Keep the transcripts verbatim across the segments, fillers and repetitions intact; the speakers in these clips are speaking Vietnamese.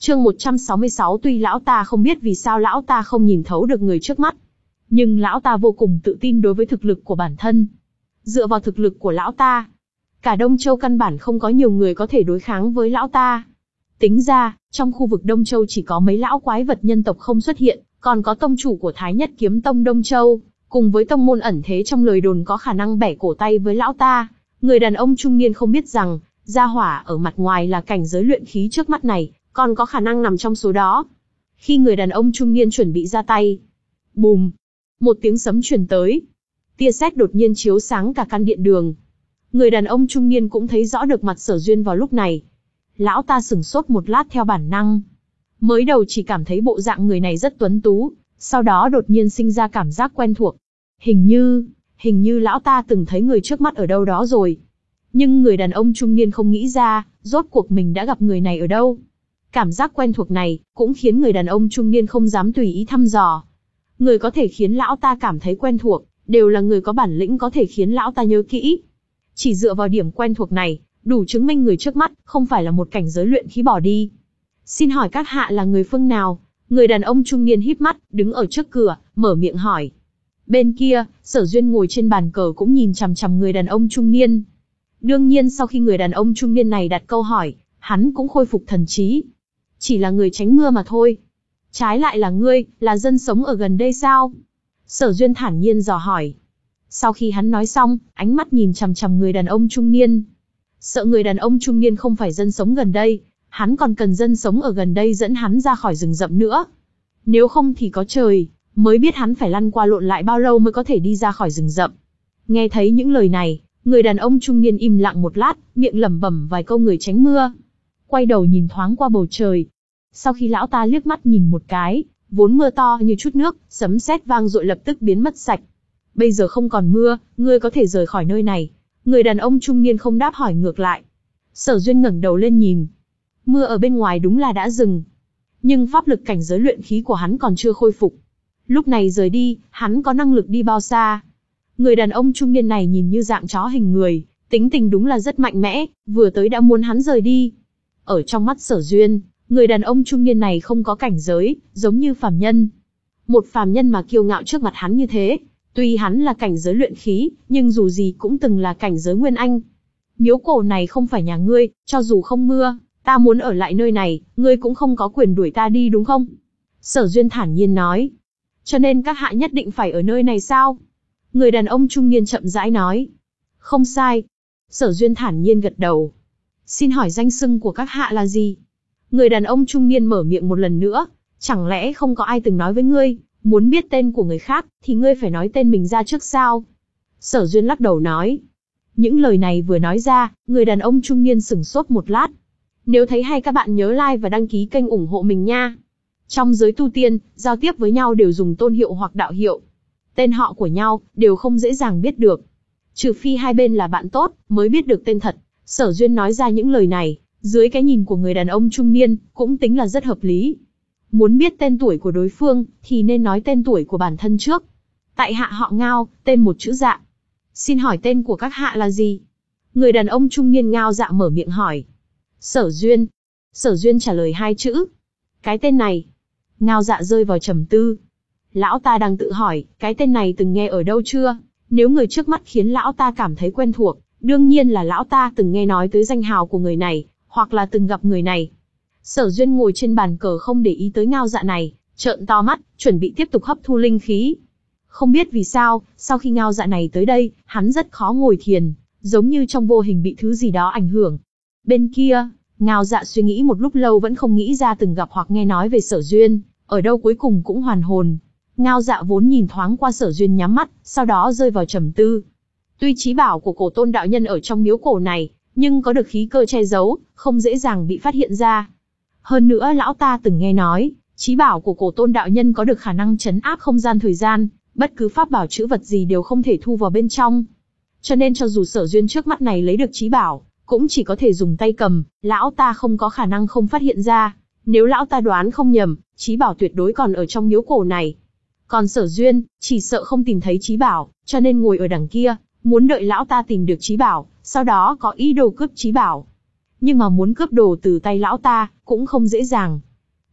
Chương một trăm sáu mươi sáu tuy lão ta không biết vì sao lão ta không nhìn thấu được người trước mắt, nhưng lão ta vô cùng tự tin đối với thực lực của bản thân. Dựa vào thực lực của lão ta, cả Đông Châu căn bản không có nhiều người có thể đối kháng với lão ta. Tính ra, trong khu vực Đông Châu chỉ có mấy lão quái vật nhân tộc không xuất hiện, còn có tông chủ của Thái Nhất Kiếm Tông Đông Châu, cùng với tông môn ẩn thế trong lời đồn có khả năng bẻ cổ tay với lão ta. Người đàn ông trung niên không biết rằng, gia hỏa ở mặt ngoài là cảnh giới luyện khí trước mắt này, còn có khả năng nằm trong số đó. Khi người đàn ông trung niên chuẩn bị ra tay, bùm, một tiếng sấm truyền tới. Tia sét đột nhiên chiếu sáng cả căn điện đường. Người đàn ông trung niên cũng thấy rõ được mặt Sở Duyên vào lúc này. Lão ta sửng sốt một lát theo bản năng. Mới đầu chỉ cảm thấy bộ dạng người này rất tuấn tú, sau đó đột nhiên sinh ra cảm giác quen thuộc. Hình như, hình như lão ta từng thấy người trước mắt ở đâu đó rồi. Nhưng người đàn ông trung niên không nghĩ ra, rốt cuộc mình đã gặp người này ở đâu. Cảm giác quen thuộc này, cũng khiến người đàn ông trung niên không dám tùy ý thăm dò. Người có thể khiến lão ta cảm thấy quen thuộc, đều là người có bản lĩnh có thể khiến lão ta nhớ kỹ. Chỉ dựa vào điểm quen thuộc này, đủ chứng minh người trước mắt, không phải là một cảnh giới luyện khí bỏ đi. Xin hỏi các hạ là người phương nào? Người đàn ông trung niên híp mắt, đứng ở trước cửa, mở miệng hỏi. Bên kia, Sở Duyên ngồi trên bàn cờ cũng nhìn chằm chằm người đàn ông trung niên. Đương nhiên sau khi người đàn ông trung niên này đặt câu hỏi, hắn cũng khôi phục thần trí. Chỉ là người tránh mưa mà thôi. Trái lại là ngươi, là dân sống ở gần đây sao? Sở Duyên thản nhiên dò hỏi. Sau khi hắn nói xong, ánh mắt nhìn chằm chằm người đàn ông trung niên. Sợ người đàn ông trung niên không phải dân sống gần đây, hắn còn cần dân sống ở gần đây dẫn hắn ra khỏi rừng rậm nữa. Nếu không thì có trời, mới biết hắn phải lăn qua lộn lại bao lâu mới có thể đi ra khỏi rừng rậm. Nghe thấy những lời này, người đàn ông trung niên im lặng một lát, miệng lẩm bẩm vài câu người tránh mưa. Quay đầu nhìn thoáng qua bầu trời. Sau khi lão ta liếc mắt nhìn một cái, vốn mưa to như chút nước, sấm sét vang dội lập tức biến mất sạch. Bây giờ không còn mưa, ngươi có thể rời khỏi nơi này. Người đàn ông trung niên không đáp hỏi ngược lại. Sở Duyên ngẩng đầu lên nhìn. Mưa ở bên ngoài đúng là đã dừng. Nhưng pháp lực cảnh giới luyện khí của hắn còn chưa khôi phục. Lúc này rời đi, hắn có năng lực đi bao xa? Người đàn ông trung niên này nhìn như dạng chó hình người, tính tình đúng là rất mạnh mẽ, vừa tới đã muốn hắn rời đi. Ở trong mắt Sở Duyên, người đàn ông trung niên này không có cảnh giới, giống như phàm nhân. Một phàm nhân mà kiêu ngạo trước mặt hắn như thế, tuy hắn là cảnh giới luyện khí, nhưng dù gì cũng từng là cảnh giới nguyên anh. Miếu cổ này không phải nhà ngươi, cho dù không mưa, ta muốn ở lại nơi này, ngươi cũng không có quyền đuổi ta đi đúng không? Sở Duyên thản nhiên nói. Cho nên các hạ nhất định phải ở nơi này sao? Người đàn ông trung niên chậm rãi nói. Không sai. Sở Duyên thản nhiên gật đầu. Xin hỏi danh xưng của các hạ là gì? Người đàn ông trung niên mở miệng một lần nữa. Chẳng lẽ không có ai từng nói với ngươi, muốn biết tên của người khác, thì ngươi phải nói tên mình ra trước sao? Sở Duyên lắc đầu nói. Những lời này vừa nói ra, người đàn ông trung niên sửng sốt một lát. Nếu thấy hay các bạn nhớ like và đăng ký kênh ủng hộ mình nha. Trong giới tu tiên, giao tiếp với nhau đều dùng tôn hiệu hoặc đạo hiệu. Tên họ của nhau, đều không dễ dàng biết được. Trừ phi hai bên là bạn tốt, mới biết được tên thật. Sở Duyên nói ra những lời này, dưới cái nhìn của người đàn ông trung niên, cũng tính là rất hợp lý. Muốn biết tên tuổi của đối phương, thì nên nói tên tuổi của bản thân trước. Tại hạ họ Ngao, tên một chữ Dạ. Xin hỏi tên của các hạ là gì? Người đàn ông trung niên Ngao Dạ mở miệng hỏi. Sở Duyên. Sở Duyên trả lời hai chữ. Cái tên này. Ngao Dạ rơi vào trầm tư. Lão ta đang tự hỏi, cái tên này từng nghe ở đâu chưa? Nếu người trước mắt khiến lão ta cảm thấy quen thuộc, đương nhiên là lão ta từng nghe nói tới danh hào của người này, hoặc là từng gặp người này. Sở Duyên ngồi trên bàn cờ không để ý tới Ngao Dạ này, trợn to mắt, chuẩn bị tiếp tục hấp thu linh khí. Không biết vì sao, sau khi Ngao Dạ này tới đây, hắn rất khó ngồi thiền, giống như trong vô hình bị thứ gì đó ảnh hưởng. Bên kia, Ngao Dạ suy nghĩ một lúc lâu vẫn không nghĩ ra từng gặp hoặc nghe nói về Sở Duyên, ở đâu cuối cùng cũng hoàn hồn. Ngao Dạ vốn nhìn thoáng qua Sở Duyên nhắm mắt, sau đó rơi vào trầm tư. Tuy chí bảo của Cổ Tôn đạo nhân ở trong miếu cổ này, nhưng có được khí cơ che giấu, không dễ dàng bị phát hiện ra. Hơn nữa lão ta từng nghe nói, chí bảo của Cổ Tôn đạo nhân có được khả năng trấn áp không gian thời gian, bất cứ pháp bảo chữ vật gì đều không thể thu vào bên trong. Cho nên cho dù Sở Duyên trước mắt này lấy được chí bảo, cũng chỉ có thể dùng tay cầm, lão ta không có khả năng không phát hiện ra. Nếu lão ta đoán không nhầm, chí bảo tuyệt đối còn ở trong miếu cổ này. Còn Sở Duyên, chỉ sợ không tìm thấy chí bảo, cho nên ngồi ở đằng kia, muốn đợi lão ta tìm được chí bảo, sau đó có ý đồ cướp chí bảo. Nhưng mà muốn cướp đồ từ tay lão ta, cũng không dễ dàng.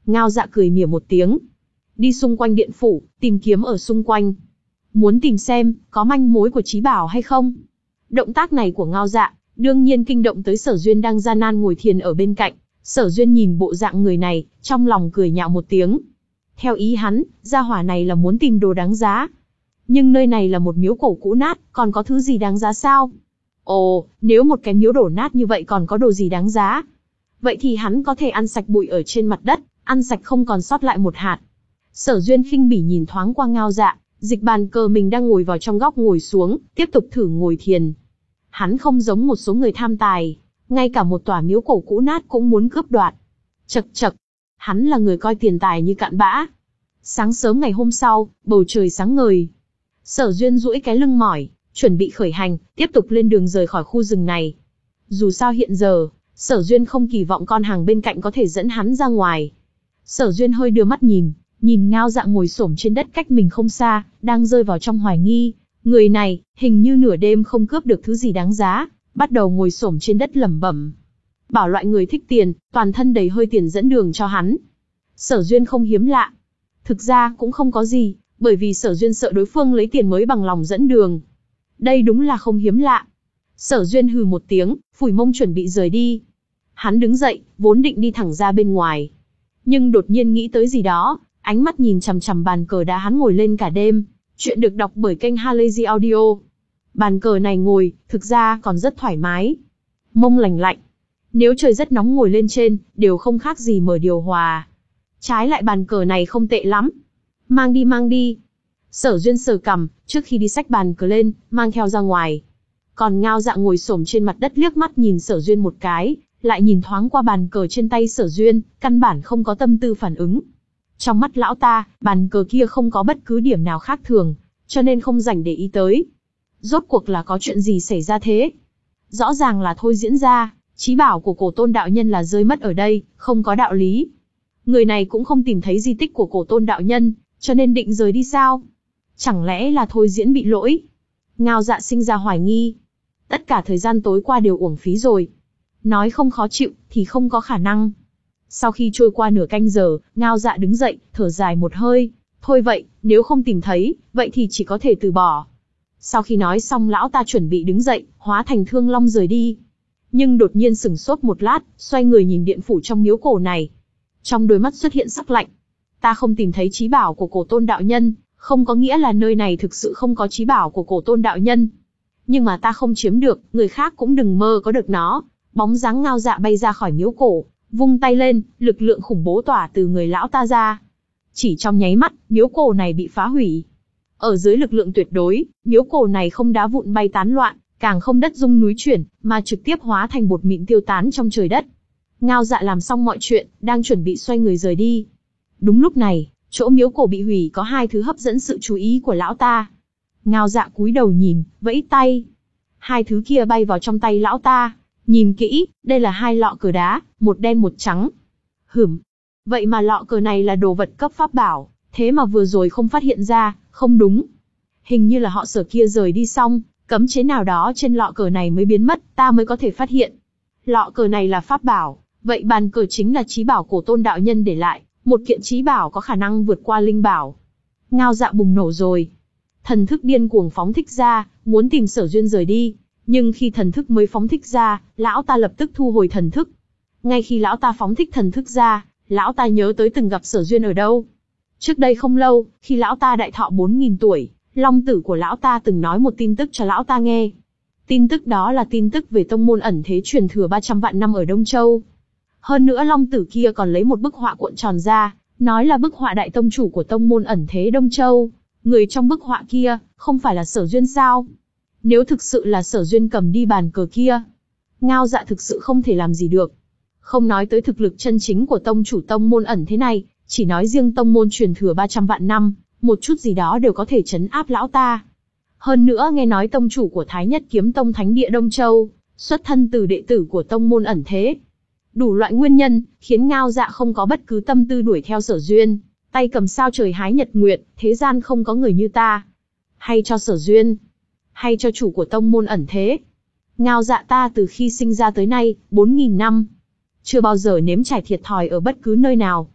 Ngao Dạ cười mỉa một tiếng. Đi xung quanh điện phủ, tìm kiếm ở xung quanh. Muốn tìm xem, có manh mối của trí bảo hay không? Động tác này của Ngao Dạ, đương nhiên kinh động tới Sở Duyên đang gian nan ngồi thiền ở bên cạnh. Sở Duyên nhìn bộ dạng người này, trong lòng cười nhạo một tiếng. Theo ý hắn, gia hỏa này là muốn tìm đồ đáng giá. Nhưng nơi này là một miếu cổ cũ nát, còn có thứ gì đáng giá sao? Ồ, nếu một cái miếu đổ nát như vậy còn có đồ gì đáng giá? Vậy thì hắn có thể ăn sạch bụi ở trên mặt đất, ăn sạch không còn sót lại một hạt. Sở Duyên khinh bỉ nhìn thoáng qua Ngao Dạ, dịch bàn cờ mình đang ngồi vào trong góc ngồi xuống, tiếp tục thử ngồi thiền. Hắn không giống một số người tham tài, ngay cả một tòa miếu cổ cũ nát cũng muốn cướp đoạt. Chậc chậc, hắn là người coi tiền tài như cặn bã. Sáng sớm ngày hôm sau, bầu trời sáng ngời. Sở Duyên duỗi cái lưng mỏi, chuẩn bị khởi hành, tiếp tục lên đường rời khỏi khu rừng này. Dù sao hiện giờ, Sở Duyên không kỳ vọng con hàng bên cạnh có thể dẫn hắn ra ngoài. Sở Duyên hơi đưa mắt nhìn, nhìn Ngao Dạ ngồi xổm trên đất cách mình không xa, đang rơi vào trong hoài nghi. Người này, hình như nửa đêm không cướp được thứ gì đáng giá, bắt đầu ngồi xổm trên đất lẩm bẩm. Bảo loại người thích tiền, toàn thân đầy hơi tiền dẫn đường cho hắn. Sở Duyên không hiếm lạ. Thực ra cũng không có gì, bởi vì Sở Duyên sợ đối phương lấy tiền mới bằng lòng dẫn đường. Đây đúng là không hiếm lạ. Sở Duyên hừ một tiếng, phủi mông chuẩn bị rời đi. Hắn đứng dậy, vốn định đi thẳng ra bên ngoài. Nhưng đột nhiên nghĩ tới gì đó, ánh mắt nhìn chằm chằm bàn cờ đá hắn ngồi lên cả đêm. Chuyện được đọc bởi kênh Halazy Audio. Bàn cờ này ngồi, thực ra còn rất thoải mái. Mông lành lạnh. Nếu trời rất nóng ngồi lên trên, đều không khác gì mở điều hòa. Trái lại bàn cờ này không tệ lắm. Mang đi mang đi. Sở Duyên sờ cằm, trước khi đi xách bàn cờ lên, mang theo ra ngoài. Còn Ngao Dạ ngồi xổm trên mặt đất liếc mắt nhìn Sở Duyên một cái, lại nhìn thoáng qua bàn cờ trên tay Sở Duyên, căn bản không có tâm tư phản ứng. Trong mắt lão ta, bàn cờ kia không có bất cứ điểm nào khác thường, cho nên không rảnh để ý tới. Rốt cuộc là có chuyện gì xảy ra thế? Rõ ràng là thôi diễn ra, trí bảo của Cổ Tôn đạo nhân là rơi mất ở đây, không có đạo lý. Người này cũng không tìm thấy di tích của Cổ Tôn đạo nhân, cho nên định rời đi sao? Chẳng lẽ là thôi diễn bị lỗi? Ngao Dạ sinh ra hoài nghi. Tất cả thời gian tối qua đều uổng phí rồi. Nói không khó chịu, thì không có khả năng. Sau khi trôi qua nửa canh giờ, Ngao Dạ đứng dậy, thở dài một hơi. Thôi vậy, nếu không tìm thấy, vậy thì chỉ có thể từ bỏ. Sau khi nói xong lão ta chuẩn bị đứng dậy, hóa thành thương long rời đi. Nhưng đột nhiên sửng sốt một lát, xoay người nhìn điện phủ trong miếu cổ này. Trong đôi mắt xuất hiện sắc lạnh. Ta không tìm thấy trí bảo của Cổ Tôn đạo nhân, không có nghĩa là nơi này thực sự không có trí bảo của Cổ Tôn đạo nhân. Nhưng mà ta không chiếm được, người khác cũng đừng mơ có được nó. Bóng dáng Ngao Dạ bay ra khỏi miếu cổ, vung tay lên, lực lượng khủng bố tỏa từ người lão ta ra. Chỉ trong nháy mắt, miếu cổ này bị phá hủy. Ở dưới lực lượng tuyệt đối, miếu cổ này không đá vụn bay tán loạn, càng không đất rung núi chuyển, mà trực tiếp hóa thành bột mịn tiêu tán trong trời đất. Ngao Dạ làm xong mọi chuyện, đang chuẩn bị xoay người rời đi. Đúng lúc này, chỗ miếu cổ bị hủy có hai thứ hấp dẫn sự chú ý của lão ta. Ngao Dạ cúi đầu nhìn, vẫy tay. Hai thứ kia bay vào trong tay lão ta. Nhìn kỹ, đây là hai lọ cờ đá, một đen một trắng. Hửm, vậy mà lọ cờ này là đồ vật cấp pháp bảo, thế mà vừa rồi không phát hiện ra, không đúng. Hình như là họ Sở kia rời đi xong, cấm chế nào đó trên lọ cờ này mới biến mất, ta mới có thể phát hiện. Lọ cờ này là pháp bảo, vậy bàn cờ chính là trí bảo Cổ Tôn đạo nhân để lại, một kiện trí bảo có khả năng vượt qua linh bảo. Ngao Dạ bùng nổ rồi. Thần thức điên cuồng phóng thích ra, muốn tìm Sở Duyên rời đi. Nhưng khi thần thức mới phóng thích ra, lão ta lập tức thu hồi thần thức. Ngay khi lão ta phóng thích thần thức ra, lão ta nhớ tới từng gặp Sở Duyên ở đâu. Trước đây không lâu, khi lão ta đại thọ bốn nghìn tuổi, long tử của lão ta từng nói một tin tức cho lão ta nghe. Tin tức đó là tin tức về tông môn ẩn thế truyền thừa ba trăm vạn năm ở Đông Châu. Hơn nữa long tử kia còn lấy một bức họa cuộn tròn ra, nói là bức họa đại tông chủ của tông môn ẩn thế Đông Châu. Người trong bức họa kia, không phải là Sở Duyên sao? Nếu thực sự là Sở Duyên cầm đi bàn cờ kia, Ngao Dạ thực sự không thể làm gì được. Không nói tới thực lực chân chính của tông chủ tông môn ẩn thế này, chỉ nói riêng tông môn truyền thừa ba trăm vạn năm, một chút gì đó đều có thể trấn áp lão ta. Hơn nữa nghe nói tông chủ của Thái Nhất Kiếm Tông Thánh Địa Đông Châu, xuất thân từ đệ tử của tông môn ẩn thế. Đủ loại nguyên nhân, khiến Ngao Dạ không có bất cứ tâm tư đuổi theo Sở Duyên, tay cầm sao trời hái nhật nguyệt, thế gian không có người như ta. Hay cho Sở Duyên, hay cho chủ của tông môn ẩn thế. Ngao Dạ ta từ khi sinh ra tới nay, bốn nghìn năm, chưa bao giờ nếm trải thiệt thòi ở bất cứ nơi nào.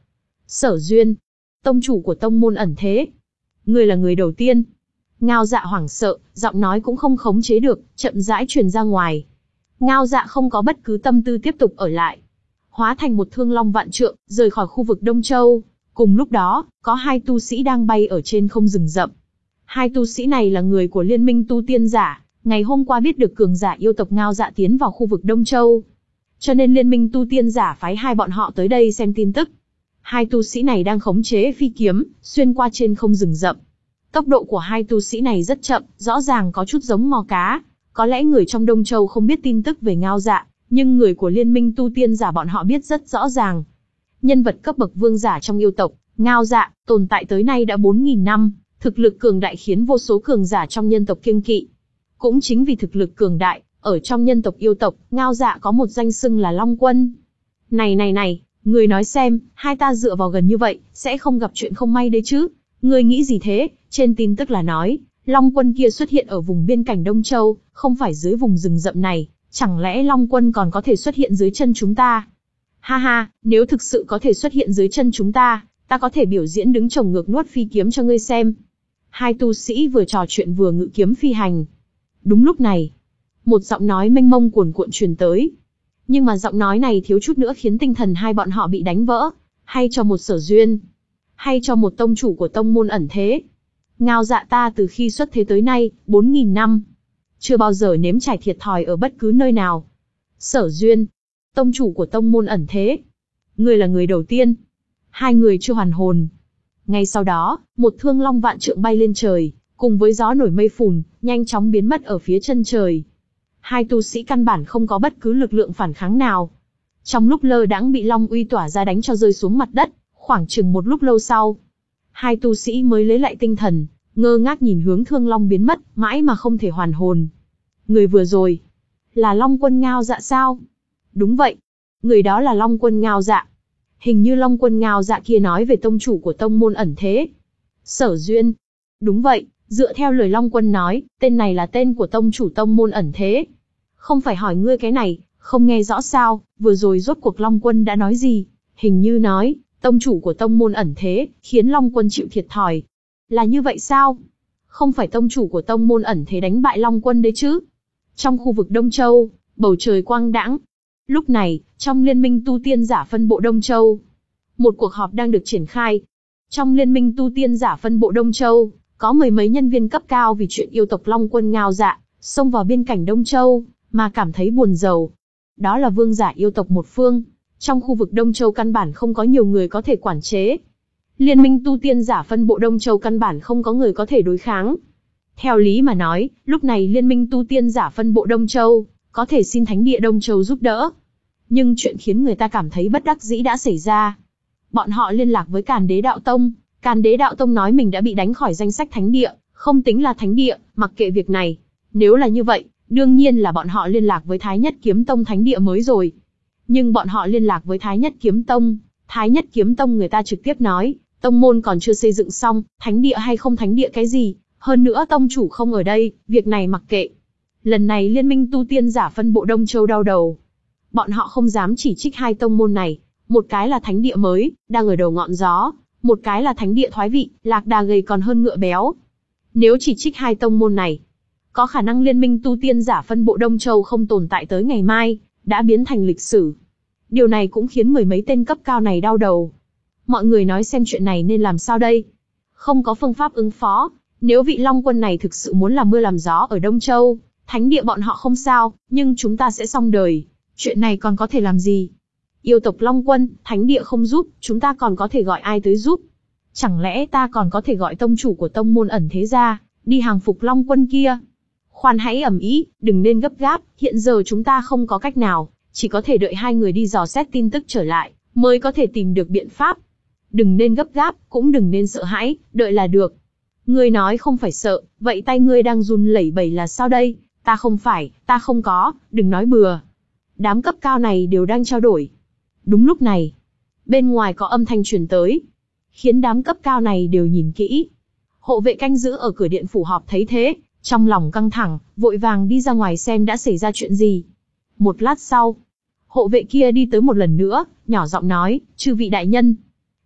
Sở Duyên, tông chủ của tông môn ẩn thế. Ngươi là người đầu tiên. Ngao Dạ hoảng sợ, giọng nói cũng không khống chế được, chậm rãi truyền ra ngoài. Ngao Dạ không có bất cứ tâm tư tiếp tục ở lại. Hóa thành một thương long vạn trượng, rời khỏi khu vực Đông Châu. Cùng lúc đó, có hai tu sĩ đang bay ở trên không rừng rậm. Hai tu sĩ này là người của Liên minh tu tiên giả, ngày hôm qua biết được cường giả yêu tộc Ngao Dạ tiến vào khu vực Đông Châu. Cho nên Liên minh tu tiên giả phái hai bọn họ tới đây xem tin tức. Hai tu sĩ này đang khống chế phi kiếm, xuyên qua trên không rừng rậm. Tốc độ của hai tu sĩ này rất chậm, rõ ràng có chút giống mò cá. Có lẽ người trong Đông Châu không biết tin tức về Ngao Dạ, nhưng người của Liên minh tu tiên giả bọn họ biết rất rõ ràng. Nhân vật cấp bậc vương giả trong yêu tộc, Ngao Dạ, tồn tại tới nay đã bốn nghìn năm, thực lực cường đại khiến vô số cường giả trong nhân tộc kiêng kỵ. Cũng chính vì thực lực cường đại, ở trong nhân tộc yêu tộc, Ngao Dạ có một danh xưng là Long Quân. Này này này, người nói xem, hai ta dựa vào gần như vậy, sẽ không gặp chuyện không may đấy chứ? Người nghĩ gì thế? Trên tin tức là nói, Long Quân kia xuất hiện ở vùng biên cảnh Đông Châu, không phải dưới vùng rừng rậm này, chẳng lẽ Long Quân còn có thể xuất hiện dưới chân chúng ta? Ha ha, nếu thực sự có thể xuất hiện dưới chân chúng ta, ta có thể biểu diễn đứng chồng ngược nuốt phi kiếm cho ngươi xem. Hai tu sĩ vừa trò chuyện vừa ngự kiếm phi hành. Đúng lúc này, một giọng nói mênh mông cuồn cuộn truyền tới. Nhưng mà giọng nói này thiếu chút nữa khiến tinh thần hai bọn họ bị đánh vỡ. Hay cho một Sở Duyên, hay cho một tông chủ của tông môn ẩn thế. Ngao Dạ ta từ khi xuất thế tới nay, bốn nghìn năm, chưa bao giờ nếm trải thiệt thòi ở bất cứ nơi nào. Sở Duyên, tông chủ của tông môn ẩn thế. Ngươi là người đầu tiên. Hai người chưa hoàn hồn. Ngay sau đó, một thương long vạn trượng bay lên trời, cùng với gió nổi mây phùn, nhanh chóng biến mất ở phía chân trời. Hai tu sĩ căn bản không có bất cứ lực lượng phản kháng nào. Trong lúc lơ đãng bị long uy tỏa ra đánh cho rơi xuống mặt đất, khoảng chừng một lúc lâu sau, hai tu sĩ mới lấy lại tinh thần, ngơ ngác nhìn hướng thương long biến mất, mãi mà không thể hoàn hồn. Người vừa rồi, là Long Quân Ngao Dạ sao? Đúng vậy, người đó là Long Quân Ngao Dạ. Hình như Long Quân Ngao Dạ kia nói về tông chủ của tông môn ẩn thế. Sở Duyên, đúng vậy, dựa theo lời Long Quân nói, tên này là tên của tông chủ tông môn ẩn thế. Không phải hỏi ngươi cái này, không nghe rõ sao, vừa rồi rốt cuộc Long Quân đã nói gì? Hình như nói, tông chủ của tông môn ẩn thế, khiến Long Quân chịu thiệt thòi. Là như vậy sao? Không phải tông chủ của tông môn ẩn thế đánh bại Long Quân đấy chứ? Trong khu vực Đông Châu, bầu trời quang đãng. Lúc này, trong Liên minh tu tiên giả phân bộ Đông Châu, một cuộc họp đang được triển khai. Trong Liên minh tu tiên giả phân bộ Đông Châu, có mười mấy nhân viên cấp cao vì chuyện yêu tộc Long Quân Ngao Dạ xông vào biên cảnh Đông Châu mà cảm thấy buồn rầu. Đó là vương giả yêu tộc một phương, trong khu vực Đông Châu căn bản không có nhiều người có thể quản chế. Liên minh tu tiên giả phân bộ Đông Châu căn bản không có người có thể đối kháng. Theo lý mà nói, lúc này Liên minh tu tiên giả phân bộ Đông Châu có thể xin Thánh địa Đông Châu giúp đỡ. Nhưng chuyện khiến người ta cảm thấy bất đắc dĩ đã xảy ra. Bọn họ liên lạc với Càn Đế Đạo Tông, Càn Đế Đạo Tông nói mình đã bị đánh khỏi danh sách Thánh địa, không tính là Thánh địa, mặc kệ việc này. Nếu là như vậy, đương nhiên là bọn họ liên lạc với Thái Nhất Kiếm Tông Thánh địa mới rồi. Nhưng bọn họ liên lạc với Thái Nhất Kiếm Tông, Thái Nhất Kiếm Tông người ta trực tiếp nói, tông môn còn chưa xây dựng xong, Thánh địa hay không Thánh địa cái gì, hơn nữa tông chủ không ở đây, việc này mặc kệ. Lần này Liên minh tu tiên giả phân bộ Đông Châu đau đầu. Bọn họ không dám chỉ trích hai tông môn này, một cái là Thánh địa mới, đang ở đầu ngọn gió, một cái là Thánh địa thoái vị, lạc đà gầy còn hơn ngựa béo. Nếu chỉ trích hai tông môn này, có khả năng Liên minh tu tiên giả phân bộ Đông Châu không tồn tại tới ngày mai, đã biến thành lịch sử. Điều này cũng khiến mười mấy tên cấp cao này đau đầu. Mọi người nói xem chuyện này nên làm sao đây? Không có phương pháp ứng phó, nếu vị Long Quân này thực sự muốn làm mưa làm gió ở Đông Châu, Thánh địa bọn họ không sao, nhưng chúng ta sẽ xong đời. Chuyện này còn có thể làm gì? Yêu tộc Long Quân, Thánh địa không giúp, chúng ta còn có thể gọi ai tới giúp? Chẳng lẽ ta còn có thể gọi tông chủ của tông môn ẩn thế ra, đi hàng phục Long Quân kia? Khoan hãy ầm ĩ, đừng nên gấp gáp, hiện giờ chúng ta không có cách nào, chỉ có thể đợi hai người đi dò xét tin tức trở lại, mới có thể tìm được biện pháp. Đừng nên gấp gáp, cũng đừng nên sợ hãi, đợi là được. Ngươi nói không phải sợ, vậy tay ngươi đang run lẩy bẩy là sao đây? Ta không phải, ta không có, đừng nói bừa. Đám cấp cao này đều đang trao đổi. Đúng lúc này, bên ngoài có âm thanh truyền tới, khiến đám cấp cao này đều nhìn kỹ. Hộ vệ canh giữ ở cửa điện phủ họp thấy thế, trong lòng căng thẳng, vội vàng đi ra ngoài xem đã xảy ra chuyện gì. Một lát sau, hộ vệ kia đi tới một lần nữa, nhỏ giọng nói, chư vị đại nhân.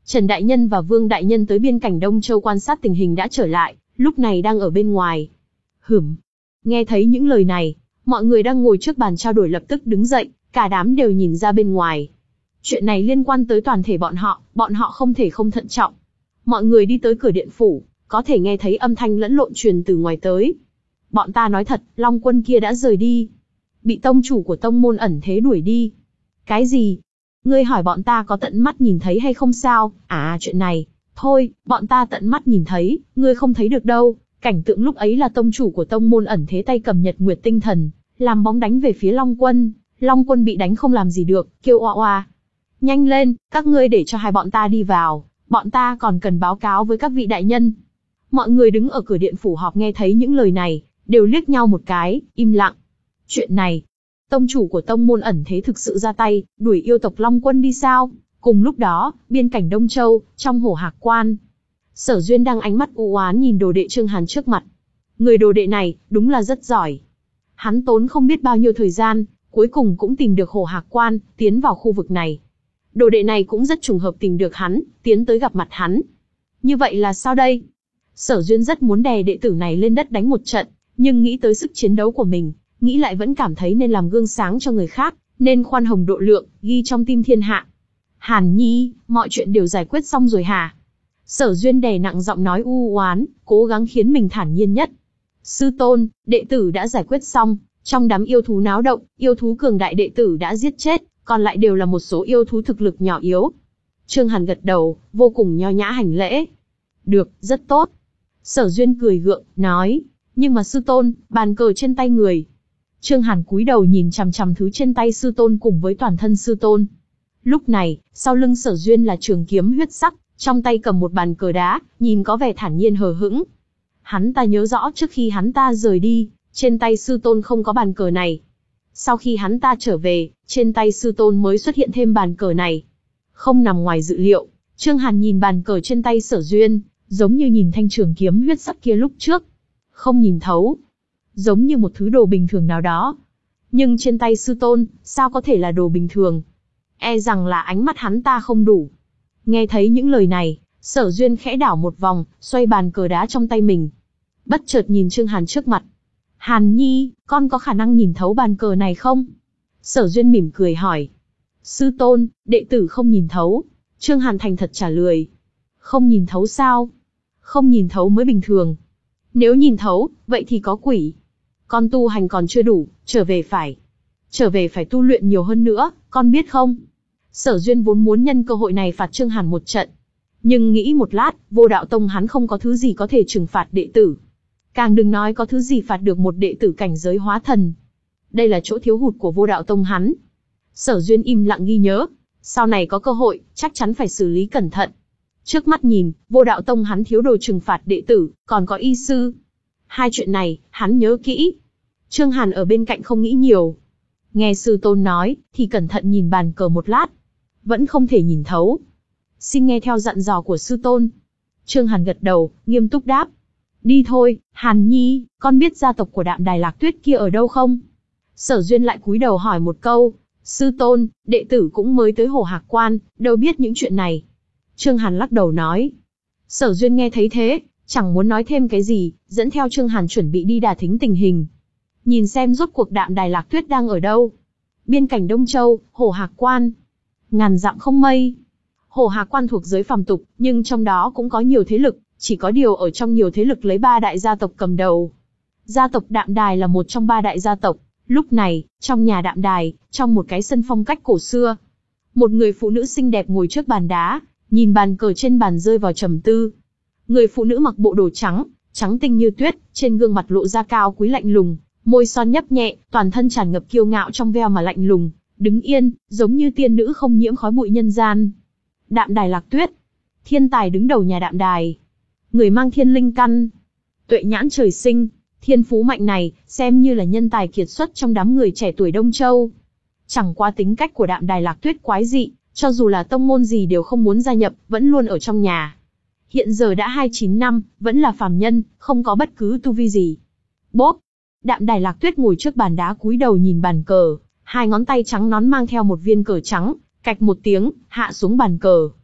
Trần Đại Nhân và Vương Đại Nhân tới biên cảnh Đông Châu quan sát tình hình đã trở lại, lúc này đang ở bên ngoài. Hửm. Nghe thấy những lời này, mọi người đang ngồi trước bàn trao đổi lập tức đứng dậy, cả đám đều nhìn ra bên ngoài. Chuyện này liên quan tới toàn thể bọn họ, bọn họ không thể không thận trọng. Mọi người đi tới cửa điện phủ, có thể nghe thấy âm thanh lẫn lộn truyền từ ngoài tới. Bọn ta nói thật, Long Quân kia đã rời đi. Bị tông chủ của tông môn ẩn thế đuổi đi. Cái gì? Ngươi hỏi bọn ta có tận mắt nhìn thấy hay không sao? À chuyện này, thôi, bọn ta tận mắt nhìn thấy, ngươi không thấy được đâu. Cảnh tượng lúc ấy là tông chủ của tông môn ẩn thế tay cầm Nhật Nguyệt Tinh Thần, làm bóng đánh về phía Long Quân. Long Quân bị đánh không làm gì được, kêu oa oa. Nhanh lên, các ngươi để cho hai bọn ta đi vào, bọn ta còn cần báo cáo với các vị đại nhân. Mọi người đứng ở cửa điện phủ họp nghe thấy những lời này, đều liếc nhau một cái, im lặng. Chuyện này, tông chủ của tông môn ẩn thế thực sự ra tay, đuổi yêu tộc Long Quân đi sao? Cùng lúc đó, biên cảnh Đông Châu, trong Hổ Hạc Quan, Sở Duyên đang ánh mắt u oán nhìn đồ đệ Trương Hàn trước mặt. Người đồ đệ này, đúng là rất giỏi. Hắn tốn không biết bao nhiêu thời gian, cuối cùng cũng tìm được Hổ Hạc Quan, tiến vào khu vực này. Đồ đệ này cũng rất trùng hợp tìm được hắn, tiến tới gặp mặt hắn. Như vậy là sao đây? Sở Duyên rất muốn đè đệ tử này lên đất đánh một trận, nhưng nghĩ tới sức chiến đấu của mình, nghĩ lại vẫn cảm thấy nên làm gương sáng cho người khác, nên khoan hồng độ lượng, ghi trong tim thiên hạ. Hàn Nhi, mọi chuyện đều giải quyết xong rồi hả? Sở Duyên đè nặng giọng nói u oán, cố gắng khiến mình thản nhiên nhất. Sư tôn, đệ tử đã giải quyết xong, trong đám yêu thú náo động, yêu thú cường đại đệ tử đã giết chết, còn lại đều là một số yêu thú thực lực nhỏ yếu. Trương Hàn gật đầu, vô cùng nho nhã hành lễ. Được, rất tốt. Sở Duyên cười gượng, nói, nhưng mà sư tôn, bàn cờ trên tay người. Trương Hàn cúi đầu nhìn chằm chằm thứ trên tay sư tôn cùng với toàn thân sư tôn. Lúc này, sau lưng Sở Duyên là trường kiếm huyết sắc, trong tay cầm một bàn cờ đá, nhìn có vẻ thản nhiên hờ hững. Hắn ta nhớ rõ trước khi hắn ta rời đi, trên tay sư tôn không có bàn cờ này. Sau khi hắn ta trở về, trên tay sư tôn mới xuất hiện thêm bàn cờ này. Không nằm ngoài dự liệu, Trương Hàn nhìn bàn cờ trên tay Sở Duyên, giống như nhìn thanh trường kiếm huyết sắc kia lúc trước. Không nhìn thấu, giống như một thứ đồ bình thường nào đó. Nhưng trên tay sư tôn, sao có thể là đồ bình thường? E rằng là ánh mắt hắn ta không đủ. Nghe thấy những lời này, Sở Duyên khẽ đảo một vòng, xoay bàn cờ đá trong tay mình. Bất chợt nhìn Trương Hàn trước mặt. Hàn Nhi, con có khả năng nhìn thấu bàn cờ này không? Sở Duyên mỉm cười hỏi. Sư tôn, đệ tử không nhìn thấu. Trương Hàn thành thật trả lời. Không nhìn thấu sao? Không nhìn thấu mới bình thường. Nếu nhìn thấu, vậy thì có quỷ. Con tu hành còn chưa đủ, trở về phải. Trở về phải tu luyện nhiều hơn nữa, con biết không? Sở Duyên vốn muốn nhân cơ hội này phạt Trương Hàn một trận. Nhưng nghĩ một lát, Vô Đạo Tông hắn không có thứ gì có thể trừng phạt đệ tử. Càng đừng nói có thứ gì phạt được một đệ tử cảnh giới hóa thần. Đây là chỗ thiếu hụt của Vô Đạo Tông hắn. Sở Duyên im lặng ghi nhớ. Sau này có cơ hội, chắc chắn phải xử lý cẩn thận. Trước mắt nhìn, Vô Đạo Tông hắn thiếu đồ trừng phạt đệ tử, còn có y sư. Hai chuyện này, hắn nhớ kỹ. Trương Hàn ở bên cạnh không nghĩ nhiều. Nghe sư tôn nói, thì cẩn thận nhìn bàn cờ một lát. Vẫn không thể nhìn thấu. Xin nghe theo dặn dò của sư tôn. Trương Hàn gật đầu, nghiêm túc đáp. Đi thôi, Hàn Nhi, con biết gia tộc của Đạm Đài Lạc Tuyết kia ở đâu không? Sở Duyên lại cúi đầu hỏi một câu. Sư tôn, đệ tử cũng mới tới Hổ Hạc Quan, đâu biết những chuyện này. Trương Hàn lắc đầu nói. Sở Duyên nghe thấy thế, chẳng muốn nói thêm cái gì, dẫn theo Trương Hàn chuẩn bị đi đà thính tình hình. Nhìn xem rốt cuộc Đạm Đài Lạc Tuyết đang ở đâu. Biên cảnh Đông Châu, Hổ Hạc Quan. Ngàn dặm không mây. Hổ Hạc Quan thuộc giới phàm tục, nhưng trong đó cũng có nhiều thế lực, chỉ có điều ở trong nhiều thế lực lấy ba đại gia tộc cầm đầu. Gia tộc Đạm Đài là một trong ba đại gia tộc. Lúc này, trong nhà Đạm Đài, trong một cái sân phong cách cổ xưa, một người phụ nữ xinh đẹp ngồi trước bàn đá, nhìn bàn cờ trên bàn rơi vào trầm tư. Người phụ nữ mặc bộ đồ trắng, trắng tinh như tuyết, trên gương mặt lộ ra cao quý lạnh lùng, môi son nhấp nhẹ, toàn thân tràn ngập kiêu ngạo trong veo mà lạnh lùng, đứng yên, giống như tiên nữ không nhiễm khói bụi nhân gian. Đạm Đài Lạc Tuyết, thiên tài đứng đầu nhà Đạm Đài, người mang thiên linh căn, tuệ nhãn trời sinh, thiên phú mạnh này, xem như là nhân tài kiệt xuất trong đám người trẻ tuổi Đông Châu. Chẳng qua tính cách của Đạm Đài Lạc Tuyết quái dị, cho dù là tông môn gì đều không muốn gia nhập, vẫn luôn ở trong nhà. Hiện giờ đã hai mươi chín năm, vẫn là phàm nhân, không có bất cứ tu vi gì. Bốp! Đạm Đài Lạc Tuyết ngồi trước bàn đá cúi đầu nhìn bàn cờ, hai ngón tay trắng nón mang theo một viên cờ trắng, cạch một tiếng, hạ xuống bàn cờ.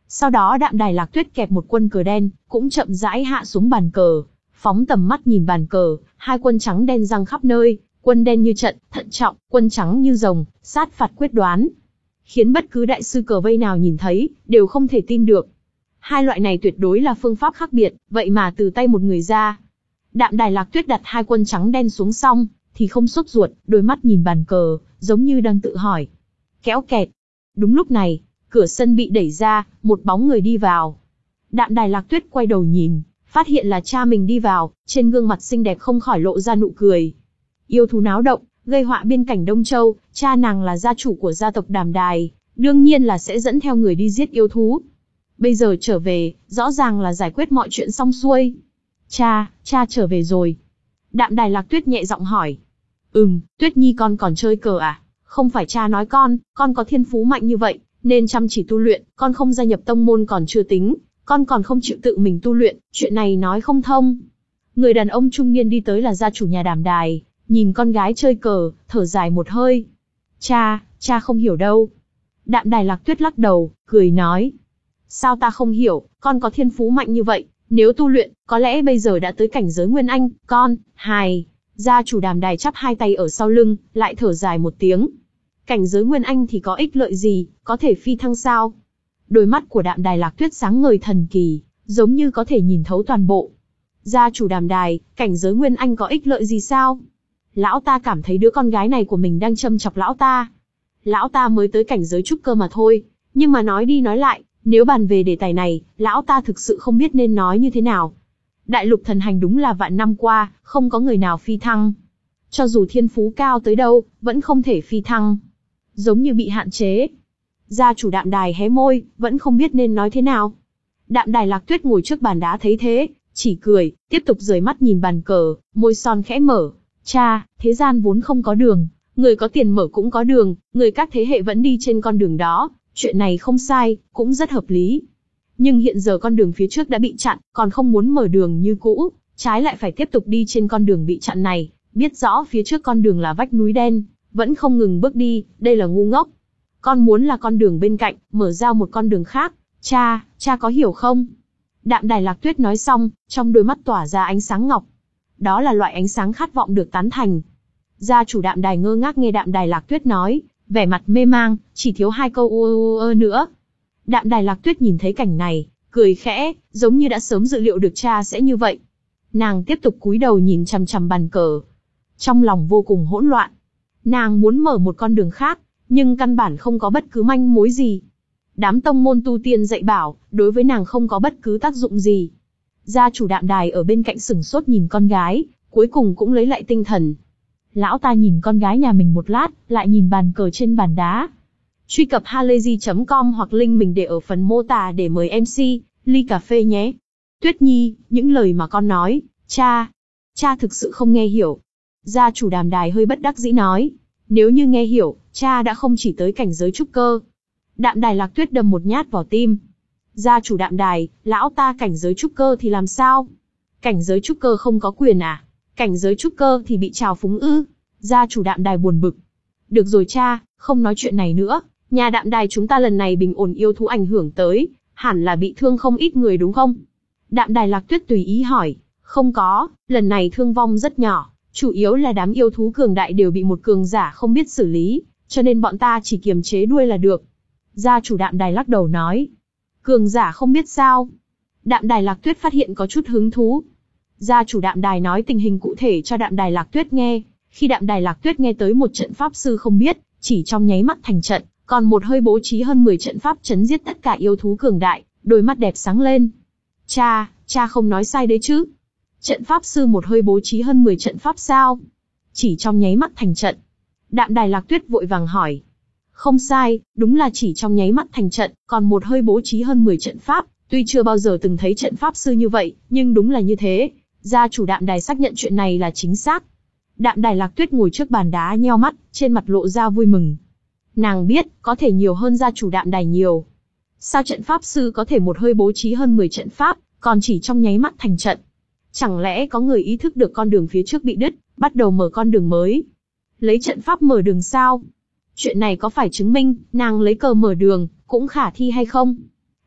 Sau đó Đạm Đài Lạc Tuyết kẹp một quân cờ đen, cũng chậm rãi hạ xuống bàn cờ, phóng tầm mắt nhìn bàn cờ, hai quân trắng đen giăng khắp nơi, quân đen như trận, thận trọng, quân trắng như rồng, sát phạt quyết đoán. Khiến bất cứ đại sư cờ vây nào nhìn thấy, đều không thể tin được. Hai loại này tuyệt đối là phương pháp khác biệt, vậy mà từ tay một người ra. Đạm Đài Lạc Tuyết đặt hai quân trắng đen xuống xong, thì không sốt ruột, đôi mắt nhìn bàn cờ, giống như đang tự hỏi. Kéo kẹt. Đúng lúc này, cửa sân bị đẩy ra, một bóng người đi vào. Đạm Đài Lạc Tuyết quay đầu nhìn, phát hiện là cha mình đi vào, trên gương mặt xinh đẹp không khỏi lộ ra nụ cười. Yêu thú náo động, gây họa biên cảnh Đông Châu, cha nàng là gia chủ của gia tộc Đàm Đài, đương nhiên là sẽ dẫn theo người đi giết yêu thú. Bây giờ trở về, rõ ràng là giải quyết mọi chuyện xong xuôi. Cha, cha trở về rồi. Đạm Đài Lạc Tuyết nhẹ giọng hỏi. Ừm, Tuyết Nhi con còn chơi cờ à? Không phải cha nói con, con có thiên phú mạnh như vậy, nên chăm chỉ tu luyện, con không gia nhập tông môn còn chưa tính, con còn không chịu tự mình tu luyện, chuyện này nói không thông. Người đàn ông trung niên đi tới là gia chủ nhà Đàm Đài, nhìn con gái chơi cờ, thở dài một hơi. Cha, cha không hiểu đâu. Đạm Đài Lạc Tuyết lắc đầu, cười nói. Sao ta không hiểu, con có thiên phú mạnh như vậy, nếu tu luyện, có lẽ bây giờ đã tới cảnh giới Nguyên Anh, con, hài. Gia chủ Đàm Đài chắp hai tay ở sau lưng, lại thở dài một tiếng. Cảnh giới Nguyên Anh thì có ích lợi gì, có thể phi thăng sao? Đôi mắt của Đạm Đài Lạc Tuyết sáng ngời thần kỳ, giống như có thể nhìn thấu toàn bộ. Gia chủ Đàm Đài, cảnh giới Nguyên Anh có ích lợi gì sao? Lão ta cảm thấy đứa con gái này của mình đang châm chọc lão ta. Lão ta mới tới cảnh giới trúc cơ mà thôi, nhưng mà nói đi nói lại, nếu bàn về đề tài này, lão ta thực sự không biết nên nói như thế nào. Đại lục thần hành đúng là vạn năm qua, không có người nào phi thăng. Cho dù thiên phú cao tới đâu, vẫn không thể phi thăng. Giống như bị hạn chế. Gia chủ Đạm Đài hé môi, vẫn không biết nên nói thế nào. Đạm Đài Lạc Tuyết ngồi trước bàn đá thấy thế, chỉ cười, tiếp tục rời mắt nhìn bàn cờ, môi son khẽ mở. Cha, thế gian vốn không có đường, người có tiền mở cũng có đường, người các thế hệ vẫn đi trên con đường đó, chuyện này không sai, cũng rất hợp lý. Nhưng hiện giờ con đường phía trước đã bị chặn, còn không muốn mở đường như cũ, trái lại phải tiếp tục đi trên con đường bị chặn này, biết rõ phía trước con đường là vách núi đen, vẫn không ngừng bước đi, đây là ngu ngốc. Con muốn là con đường bên cạnh, mở ra một con đường khác, cha, cha có hiểu không? Đạm Đài Lạc Tuyết nói xong, trong đôi mắt tỏa ra ánh sáng ngọc. Đó là loại ánh sáng khát vọng được tán thành. Gia chủ Đạm Đài ngơ ngác nghe Đạm Đài Lạc Tuyết nói, vẻ mặt mê mang, chỉ thiếu hai câu ua ua ua nữa. Đạm Đài Lạc Tuyết nhìn thấy cảnh này, cười khẽ, giống như đã sớm dự liệu được cha sẽ như vậy. Nàng tiếp tục cúi đầu nhìn chằm chằm bàn cờ. Trong lòng vô cùng hỗn loạn. Nàng muốn mở một con đường khác, nhưng căn bản không có bất cứ manh mối gì. Đám tông môn tu tiên dạy bảo, đối với nàng không có bất cứ tác dụng gì. Gia chủ Đạm Đài ở bên cạnh sửng sốt nhìn con gái, cuối cùng cũng lấy lại tinh thần. Lão ta nhìn con gái nhà mình một lát, lại nhìn bàn cờ trên bàn đá. Truy cập halayzi chấm com hoặc link mình để ở phần mô tả để mời em xê, ly cà phê nhé. Tuyết Nhi, những lời mà con nói, cha, cha thực sự không nghe hiểu. Gia chủ Đàm Đài hơi bất đắc dĩ nói, nếu như nghe hiểu, cha đã không chỉ tới cảnh giới trúc cơ. Đạm Đài Lạc Tuyết đâm một nhát vào tim. Gia chủ Đạm Đài, lão ta cảnh giới trúc cơ thì làm sao? Cảnh giới trúc cơ không có quyền à? Cảnh giới trúc cơ thì bị trào phúng ư? Gia chủ Đạm Đài buồn bực. Được rồi cha, không nói chuyện này nữa. Nhà Đạm Đài chúng ta lần này bình ổn yêu thú ảnh hưởng tới, hẳn là bị thương không ít người đúng không? Đạm Đài Lạc Tuyết tùy ý hỏi. Không có, lần này thương vong rất nhỏ, chủ yếu là đám yêu thú cường đại đều bị một cường giả không biết xử lý, cho nên bọn ta chỉ kiềm chế đuôi là được. Gia chủ Đạm Đài lắc đầu nói. Cường giả không biết sao? Đạm Đài Lạc Tuyết phát hiện có chút hứng thú. Gia chủ Đạm Đài nói tình hình cụ thể cho Đạm Đài Lạc Tuyết nghe. Khi Đạm Đài Lạc Tuyết nghe tới một trận pháp sư không biết, chỉ trong nháy mắt thành trận, còn một hơi bố trí hơn mười trận pháp chấn giết tất cả yêu thú cường đại, đôi mắt đẹp sáng lên. Cha, cha không nói sai đấy chứ? Trận pháp sư một hơi bố trí hơn mười trận pháp sao? Chỉ trong nháy mắt thành trận. Đạm Đài Lạc Tuyết vội vàng hỏi. Không sai, đúng là chỉ trong nháy mắt thành trận, còn một hơi bố trí hơn mười trận pháp, tuy chưa bao giờ từng thấy trận pháp sư như vậy, nhưng đúng là như thế. Gia chủ Đạm Đài xác nhận chuyện này là chính xác. Đạm Đài Lạc Tuyết ngồi trước bàn đá nheo mắt, trên mặt lộ ra vui mừng. Nàng biết, có thể nhiều hơn gia chủ Đạm Đài nhiều. Sao trận pháp sư có thể một hơi bố trí hơn mười trận pháp, còn chỉ trong nháy mắt thành trận? Chẳng lẽ có người ý thức được con đường phía trước bị đứt, bắt đầu mở con đường mới? Lấy trận pháp mở đường sao? Chuyện này có phải chứng minh, nàng lấy cờ mở đường, cũng khả thi hay không?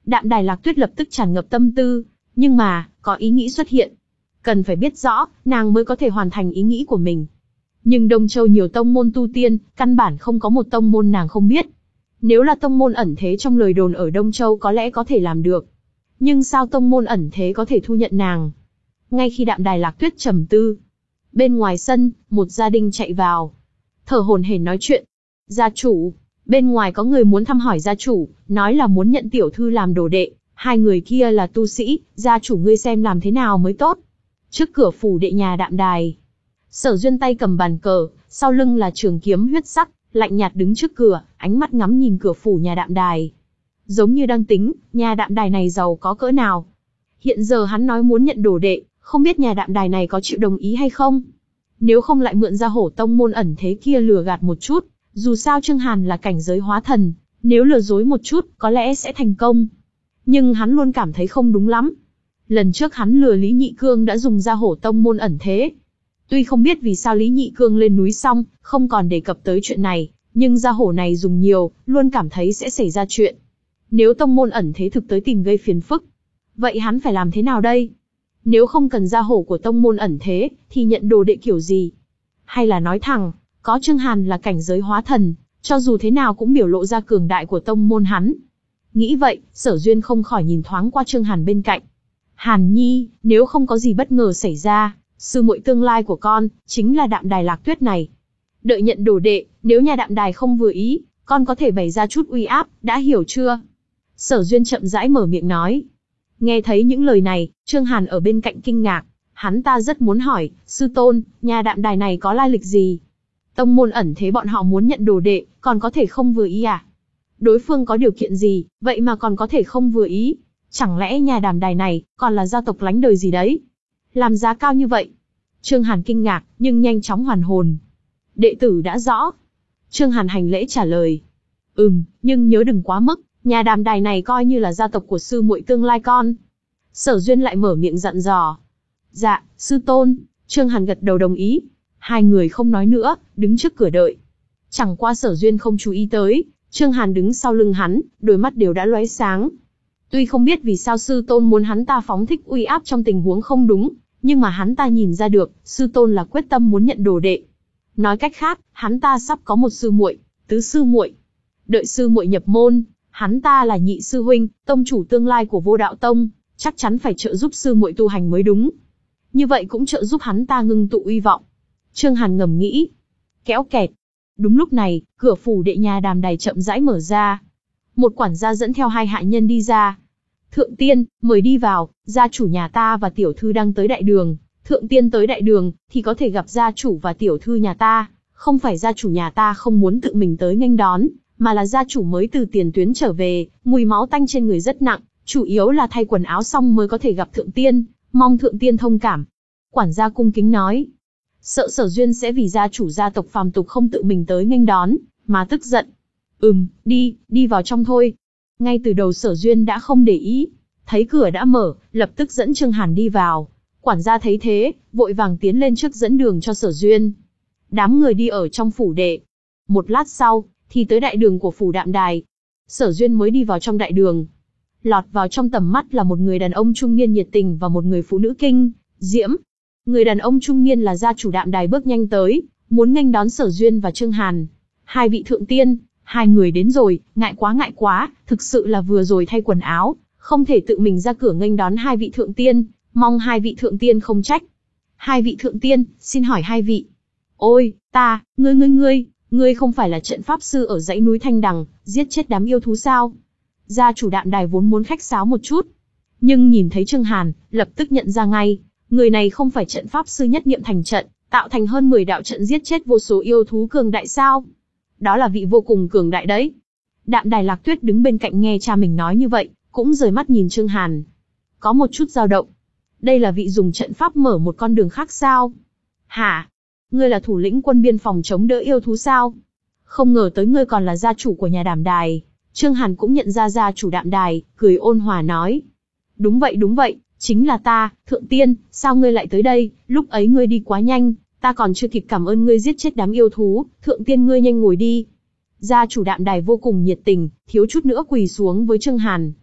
Đạm Đài Lạc Tuyết lập tức tràn ngập tâm tư, nhưng mà, có ý nghĩ xuất hiện. Cần phải biết rõ, nàng mới có thể hoàn thành ý nghĩ của mình. Nhưng Đông Châu nhiều tông môn tu tiên, căn bản không có một tông môn nàng không biết. Nếu là tông môn ẩn thế trong lời đồn ở Đông Châu có lẽ có thể làm được. Nhưng sao tông môn ẩn thế có thể thu nhận nàng? Ngay khi Đạm Đài Lạc Tuyết trầm tư, bên ngoài sân, một gia đình chạy vào. Thở hổn hển nói chuyện. Gia chủ, bên ngoài có người muốn thăm hỏi gia chủ, nói là muốn nhận tiểu thư làm đồ đệ. Hai người kia là tu sĩ, gia chủ ngươi xem làm thế nào mới tốt. Trước cửa phủ đệ nhà Đạm Đài, Sở Duyên tay cầm bàn cờ, sau lưng là trường kiếm huyết sắc, lạnh nhạt đứng trước cửa, ánh mắt ngắm nhìn cửa phủ nhà Đạm Đài. Giống như đang tính, nhà Đạm Đài này giàu có cỡ nào. Hiện giờ hắn nói muốn nhận đồ đệ, không biết nhà Đạm Đài này có chịu đồng ý hay không. Nếu không lại mượn ra hổ tông môn ẩn thế kia lừa gạt một chút, dù sao Trương Hàn là cảnh giới hóa thần, nếu lừa dối một chút, có lẽ sẽ thành công. Nhưng hắn luôn cảm thấy không đúng lắm. Lần trước hắn lừa Lý Nhị Cương đã dùng ra hổ tông môn ẩn thế. Tuy không biết vì sao Lý Nhị Cương lên núi xong, không còn đề cập tới chuyện này, nhưng ra hổ này dùng nhiều, luôn cảm thấy sẽ xảy ra chuyện. Nếu tông môn ẩn thế thực tới tìm gây phiền phức, vậy hắn phải làm thế nào đây? Nếu không cần ra hổ của tông môn ẩn thế, thì nhận đồ đệ kiểu gì? Hay là nói thẳng, có Trương Hàn là cảnh giới hóa thần, cho dù thế nào cũng biểu lộ ra cường đại của tông môn hắn. Nghĩ vậy, Sở Duyên không khỏi nhìn thoáng qua Trương Hàn bên cạnh. Hàn Nhi, nếu không có gì bất ngờ xảy ra, sư muội tương lai của con, chính là Đạm Đài Lạc Tuyết này. Đợi nhận đồ đệ, nếu nhà Đạm Đài không vừa ý, con có thể bày ra chút uy áp, đã hiểu chưa? Sở Duyên chậm rãi mở miệng nói. Nghe thấy những lời này, Trương Hàn ở bên cạnh kinh ngạc, hắn ta rất muốn hỏi, sư tôn, nhà Đạm Đài này có lai lịch gì? Tông môn ẩn thế bọn họ muốn nhận đồ đệ, còn có thể không vừa ý à? Đối phương có điều kiện gì, vậy mà còn có thể không vừa ý? Chẳng lẽ nhà Đạm Đài này, còn là gia tộc lánh đời gì đấy? Làm giá cao như vậy? Trương Hàn kinh ngạc, nhưng nhanh chóng hoàn hồn. Đệ tử đã rõ. Trương Hàn hành lễ trả lời. Ừm, nhưng nhớ đừng quá mức, nhà Đạm Đài này coi như là gia tộc của sư muội tương lai con. Sở Duyên lại mở miệng dặn dò. Dạ, sư tôn. Trương Hàn gật đầu đồng ý. Hai người không nói nữa, đứng trước cửa đợi. Chẳng qua Sở Duyên không chú ý tới, Trương Hàn đứng sau lưng hắn, đôi mắt đều đã lóe sáng. Tuy không biết vì sao sư tôn muốn hắn ta phóng thích uy áp trong tình huống không đúng, nhưng mà hắn ta nhìn ra được, sư tôn là quyết tâm muốn nhận đồ đệ. Nói cách khác, hắn ta sắp có một sư muội, tứ sư muội. Đợi sư muội nhập môn, hắn ta là nhị sư huynh, tông chủ tương lai của Vô Đạo Tông, chắc chắn phải trợ giúp sư muội tu hành mới đúng. Như vậy cũng trợ giúp hắn ta ngưng tụ uy vọng. Trương Hàn ngầm nghĩ. Kéo kẹt. Đúng lúc này, cửa phủ đệ nhà Đàm Đài chậm rãi mở ra. Một quản gia dẫn theo hai hạ nhân đi ra. Thượng tiên, mời đi vào, gia chủ nhà ta và tiểu thư đang tới đại đường. Thượng tiên tới đại đường, thì có thể gặp gia chủ và tiểu thư nhà ta. Không phải gia chủ nhà ta không muốn tự mình tới nghênh đón, mà là gia chủ mới từ tiền tuyến trở về, mùi máu tanh trên người rất nặng, chủ yếu là thay quần áo xong mới có thể gặp thượng tiên, mong thượng tiên thông cảm. Quản gia cung kính nói. Sợ Sở Duyên sẽ vì gia chủ gia tộc phàm tục không tự mình tới nghênh đón, mà tức giận. Ừm, đi, đi vào trong thôi. Ngay từ đầu Sở Duyên đã không để ý, thấy cửa đã mở, lập tức dẫn Trương Hàn đi vào. Quản gia thấy thế, vội vàng tiến lên trước dẫn đường cho Sở Duyên. Đám người đi ở trong phủ đệ. Một lát sau, thì tới đại đường của phủ Đạm Đài. Sở Duyên mới đi vào trong đại đường. Lọt vào trong tầm mắt là một người đàn ông trung niên nhiệt tình và một người phụ nữ kinh diễm. Người đàn ông trung niên là gia chủ Đạm Đài bước nhanh tới, muốn nghênh đón Sở Duyên và Trương Hàn. Hai vị thượng tiên, hai người đến rồi, ngại quá ngại quá, thực sự là vừa rồi thay quần áo, không thể tự mình ra cửa nghênh đón hai vị thượng tiên, mong hai vị thượng tiên không trách. Hai vị thượng tiên, xin hỏi hai vị. Ôi, ta, ngươi ngươi ngươi, ngươi không phải là trận pháp sư ở dãy núi Thanh Đằng, giết chết đám yêu thú sao? Gia chủ Đạm Đài vốn muốn khách sáo một chút, nhưng nhìn thấy Trương Hàn, lập tức nhận ra ngay, người này không phải trận pháp sư nhất niệm thành trận, tạo thành hơn mười đạo trận giết chết vô số yêu thú cường đại sao? Đó là vị vô cùng cường đại đấy. Đạm Đài Lạc Tuyết đứng bên cạnh nghe cha mình nói như vậy, cũng rời mắt nhìn Trương Hàn. Có một chút dao động. Đây là vị dùng trận pháp mở một con đường khác sao? Hả? Ngươi là thủ lĩnh quân biên phòng chống đỡ yêu thú sao? Không ngờ tới ngươi còn là gia chủ của nhà Đạm Đài. Trương Hàn cũng nhận ra gia chủ Đạm Đài, cười ôn hòa nói. Đúng vậy đúng vậy, chính là ta, thượng tiên, sao ngươi lại tới đây, lúc ấy ngươi đi quá nhanh, ta còn chưa kịp cảm ơn ngươi giết chết đám yêu thú, thượng tiên ngươi nhanh ngồi đi. Gia chủ Đạm Đài vô cùng nhiệt tình, thiếu chút nữa quỳ xuống với Trương Hàn.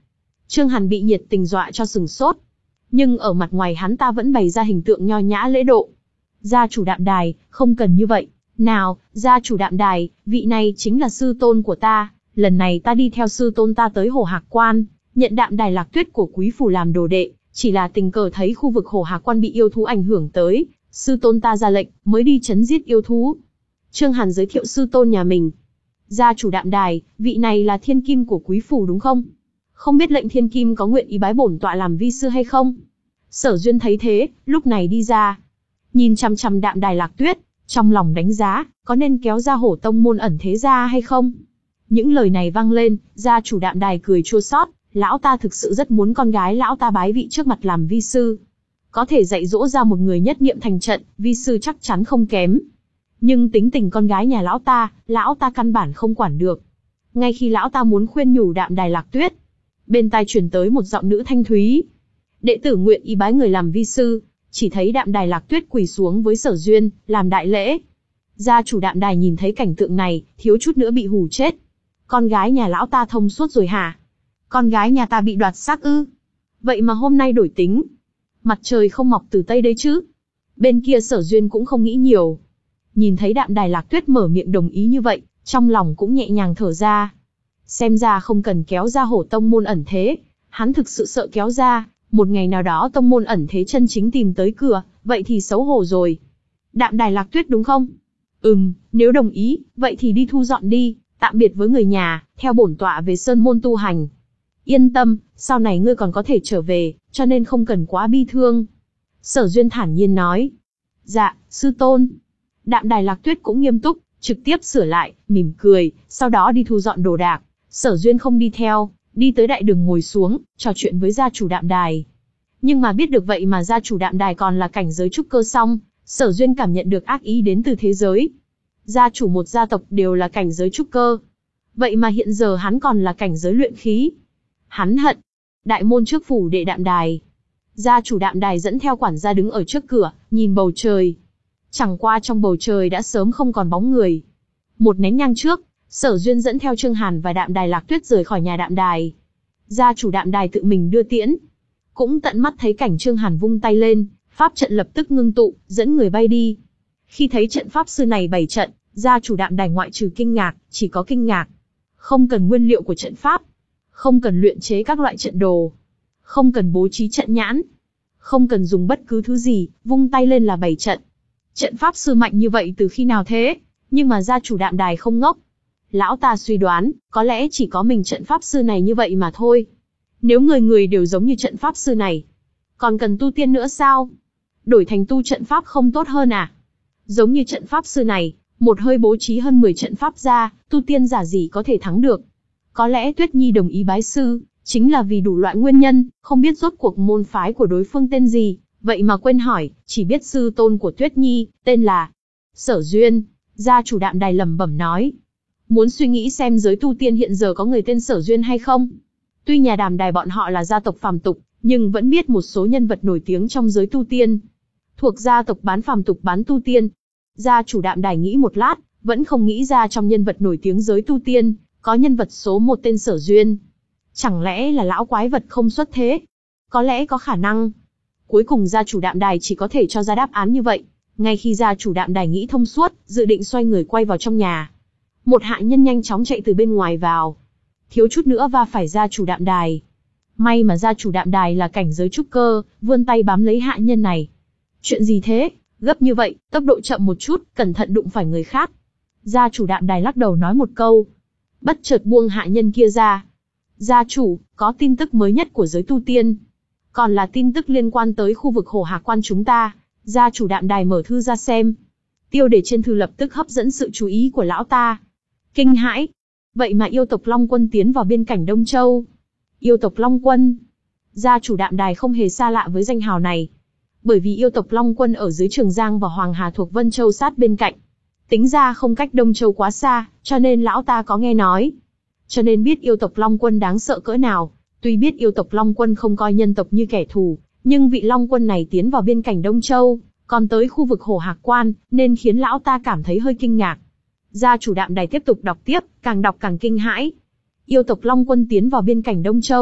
Trương Hàn bị nhiệt tình dọa cho sừng sốt. Nhưng ở mặt ngoài hắn ta vẫn bày ra hình tượng nho nhã lễ độ. Gia chủ Đạm Đài, không cần như vậy. Nào, gia chủ Đạm Đài, vị này chính là sư tôn của ta. Lần này ta đi theo sư tôn ta tới Hồ Hạc Quan, nhận Đạm Đài Lạc Tuyết của quý phủ làm đồ đệ. Chỉ là tình cờ thấy khu vực Hồ Hạc Quan bị yêu thú ảnh hưởng tới. Sư tôn ta ra lệnh, mới đi trấn giết yêu thú. Trương Hàn giới thiệu sư tôn nhà mình. Gia chủ Đạm Đài, vị này là thiên kim của quý phủ đúng không? Không biết lệnh thiên kim có nguyện ý bái bổn tọa làm vi sư hay không? Sở Duyên thấy thế, lúc này đi ra. Nhìn chằm chằm Đạm Đài Lạc Tuyết, trong lòng đánh giá, có nên kéo ra Hổ Tông môn ẩn thế ra hay không? Những lời này vang lên, gia chủ Đạm Đài cười chua xót, lão ta thực sự rất muốn con gái lão ta bái vị trước mặt làm vi sư. Có thể dạy dỗ ra một người nhất niệm thành trận, vi sư chắc chắn không kém. Nhưng tính tình con gái nhà lão ta, lão ta căn bản không quản được. Ngay khi lão ta muốn khuyên nhủ Đạm Đài Lạc Tuyết, bên tai truyền tới một giọng nữ thanh thúy. Đệ tử nguyện ý bái người làm vi sư. Chỉ thấy Đạm Đài Lạc Tuyết quỳ xuống với Sở Duyên, làm đại lễ. Gia chủ Đạm Đài nhìn thấy cảnh tượng này, thiếu chút nữa bị hù chết. Con gái nhà lão ta thông suốt rồi hả? Con gái nhà ta bị đoạt xác ư? Vậy mà hôm nay đổi tính. Mặt trời không mọc từ tây đấy chứ. Bên kia Sở Duyên cũng không nghĩ nhiều. Nhìn thấy Đạm Đài Lạc Tuyết mở miệng đồng ý như vậy, trong lòng cũng nhẹ nhàng thở ra. Xem ra không cần kéo ra Hổ Tông môn ẩn thế. Hắn thực sự sợ kéo ra, một ngày nào đó tông môn ẩn thế chân chính tìm tới cửa, vậy thì xấu hổ rồi. Đạm Đài Lạc Tuyết đúng không? Ừm, nếu đồng ý, vậy thì đi thu dọn đi, tạm biệt với người nhà, theo bổn tọa về sơn môn tu hành. Yên tâm, sau này ngươi còn có thể trở về, cho nên không cần quá bi thương. Sở Duyên thản nhiên nói. Dạ, sư tôn. Đạm Đài Lạc Tuyết cũng nghiêm túc, trực tiếp sửa lại, mỉm cười, sau đó đi thu dọn đồ đạc. Sở Duyên không đi theo, đi tới đại đường ngồi xuống, trò chuyện với gia chủ Đạm Đài. Nhưng mà biết được vậy mà gia chủ Đạm Đài còn là cảnh giới trúc cơ xong, Sở Duyên cảm nhận được ác ý đến từ thế giới. Gia chủ một gia tộc đều là cảnh giới trúc cơ. Vậy mà hiện giờ hắn còn là cảnh giới luyện khí. Hắn hận. Đại môn trước phủ đệ Đạm Đài. Gia chủ Đạm Đài dẫn theo quản gia đứng ở trước cửa, nhìn bầu trời. Chẳng qua trong bầu trời đã sớm không còn bóng người. Một nén nhang trước, Sở Duyên dẫn theo Trương Hàn và Đạm Đài Lạc Tuyết rời khỏi nhà Đạm Đài. Gia chủ Đạm Đài tự mình đưa tiễn. Cũng tận mắt thấy cảnh Trương Hàn vung tay lên, pháp trận lập tức ngưng tụ, dẫn người bay đi. Khi thấy trận pháp sư này bày trận, gia chủ Đạm Đài ngoại trừ kinh ngạc, chỉ có kinh ngạc. Không cần nguyên liệu của trận pháp. Không cần luyện chế các loại trận đồ. Không cần bố trí trận nhãn. Không cần dùng bất cứ thứ gì, vung tay lên là bày trận. Trận pháp sư mạnh như vậy từ khi nào thế? Nhưng mà gia chủ Đạm Đài không ngốc. Lão ta suy đoán, có lẽ chỉ có mình trận pháp sư này như vậy mà thôi. Nếu người người đều giống như trận pháp sư này, còn cần tu tiên nữa sao? Đổi thành tu trận pháp không tốt hơn à? Giống như trận pháp sư này, một hơi bố trí hơn mười trận pháp ra, tu tiên giả gì có thể thắng được. Có lẽ Tuyết Nhi đồng ý bái sư, chính là vì đủ loại nguyên nhân, không biết rốt cuộc môn phái của đối phương tên gì, vậy mà quên hỏi, chỉ biết sư tôn của Tuyết Nhi, tên là Sở Duyên. Gia chủ Đạm Đài lẩm bẩm nói. Muốn suy nghĩ xem giới tu tiên hiện giờ có người tên Sở Duyên hay không? Tuy nhà Đạm Đài bọn họ là gia tộc phàm tục, nhưng vẫn biết một số nhân vật nổi tiếng trong giới tu tiên. Thuộc gia tộc bán phàm tục bán tu tiên. Gia chủ Đạm Đài nghĩ một lát, vẫn không nghĩ ra trong nhân vật nổi tiếng giới tu tiên, có nhân vật số một tên Sở Duyên. Chẳng lẽ là lão quái vật không xuất thế? Có lẽ có khả năng. Cuối cùng gia chủ Đạm Đài chỉ có thể cho ra đáp án như vậy. Ngay khi gia chủ Đạm Đài nghĩ thông suốt, dự định xoay người quay vào trong nhà. Một hạ nhân nhanh chóng chạy từ bên ngoài vào. Thiếu chút nữa va phải gia chủ Đạm Đài. May mà gia chủ Đạm Đài là cảnh giới trúc cơ, vươn tay bám lấy hạ nhân này. Chuyện gì thế? Gấp như vậy, tốc độ chậm một chút, cẩn thận đụng phải người khác. Gia chủ Đạm Đài lắc đầu nói một câu. Bất chợt buông hạ nhân kia ra. Gia chủ, có tin tức mới nhất của giới tu tiên. Còn là tin tức liên quan tới khu vực Hồ Hạc Quan chúng ta. Gia chủ Đạm Đài mở thư ra xem. Tiêu đề trên thư lập tức hấp dẫn sự chú ý của lão ta. Kinh hãi. Vậy mà yêu tộc Long Quân tiến vào biên cảnh Đông Châu. Yêu tộc Long Quân. Gia chủ Đạm Đài không hề xa lạ với danh hào này. Bởi vì yêu tộc Long Quân ở dưới Trường Giang và Hoàng Hà thuộc Vân Châu sát bên cạnh. Tính ra không cách Đông Châu quá xa, cho nên lão ta có nghe nói. Cho nên biết yêu tộc Long Quân đáng sợ cỡ nào. Tuy biết yêu tộc Long Quân không coi nhân tộc như kẻ thù, nhưng vị Long Quân này tiến vào biên cảnh Đông Châu, còn tới khu vực Hồ Hạc Quan, nên khiến lão ta cảm thấy hơi kinh ngạc. Gia chủ Đạm Đài tiếp tục đọc tiếp, càng đọc càng kinh hãi. Yêu tộc Long Quân tiến vào biên cảnh Đông Châu,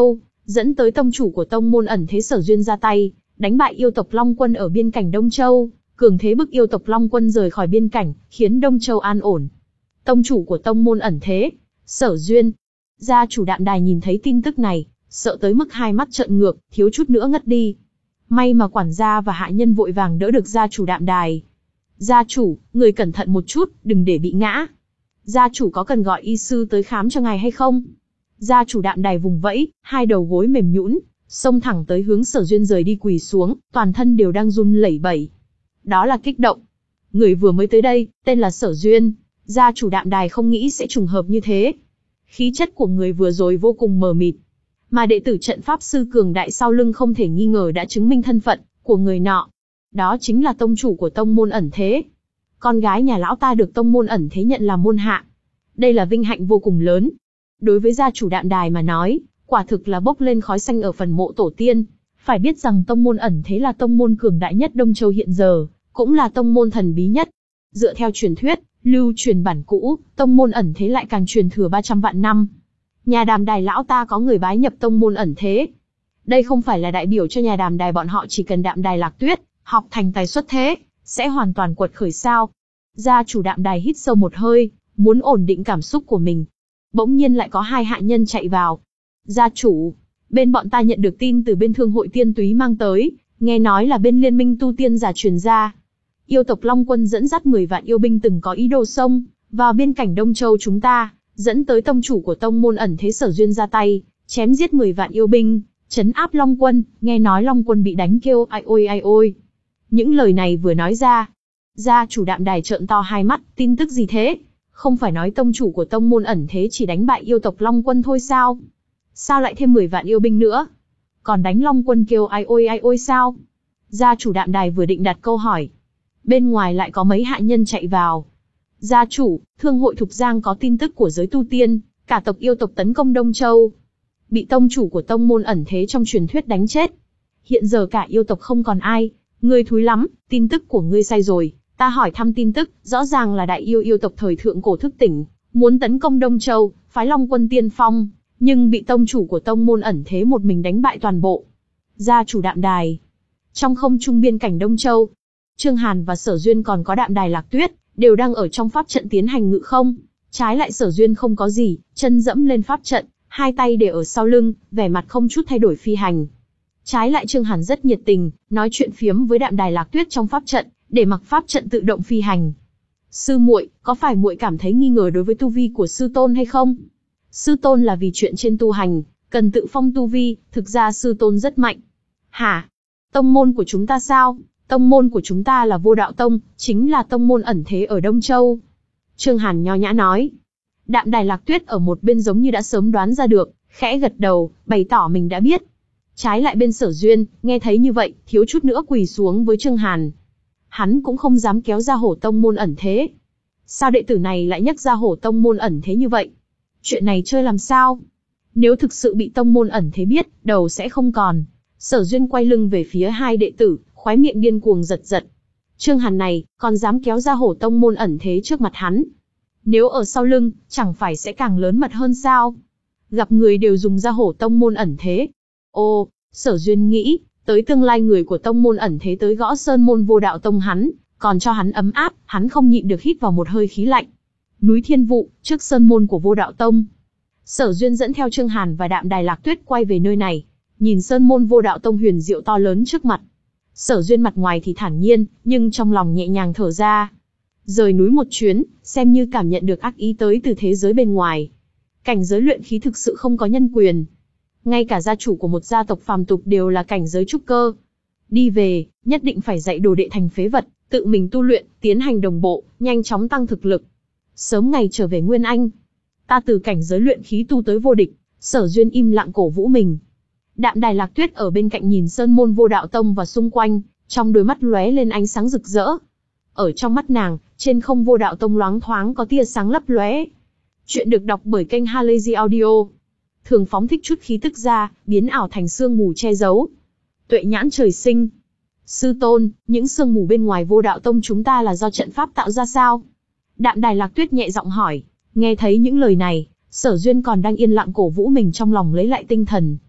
dẫn tới tông chủ của tông môn ẩn thế Sở Duyên ra tay, đánh bại yêu tộc Long Quân ở biên cảnh Đông Châu, cường thế bức yêu tộc Long Quân rời khỏi biên cảnh, khiến Đông Châu an ổn. Tông chủ của tông môn ẩn thế, Sở Duyên. Gia chủ Đạm Đài nhìn thấy tin tức này, sợ tới mức hai mắt trợn ngược, thiếu chút nữa ngất đi. May mà quản gia và hạ nhân vội vàng đỡ được gia chủ Đạm Đài. Gia chủ, người cẩn thận một chút, đừng để bị ngã. Gia chủ có cần gọi y sư tới khám cho ngài hay không? Gia chủ Đạm Đài vùng vẫy, hai đầu gối mềm nhũn, xông thẳng tới hướng Sở Duyên rời đi quỳ xuống, toàn thân đều đang run lẩy bẩy. Đó là kích động. Người vừa mới tới đây, tên là Sở Duyên. Gia chủ Đạm Đài không nghĩ sẽ trùng hợp như thế. Khí chất của người vừa rồi vô cùng mờ mịt. Mà đệ tử trận pháp sư cường đại sau lưng không thể nghi ngờ đã chứng minh thân phận của người nọ. Đó chính là tông chủ của tông môn ẩn thế. Con gái nhà lão ta được tông môn ẩn thế nhận làm môn hạ. Đây là vinh hạnh vô cùng lớn. Đối với gia chủ Đạm Đài mà nói, quả thực là bốc lên khói xanh ở phần mộ tổ tiên. Phải biết rằng tông môn ẩn thế là tông môn cường đại nhất Đông Châu hiện giờ, cũng là tông môn thần bí nhất. Dựa theo truyền thuyết, lưu truyền bản cũ, tông môn ẩn thế lại càng truyền thừa ba trăm vạn năm. Nhà Đàm Đài lão ta có người bái nhập tông môn ẩn thế. Đây không phải là đại biểu cho nhà Đàm Đài bọn họ chỉ cần Đạm Đài Lạc Tuyết học thành tài xuất thế, sẽ hoàn toàn quật khởi sao? Gia chủ Đạm Đài hít sâu một hơi, muốn ổn định cảm xúc của mình. Bỗng nhiên lại có hai hạ nhân chạy vào. Gia chủ, bên bọn ta nhận được tin từ bên thương hội tiên túy mang tới, nghe nói là bên liên minh tu tiên giả truyền ra. Yêu tộc Long Quân dẫn dắt mười vạn yêu binh từng có ý đồ xông vào biên cảnh Đông Châu chúng ta, dẫn tới tông chủ của tông môn ẩn thế Sở Duyên ra tay, chém giết mười vạn yêu binh, trấn áp Long Quân, nghe nói Long Quân bị đánh kêu ai ôi ai ôi. Những lời này vừa nói ra, gia chủ Đạm Đài trợn to hai mắt, tin tức gì thế? Không phải nói tông chủ của tông môn ẩn thế chỉ đánh bại yêu tộc Long Quân thôi sao? Sao lại thêm mười vạn yêu binh nữa? Còn đánh Long Quân kêu ai ôi ai ôi sao? Gia chủ Đạm Đài vừa định đặt câu hỏi, bên ngoài lại có mấy hạ nhân chạy vào. Gia chủ, thương hội Thục Giang có tin tức của giới tu tiên, cả tộc yêu tộc tấn công Đông Châu. Bị tông chủ của tông môn ẩn thế trong truyền thuyết đánh chết. Hiện giờ cả yêu tộc không còn ai, ngươi thúi lắm, tin tức của ngươi sai rồi. Ta hỏi thăm tin tức, rõ ràng là đại yêu yêu tộc thời thượng cổ thức tỉnh, muốn tấn công Đông Châu, phái Long Quân tiên phong, nhưng bị tông chủ của tông môn ẩn thế một mình đánh bại toàn bộ. Gia chủ Đạm Đài. Trong không trung biên cảnh Đông Châu, Trương Hàn và Sở Duyên còn có Đạm Đài Lạc Tuyết, đều đang ở trong pháp trận tiến hành ngự không. Trái lại Sở Duyên không có gì, chân dẫm lên pháp trận, hai tay để ở sau lưng, vẻ mặt không chút thay đổi phi hành. Trái lại Trương Hàn rất nhiệt tình, nói chuyện phiếm với Đạm Đài Lạc Tuyết trong pháp trận, để mặc pháp trận tự động phi hành. Sư muội, có phải muội cảm thấy nghi ngờ đối với tu vi của sư tôn hay không? Sư tôn là vì chuyện trên tu hành, cần tự phong tu vi, thực ra sư tôn rất mạnh. Hả? Tông môn của chúng ta sao? Tông môn của chúng ta là Vô Đạo Tông, chính là tông môn ẩn thế ở Đông Châu. Trương Hàn nho nhã nói. Đạm Đài Lạc Tuyết ở một bên giống như đã sớm đoán ra được, khẽ gật đầu, bày tỏ mình đã biết. Trái lại bên Sở Duyên, nghe thấy như vậy, thiếu chút nữa quỳ xuống với Trương Hàn. Hắn cũng không dám kéo ra hổ tông môn ẩn thế. Sao đệ tử này lại nhắc ra hổ tông môn ẩn thế như vậy? Chuyện này chơi làm sao? Nếu thực sự bị tông môn ẩn thế biết, đầu sẽ không còn. Sở Duyên quay lưng về phía hai đệ tử, khóe miệng điên cuồng giật giật. Trương Hàn này, còn dám kéo ra hổ tông môn ẩn thế trước mặt hắn. Nếu ở sau lưng, chẳng phải sẽ càng lớn mật hơn sao? Gặp người đều dùng ra hổ tông môn ẩn thế. Ô, Sở Duyên nghĩ, tới tương lai người của tông môn ẩn thế tới gõ sơn môn Vô Đạo Tông hắn, còn cho hắn ấm áp, hắn không nhịn được hít vào một hơi khí lạnh. Núi Thiên Vụ, trước sơn môn của Vô Đạo Tông. Sở Duyên dẫn theo Trương Hàn và Đạm Đài Lạc Tuyết quay về nơi này, nhìn sơn môn Vô Đạo Tông huyền diệu to lớn trước mặt. Sở Duyên mặt ngoài thì thản nhiên, nhưng trong lòng nhẹ nhàng thở ra. Rời núi một chuyến, xem như cảm nhận được ác ý tới từ thế giới bên ngoài. Cảnh giới luyện khí thực sự không có nhân quyền. Ngay cả gia chủ của một gia tộc phàm tục đều là cảnh giới trúc cơ. Đi về, nhất định phải dạy đồ đệ thành phế vật, tự mình tu luyện, tiến hành đồng bộ, nhanh chóng tăng thực lực. Sớm ngày trở về Nguyên Anh. Ta từ cảnh giới luyện khí tu tới vô địch. Sở Duyên im lặng cổ vũ mình. Đạm Đài Lạc Tuyết ở bên cạnh nhìn sơn môn Vô Đạo Tông và xung quanh, trong đôi mắt lóe lên ánh sáng rực rỡ. Ở trong mắt nàng, trên không Vô Đạo Tông loáng thoáng có tia sáng lấp lóe. Chuyện được đọc bởi kênh Halazy Audio. Thường phóng thích chút khí tức ra, biến ảo thành sương mù che giấu. Tuệ nhãn trời sinh. Sư tôn, những sương mù bên ngoài Vô Đạo Tông chúng ta là do trận pháp tạo ra sao? Đạm Đài Lạc Tuyết nhẹ giọng hỏi. Nghe thấy những lời này, Sở Duyên còn đang yên lặng cổ vũ mình trong lòng lấy lại tinh thần.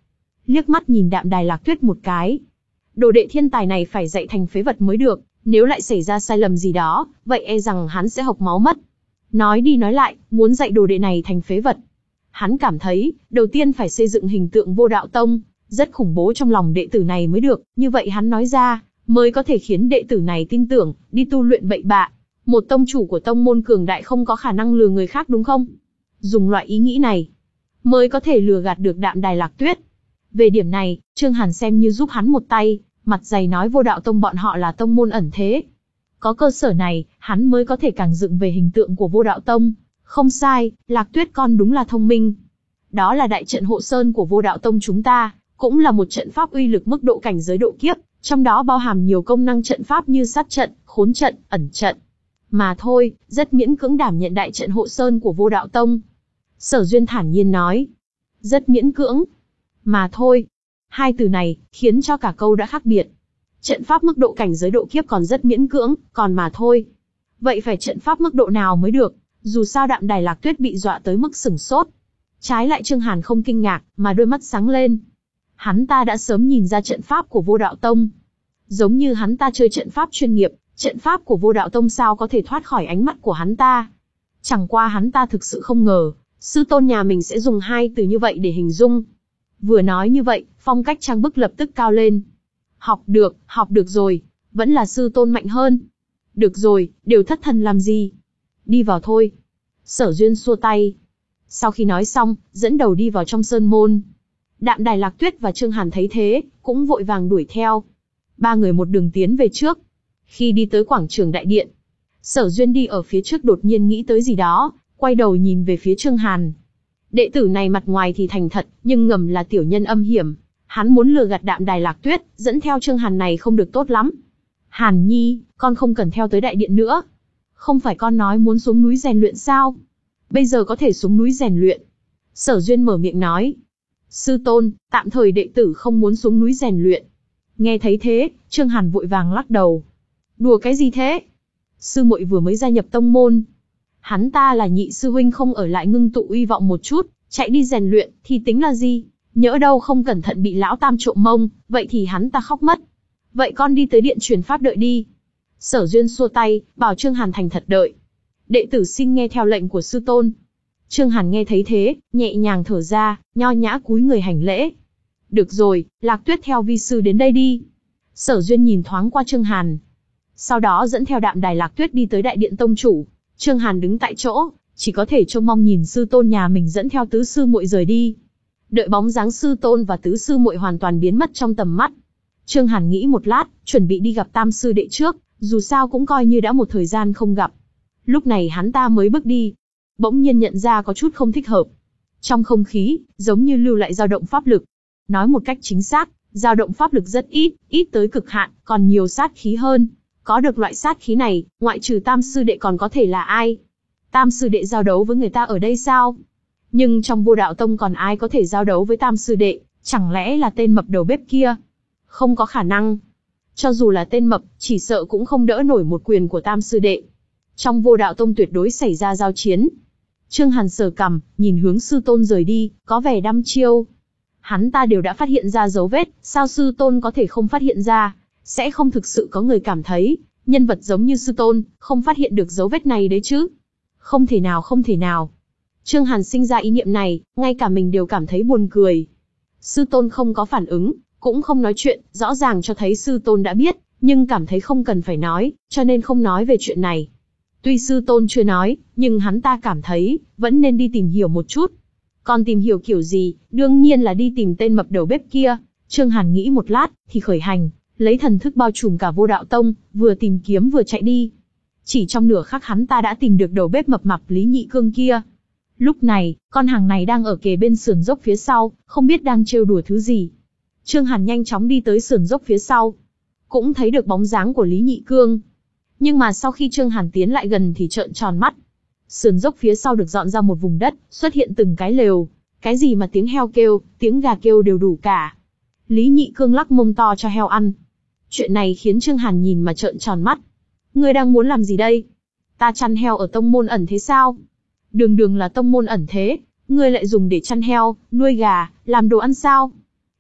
liếc mắt nhìn Đạm Đài Lạc Tuyết một cái. Đồ đệ thiên tài này phải dạy thành phế vật mới được, nếu lại xảy ra sai lầm gì đó, vậy e rằng hắn sẽ hộc máu mất. Nói đi nói lại, muốn dạy đồ đệ này thành phế vật. Hắn cảm thấy, đầu tiên phải xây dựng hình tượng Vô Đạo Tông, rất khủng bố trong lòng đệ tử này mới được, như vậy hắn nói ra, mới có thể khiến đệ tử này tin tưởng, đi tu luyện bậy bạ. Một tông chủ của tông môn cường đại không có khả năng lừa người khác đúng không? Dùng loại ý nghĩ này, mới có thể lừa gạt được Đạm Đài Lạc Tuyết. Về điểm này, Trương Hàn xem như giúp hắn một tay, mặt dày nói Vô Đạo Tông bọn họ là tông môn ẩn thế. Có cơ sở này, hắn mới có thể càng dựng về hình tượng của Vô Đạo Tông. Không sai, Lạc Tuyết con đúng là thông minh. Đó là đại trận hộ sơn của Vô Đạo Tông chúng ta, cũng là một trận pháp uy lực mức độ cảnh giới độ kiếp, trong đó bao hàm nhiều công năng trận pháp như sát trận, khốn trận, ẩn trận. Mà thôi, rất miễn cưỡng đảm nhận đại trận hộ sơn của Vô Đạo Tông. Sở Duyên thản nhiên nói. Rất miễn cưỡng. Mà thôi. Hai từ này, khiến cho cả câu đã khác biệt. Trận pháp mức độ cảnh giới độ kiếp còn rất miễn cưỡng, còn mà thôi. Vậy phải trận pháp mức độ nào mới được, dù sao Đạm Đài Lạc Tuyết bị dọa tới mức sửng sốt. Trái lại Trương Hàn không kinh ngạc, mà đôi mắt sáng lên. Hắn ta đã sớm nhìn ra trận pháp của Vô Đạo Tông. Giống như hắn ta chơi trận pháp chuyên nghiệp, trận pháp của Vô Đạo Tông sao có thể thoát khỏi ánh mắt của hắn ta. Chẳng qua hắn ta thực sự không ngờ, sư tôn nhà mình sẽ dùng hai từ như vậy để hình dung. Vừa nói như vậy, phong cách trang bức lập tức cao lên. Học được, học được rồi, vẫn là sư tôn mạnh hơn. Được rồi, đều thất thần làm gì? Đi vào thôi. Sở Duyên xua tay. Sau khi nói xong, dẫn đầu đi vào trong sơn môn. Đạm Đài Lạc Tuyết và Trương Hàn thấy thế, cũng vội vàng đuổi theo. Ba người một đường tiến về trước. Khi đi tới quảng trường đại điện, Sở Duyên đi ở phía trước đột nhiên nghĩ tới gì đó, quay đầu nhìn về phía Trương Hàn. Đệ tử này mặt ngoài thì thành thật, nhưng ngầm là tiểu nhân âm hiểm. Hắn muốn lừa gạt Đạm Đài Lạc Tuyết, dẫn theo Trương Hàn này không được tốt lắm. Hàn Nhi, con không cần theo tới đại điện nữa. Không phải con nói muốn xuống núi rèn luyện sao? Bây giờ có thể xuống núi rèn luyện. Sở Duyên mở miệng nói. Sư tôn, tạm thời đệ tử không muốn xuống núi rèn luyện. Nghe thấy thế, Trương Hàn vội vàng lắc đầu. Đùa cái gì thế? Sư muội vừa mới gia nhập tông môn. Hắn ta là nhị sư huynh không ở lại ngưng tụ uy vọng một chút, chạy đi rèn luyện, thì tính là gì? Nhỡ đâu không cẩn thận bị lão tam trộm mông, vậy thì hắn ta khóc mất. Vậy con đi tới điện truyền pháp đợi đi. Sở Duyên xua tay, bảo Trương Hàn thành thật đợi. Đệ tử xin nghe theo lệnh của sư tôn. Trương Hàn nghe thấy thế, nhẹ nhàng thở ra, nho nhã cúi người hành lễ. Được rồi, Lạc Tuyết theo vi sư đến đây đi. Sở Duyên nhìn thoáng qua Trương Hàn. Sau đó dẫn theo Đạm Đài Lạc Tuyết đi tới đại điện tông chủ. Trương Hàn đứng tại chỗ, chỉ có thể trông mong nhìn sư tôn nhà mình dẫn theo tứ sư muội rời đi. Đợi bóng dáng sư tôn và tứ sư muội hoàn toàn biến mất trong tầm mắt. Trương Hàn nghĩ một lát, chuẩn bị đi gặp tam sư đệ trước, dù sao cũng coi như đã một thời gian không gặp. Lúc này hắn ta mới bước đi, bỗng nhiên nhận ra có chút không thích hợp. Trong không khí, giống như lưu lại dao động pháp lực. Nói một cách chính xác, dao động pháp lực rất ít, ít tới cực hạn, còn nhiều sát khí hơn. Có được loại sát khí này, ngoại trừ tam sư đệ còn có thể là ai? Tam sư đệ giao đấu với người ta ở đây sao? Nhưng trong Vô Đạo Tông còn ai có thể giao đấu với tam sư đệ, chẳng lẽ là tên mập đầu bếp kia? Không có khả năng. Cho dù là tên mập, chỉ sợ cũng không đỡ nổi một quyền của tam sư đệ. Trong Vô Đạo Tông tuyệt đối xảy ra giao chiến. Trương Hàn sờ cằm, nhìn hướng sư tôn rời đi, có vẻ đăm chiêu. Hắn ta đều đã phát hiện ra dấu vết, sao sư tôn có thể không phát hiện ra? Sẽ không thực sự có người cảm thấy, nhân vật giống như sư tôn, không phát hiện được dấu vết này đấy chứ? Không thể nào không thể nào. Trương Hàn sinh ra ý niệm này, ngay cả mình đều cảm thấy buồn cười. Sư tôn không có phản ứng, cũng không nói chuyện, rõ ràng cho thấy sư tôn đã biết, nhưng cảm thấy không cần phải nói, cho nên không nói về chuyện này. Tuy sư tôn chưa nói, nhưng hắn ta cảm thấy, vẫn nên đi tìm hiểu một chút. Còn tìm hiểu kiểu gì, đương nhiên là đi tìm tên mập đầu bếp kia. Trương Hàn nghĩ một lát, thì khởi hành, lấy thần thức bao trùm cả Vô Đạo Tông, vừa tìm kiếm vừa chạy đi. Chỉ trong nửa khắc hắn ta đã tìm được đầu bếp mập mạp Lý Nhị Cương kia. Lúc này, con hàng này đang ở kề bên sườn dốc phía sau, không biết đang trêu đùa thứ gì. Trương Hàn nhanh chóng đi tới sườn dốc phía sau, cũng thấy được bóng dáng của Lý Nhị Cương. Nhưng mà sau khi Trương Hàn tiến lại gần thì trợn tròn mắt. Sườn dốc phía sau được dọn ra một vùng đất, xuất hiện từng cái lều. Cái gì mà tiếng heo kêu, tiếng gà kêu đều đủ cả. Lý Nhị Cương lắc mông to cho heo ăn. Chuyện này khiến Trương Hàn nhìn mà trợn tròn mắt. Ngươi đang muốn làm gì đây? Ta chăn heo ở tông môn ẩn thế sao? Đường đường là tông môn ẩn thế, ngươi lại dùng để chăn heo, nuôi gà, làm đồ ăn sao?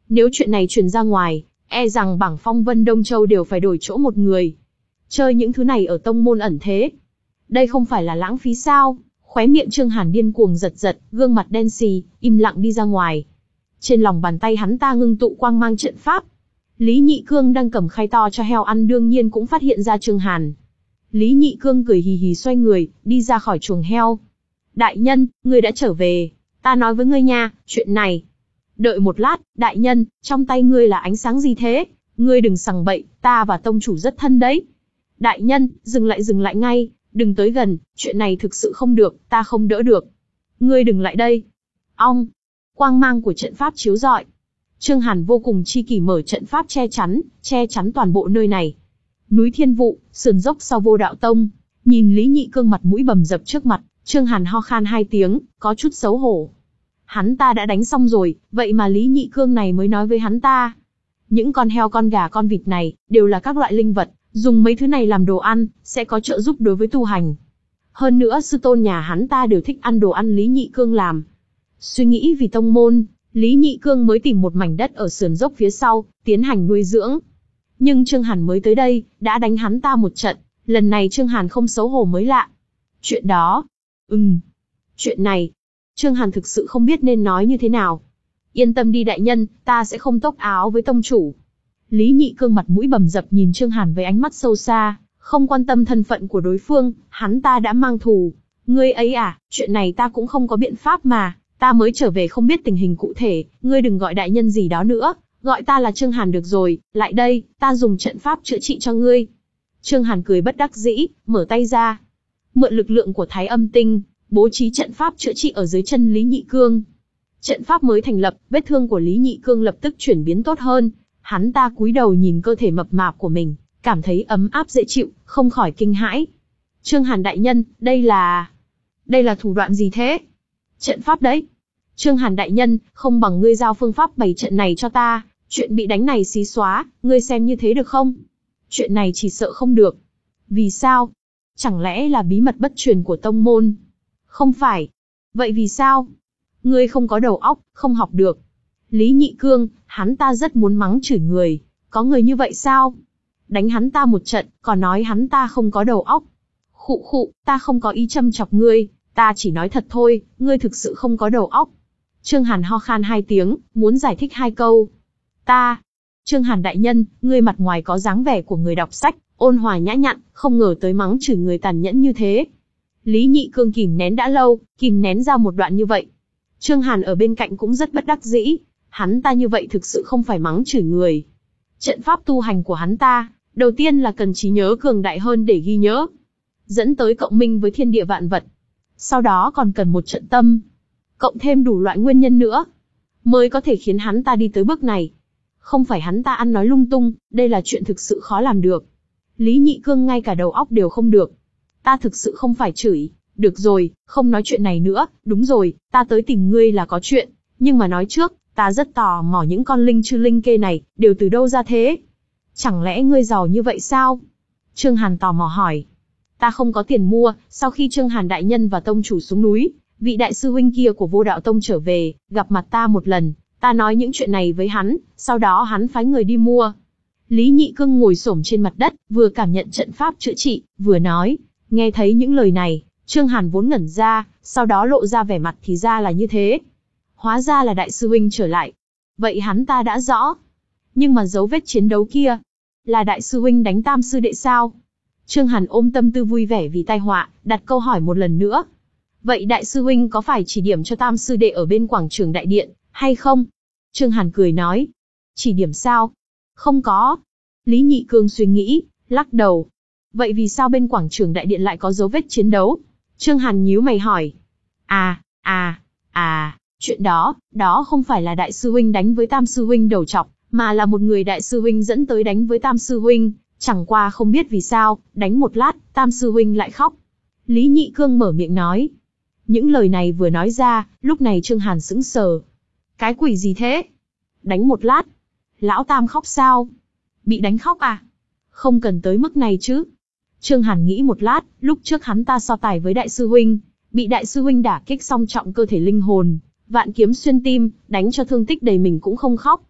Nếu chuyện này truyền ra ngoài, e rằng bảng phong vân Đông Châu đều phải đổi chỗ một người. Chơi những thứ này ở tông môn ẩn thế, đây không phải là lãng phí sao? Khóe miệng Trương Hàn điên cuồng giật giật, gương mặt đen xì, im lặng đi ra ngoài. Trên lòng bàn tay hắn ta ngưng tụ quang mang trận pháp. Lý Nhị Cương đang cầm khay to cho heo ăn đương nhiên cũng phát hiện ra Trương Hàn. Lý Nhị Cương cười hì hì xoay người, đi ra khỏi chuồng heo. Đại nhân, ngươi đã trở về. Ta nói với ngươi nha, chuyện này. Đợi một lát, đại nhân, trong tay ngươi là ánh sáng gì thế? Ngươi đừng sằng bậy, ta và tông chủ rất thân đấy. Đại nhân, dừng lại dừng lại ngay, đừng tới gần, chuyện này thực sự không được, ta không đỡ được. Ngươi đừng lại đây. Ong, quang mang của trận pháp chiếu rọi. Trương Hàn vô cùng chi kỷ mở trận pháp che chắn, che chắn toàn bộ nơi này. Núi Thiên Vụ, sườn dốc sau Vô Đạo Tông. Nhìn Lý Nhị Cương mặt mũi bầm dập trước mặt, Trương Hàn ho khan hai tiếng, có chút xấu hổ. Hắn ta đã đánh xong rồi, vậy mà Lý Nhị Cương này mới nói với hắn ta. Những con heo con gà con vịt này, đều là các loại linh vật, dùng mấy thứ này làm đồ ăn, sẽ có trợ giúp đối với tu hành. Hơn nữa sư tôn nhà hắn ta đều thích ăn đồ ăn Lý Nhị Cương làm. Suy nghĩ vì tông môn, Lý Nhị Cương mới tìm một mảnh đất ở sườn dốc phía sau, tiến hành nuôi dưỡng. Nhưng Trương Hàn mới tới đây, đã đánh hắn ta một trận, lần này Trương Hàn không xấu hổ mới lạ. Chuyện đó, ừm, chuyện này, Trương Hàn thực sự không biết nên nói như thế nào. Yên tâm đi đại nhân, ta sẽ không tốc áo với tông chủ. Lý Nhị Cương mặt mũi bầm dập nhìn Trương Hàn với ánh mắt sâu xa, không quan tâm thân phận của đối phương, hắn ta đã mang thù. Ngươi ấy à, chuyện này ta cũng không có biện pháp mà, ta mới trở về không biết tình hình cụ thể, ngươi đừng gọi đại nhân gì đó nữa, gọi ta là Trương Hàn được rồi, lại đây, ta dùng trận pháp chữa trị cho ngươi. Trương Hàn cười bất đắc dĩ, mở tay ra. Mượn lực lượng của Thái Âm Tinh, bố trí trận pháp chữa trị ở dưới chân Lý Nhị Cương. Trận pháp mới thành lập, vết thương của Lý Nhị Cương lập tức chuyển biến tốt hơn. Hắn ta cúi đầu nhìn cơ thể mập mạp của mình, cảm thấy ấm áp dễ chịu, không khỏi kinh hãi. Trương Hàn đại nhân, đây là... Đây là thủ đoạn gì thế? Trận pháp đấy. Trương Hàn đại nhân, không bằng ngươi giao phương pháp bày trận này cho ta, chuyện bị đánh này xí xóa, ngươi xem như thế được không? Chuyện này chỉ sợ không được. Vì sao? Chẳng lẽ là bí mật bất truyền của tông môn? Không phải. Vậy vì sao? Ngươi không có đầu óc, không học được. Lý Nhị Cương, hắn ta rất muốn mắng chửi người. Có người như vậy sao? Đánh hắn ta một trận, còn nói hắn ta không có đầu óc. Khụ khụ, ta không có ý châm chọc ngươi, ta chỉ nói thật thôi, ngươi thực sự không có đầu óc. Trương Hàn ho khan hai tiếng, muốn giải thích hai câu. Ta, Trương Hàn đại nhân, ngươi mặt ngoài có dáng vẻ của người đọc sách, ôn hòa nhã nhặn, không ngờ tới mắng chửi người tàn nhẫn như thế. Lý Nhị Cương kìm nén đã lâu, kìm nén ra một đoạn như vậy. Trương Hàn ở bên cạnh cũng rất bất đắc dĩ, hắn ta như vậy thực sự không phải mắng chửi người. Trận pháp tu hành của hắn ta, đầu tiên là cần trí nhớ cường đại hơn để ghi nhớ, dẫn tới cộng minh với thiên địa vạn vật. Sau đó còn cần một trận tâm, cộng thêm đủ loại nguyên nhân nữa, mới có thể khiến hắn ta đi tới bước này. Không phải hắn ta ăn nói lung tung, đây là chuyện thực sự khó làm được. Lý Nhị Cương ngay cả đầu óc đều không được. Ta thực sự không phải chửi, được rồi, không nói chuyện này nữa, đúng rồi, ta tới tìm ngươi là có chuyện, nhưng mà nói trước, ta rất tò mò những con linh chư linh kê này, đều từ đâu ra thế? Chẳng lẽ ngươi giàu như vậy sao? Trương Hàn tò mò hỏi. Ta không có tiền mua, sau khi Trương Hàn đại nhân và tông chủ xuống núi, vị đại sư huynh kia của Vô Đạo Tông trở về, gặp mặt ta một lần, ta nói những chuyện này với hắn, sau đó hắn phái người đi mua. Lý Nhị Cương ngồi xổm trên mặt đất, vừa cảm nhận trận pháp chữa trị, vừa nói. Nghe thấy những lời này, Trương Hàn vốn ngẩn ra, sau đó lộ ra vẻ mặt thì ra là như thế. Hóa ra là đại sư huynh trở lại. Vậy hắn ta đã rõ. Nhưng mà dấu vết chiến đấu kia, là đại sư huynh đánh tam sư đệ sao? Trương Hàn ôm tâm tư vui vẻ vì tai họa, đặt câu hỏi một lần nữa. Vậy đại sư huynh có phải chỉ điểm cho tam sư đệ ở bên quảng trường đại điện, hay không? Trương Hàn cười nói. Chỉ điểm sao? Không có. Lý Nhị Cương suy nghĩ, lắc đầu. Vậy vì sao bên quảng trường đại điện lại có dấu vết chiến đấu? Trương Hàn nhíu mày hỏi. À, à, à, chuyện đó, đó không phải là đại sư huynh đánh với tam sư huynh đầu trọc, mà là một người đại sư huynh dẫn tới đánh với tam sư huynh, chẳng qua không biết vì sao, đánh một lát, tam sư huynh lại khóc. Lý Nhị Cương mở miệng nói. Những lời này vừa nói ra, lúc này Trương Hàn sững sờ. Cái quỷ gì thế? Đánh một lát? Lão tam khóc sao? Bị đánh khóc à? Không cần tới mức này chứ. Trương Hàn nghĩ một lát, lúc trước hắn ta so tài với đại sư huynh, bị đại sư huynh đả kích song trọng cơ thể linh hồn, vạn kiếm xuyên tim, đánh cho thương tích đầy mình cũng không khóc.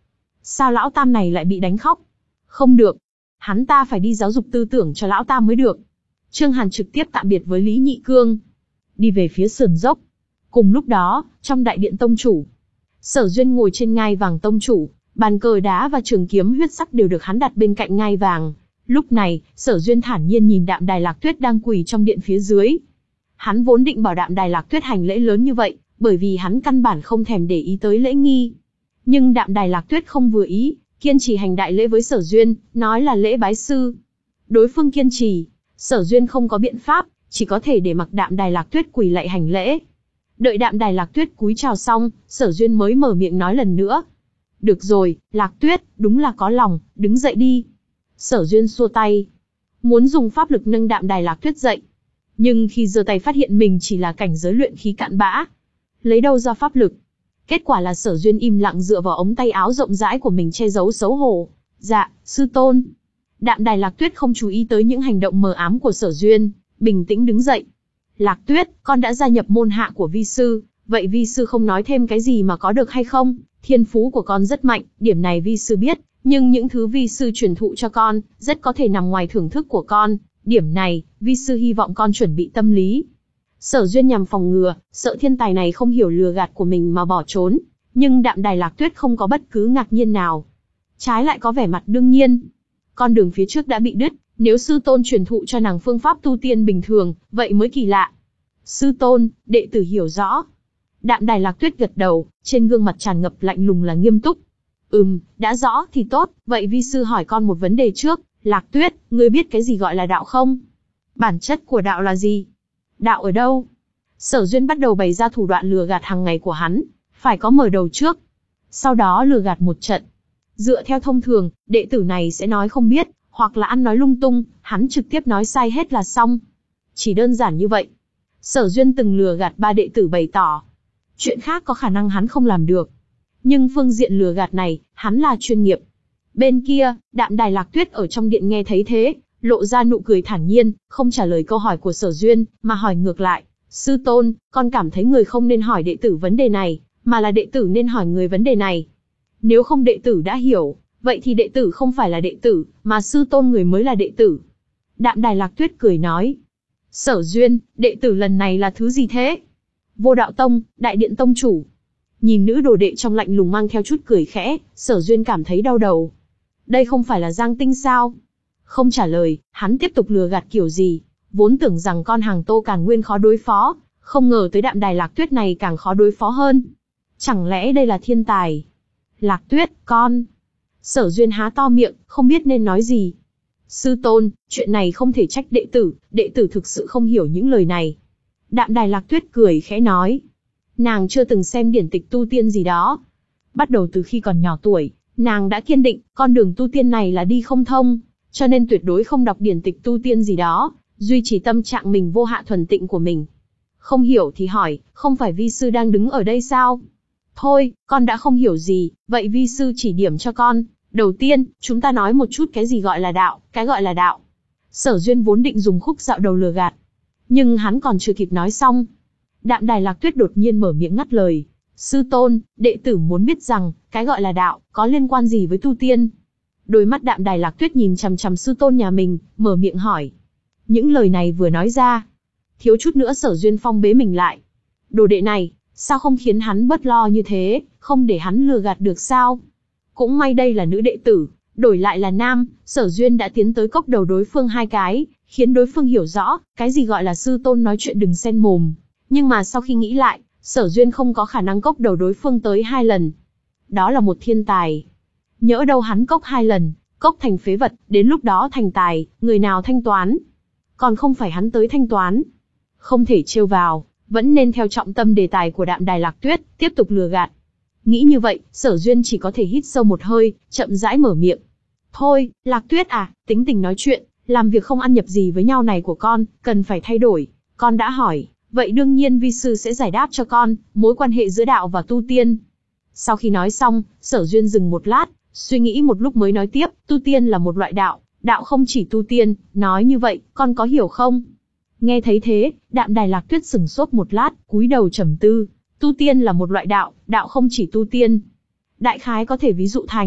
Sao lão tam này lại bị đánh khóc? Không được. Hắn ta phải đi giáo dục tư tưởng cho lão tam mới được. Trương Hàn trực tiếp tạm biệt với Lý Nhị Cương. Đi về phía sườn dốc. Cùng lúc đó, trong đại điện tông chủ. Sở Duyên ngồi trên ngai vàng tông chủ. Bàn cờ đá và trường kiếm huyết sắc đều được hắn đặt bên cạnh ngai vàng. Lúc này, Sở Duyên thản nhiên nhìn Đạm Đài Lạc Tuyết đang quỳ trong điện phía dưới. Hắn vốn định bảo Đạm Đài Lạc Tuyết hành lễ lớn như vậy, bởi vì hắn căn bản không thèm để ý tới lễ nghi. Nhưng Đạm Đài Lạc Tuyết không vừa ý, kiên trì hành đại lễ với Sở Duyên, nói là lễ bái sư. Đối phương kiên trì, Sở Duyên không có biện pháp, chỉ có thể để mặc Đạm Đài Lạc Tuyết quỳ lạy hành lễ. Đợi Đạm Đài Lạc Tuyết cúi chào xong, Sở Duyên mới mở miệng nói lần nữa. Được rồi, Lạc Tuyết, đúng là có lòng, đứng dậy đi. Sở Duyên xua tay, muốn dùng pháp lực nâng Đạm Đài Lạc Tuyết dậy. Nhưng khi giơ tay phát hiện mình chỉ là cảnh giới luyện khí cạn bã. Lấy đâu ra pháp lực? Kết quả là Sở Duyên im lặng dựa vào ống tay áo rộng rãi của mình che giấu xấu hổ. Dạ, sư tôn. Đạm Đài Lạc Tuyết không chú ý tới những hành động mờ ám của Sở Duyên, bình tĩnh đứng dậy. Lạc Tuyết, con đã gia nhập môn hạ của vi sư, vậy vi sư không nói thêm cái gì mà có được hay không? Thiên phú của con rất mạnh, điểm này vi sư biết, nhưng những thứ vi sư truyền thụ cho con, rất có thể nằm ngoài thưởng thức của con. Điểm này, vi sư hy vọng con chuẩn bị tâm lý. Sở Duyên nhằm phòng ngừa, sợ thiên tài này không hiểu lừa gạt của mình mà bỏ trốn, nhưng Đạm Đài Lạc Tuyết không có bất cứ ngạc nhiên nào. Trái lại có vẻ mặt đương nhiên. Con đường phía trước đã bị đứt, nếu sư tôn truyền thụ cho nàng phương pháp tu tiên bình thường, vậy mới kỳ lạ. Sư tôn, đệ tử hiểu rõ. Đạm Đài Lạc Tuyết gật đầu, trên gương mặt tràn ngập lạnh lùng là nghiêm túc. Ừm, đã rõ thì tốt, vậy vi sư hỏi con một vấn đề trước. Lạc Tuyết, ngươi biết cái gì gọi là đạo không? Bản chất của đạo là gì? Đạo ở đâu? Sở Duyên bắt đầu bày ra thủ đoạn lừa gạt hàng ngày của hắn, phải có mở đầu trước, sau đó lừa gạt một trận. Dựa theo thông thường, đệ tử này sẽ nói không biết, hoặc là ăn nói lung tung, hắn trực tiếp nói sai hết là xong. Chỉ đơn giản như vậy. Sở Duyên từng lừa gạt ba đệ tử bày tỏ. Chuyện khác có khả năng hắn không làm được. Nhưng phương diện lừa gạt này, hắn là chuyên nghiệp. Bên kia, Đạm Đài Lạc Tuyết ở trong điện nghe thấy thế, lộ ra nụ cười thản nhiên, không trả lời câu hỏi của Sở Duyên, mà hỏi ngược lại. Sư tôn, con cảm thấy người không nên hỏi đệ tử vấn đề này, mà là đệ tử nên hỏi người vấn đề này. Nếu không đệ tử đã hiểu, vậy thì đệ tử không phải là đệ tử, mà sư tôn người mới là đệ tử. Đạm Đài Lạc Tuyết cười nói. Sở Duyên, đệ tử lần này là thứ gì thế? Vô Đạo Tông, Đại Điện Tông Chủ. Nhìn nữ đồ đệ trong lạnh lùng mang theo chút cười khẽ, Sở Duyên cảm thấy đau đầu. Đây không phải là Giang Tinh sao? Không trả lời, hắn tiếp tục lừa gạt kiểu gì? Vốn tưởng rằng con hàng Tô Càn Nguyên khó đối phó, không ngờ tới Đạm Đài Lạc Tuyết này càng khó đối phó hơn. Chẳng lẽ đây là thiên tài? Lạc Tuyết, con. Sở Duyên há to miệng, không biết nên nói gì. Sư tôn, chuyện này không thể trách đệ tử, đệ tử thực sự không hiểu những lời này. Đạm Đài Lạc Tuyết cười khẽ nói. Nàng chưa từng xem điển tịch tu tiên gì đó. Bắt đầu từ khi còn nhỏ tuổi, nàng đã kiên định, con đường tu tiên này là đi không thông, cho nên tuyệt đối không đọc điển tịch tu tiên gì đó, duy trì tâm trạng mình vô hạ thuần tịnh của mình. Không hiểu thì hỏi, không phải vi sư đang đứng ở đây sao? Thôi, con đã không hiểu gì, vậy vi sư chỉ điểm cho con. Đầu tiên, chúng ta nói một chút cái gì gọi là đạo, cái gọi là đạo. Sở Duyên vốn định dùng khúc dạo đầu lừa gạt, nhưng hắn còn chưa kịp nói xong. Đạm Đài Lạc Tuyết đột nhiên mở miệng ngắt lời. Sư tôn, đệ tử muốn biết rằng, cái gọi là đạo, có liên quan gì với tu tiên? Đôi mắt Đạm Đài Lạc Tuyết nhìn chằm chằm sư tôn nhà mình, mở miệng hỏi. Những lời này vừa nói ra, thiếu chút nữa Sở Duyên phong bế mình lại. Đồ đệ này, sao không khiến hắn bớt lo như thế, không để hắn lừa gạt được sao? Cũng may đây là nữ đệ tử, đổi lại là nam, Sở Duyên đã tiến tới cốc đầu đối phương hai cái, khiến đối phương hiểu rõ, cái gì gọi là sư tôn nói chuyện đừng xen mồm. Nhưng mà sau khi nghĩ lại, Sở Duyên không có khả năng cốc đầu đối phương tới hai lần. Đó là một thiên tài. Nhỡ đâu hắn cốc hai lần, cốc thành phế vật, đến lúc đó thành tài, người nào thanh toán? Còn không phải hắn tới thanh toán. Không thể trêu vào, vẫn nên theo trọng tâm đề tài của Đạm Đài Lạc Tuyết, tiếp tục lừa gạt. Nghĩ như vậy, Sở Duyên chỉ có thể hít sâu một hơi, chậm rãi mở miệng. Thôi, Lạc Tuyết à, tính tình nói chuyện, làm việc không ăn nhập gì với nhau này của con, cần phải thay đổi. Con đã hỏi, vậy đương nhiên vi sư sẽ giải đáp cho con, mối quan hệ giữa đạo và tu tiên. Sau khi nói xong, Sở Duyên dừng một lát, suy nghĩ một lúc mới nói tiếp, tu tiên là một loại đạo, đạo không chỉ tu tiên, nói như vậy, con có hiểu không? Nghe thấy thế, Đạm Đài Lạc Tuyết sửng sốt một lát, cúi đầu trầm tư. Tu tiên là một loại đạo, đạo không chỉ tu tiên. Đại khái có thể ví dụ thành,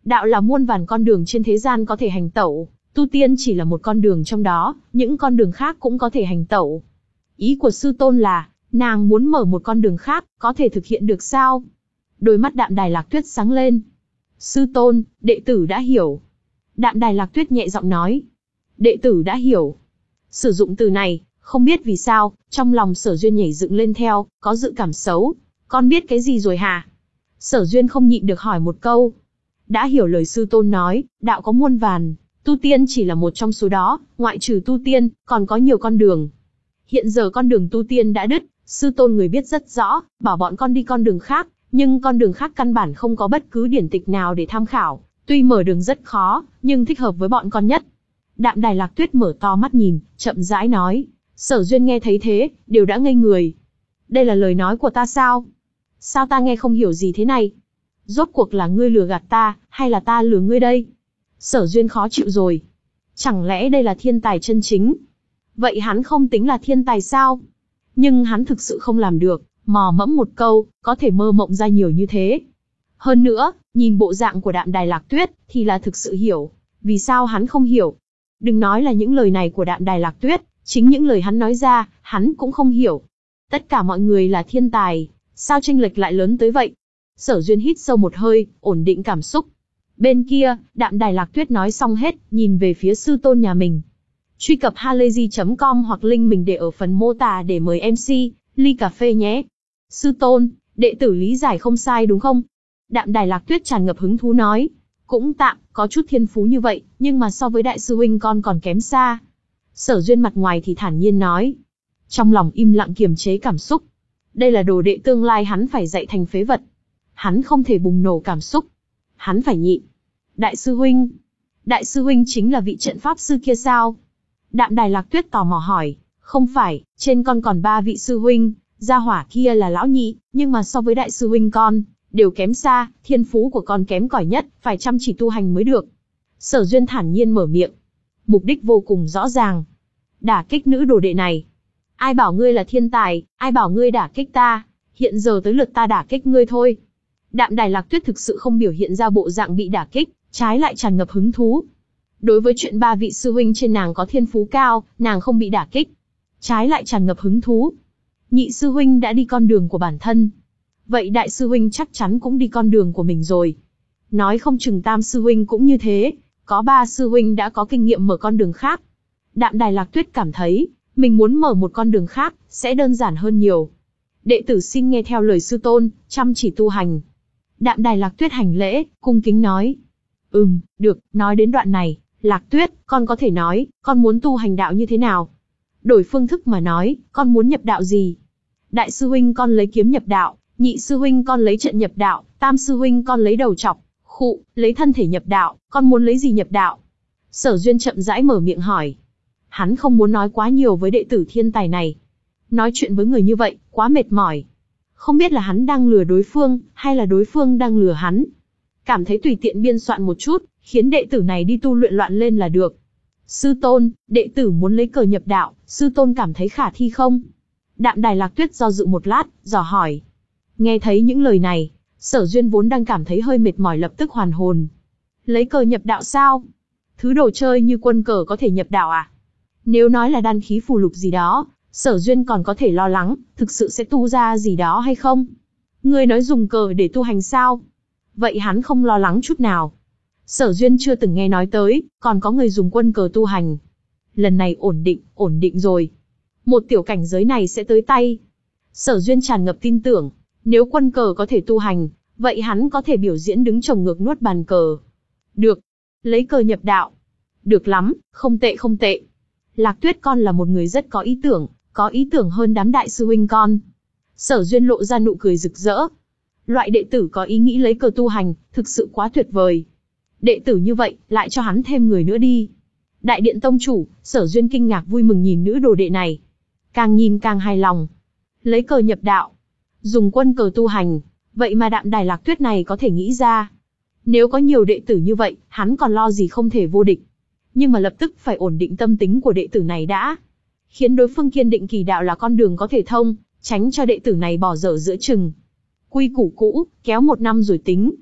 Đạo là muôn vàn con đường trên thế gian có thể hành tẩu, tu tiên chỉ là một con đường trong đó, những con đường khác cũng có thể hành tẩu. Ý của sư tôn là, nàng muốn mở một con đường khác, có thể thực hiện được sao? Đôi mắt Đạm Đài Lạc Tuyết sáng lên. Sư tôn, đệ tử đã hiểu. Đạm Đài Lạc Tuyết nhẹ giọng nói. Đệ tử đã hiểu. Sử dụng từ này, không biết vì sao, trong lòng Sở Duyên nhảy dựng lên theo, có dự cảm xấu. Con biết cái gì rồi hả? Sở Duyên không nhịn được hỏi một câu. Đã hiểu lời sư tôn nói, đạo có muôn vàn, tu tiên chỉ là một trong số đó, ngoại trừ tu tiên, còn có nhiều con đường. Hiện giờ con đường tu tiên đã đứt, sư tôn người biết rất rõ, bảo bọn con đi con đường khác, nhưng con đường khác căn bản không có bất cứ điển tịch nào để tham khảo, tuy mở đường rất khó, nhưng thích hợp với bọn con nhất. Đạm Đài Lạc Tuyết mở to mắt nhìn, chậm rãi nói. Sở Duyên nghe thấy thế, đều đã ngây người. Đây là lời nói của ta sao? Sao ta nghe không hiểu gì thế này? Rốt cuộc là ngươi lừa gạt ta, hay là ta lừa ngươi đây? Sở Duyên khó chịu rồi. Chẳng lẽ đây là thiên tài chân chính? Vậy hắn không tính là thiên tài sao? Nhưng hắn thực sự không làm được, mò mẫm một câu, có thể mơ mộng ra nhiều như thế. Hơn nữa, nhìn bộ dạng của Đạm Đài Lạc Tuyết, thì là thực sự hiểu. Vì sao hắn không hiểu? Đừng nói là những lời này của Đạm Đài Lạc Tuyết, chính những lời hắn nói ra, hắn cũng không hiểu. Tất cả mọi người là thiên tài, sao chênh lệch lại lớn tới vậy? Sở Duyên hít sâu một hơi, ổn định cảm xúc. Bên kia, Đạm Đài Lạc Tuyết nói xong hết, nhìn về phía sư tôn nhà mình. Truy cập halayzi chấm com hoặc link mình để ở phần mô tả để mời em xê, ly cà phê nhé. Sư tôn, đệ tử lý giải không sai đúng không? Đạm Đài Lạc Tuyết tràn ngập hứng thú nói. Cũng tạm, có chút thiên phú như vậy, nhưng mà so với đại sư huynh con còn kém xa. Sở Duyên mặt ngoài thì thản nhiên nói. Trong lòng im lặng kiềm chế cảm xúc. Đây là đồ đệ tương lai hắn phải dạy thành phế vật. Hắn không thể bùng nổ cảm xúc. Hắn phải nhịn. Đại sư huynh. Đại sư huynh chính là vị trận pháp sư kia sao? Đạm Đài Lạc Tuyết tò mò hỏi. Không phải, trên con còn ba vị sư huynh, gia hỏa kia là lão nhị, nhưng mà so với đại sư huynh con, đều kém xa, thiên phú của con kém cỏi nhất, phải chăm chỉ tu hành mới được. Sở Duyên thản nhiên mở miệng. Mục đích vô cùng rõ ràng. Đả kích nữ đồ đệ này. Ai bảo ngươi là thiên tài, ai bảo ngươi đả kích ta, hiện giờ tới lượt ta đả kích ngươi thôi. Đạm Đài Lạc Tuyết thực sự không biểu hiện ra bộ dạng bị đả kích, trái lại tràn ngập hứng thú. Đối với chuyện ba vị sư huynh trên nàng có thiên phú cao, nàng không bị đả kích, trái lại tràn ngập hứng thú. Nhị sư huynh đã đi con đường của bản thân, vậy đại sư huynh chắc chắn cũng đi con đường của mình rồi. Nói không chừng tam sư huynh cũng như thế, có ba sư huynh đã có kinh nghiệm mở con đường khác. Đạm Đài Lạc Tuyết cảm thấy, mình muốn mở một con đường khác, sẽ đơn giản hơn nhiều. Đệ tử xin nghe theo lời sư tôn, chăm chỉ tu hành. Đạm Đài Lạc Tuyết hành lễ, cung kính nói. Ừm, được, nói đến đoạn này, Lạc Tuyết, con có thể nói, con muốn tu hành đạo như thế nào? Đổi phương thức mà nói, con muốn nhập đạo gì? Đại sư huynh con lấy kiếm nhập đạo, nhị sư huynh con lấy trận nhập đạo, tam sư huynh con lấy đầu trọc, khụ, lấy thân thể nhập đạo, con muốn lấy gì nhập đạo? Sở Duyên chậm rãi mở miệng hỏi. Hắn không muốn nói quá nhiều với đệ tử thiên tài này. Nói chuyện với người như vậy, quá mệt mỏi. Không biết là hắn đang lừa đối phương, hay là đối phương đang lừa hắn. Cảm thấy tùy tiện biên soạn một chút, khiến đệ tử này đi tu luyện loạn lên là được. Sư tôn, đệ tử muốn lấy cờ nhập đạo, sư tôn cảm thấy khả thi không? Đạm Đài Lạc Tuyết do dự một lát, dò hỏi. Nghe thấy những lời này, Sở Duyên vốn đang cảm thấy hơi mệt mỏi lập tức hoàn hồn. Lấy cờ nhập đạo sao? Thứ đồ chơi như quân cờ có thể nhập đạo à? Nếu nói là đan khí phù lục gì đó, Sở Duyên còn có thể lo lắng, thực sự sẽ tu ra gì đó hay không? Ngươi nói dùng cờ để tu hành sao? Vậy hắn không lo lắng chút nào. Sở Duyên chưa từng nghe nói tới, còn có người dùng quân cờ tu hành. Lần này ổn định, ổn định rồi. Một tiểu cảnh giới này sẽ tới tay. Sở Duyên tràn ngập tin tưởng, nếu quân cờ có thể tu hành, vậy hắn có thể biểu diễn đứng chồng ngược nuốt bàn cờ. Được. Lấy cờ nhập đạo. Được lắm, không tệ không tệ. Lạc Tuyết con là một người rất có ý tưởng, có ý tưởng hơn đám đại sư huynh con. Sở Duyên lộ ra nụ cười rực rỡ. Loại đệ tử có ý nghĩ lấy cờ tu hành, thực sự quá tuyệt vời. Đệ tử như vậy, lại cho hắn thêm người nữa đi. Đại điện tông chủ, Sở Duyên kinh ngạc vui mừng nhìn nữ đồ đệ này. Càng nhìn càng hài lòng. Lấy cờ nhập đạo. Dùng quân cờ tu hành. Vậy mà Đạm Đài Lạc Tuyết này có thể nghĩ ra. Nếu có nhiều đệ tử như vậy, hắn còn lo gì không thể vô địch. Nhưng mà lập tức phải ổn định tâm tính của đệ tử này đã. Khiến đối phương kiên định kỳ đạo là con đường có thể thông, tránh cho đệ tử này bỏ dở giữa chừng. Quy củ cũ, kéo một năm rồi tính.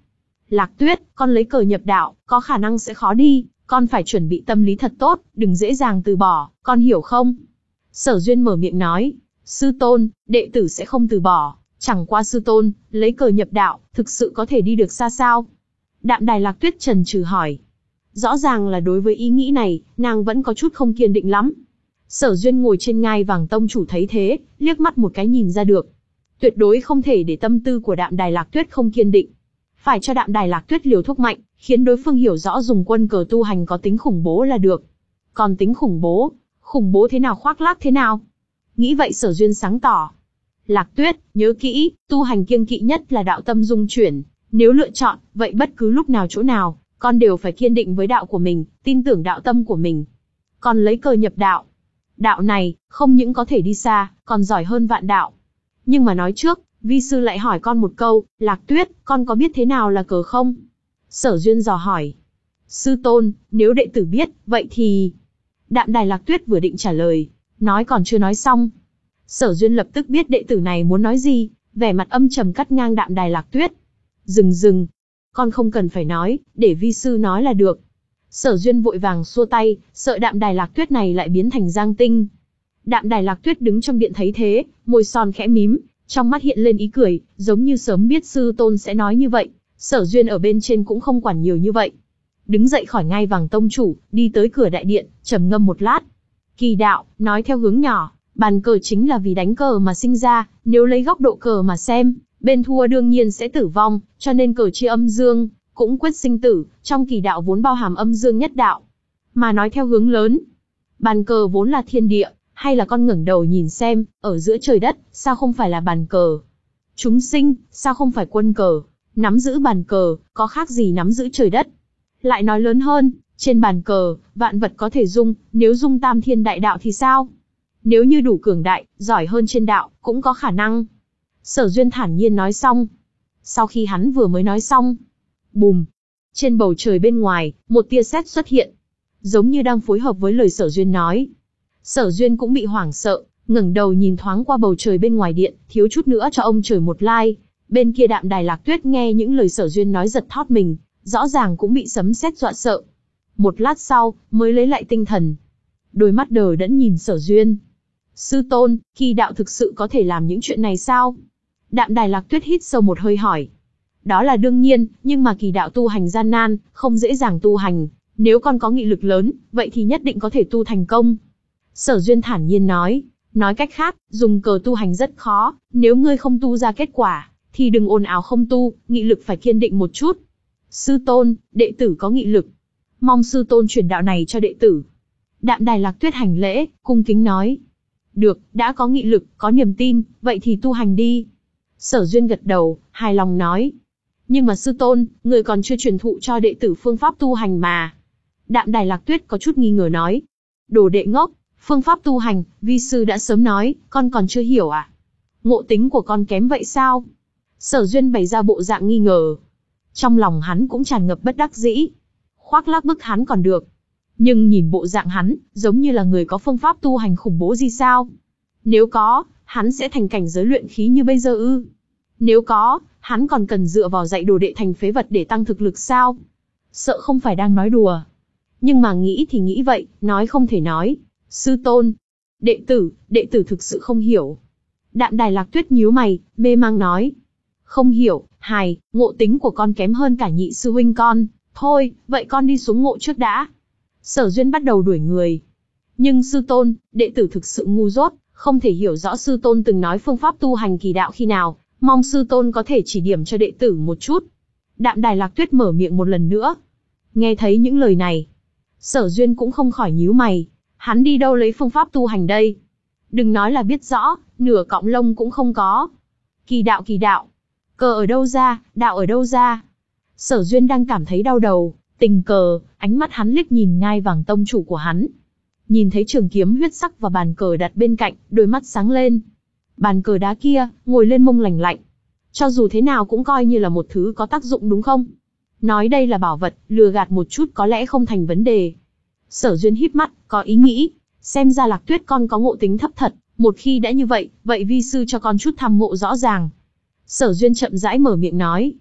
Lạc Tuyết, con lấy cờ nhập đạo, có khả năng sẽ khó đi, con phải chuẩn bị tâm lý thật tốt, đừng dễ dàng từ bỏ, con hiểu không? Sở Duyên mở miệng nói, sư tôn, đệ tử sẽ không từ bỏ, chẳng qua sư tôn, lấy cờ nhập đạo, thực sự có thể đi được xa sao? Đạm Đài Lạc Tuyết chần chừ hỏi. Rõ ràng là đối với ý nghĩ này, nàng vẫn có chút không kiên định lắm. Sở Duyên ngồi trên ngai vàng tông chủ thấy thế, liếc mắt một cái nhìn ra được. Tuyệt đối không thể để tâm tư của Đạm Đài Lạc Tuyết không kiên định. Phải cho Đạm Đài Lạc Tuyết liều thuốc mạnh, khiến đối phương hiểu rõ dùng quân cờ tu hành có tính khủng bố là được. Còn tính khủng bố, khủng bố thế nào khoác lác thế nào? Nghĩ vậy Sở Duyên sáng tỏ. Lạc Tuyết, nhớ kỹ, tu hành kiêng kỵ nhất là đạo tâm dung chuyển. Nếu lựa chọn, vậy bất cứ lúc nào chỗ nào, con đều phải kiên định với đạo của mình, tin tưởng đạo tâm của mình. Còn lấy cờ nhập đạo. Đạo này, không những có thể đi xa, còn giỏi hơn vạn đạo. Nhưng mà nói trước, vi sư lại hỏi con một câu, Lạc Tuyết, con có biết thế nào là cờ không? Sở Duyên dò hỏi. Sư tôn, nếu đệ tử biết, vậy thì... Đạm Đài Lạc Tuyết vừa định trả lời, nói còn chưa nói xong. Sở Duyên lập tức biết đệ tử này muốn nói gì, vẻ mặt âm trầm cắt ngang Đạm Đài Lạc Tuyết. Dừng dừng, con không cần phải nói, để vi sư nói là được. Sở Duyên vội vàng xua tay, sợ Đạm Đài Lạc Tuyết này lại biến thành Giang Tinh. Đạm Đài Lạc Tuyết đứng trong điện thấy thế, môi son khẽ mím, trong mắt hiện lên ý cười, giống như sớm biết sư tôn sẽ nói như vậy. Sở Duyên ở bên trên cũng không quản nhiều như vậy. Đứng dậy khỏi ngai vàng tông chủ, đi tới cửa đại điện, trầm ngâm một lát. Kỳ đạo, nói theo hướng nhỏ, bàn cờ chính là vì đánh cờ mà sinh ra, nếu lấy góc độ cờ mà xem, bên thua đương nhiên sẽ tử vong, cho nên cờ chia âm dương, cũng quyết sinh tử, trong kỳ đạo vốn bao hàm âm dương nhất đạo. Mà nói theo hướng lớn, bàn cờ vốn là thiên địa, hay là con ngẩng đầu nhìn xem, ở giữa trời đất, sao không phải là bàn cờ? Chúng sinh, sao không phải quân cờ? Nắm giữ bàn cờ, có khác gì nắm giữ trời đất? Lại nói lớn hơn, trên bàn cờ, vạn vật có thể dung, nếu dung tam thiên đại đạo thì sao? Nếu như đủ cường đại, giỏi hơn trên đạo, cũng có khả năng. Sở Duyên thản nhiên nói xong. Sau khi hắn vừa mới nói xong, bùm, trên bầu trời bên ngoài, một tia sét xuất hiện, giống như đang phối hợp với lời Sở Duyên nói. Sở Duyên cũng bị hoảng sợ, ngẩng đầu nhìn thoáng qua bầu trời bên ngoài điện, thiếu chút nữa cho ông trời một lai. Bên kia Đạm Đài Lạc Tuyết nghe những lời Sở Duyên nói giật thót mình, rõ ràng cũng bị sấm sét dọa sợ. Một lát sau, mới lấy lại tinh thần. Đôi mắt đờ đẫn nhìn Sở Duyên. Sư tôn, kỳ đạo thực sự có thể làm những chuyện này sao? Đạm Đài Lạc Tuyết hít sâu một hơi hỏi. Đó là đương nhiên, nhưng mà kỳ đạo tu hành gian nan, không dễ dàng tu hành. Nếu con có nghị lực lớn, vậy thì nhất định có thể tu thành công. Sở Duyên thản nhiên nói. Nói cách khác, dùng cờ tu hành rất khó, nếu ngươi không tu ra kết quả, thì đừng ồn ào không tu, nghị lực phải kiên định một chút. Sư tôn, đệ tử có nghị lực. Mong sư tôn truyền đạo này cho đệ tử. Đạm Đài Lạc Tuyết hành lễ, cung kính nói. Được, đã có nghị lực, có niềm tin, vậy thì tu hành đi. Sở Duyên gật đầu, hài lòng nói. Nhưng mà sư tôn, người còn chưa truyền thụ cho đệ tử phương pháp tu hành mà. Đạm Đài Lạc Tuyết có chút nghi ngờ nói. Đồ đệ ngốc, phương pháp tu hành, vi sư đã sớm nói, con còn chưa hiểu à? Ngộ tính của con kém vậy sao? Sở Duyên bày ra bộ dạng nghi ngờ. Trong lòng hắn cũng tràn ngập bất đắc dĩ. Khoác lác bức hắn còn được. Nhưng nhìn bộ dạng hắn, giống như là người có phương pháp tu hành khủng bố gì sao? Nếu có, hắn sẽ thành cảnh giới luyện khí như bây giờ ư? Nếu có, hắn còn cần dựa vào dạy đồ đệ thành phế vật để tăng thực lực sao? Sợ không phải đang nói đùa. Nhưng mà nghĩ thì nghĩ vậy, nói không thể nói. Sư tôn, đệ tử, đệ tử thực sự không hiểu. Đạm Đài Lạc Tuyết nhíu mày, mê mang nói. Không hiểu, hài, ngộ tính của con kém hơn cả nhị sư huynh con. Thôi, vậy con đi xuống ngộ trước đã. Sở Duyên bắt đầu đuổi người. Nhưng sư tôn, đệ tử thực sự ngu dốt, không thể hiểu rõ sư tôn từng nói phương pháp tu hành kỳ đạo khi nào, mong sư tôn có thể chỉ điểm cho đệ tử một chút. Đạm Đài Lạc Tuyết mở miệng một lần nữa. Nghe thấy những lời này, Sở Duyên cũng không khỏi nhíu mày, hắn đi đâu lấy phương pháp tu hành đây? Đừng nói là biết rõ, nửa cọng lông cũng không có. Kỳ đạo kỳ đạo, cờ ở đâu ra, đạo ở đâu ra? Sở Duyên đang cảm thấy đau đầu, tình cờ, ánh mắt hắn liếc nhìn ngai vàng tông chủ của hắn. Nhìn thấy trường kiếm huyết sắc và bàn cờ đặt bên cạnh, đôi mắt sáng lên. Bàn cờ đá kia, ngồi lên mông lành lạnh. Cho dù thế nào cũng coi như là một thứ có tác dụng đúng không? Nói đây là bảo vật, lừa gạt một chút có lẽ không thành vấn đề. Sở Duyên híp mắt, có ý nghĩ. Xem ra Lạc Tuyết con có ngộ tính thấp thật, một khi đã như vậy, vậy vi sư cho con chút thăm ngộ rõ ràng. Sở Duyên chậm rãi mở miệng nói.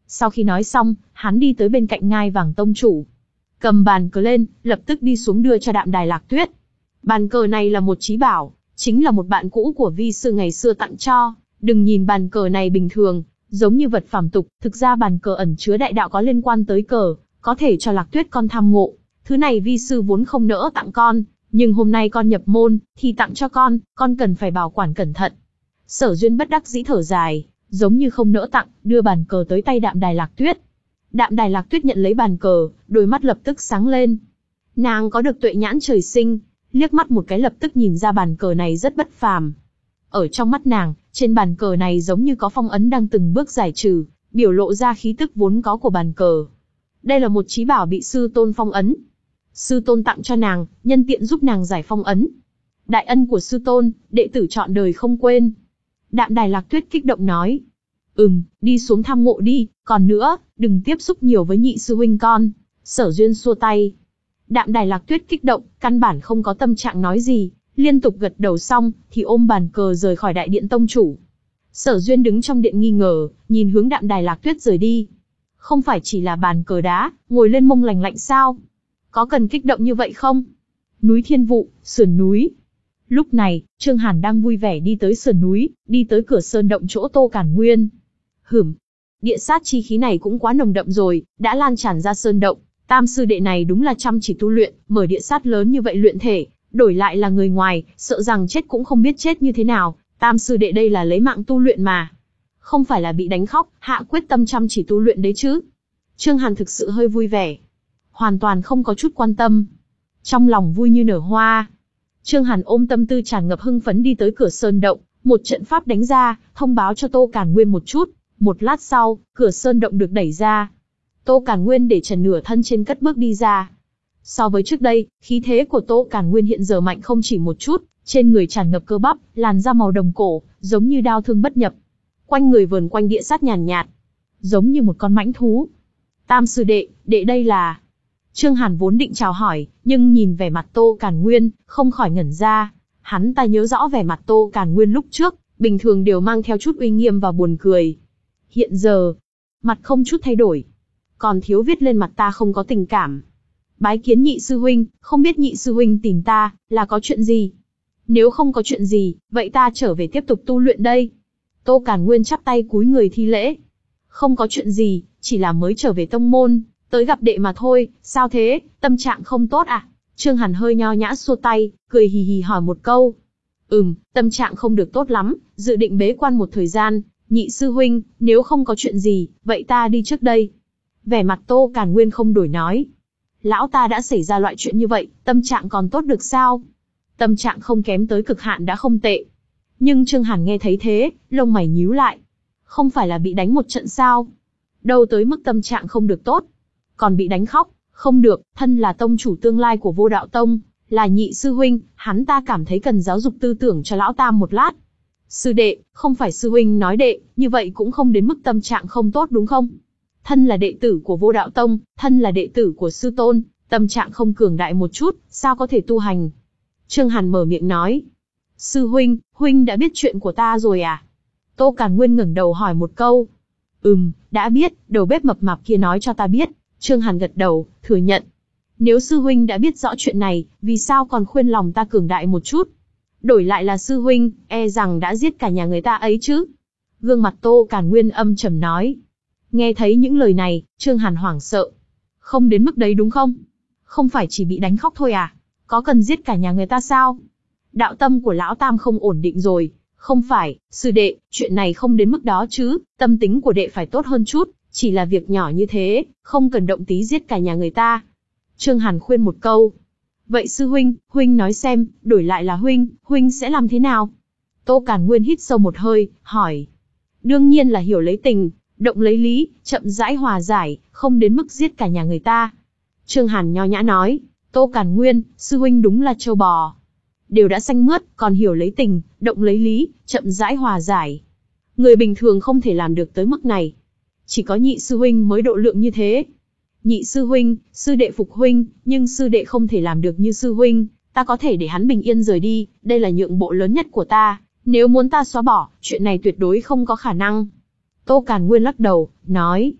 Sau khi nói xong, hắn đi tới bên cạnh ngai vàng tông chủ. Cầm bàn cờ lên, lập tức đi xuống đưa cho Đạm Đài Lạc Tuyết. Bàn cờ này là một chí bảo, chính là một bạn cũ của vi sư ngày xưa tặng cho. Đừng nhìn bàn cờ này bình thường, giống như vật phàm tục, thực ra bàn cờ ẩn chứa đại đạo có liên quan tới cờ, có thể cho Lạc Tuyết con tham ngộ. Thứ này vi sư vốn không nỡ tặng con, nhưng hôm nay con nhập môn, thì tặng cho con, con cần phải bảo quản cẩn thận. Sở Duyên bất đắc dĩ thở dài, giống như không nỡ tặng, đưa bàn cờ tới tay Đạm Đài Lạc Tuyết. Đạm Đài Lạc Tuyết nhận lấy bàn cờ, đôi mắt lập tức sáng lên. Nàng có được tuệ nhãn trời sinh, liếc mắt một cái lập tức nhìn ra bàn cờ này rất bất phàm. Ở trong mắt nàng, trên bàn cờ này giống như có phong ấn đang từng bước giải trừ, biểu lộ ra khí tức vốn có của bàn cờ. Đây là một chí bảo bị sư tôn phong ấn. Sư tôn tặng cho nàng, nhân tiện giúp nàng giải phong ấn. Đại ân của sư tôn, đệ tử trọn đời không quên. Đạm Đài Lạc Tuyết kích động nói. Ừm, đi xuống tham ngộ đi, còn nữa, đừng tiếp xúc nhiều với nhị sư huynh con. Sở Duyên xua tay. Đạm Đài Lạc Tuyết kích động, căn bản không có tâm trạng nói gì, liên tục gật đầu xong, thì ôm bàn cờ rời khỏi đại điện tông chủ. Sở Duyên đứng trong điện nghi ngờ, nhìn hướng Đạm Đài Lạc Tuyết rời đi. Không phải chỉ là bàn cờ đá, ngồi lên mông lành lạnh sao? Có cần kích động như vậy không? Núi Thiên Vụ, sườn núi. Lúc này, Trương Hàn đang vui vẻ đi tới sườn núi, đi tới cửa sơn động chỗ Tô Cản Nguyên. Hửm, địa sát chi khí này cũng quá nồng đậm rồi, đã lan tràn ra sơn động. Tam sư đệ này đúng là chăm chỉ tu luyện, mở địa sát lớn như vậy luyện thể, đổi lại là người ngoài, sợ rằng chết cũng không biết chết như thế nào. Tam sư đệ đây là lấy mạng tu luyện mà. Không phải là bị đánh khóc, hạ quyết tâm chăm chỉ tu luyện đấy chứ. Trương Hàn thực sự hơi vui vẻ. Hoàn toàn không có chút quan tâm. Trong lòng vui như nở hoa. Trương Hàn ôm tâm tư tràn ngập hưng phấn đi tới cửa sơn động, một trận pháp đánh ra, thông báo cho Tô Cản Nguyên một chút. Một lát sau, cửa sơn động được đẩy ra. Tô Cản Nguyên để trần nửa thân trên cất bước đi ra. So với trước đây, khí thế của Tô Cản Nguyên hiện giờ mạnh không chỉ một chút, trên người tràn ngập cơ bắp, làn da màu đồng cổ, giống như đao thương bất nhập. Quanh người vờn quanh địa sát nhàn nhạt, giống như một con mãnh thú. Tam sư đệ, đệ đây là... Trương Hàn vốn định chào hỏi, nhưng nhìn vẻ mặt Tô Cản Nguyên, không khỏi ngẩn ra. Hắn ta nhớ rõ vẻ mặt Tô Cản Nguyên lúc trước, bình thường đều mang theo chút uy nghiêm và buồn cười. Hiện giờ, mặt không chút thay đổi. Còn thiếu viết lên mặt ta không có tình cảm. Bái kiến nhị sư huynh, không biết nhị sư huynh tìm ta, là có chuyện gì? Nếu không có chuyện gì, vậy ta trở về tiếp tục tu luyện đây. Tô Cản Nguyên chắp tay cúi người thi lễ. Không có chuyện gì, chỉ là mới trở về tông môn, tới gặp đệ mà thôi, sao thế, tâm trạng không tốt à? Trương Hàn hơi nho nhã xua tay, cười hì hì hỏi một câu. Ừm, tâm trạng không được tốt lắm, dự định bế quan một thời gian, nhị sư huynh, nếu không có chuyện gì, vậy ta đi trước đây. Vẻ mặt Tô Cản Nguyên không đổi nói. Lão ta đã xảy ra loại chuyện như vậy, tâm trạng còn tốt được sao? Tâm trạng không kém tới cực hạn đã không tệ. Nhưng Trương Hàn nghe thấy thế, lông mày nhíu lại. Không phải là bị đánh một trận sao? Đâu tới mức tâm trạng không được tốt. Còn bị đánh khóc, không được, thân là tông chủ tương lai của Vô Đạo Tông, là nhị sư huynh, hắn ta cảm thấy cần giáo dục tư tưởng cho lão ta một lát. Sư đệ, không phải sư huynh nói đệ, như vậy cũng không đến mức tâm trạng không tốt đúng không? Thân là đệ tử của Vô Đạo Tông, thân là đệ tử của sư tôn, tâm trạng không cường đại một chút, sao có thể tu hành? Trương Hàn mở miệng nói. Sư huynh, huynh đã biết chuyện của ta rồi à? Tô Cản Nguyên ngẩng đầu hỏi một câu. Ừm, đã biết, đầu bếp mập mạp kia nói cho ta biết. Trương Hàn gật đầu, thừa nhận. Nếu sư huynh đã biết rõ chuyện này, vì sao còn khuyên lòng ta cường đại một chút? Đổi lại là sư huynh, e rằng đã giết cả nhà người ta ấy chứ. Gương mặt Tô Cản Nguyên âm trầm nói. Nghe thấy những lời này, Trương Hàn hoảng sợ. Không đến mức đấy đúng không? Không phải chỉ bị đánh khóc thôi à? Có cần giết cả nhà người ta sao? Đạo tâm của lão tam không ổn định rồi. Không phải, sư đệ, chuyện này không đến mức đó chứ, tâm tính của đệ phải tốt hơn chút, chỉ là việc nhỏ như thế, không cần động tí giết cả nhà người ta. Trương Hàn khuyên một câu. Vậy sư huynh, huynh nói xem, đổi lại là huynh, huynh sẽ làm thế nào? Tô Cản Nguyên hít sâu một hơi, hỏi. Đương nhiên là hiểu lấy tình, động lấy lý, chậm rãi hòa giải, không đến mức giết cả nhà người ta. Trương Hàn nho nhã nói, Tô Cản Nguyên, sư huynh đúng là trâu bò. Đều đã xanh mướt, còn hiểu lấy tình, động lấy lý, chậm rãi hòa giải. Người bình thường không thể làm được tới mức này. Chỉ có nhị sư huynh mới độ lượng như thế. Nhị sư huynh, sư đệ phục huynh, nhưng sư đệ không thể làm được như sư huynh, ta có thể để hắn bình yên rời đi, đây là nhượng bộ lớn nhất của ta, nếu muốn ta xóa bỏ, chuyện này tuyệt đối không có khả năng. Tô Cản Nguyên lắc đầu, nói,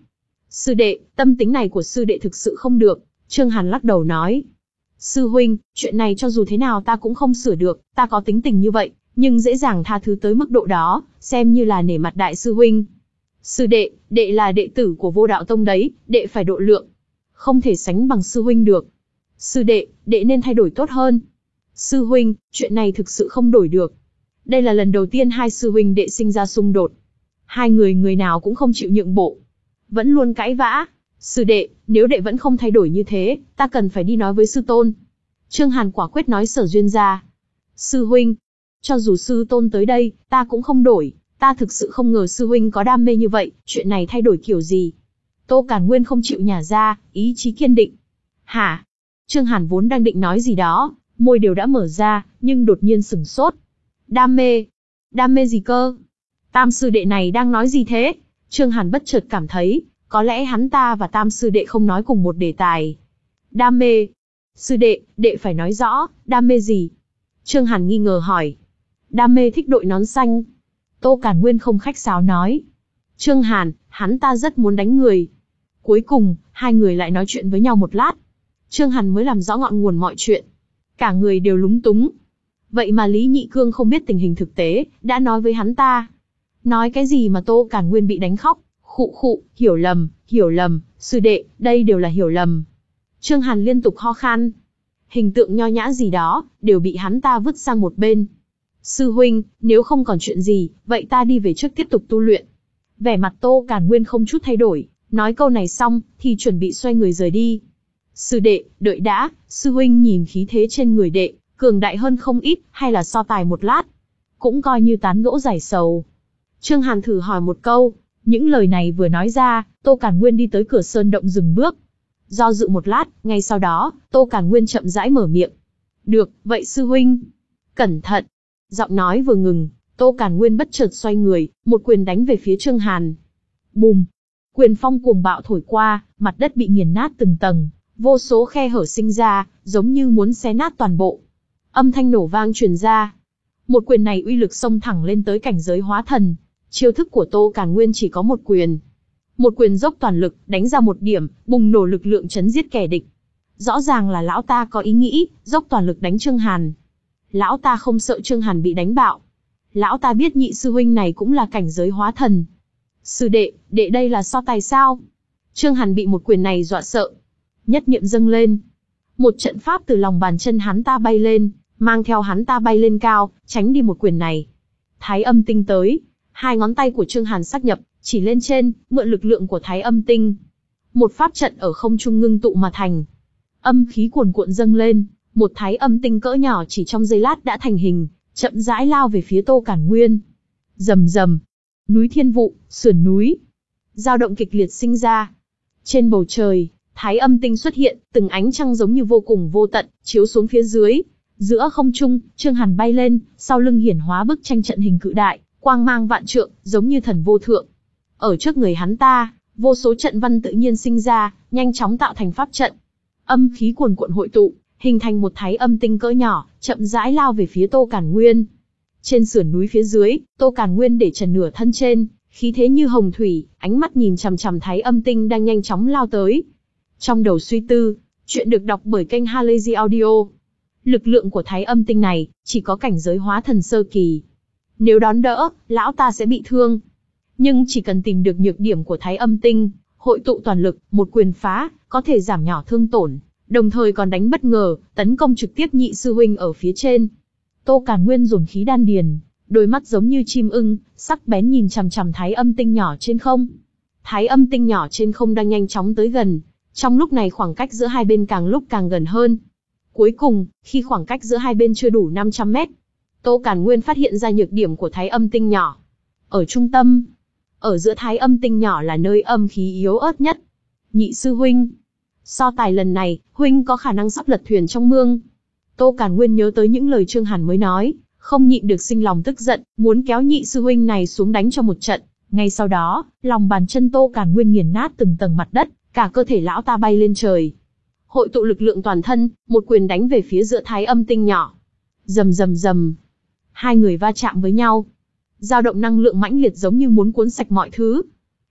Sư đệ, tâm tính này của sư đệ thực sự không được. Trương Hàn lắc đầu nói. Sư huynh, chuyện này cho dù thế nào ta cũng không sửa được, ta có tính tình như vậy, nhưng dễ dàng tha thứ tới mức độ đó, xem như là nể mặt đại sư huynh. Sư đệ, đệ là đệ tử của Vô Đạo Tông đấy, đệ phải độ lượng. Không thể sánh bằng sư huynh được. Sư đệ, đệ nên thay đổi tốt hơn. Sư huynh, chuyện này thực sự không đổi được. Đây là lần đầu tiên hai sư huynh đệ sinh ra xung đột. Hai người người nào cũng không chịu nhượng bộ. Vẫn luôn cãi vã. Sư đệ, nếu đệ vẫn không thay đổi như thế, ta cần phải đi nói với sư tôn. Trương Hàn quả quyết nói Sở Duyên ra. Sư huynh, cho dù sư tôn tới đây, ta cũng không đổi. Ta thực sự không ngờ sư huynh có đam mê như vậy, chuyện này thay đổi kiểu gì? Tô Càn Nguyên không chịu nhả ra, ý chí kiên định. Hả? Trương Hàn vốn đang định nói gì đó, môi đều đã mở ra, nhưng đột nhiên sửng sốt. Đam mê? Đam mê gì cơ? Tam sư đệ này đang nói gì thế? Trương Hàn bất chợt cảm thấy, có lẽ hắn ta và tam sư đệ không nói cùng một đề tài. Đam mê? Sư đệ, đệ phải nói rõ, đam mê gì? Trương Hàn nghi ngờ hỏi. Đam mê thích đội nón xanh. Tô Càn Nguyên không khách sáo nói. Trương Hàn, hắn ta rất muốn đánh người. Cuối cùng, hai người lại nói chuyện với nhau một lát. Trương Hàn mới làm rõ ngọn nguồn mọi chuyện. Cả người đều lúng túng. Vậy mà Lý Nhị Cương không biết tình hình thực tế, đã nói với hắn ta. Nói cái gì mà Tô Càn Nguyên bị đánh khóc, khụ khụ, hiểu lầm, hiểu lầm, sư đệ, đây đều là hiểu lầm. Trương Hàn liên tục ho khan. Hình tượng nho nhã gì đó, đều bị hắn ta vứt sang một bên. Sư huynh, nếu không còn chuyện gì, vậy ta đi về trước tiếp tục tu luyện. Vẻ mặt Tô Càn Nguyên không chút thay đổi, nói câu này xong, thì chuẩn bị xoay người rời đi. Sư đệ, đợi đã, sư huynh nhìn khí thế trên người đệ, cường đại hơn không ít, hay là so tài một lát. Cũng coi như tán gẫu giải sầu. Trương Hàn thử hỏi một câu, những lời này vừa nói ra, Tô Càn Nguyên đi tới cửa sơn động dừng bước. Do dự một lát, ngay sau đó, Tô Càn Nguyên chậm rãi mở miệng. Được, vậy sư huynh. Cẩn thận. Giọng nói vừa ngừng, Tô Càn Nguyên bất chợt xoay người, một quyền đánh về phía Trương Hàn. Bùm! Quyền phong cuồng bạo thổi qua, mặt đất bị nghiền nát từng tầng, vô số khe hở sinh ra, giống như muốn xé nát toàn bộ. Âm thanh nổ vang truyền ra. Một quyền này uy lực xông thẳng lên tới cảnh giới hóa thần. Chiêu thức của Tô Càn Nguyên chỉ có một quyền. Một quyền dốc toàn lực, đánh ra một điểm, bùng nổ lực lượng chấn giết kẻ địch. Rõ ràng là lão ta có ý nghĩ, dốc toàn lực đánh Trương Hàn. Lão ta không sợ Trương Hàn bị đánh bạo. Lão ta biết nhị sư huynh này cũng là cảnh giới hóa thần. Sư đệ, đệ đây là so tài sao? Trương Hàn bị một quyền này dọa sợ. Nhất niệm dâng lên. Một trận pháp từ lòng bàn chân hắn ta bay lên, mang theo hắn ta bay lên cao, tránh đi một quyền này. Thái âm tinh tới. Hai ngón tay của Trương Hàn sát nhập, chỉ lên trên, mượn lực lượng của Thái âm tinh. Một pháp trận ở không trung ngưng tụ mà thành. Âm khí cuồn cuộn dâng lên, một Thái âm tinh cỡ nhỏ chỉ trong giây lát đã thành hình, chậm rãi lao về phía Tô Càn Nguyên. Rầm rầm, núi Thiên Vụ, sườn núi, dao động kịch liệt sinh ra. Trên bầu trời, Thái âm tinh xuất hiện, từng ánh trăng giống như vô cùng vô tận, chiếu xuống phía dưới. Giữa không trung, Trương Hàn bay lên, sau lưng hiển hóa bức tranh trận hình cự đại, quang mang vạn trượng, giống như thần vô thượng. Ở trước người hắn ta, vô số trận văn tự nhiên sinh ra, nhanh chóng tạo thành pháp trận. Âm khí cuồn cuộn hội tụ, hình thành một Thái âm tinh cỡ nhỏ, chậm rãi lao về phía Tô Càn Nguyên. Trên sườn núi phía dưới, Tô Càn Nguyên để trần nửa thân trên, khí thế như hồng thủy, ánh mắt nhìn chằm chằm Thái âm tinh đang nhanh chóng lao tới. Trong đầu suy tư, chuyện được đọc bởi kênh Halazy Audio. Lực lượng của Thái âm tinh này, chỉ có cảnh giới hóa thần sơ kỳ. Nếu đón đỡ, lão ta sẽ bị thương. Nhưng chỉ cần tìm được nhược điểm của Thái âm tinh, hội tụ toàn lực, một quyền phá, có thể giảm nhỏ thương tổn, đồng thời còn đánh bất ngờ, tấn công trực tiếp nhị sư huynh ở phía trên. Tô Càn Nguyên dồn khí đan điền, đôi mắt giống như chim ưng, sắc bén nhìn chằm chằm Thái âm tinh nhỏ trên không. Thái âm tinh nhỏ trên không đang nhanh chóng tới gần. Trong lúc này khoảng cách giữa hai bên càng lúc càng gần hơn. Cuối cùng, khi khoảng cách giữa hai bên chưa đủ năm trăm mét, Tô Càn Nguyên phát hiện ra nhược điểm của Thái âm tinh nhỏ. Ở trung tâm, ở giữa Thái âm tinh nhỏ là nơi âm khí yếu ớt nhất. Nhị sư huynh, so tài lần này, huynh có khả năng sắp lật thuyền trong mương. Tô Càn Nguyên nhớ tới những lời Trương Hàn mới nói, không nhịn được sinh lòng tức giận, muốn kéo nhị sư huynh này xuống đánh cho một trận. Ngay sau đó, lòng bàn chân Tô Càn Nguyên nghiền nát từng tầng mặt đất, cả cơ thể lão ta bay lên trời. Hội tụ lực lượng toàn thân, một quyền đánh về phía giữa Thái âm tinh nhỏ. Rầm rầm rầm. Hai người va chạm với nhau. Dao động năng lượng mãnh liệt giống như muốn cuốn sạch mọi thứ.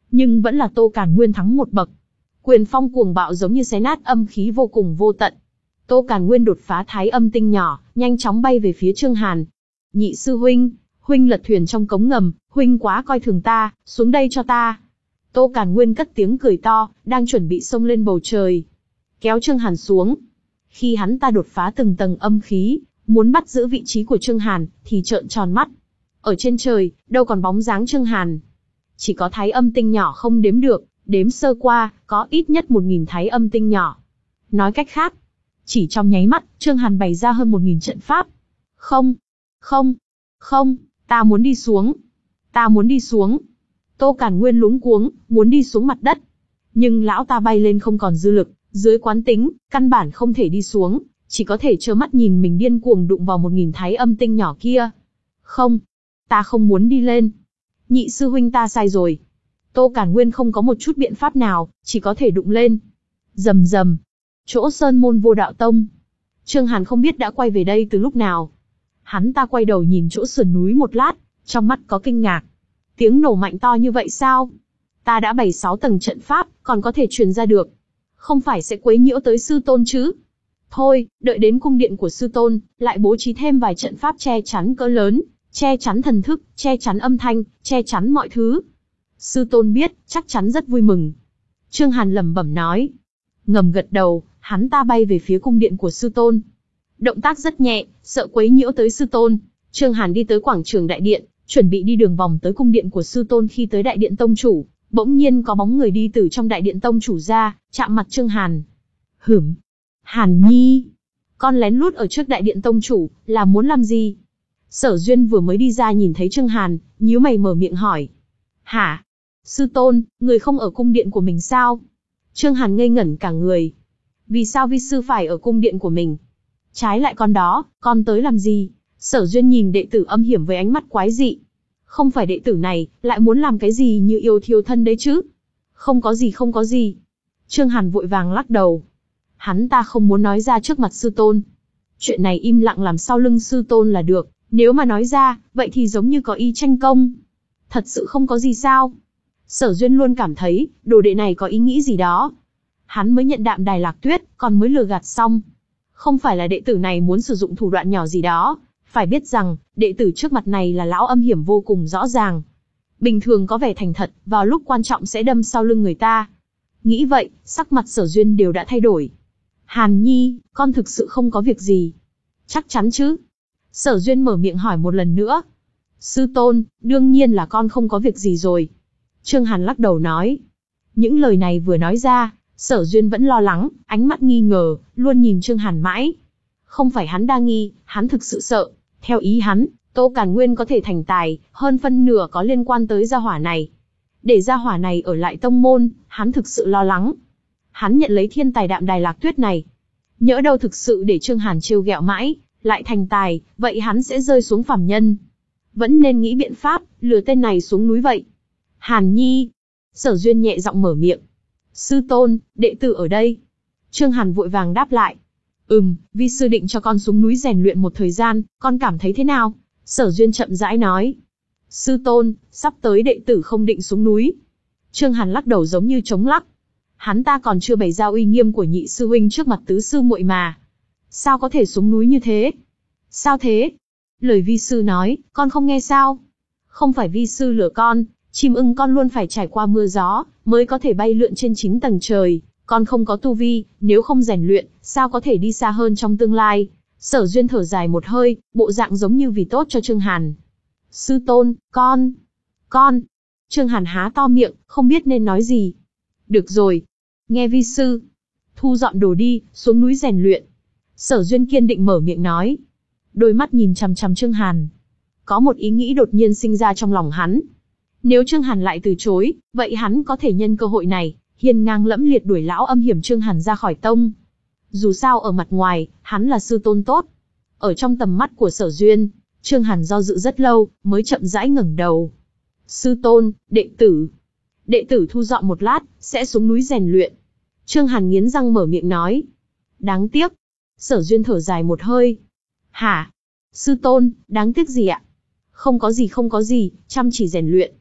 Nhưng vẫn là Tô Càn Nguyên thắng một bậc. Quyền phong cuồng bạo giống như xé nát âm khí vô cùng vô tận. Tô Càn Nguyên đột phá thái âm tinh nhỏ, nhanh chóng bay về phía Trương Hàn. Nhị sư huynh, huynh lật thuyền trong cống ngầm, huynh quá coi thường ta, xuống đây cho ta. Tô Càn Nguyên cất tiếng cười to, đang chuẩn bị xông lên bầu trời, kéo Trương Hàn xuống. Khi hắn ta đột phá từng tầng âm khí, muốn bắt giữ vị trí của Trương Hàn, thì trợn tròn mắt. Ở trên trời, đâu còn bóng dáng Trương Hàn. Chỉ có thái âm tinh nhỏ không đếm được, đếm sơ qua, có ít nhất một nghìn thái âm tinh nhỏ. Nói cách khác, chỉ trong nháy mắt, Trương Hàn bày ra hơn một nghìn trận pháp. Không, không, không, ta muốn đi xuống. Ta muốn đi xuống. Tô Càn Nguyên luống cuống, muốn đi xuống mặt đất. Nhưng lão ta bay lên không còn dư lực, dưới quán tính, căn bản không thể đi xuống, chỉ có thể trơ mắt nhìn mình điên cuồng đụng vào một nghìn thái âm tinh nhỏ kia. Không, ta không muốn đi lên. Nhị sư huynh ta sai rồi. Tô Càn Nguyên không có một chút biện pháp nào, chỉ có thể đụng lên. Rầm rầm. Chỗ Sơn Môn Vô Đạo Tông. Trương Hàn không biết đã quay về đây từ lúc nào. Hắn ta quay đầu nhìn chỗ sườn núi một lát, trong mắt có kinh ngạc. Tiếng nổ mạnh to như vậy sao? Ta đã bày sáu tầng trận pháp, còn có thể truyền ra được. Không phải sẽ quấy nhiễu tới sư tôn chứ? Thôi, đợi đến cung điện của sư tôn, lại bố trí thêm vài trận pháp che chắn cỡ lớn, che chắn thần thức, che chắn âm thanh, che chắn mọi thứ. Sư tôn biết, chắc chắn rất vui mừng. Trương Hàn lẩm bẩm nói. Ngầm gật đầu, hắn ta bay về phía cung điện của sư tôn. Động tác rất nhẹ, sợ quấy nhiễu tới sư tôn. Trương Hàn đi tới quảng trường đại điện, chuẩn bị đi đường vòng tới cung điện của sư tôn. Khi tới đại điện tông chủ, bỗng nhiên có bóng người đi từ trong đại điện tông chủ ra, chạm mặt Trương Hàn. Hửm, Hàn Nhi, con lén lút ở trước đại điện tông chủ, là muốn làm gì? Sở Duyên vừa mới đi ra nhìn thấy Trương Hàn, nhíu mày mở miệng hỏi. Hả? Sư tôn, người không ở cung điện của mình sao? Trương Hàn ngây ngẩn cả người. Vì sao vi sư phải ở cung điện của mình? Trái lại con đó, con tới làm gì? Sở Duyên nhìn đệ tử âm hiểm với ánh mắt quái dị. Không phải đệ tử này, lại muốn làm cái gì như yêu thiêu thân đấy chứ? Không có gì không có gì. Trương Hàn vội vàng lắc đầu. Hắn ta không muốn nói ra trước mặt sư tôn. Chuyện này im lặng làm sau lưng sư tôn là được, nếu mà nói ra, vậy thì giống như có ý tranh công. Thật sự không có gì sao? Sở Duyên luôn cảm thấy, đồ đệ này có ý nghĩ gì đó. Hắn mới nhận đạm Đài Lạc Tuyết, còn mới lừa gạt xong. Không phải là đệ tử này muốn sử dụng thủ đoạn nhỏ gì đó. Phải biết rằng, đệ tử trước mặt này là lão âm hiểm vô cùng rõ ràng. Bình thường có vẻ thành thật, vào lúc quan trọng sẽ đâm sau lưng người ta. Nghĩ vậy, sắc mặt Sở Duyên đều đã thay đổi. Hàn Nhi, con thực sự không có việc gì. Chắc chắn chứ? Sở Duyên mở miệng hỏi một lần nữa. Sư tôn, đương nhiên là con không có việc gì rồi. Trương Hàn lắc đầu nói. Những lời này vừa nói ra, Sở Duyên vẫn lo lắng, ánh mắt nghi ngờ, luôn nhìn Trương Hàn mãi. Không phải hắn đa nghi, hắn thực sự sợ. Theo ý hắn, Tô Càn Nguyên có thể thành tài, hơn phân nửa có liên quan tới gia hỏa này. Để gia hỏa này ở lại tông môn, hắn thực sự lo lắng. Hắn nhận lấy thiên tài đạm Đài Lạc Tuyết này. Nhỡ đâu thực sự để Trương Hàn trêu ghẹo mãi, lại thành tài, vậy hắn sẽ rơi xuống phàm nhân. Vẫn nên nghĩ biện pháp, lừa tên này xuống núi vậy. Hàn Nhi. Sở Duyên nhẹ giọng mở miệng. Sư tôn, đệ tử ở đây. Trương Hàn vội vàng đáp lại. Ừm, vi sư định cho con xuống núi rèn luyện một thời gian, con cảm thấy thế nào? Sở Duyên chậm rãi nói. Sư tôn, sắp tới đệ tử không định xuống núi. Trương Hàn lắc đầu giống như chống lắc. Hắn ta còn chưa bày ra uy nghiêm của nhị sư huynh trước mặt tứ sư muội mà. Sao có thể xuống núi như thế? Sao thế? Lời vi sư nói, con không nghe sao? Không phải vi sư lừa con, chim ưng con luôn phải trải qua mưa gió, mới có thể bay lượn trên chín tầng trời. Con không có tu vi, nếu không rèn luyện, sao có thể đi xa hơn trong tương lai? Sở Duyên thở dài một hơi, bộ dạng giống như vì tốt cho Trương Hàn. Sư tôn, con, con. Trương Hàn há to miệng, không biết nên nói gì. Được rồi, nghe vi sư. Thu dọn đồ đi, xuống núi rèn luyện. Sở Duyên kiên định mở miệng nói. Đôi mắt nhìn chằm chằm Trương Hàn. Có một ý nghĩ đột nhiên sinh ra trong lòng hắn. Nếu Trương Hàn lại từ chối, vậy hắn có thể nhân cơ hội này, hiên ngang lẫm liệt đuổi lão âm hiểm Trương Hàn ra khỏi tông. Dù sao ở mặt ngoài, hắn là sư tôn tốt. Ở trong tầm mắt của Sở Duyên, Trương Hàn do dự rất lâu, mới chậm rãi ngẩng đầu. Sư tôn, đệ tử. Đệ tử thu dọn một lát, sẽ xuống núi rèn luyện. Trương Hàn nghiến răng mở miệng nói. Đáng tiếc. Sở Duyên thở dài một hơi. Hả? Sư tôn, đáng tiếc gì ạ? Không có gì không có gì, chăm chỉ rèn luyện.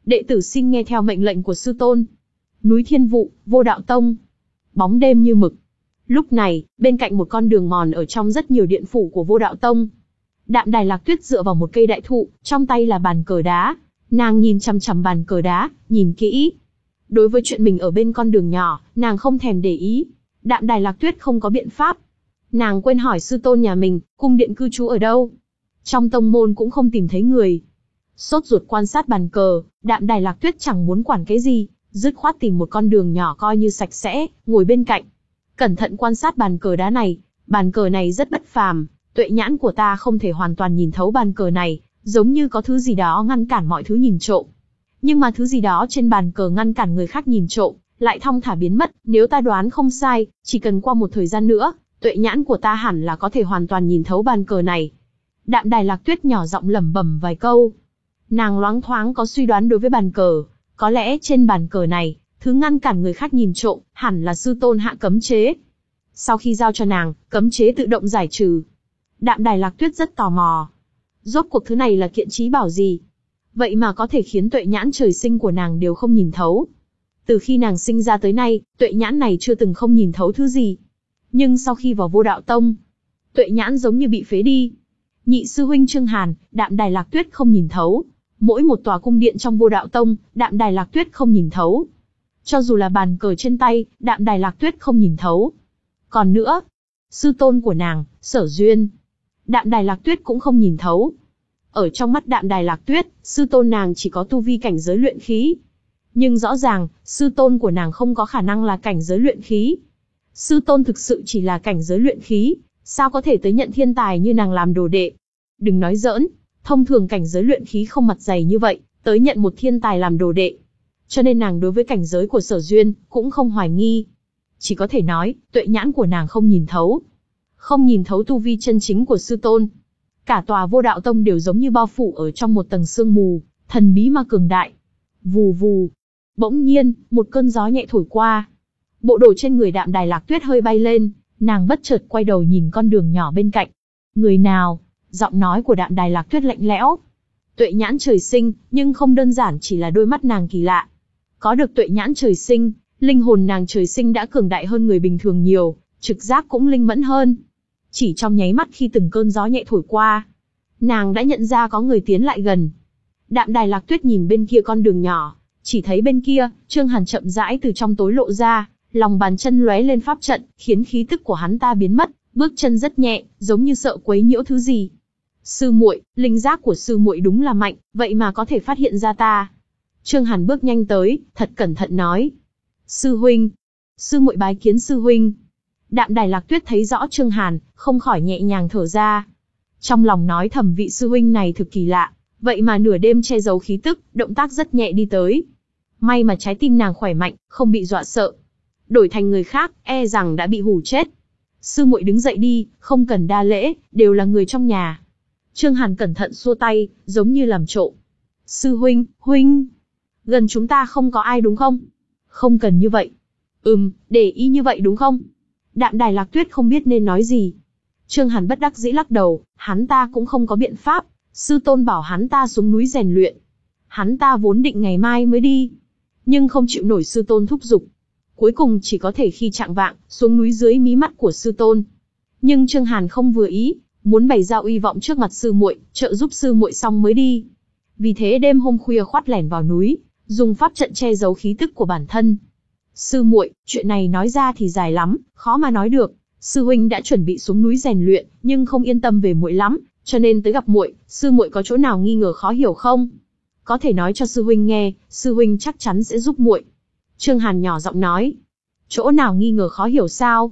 Đệ tử xin nghe theo mệnh lệnh của sư tôn. Núi Thiên Vụ, Vô Đạo Tông. Bóng đêm như mực. Lúc này, bên cạnh một con đường mòn ở trong rất nhiều điện phủ của Vô Đạo Tông. Đạm Đài Lạc Tuyết dựa vào một cây đại thụ, trong tay là bàn cờ đá. Nàng nhìn chằm chằm bàn cờ đá, nhìn kỹ. Đối với chuyện mình ở bên con đường nhỏ, nàng không thèm để ý. Đạm Đài Lạc Tuyết không có biện pháp. Nàng quên hỏi sư tôn nhà mình, cung điện cư trú ở đâu. Trong tông môn cũng không tìm thấy người. Sốt ruột quan sát bàn cờ, Đạm Đài Lạc Tuyết chẳng muốn quản cái gì, dứt khoát tìm một con đường nhỏ coi như sạch sẽ, ngồi bên cạnh. Cẩn thận quan sát bàn cờ đá này, bàn cờ này rất bất phàm, tuệ nhãn của ta không thể hoàn toàn nhìn thấu bàn cờ này, giống như có thứ gì đó ngăn cản mọi thứ nhìn trộm. Nhưng mà thứ gì đó trên bàn cờ ngăn cản người khác nhìn trộm, lại thong thả biến mất, nếu ta đoán không sai, chỉ cần qua một thời gian nữa, tuệ nhãn của ta hẳn là có thể hoàn toàn nhìn thấu bàn cờ này. Đạm Đài Lạc Tuyết nhỏ giọng lẩm bẩm vài câu. Nàng loáng thoáng có suy đoán đối với bàn cờ, có lẽ trên bàn cờ này, thứ ngăn cản người khác nhìn trộm, hẳn là sư tôn hạ cấm chế. Sau khi giao cho nàng, cấm chế tự động giải trừ. Đạm Đài Lạc Tuyết rất tò mò. Rốt cuộc thứ này là kiện trí bảo gì? Vậy mà có thể khiến tuệ nhãn trời sinh của nàng đều không nhìn thấu. Từ khi nàng sinh ra tới nay, tuệ nhãn này chưa từng không nhìn thấu thứ gì. Nhưng sau khi vào Vô Đạo Tông, tuệ nhãn giống như bị phế đi. Nhị sư huynh Trương Hàn, Đạm Đài Lạc Tuyết không nhìn thấu. Mỗi một tòa cung điện trong Vô Đạo Tông, Đạm Đài Lạc Tuyết không nhìn thấu. Cho dù là bàn cờ trên tay, Đạm Đài Lạc Tuyết không nhìn thấu. Còn nữa, sư tôn của nàng, Sở Duyên, Đạm Đài Lạc Tuyết cũng không nhìn thấu. Ở trong mắt Đạm Đài Lạc Tuyết, sư tôn nàng chỉ có tu vi cảnh giới luyện khí. Nhưng rõ ràng, sư tôn của nàng không có khả năng là cảnh giới luyện khí. Sư tôn thực sự chỉ là cảnh giới luyện khí, sao có thể tới nhận thiên tài như nàng làm đồ đệ. Đừng nói giỡn, thông thường cảnh giới luyện khí không mặt dày như vậy, tới nhận một thiên tài làm đồ đệ. Cho nên nàng đối với cảnh giới của Sở Duyên, cũng không hoài nghi. Chỉ có thể nói, tuệ nhãn của nàng không nhìn thấu. Không nhìn thấu tu vi chân chính của sư tôn. Cả tòa Vô Đạo Tông đều giống như bao phủ ở trong một tầng sương mù, thần bí mà cường đại. Vù vù. Bỗng nhiên, một cơn gió nhẹ thổi qua. Bộ đồ trên người Đạm Đài Lạc Tuyết hơi bay lên, nàng bất chợt quay đầu nhìn con đường nhỏ bên cạnh. Người nào? Giọng nói của Đạm Đài Lạc Tuyết lạnh lẽo. Tuệ nhãn trời sinh, nhưng không đơn giản chỉ là đôi mắt nàng kỳ lạ. Có được tuệ nhãn trời sinh, linh hồn nàng trời sinh đã cường đại hơn người bình thường nhiều, trực giác cũng linh mẫn hơn. Chỉ trong nháy mắt khi từng cơn gió nhẹ thổi qua, nàng đã nhận ra có người tiến lại gần. Đạm Đài Lạc Tuyết nhìn bên kia con đường nhỏ, chỉ thấy bên kia, Trương Hàn chậm rãi từ trong tối lộ ra, lòng bàn chân lóe lên pháp trận, khiến khí tức của hắn ta biến mất, bước chân rất nhẹ, giống như sợ quấy nhiễu thứ gì. Sư muội, linh giác của sư muội đúng là mạnh, vậy mà có thể phát hiện ra ta. Trương Hàn bước nhanh tới, thật cẩn thận nói. Sư huynh. Sư muội bái kiến sư huynh. Đạm Đài Lạc Tuyết thấy rõ Trương Hàn, không khỏi nhẹ nhàng thở ra. Trong lòng nói thầm vị sư huynh này thực kỳ lạ, vậy mà nửa đêm che giấu khí tức, động tác rất nhẹ đi tới. May mà trái tim nàng khỏe mạnh, không bị dọa sợ. Đổi thành người khác, e rằng đã bị hù chết. Sư muội đứng dậy đi, không cần đa lễ, đều là người trong nhà. Trương Hàn cẩn thận xua tay, giống như làm trộm. Sư huynh, huynh, gần chúng ta không có ai đúng không? Không cần như vậy. Ừm, để ý như vậy đúng không? Đạm Đài Lạc Tuyết không biết nên nói gì. Trương Hàn bất đắc dĩ lắc đầu, hắn ta cũng không có biện pháp. Sư tôn bảo hắn ta xuống núi rèn luyện. Hắn ta vốn định ngày mai mới đi, nhưng không chịu nổi sư tôn thúc giục. Cuối cùng chỉ có thể khi chạng vạng, xuống núi dưới mí mắt của sư tôn. Nhưng Trương Hàn không vừa ý, muốn bày ra uy vọng trước mặt sư muội, trợ giúp sư muội xong mới đi. Vì thế đêm hôm khuya khoắt lẻn vào núi, dùng pháp trận che giấu khí tức của bản thân. Sư muội, chuyện này nói ra thì dài lắm, khó mà nói được. Sư huynh đã chuẩn bị xuống núi rèn luyện, nhưng không yên tâm về muội lắm, cho nên tới gặp muội. Sư muội có chỗ nào nghi ngờ khó hiểu không? Có thể nói cho sư huynh nghe, sư huynh chắc chắn sẽ giúp muội. Trương Hàn nhỏ giọng nói. Chỗ nào nghi ngờ khó hiểu sao?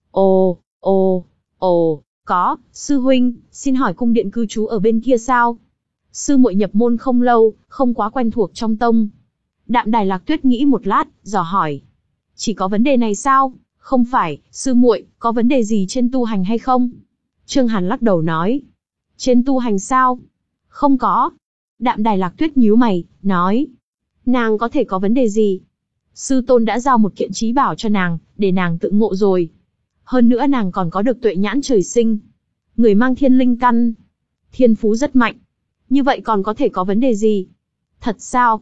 Ồ, ồ, ồ, có, sư huynh, xin hỏi cung điện cư trú ở bên kia sao? Sư muội nhập môn không lâu, không quá quen thuộc trong tông. Đạm Đài Lạc Tuyết nghĩ một lát, dò hỏi. Chỉ có vấn đề này sao? Không phải, sư muội, có vấn đề gì trên tu hành hay không? Trương Hàn lắc đầu nói. Trên tu hành sao? Không có. Đạm Đài Lạc Tuyết nhíu mày, nói. Nàng có thể có vấn đề gì? Sư tôn đã giao một kiện trí bảo cho nàng, để nàng tự ngộ rồi. Hơn nữa nàng còn có được tuệ nhãn trời sinh. Người mang thiên linh căn. Thiên phú rất mạnh. Như vậy còn có thể có vấn đề gì? Thật sao?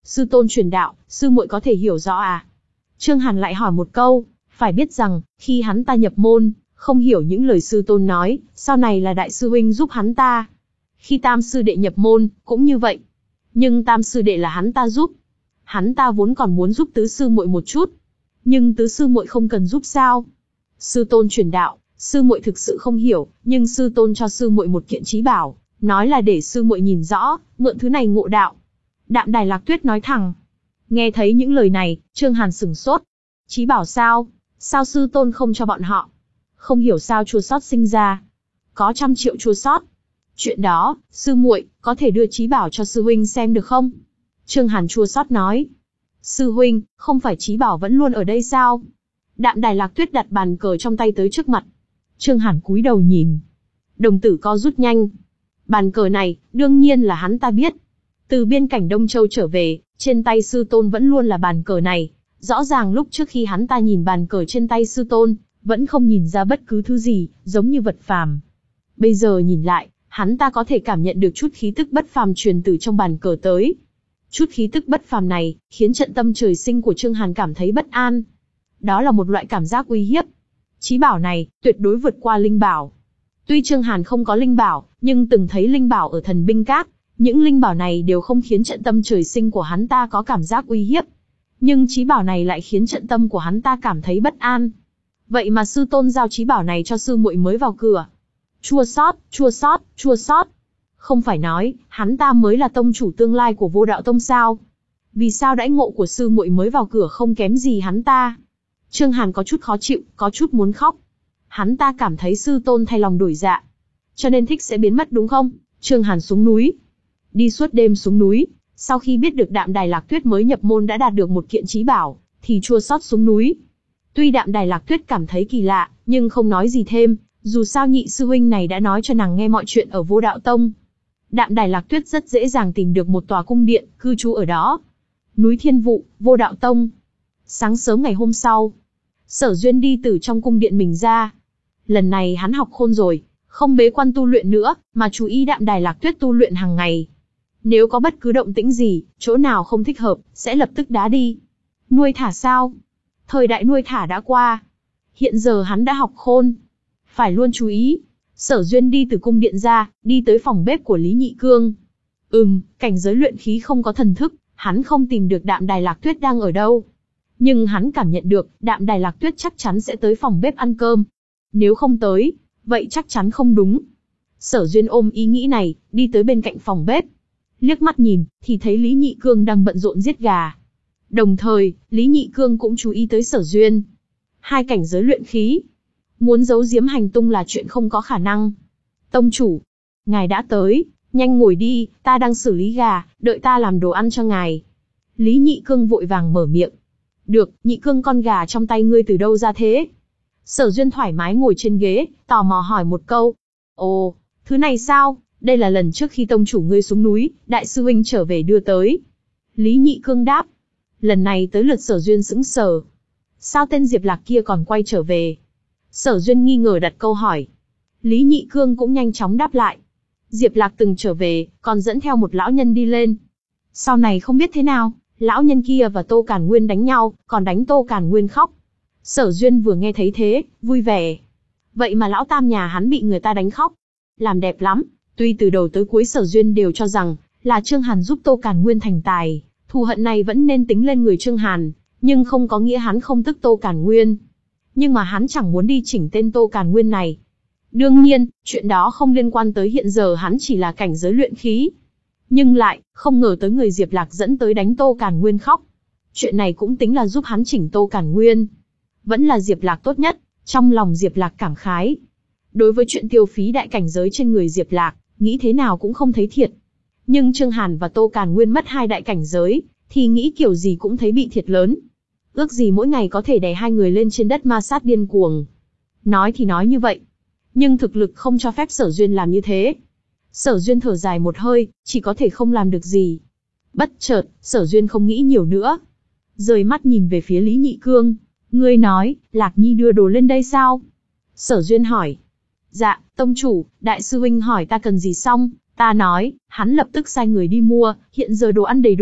sư tôn truyền đạo, sư muội có thể hiểu rõ à? Trương Hàn lại hỏi một câu, phải biết rằng, khi hắn ta nhập môn, không hiểu những lời sư tôn nói, sau này là đại sư huynh giúp hắn ta. Khi tam sư đệ nhập môn, cũng như vậy. Nhưng tam sư đệ là hắn ta giúp. Hắn ta vốn còn muốn giúp tứ sư muội một chút. Nhưng tứ sư muội không cần giúp sao? Sư tôn truyền đạo, sư muội thực sự không hiểu, nhưng sư tôn cho sư muội một kiện chí bảo, nói là để sư muội nhìn rõ, mượn thứ này ngộ đạo. Đạm Đài Lạc Tuyết nói thẳng. Nghe thấy những lời này, Trương Hàn sửng sốt. Chí bảo sao? Sao sư tôn không cho bọn họ? Không hiểu sao chua xót sinh ra. Có trăm triệu chua xót. Chuyện đó, sư muội, có thể đưa chí bảo cho sư huynh xem được không? Trương Hàn chua xót nói. Sư huynh, không phải chí bảo vẫn luôn ở đây sao? Đạm Đài Lạc Tuyết đặt bàn cờ trong tay tới trước mặt. Trương Hàn cúi đầu nhìn. Đồng tử co rút nhanh. Bàn cờ này, đương nhiên là hắn ta biết. Từ biên cảnh Đông Châu trở về, trên tay sư tôn vẫn luôn là bàn cờ này. Rõ ràng lúc trước khi hắn ta nhìn bàn cờ trên tay sư tôn, vẫn không nhìn ra bất cứ thứ gì, giống như vật phàm. Bây giờ nhìn lại, hắn ta có thể cảm nhận được chút khí tức bất phàm truyền từ trong bàn cờ tới. Chút khí tức bất phàm này, khiến trận tâm trời sinh của Trương Hàn cảm thấy bất an. Đó là một loại cảm giác uy hiếp. Chí bảo này, tuyệt đối vượt qua linh bảo. Tuy Trương Hàn không có linh bảo, nhưng từng thấy linh bảo ở thần binh các, những linh bảo này đều không khiến trận tâm trời sinh của hắn ta có cảm giác uy hiếp. Nhưng chí bảo này lại khiến trận tâm của hắn ta cảm thấy bất an. Vậy mà sư tôn giao chí bảo này cho sư muội mới vào cửa. Chua xót, chua xót, chua xót. Không phải nói, hắn ta mới là tông chủ tương lai của Vô Đạo Tông sao? Vì sao đãi ngộ của sư muội mới vào cửa không kém gì hắn ta? Trương Hàn có chút khó chịu, có chút muốn khóc. Hắn ta cảm thấy sư tôn thay lòng đổi dạ. Cho nên thích sẽ biến mất đúng không? Trương Hàn xuống núi. Đi suốt đêm xuống núi, sau khi biết được Đạm Đài Lạc Tuyết mới nhập môn đã đạt được một kiện chí bảo, thì chua xót xuống núi. Tuy Đạm Đài Lạc Tuyết cảm thấy kỳ lạ, nhưng không nói gì thêm, dù sao nhị sư huynh này đã nói cho nàng nghe mọi chuyện ở Vô Đạo Tông. Đạm Đài Lạc Tuyết rất dễ dàng tìm được một tòa cung điện, cư trú ở đó. Núi Thiên Vụ, Vô Đạo Tông. Sáng sớm ngày hôm sau, Sở Duyên đi từ trong cung điện mình ra. Lần này hắn học khôn rồi, không bế quan tu luyện nữa, mà chú ý Đạm Đài Lạc Tuyết tu luyện hàng ngày. Nếu có bất cứ động tĩnh gì, chỗ nào không thích hợp, sẽ lập tức đá đi. Nuôi thả sao? Thời đại nuôi thả đã qua. Hiện giờ hắn đã học khôn. Phải luôn chú ý. Sở Duyên đi từ cung điện ra, đi tới phòng bếp của Lý Nhị Cương. Ừm, cảnh giới luyện khí không có thần thức, hắn không tìm được Đạm Đài Lạc Tuyết đang ở đâu. Nhưng hắn cảm nhận được, Đạm Đài Lạc Tuyết chắc chắn sẽ tới phòng bếp ăn cơm. Nếu không tới, vậy chắc chắn không đúng. Sở Duyên ôm ý nghĩ này, đi tới bên cạnh phòng bếp. Liếc mắt nhìn, thì thấy Lý Nhị Cương đang bận rộn giết gà. Đồng thời, Lý Nhị Cương cũng chú ý tới Sở Duyên. Hai cảnh giới luyện khí. Muốn giấu giếm hành tung là chuyện không có khả năng. Tông chủ, ngài đã tới, nhanh ngồi đi, ta đang xử lý gà, đợi ta làm đồ ăn cho ngài. Lý Nhị Cương vội vàng mở miệng. Được, Nhị Cương con gà trong tay ngươi từ đâu ra thế? Sở Duyên thoải mái ngồi trên ghế, tò mò hỏi một câu. Ồ, thứ này sao? Đây là lần trước khi tông chủ ngươi xuống núi, đại sư huynh trở về đưa tới. Lý Nhị Cương đáp. Lần này tới lượt Sở Duyên sững sờ. Sao tên Diệp Lạc kia còn quay trở về? Sở Duyên nghi ngờ đặt câu hỏi. Lý Nhị Cương cũng nhanh chóng đáp lại. Diệp Lạc từng trở về, còn dẫn theo một lão nhân đi lên. Sau này không biết thế nào, lão nhân kia và Tô Càn Nguyên đánh nhau, còn đánh Tô Càn Nguyên khóc. Sở Duyên vừa nghe thấy thế, vui vẻ. Vậy mà lão tam nhà hắn bị người ta đánh khóc. Làm đẹp lắm. Tuy từ đầu tới cuối Sở Duyên đều cho rằng là Trương Hàn giúp Tô Càn Nguyên thành tài, thù hận này vẫn nên tính lên người Trương Hàn, nhưng không có nghĩa hắn không tức Tô Càn Nguyên. Nhưng mà hắn chẳng muốn đi chỉnh tên Tô Càn Nguyên này. Đương nhiên, chuyện đó không liên quan tới hiện giờ hắn chỉ là cảnh giới luyện khí. Nhưng lại, không ngờ tới người Diệp Lạc dẫn tới đánh Tô Càn Nguyên khóc. Chuyện này cũng tính là giúp hắn chỉnh Tô Càn Nguyên. Vẫn là Diệp Lạc tốt nhất, trong lòng Diệp Lạc cảm khái. Đối với chuyện tiêu phí đại cảnh giới trên người Diệp Lạc, nghĩ thế nào cũng không thấy thiệt. Nhưng Trương Hàn và Tô Càn Nguyên mất hai đại cảnh giới, thì nghĩ kiểu gì cũng thấy bị thiệt lớn. Ước gì mỗi ngày có thể đè hai người lên trên đất ma sát điên cuồng. Nói thì nói như vậy, nhưng thực lực không cho phép Sở Duyên làm như thế. Sở Duyên thở dài một hơi, chỉ có thể không làm được gì. Bất chợt, Sở Duyên không nghĩ nhiều nữa. Rời mắt nhìn về phía Lý Nhị Cương. Ngươi nói, Lạc Nhi đưa đồ lên đây sao? Sở Duyên hỏi. Dạ, tông chủ, đại sư huynh hỏi ta cần gì xong, ta nói, hắn lập tức sai người đi mua, hiện giờ đồ ăn đầy đủ,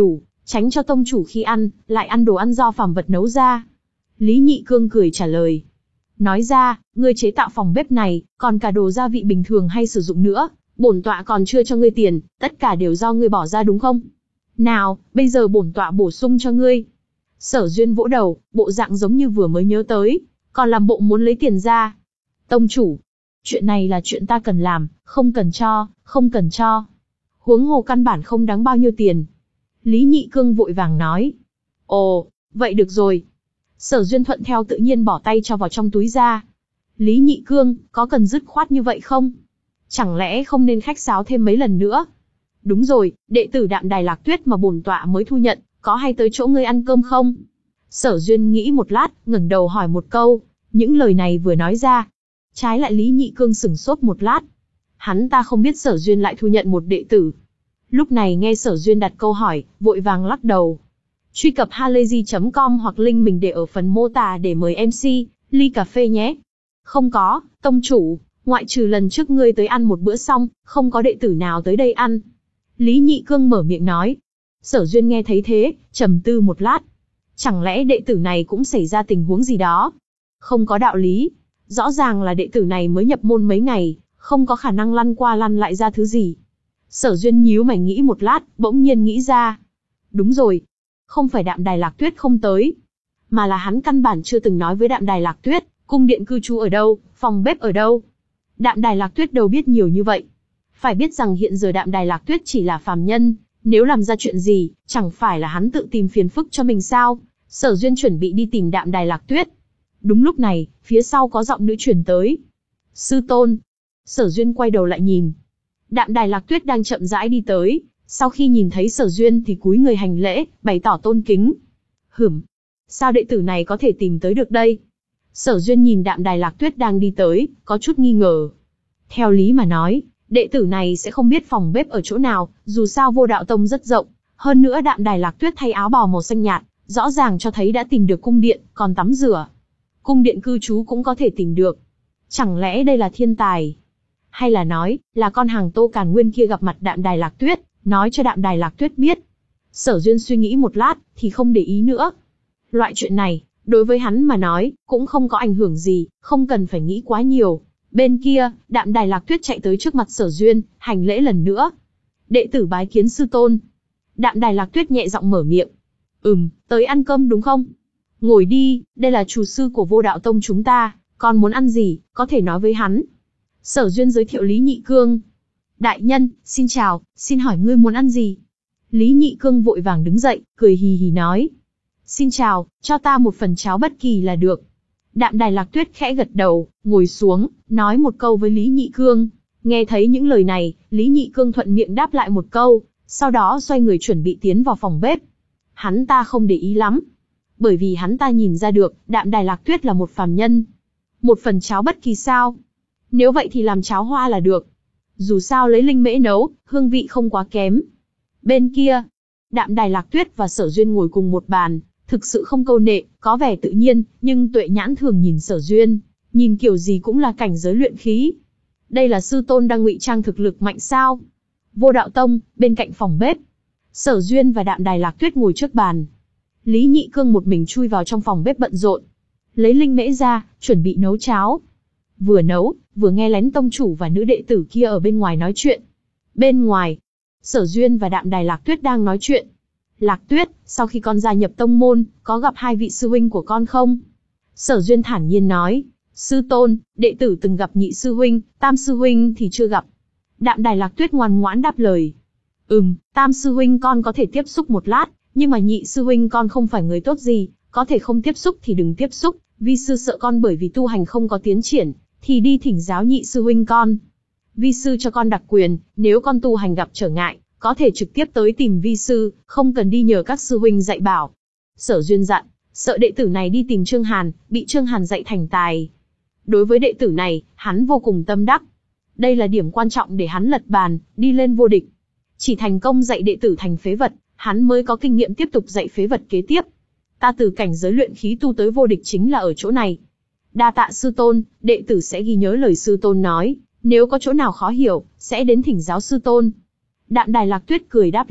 Tránh cho tông chủ khi ăn, lại ăn đồ ăn do phàm vật nấu ra. Lý Nhị Cương cười trả lời. Nói ra, ngươi chế tạo phòng bếp này, còn cả đồ gia vị bình thường hay sử dụng nữa, bổn tọa còn chưa cho ngươi tiền, tất cả đều do ngươi bỏ ra đúng không? Nào, bây giờ bổn tọa bổ sung cho ngươi. Sở Duyên vỗ đầu, bộ dạng giống như vừa mới nhớ tới, còn làm bộ muốn lấy tiền ra. Tông chủ, chuyện này là chuyện ta cần làm, không cần cho, không cần cho. Huống hồ căn bản không đáng bao nhiêu tiền. Lý Nhị Cương vội vàng nói. Ồ, vậy được rồi. Sở Duyên thuận theo tự nhiên bỏ tay cho vào trong túi ra. Lý Nhị Cương, có cần dứt khoát như vậy không? Chẳng lẽ không nên khách sáo thêm mấy lần nữa? Đúng rồi, đệ tử Đạm Đài Lạc Tuyết mà bổn tọa mới thu nhận, có hay tới chỗ ngươi ăn cơm không? Sở Duyên nghĩ một lát, ngẩng đầu hỏi một câu. Những lời này vừa nói ra, trái lại Lý Nhị Cương sửng sốt một lát. Hắn ta không biết Sở Duyên lại thu nhận một đệ tử. Lúc này nghe Sở Duyên đặt câu hỏi, vội vàng lắc đầu. Truy cập halayzi chấm com hoặc link mình để ở phần mô tả để mời em xê, ly cà phê nhé. Không có, tông chủ, ngoại trừ lần trước ngươi tới ăn một bữa xong, không có đệ tử nào tới đây ăn. Lý Nhị Cương mở miệng nói. Sở Duyên nghe thấy thế, trầm tư một lát. Chẳng lẽ đệ tử này cũng xảy ra tình huống gì đó? Không có đạo lý. Rõ ràng là đệ tử này mới nhập môn mấy ngày, không có khả năng lăn qua lăn lại ra thứ gì. Sở Duyên nhíu mày nghĩ một lát, bỗng nhiên nghĩ ra. Đúng rồi. Không phải Đạm Đài Lạc Tuyết không tới, mà là hắn căn bản chưa từng nói với Đạm Đài Lạc Tuyết, cung điện cư trú ở đâu, phòng bếp ở đâu. Đạm Đài Lạc Tuyết đâu biết nhiều như vậy. Phải biết rằng hiện giờ Đạm Đài Lạc Tuyết chỉ là phàm nhân, nếu làm ra chuyện gì, chẳng phải là hắn tự tìm phiền phức cho mình sao? Sở Duyên chuẩn bị đi tìm Đạm Đài Lạc Tuyết. Đúng lúc này, phía sau có giọng nữ truyền tới. Sư tôn. Sở Duyên quay đầu lại nhìn. Đạm Đài Lạc Tuyết đang chậm rãi đi tới, sau khi nhìn thấy Sở Duyên thì cúi người hành lễ, bày tỏ tôn kính. Hửm, sao đệ tử này có thể tìm tới được đây? Sở Duyên nhìn Đạm Đài Lạc Tuyết đang đi tới, có chút nghi ngờ. Theo lý mà nói, đệ tử này sẽ không biết phòng bếp ở chỗ nào, dù sao Vô Đạo Tông rất rộng, hơn nữa Đạm Đài Lạc Tuyết thay áo bào màu xanh nhạt, rõ ràng cho thấy đã tìm được cung điện, còn tắm rửa. Cung điện cư trú cũng có thể tìm được. Chẳng lẽ đây là thiên tài? Hay là nói, là con hàng Tô Càn Nguyên kia gặp mặt Đạm Đài Lạc Tuyết, nói cho Đạm Đài Lạc Tuyết biết. Sở Duyên suy nghĩ một lát, thì không để ý nữa. Loại chuyện này, đối với hắn mà nói, cũng không có ảnh hưởng gì, không cần phải nghĩ quá nhiều. Bên kia, Đạm Đài Lạc Tuyết chạy tới trước mặt Sở Duyên, hành lễ lần nữa. Đệ tử bái kiến sư tôn. Đạm Đài Lạc Tuyết nhẹ giọng mở miệng. Ừm, tới ăn cơm đúng không? Ngồi đi, đây là chủ sư của Vô Đạo Tông chúng ta, con muốn ăn gì, có thể nói với hắn. Sở Duyên giới thiệu Lý Nhị Cương. Đại nhân, xin chào, xin hỏi ngươi muốn ăn gì? Lý Nhị Cương vội vàng đứng dậy, cười hì hì nói. Xin chào, cho ta một phần cháo bất kỳ là được. Đạm Đài Lạc Tuyết khẽ gật đầu, ngồi xuống, nói một câu với Lý Nhị Cương. Nghe thấy những lời này, Lý Nhị Cương thuận miệng đáp lại một câu, sau đó xoay người chuẩn bị tiến vào phòng bếp. Hắn ta không để ý lắm, bởi vì hắn ta nhìn ra được, Đạm Đài Lạc Tuyết là một phàm nhân. Một phần cháo bất kỳ sao? Nếu vậy thì làm cháo hoa là được. Dù sao lấy linh mễ nấu, hương vị không quá kém. Bên kia, Đạm Đài Lạc Tuyết và Sở Duyên ngồi cùng một bàn, thực sự không câu nệ, có vẻ tự nhiên, nhưng Tuệ Nhãn thường nhìn Sở Duyên, nhìn kiểu gì cũng là cảnh giới luyện khí. Đây là sư tôn đang ngụy trang thực lực mạnh sao? Vô Đạo Tông, bên cạnh phòng bếp, Sở Duyên và Đạm Đài Lạc Tuyết ngồi trước bàn. Lý Nhị Cương một mình chui vào trong phòng bếp bận rộn, lấy linh mễ ra, chuẩn bị nấu cháo. Vừa nấu, vừa nghe lén tông chủ và nữ đệ tử kia ở bên ngoài nói chuyện. Bên ngoài, Sở Duyên và Đạm Đài Lạc Tuyết đang nói chuyện. Lạc Tuyết, sau khi con gia nhập tông môn, có gặp hai vị sư huynh của con không? Sở Duyên thản nhiên nói. Sư tôn, đệ tử từng gặp nhị sư huynh, tam sư huynh thì chưa gặp. Đạm Đài Lạc Tuyết ngoan ngoãn đáp lời. Ừm, tam sư huynh con có thể tiếp xúc một lát, nhưng mà nhị sư huynh con không phải người tốt gì, có thể không tiếp xúc thì đừng tiếp xúc, vi sư sợ con bởi vì tu hành không có tiến triển, thì đi thỉnh giáo nhị sư huynh con. Vi sư cho con đặc quyền, nếu con tu hành gặp trở ngại, có thể trực tiếp tới tìm vi sư, không cần đi nhờ các sư huynh dạy bảo. Sở Duyên dặn, sợ đệ tử này đi tìm Trương Hàn, bị Trương Hàn dạy thành tài. Đối với đệ tử này, hắn vô cùng tâm đắc. Đây là điểm quan trọng để hắn lật bàn, đi lên vô địch. Chỉ thành công dạy đệ tử thành phế vật, hắn mới có kinh nghiệm tiếp tục dạy phế vật kế tiếp. Ta từ cảnh giới luyện khí tu tới vô địch chính là ở chỗ này. Đa tạ sư tôn, đệ tử sẽ ghi nhớ lời sư tôn nói, nếu có chỗ nào khó hiểu, sẽ đến thỉnh giáo sư tôn. Đạm Đài Lạc Tuyết cười đáp lại,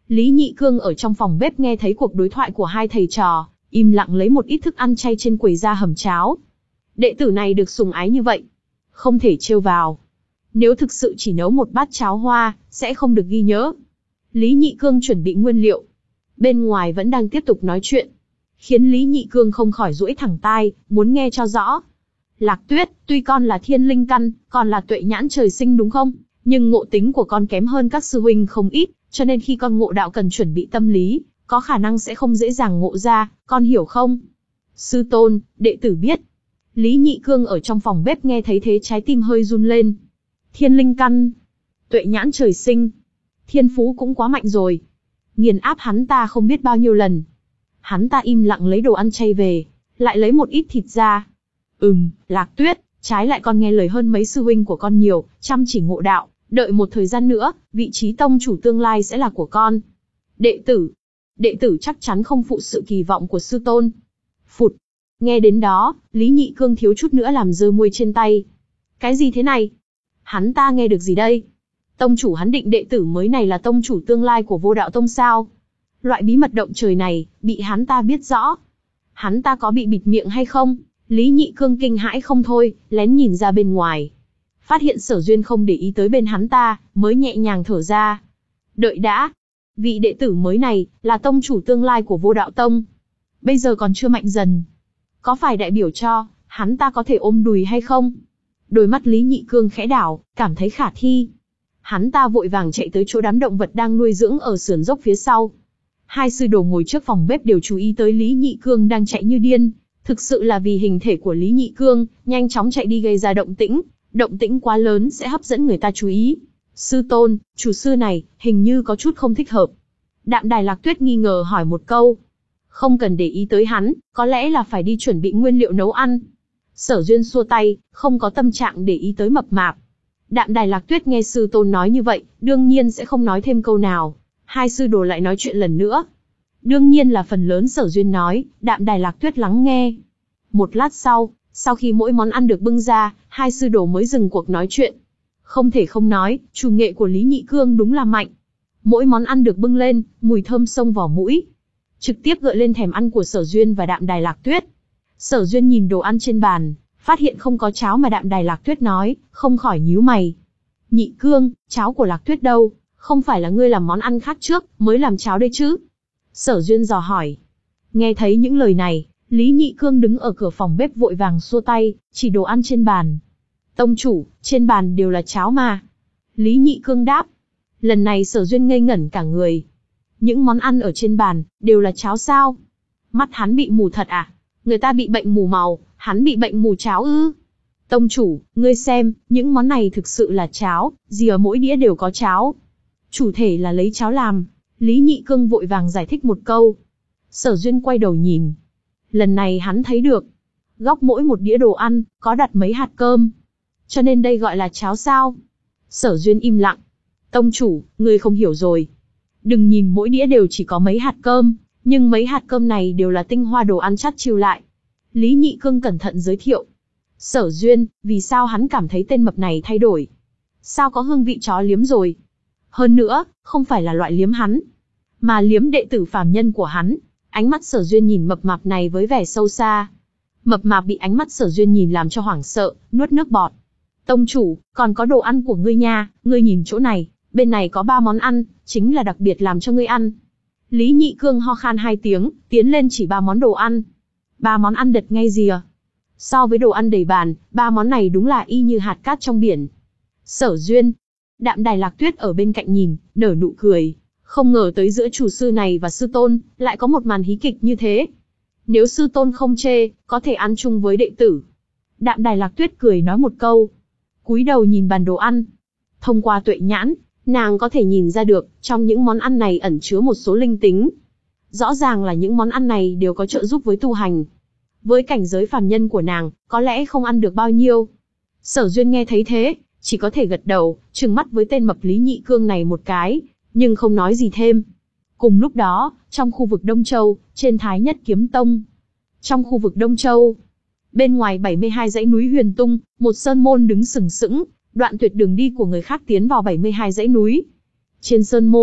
Lý Nhị Cương ở trong phòng bếp nghe thấy cuộc đối thoại của hai thầy trò, im lặng lấy một ít thức ăn chay trên quầy ra hầm cháo. Đệ tử này được sủng ái như vậy, không thể trêu vào. Nếu thực sự chỉ nấu một bát cháo hoa, sẽ không được ghi nhớ. Lý Nhị Cương chuẩn bị nguyên liệu. Bên ngoài vẫn đang tiếp tục nói chuyện, khiến Lý Nhị Cương không khỏi duỗi thẳng tai, muốn nghe cho rõ. Lạc Tuyết, tuy con là thiên linh căn, còn là tuệ nhãn trời sinh đúng không? Nhưng ngộ tính của con kém hơn các sư huynh không ít, cho nên khi con ngộ đạo cần chuẩn bị tâm lý, có khả năng sẽ không dễ dàng ngộ ra, con hiểu không? Sư tôn, đệ tử biết. Lý Nhị Cương ở trong phòng bếp nghe thấy thế trái tim hơi run lên. Thiên linh căn, tuệ nhãn trời sinh, thiên phú cũng quá mạnh rồi. Nghiền áp hắn ta không biết bao nhiêu lần. Hắn ta im lặng lấy đồ ăn chay về, lại lấy một ít thịt ra. Ừm, Lạc Tuyết, trái lại con nghe lời hơn mấy sư huynh của con nhiều, chăm chỉ ngộ đạo, đợi một thời gian nữa, vị trí tông chủ tương lai sẽ là của con. Đệ tử, đệ tử chắc chắn không phụ sự kỳ vọng của sư tôn. Phụt, nghe đến đó, Lý Nhị Cương thiếu chút nữa làm rơi muôi trên tay. Cái gì thế này? Hắn ta nghe được gì đây? Tông chủ hắn định đệ tử mới này là tông chủ tương lai của Vô Đạo Tông sao? Loại bí mật động trời này, bị hắn ta biết rõ. Hắn ta có bị bịt miệng hay không? Lý Nhị Cương kinh hãi không thôi, lén nhìn ra bên ngoài. Phát hiện Sở Duyên không để ý tới bên hắn ta, mới nhẹ nhàng thở ra. Đợi đã. Vị đệ tử mới này, là tông chủ tương lai của Vô Đạo Tông. Bây giờ còn chưa mạnh dần. Có phải đại biểu cho, hắn ta có thể ôm đùi hay không? Đôi mắt Lý Nhị Cương khẽ đảo, cảm thấy khả thi. Hắn ta vội vàng chạy tới chỗ đám động vật đang nuôi dưỡng ở sườn dốc phía sau. Hai sư đồ ngồi trước phòng bếp đều chú ý tới Lý Nhị Cương đang chạy như điên. Thực sự là vì hình thể của Lý Nhị Cương, nhanh chóng chạy đi gây ra động tĩnh. Động tĩnh quá lớn sẽ hấp dẫn người ta chú ý. Sư tôn, chủ sư này, hình như có chút không thích hợp. Đạm Đài Lạc Tuyết nghi ngờ hỏi một câu. Không cần để ý tới hắn, có lẽ là phải đi chuẩn bị nguyên liệu nấu ăn. Sở Duyên xua tay, không có tâm trạng để ý tới mập mạp. Đạm Đài Lạc Tuyết nghe sư tôn nói như vậy, đương nhiên sẽ không nói thêm câu nào. Hai sư đồ lại nói chuyện lần nữa. Đương nhiên là phần lớn Sở Duyên nói, Đạm Đài Lạc Tuyết lắng nghe. Một lát sau, sau khi mỗi món ăn được bưng ra, hai sư đồ mới dừng cuộc nói chuyện. Không thể không nói, chủ nghệ của Lý Nhị Cương đúng là mạnh. Mỗi món ăn được bưng lên, mùi thơm xông vào mũi, trực tiếp gợi lên thèm ăn của Sở Duyên và Đạm Đài Lạc Tuyết. Sở Duyên nhìn đồ ăn trên bàn, phát hiện không có cháo mà Đạm Đài Lạc Tuyết nói, không khỏi nhíu mày. Nhị Cương, cháo của Lạc Tuyết đâu? Không phải là ngươi làm món ăn khác trước, mới làm cháo đây chứ? Sở Duyên dò hỏi. Nghe thấy những lời này, Lý Nhị Cương đứng ở cửa phòng bếp vội vàng xua tay, chỉ đồ ăn trên bàn. Tông chủ, trên bàn đều là cháo mà. Lý Nhị Cương đáp. Lần này Sở Duyên ngây ngẩn cả người. Những món ăn ở trên bàn, đều là cháo sao? Mắt hắn bị mù thật à? Người ta bị bệnh mù màu, hắn bị bệnh mù cháo ư? Tông chủ, ngươi xem, những món này thực sự là cháo, gì ở mỗi đĩa đều có cháo. Chủ thể là lấy cháo làm. Lý Nhị Cương vội vàng giải thích một câu. Sở Duyên quay đầu nhìn. Lần này hắn thấy được. Góc mỗi một đĩa đồ ăn, có đặt mấy hạt cơm. Cho nên đây gọi là cháo sao? Sở Duyên im lặng. Tông chủ, ngươi không hiểu rồi. Đừng nhìn mỗi đĩa đều chỉ có mấy hạt cơm, nhưng mấy hạt cơm này đều là tinh hoa đồ ăn chắt chiu lại. Lý Nhị Cương cẩn thận giới thiệu. Sở Duyên, vì sao hắn cảm thấy tên mập này thay đổi? Sao có hương vị chó liếm rồi? Hơn nữa, không phải là loại liếm hắn, mà liếm đệ tử phàm nhân của hắn. Ánh mắt Sở Duyên nhìn mập mạp này với vẻ sâu xa. Mập mạp bị ánh mắt Sở Duyên nhìn làm cho hoảng sợ, nuốt nước bọt. Tông chủ, còn có đồ ăn của ngươi nha, ngươi nhìn chỗ này, bên này có ba món ăn, chính là đặc biệt làm cho ngươi ăn. Lý Nhị Cương ho khan hai tiếng, tiến lên chỉ ba món đồ ăn. Ba món ăn đật ngay rìa. So với đồ ăn đầy bàn, ba món này đúng là y như hạt cát trong biển. Sở Duyên, Đạm Đài Lạc Tuyết ở bên cạnh nhìn, nở nụ cười. Không ngờ tới giữa chủ sư này và sư tôn, lại có một màn hí kịch như thế. Nếu sư tôn không chê, có thể ăn chung với đệ tử. Đạm Đài Lạc Tuyết cười nói một câu. Cúi đầu nhìn bàn đồ ăn. Thông qua tuệ nhãn, nàng có thể nhìn ra được, trong những món ăn này ẩn chứa một số linh tính. Rõ ràng là những món ăn này đều có trợ giúp với tu hành. Với cảnh giới phàm nhân của nàng, có lẽ không ăn được bao nhiêu. Sở Duyên nghe thấy thế, chỉ có thể gật đầu, trừng mắt với tên mập Lý Nhị Cương này một cái, nhưng không nói gì thêm. Cùng lúc đó, trong khu vực Đông Châu, trên Thái Nhất Kiếm Tông. Trong khu vực Đông Châu, bên ngoài bảy mươi hai dãy núi Huyền Tung, một sơn môn đứng sừng sững, đoạn tuyệt đường đi của người khác tiến vào bảy mươi hai dãy núi. Trên sơn môn,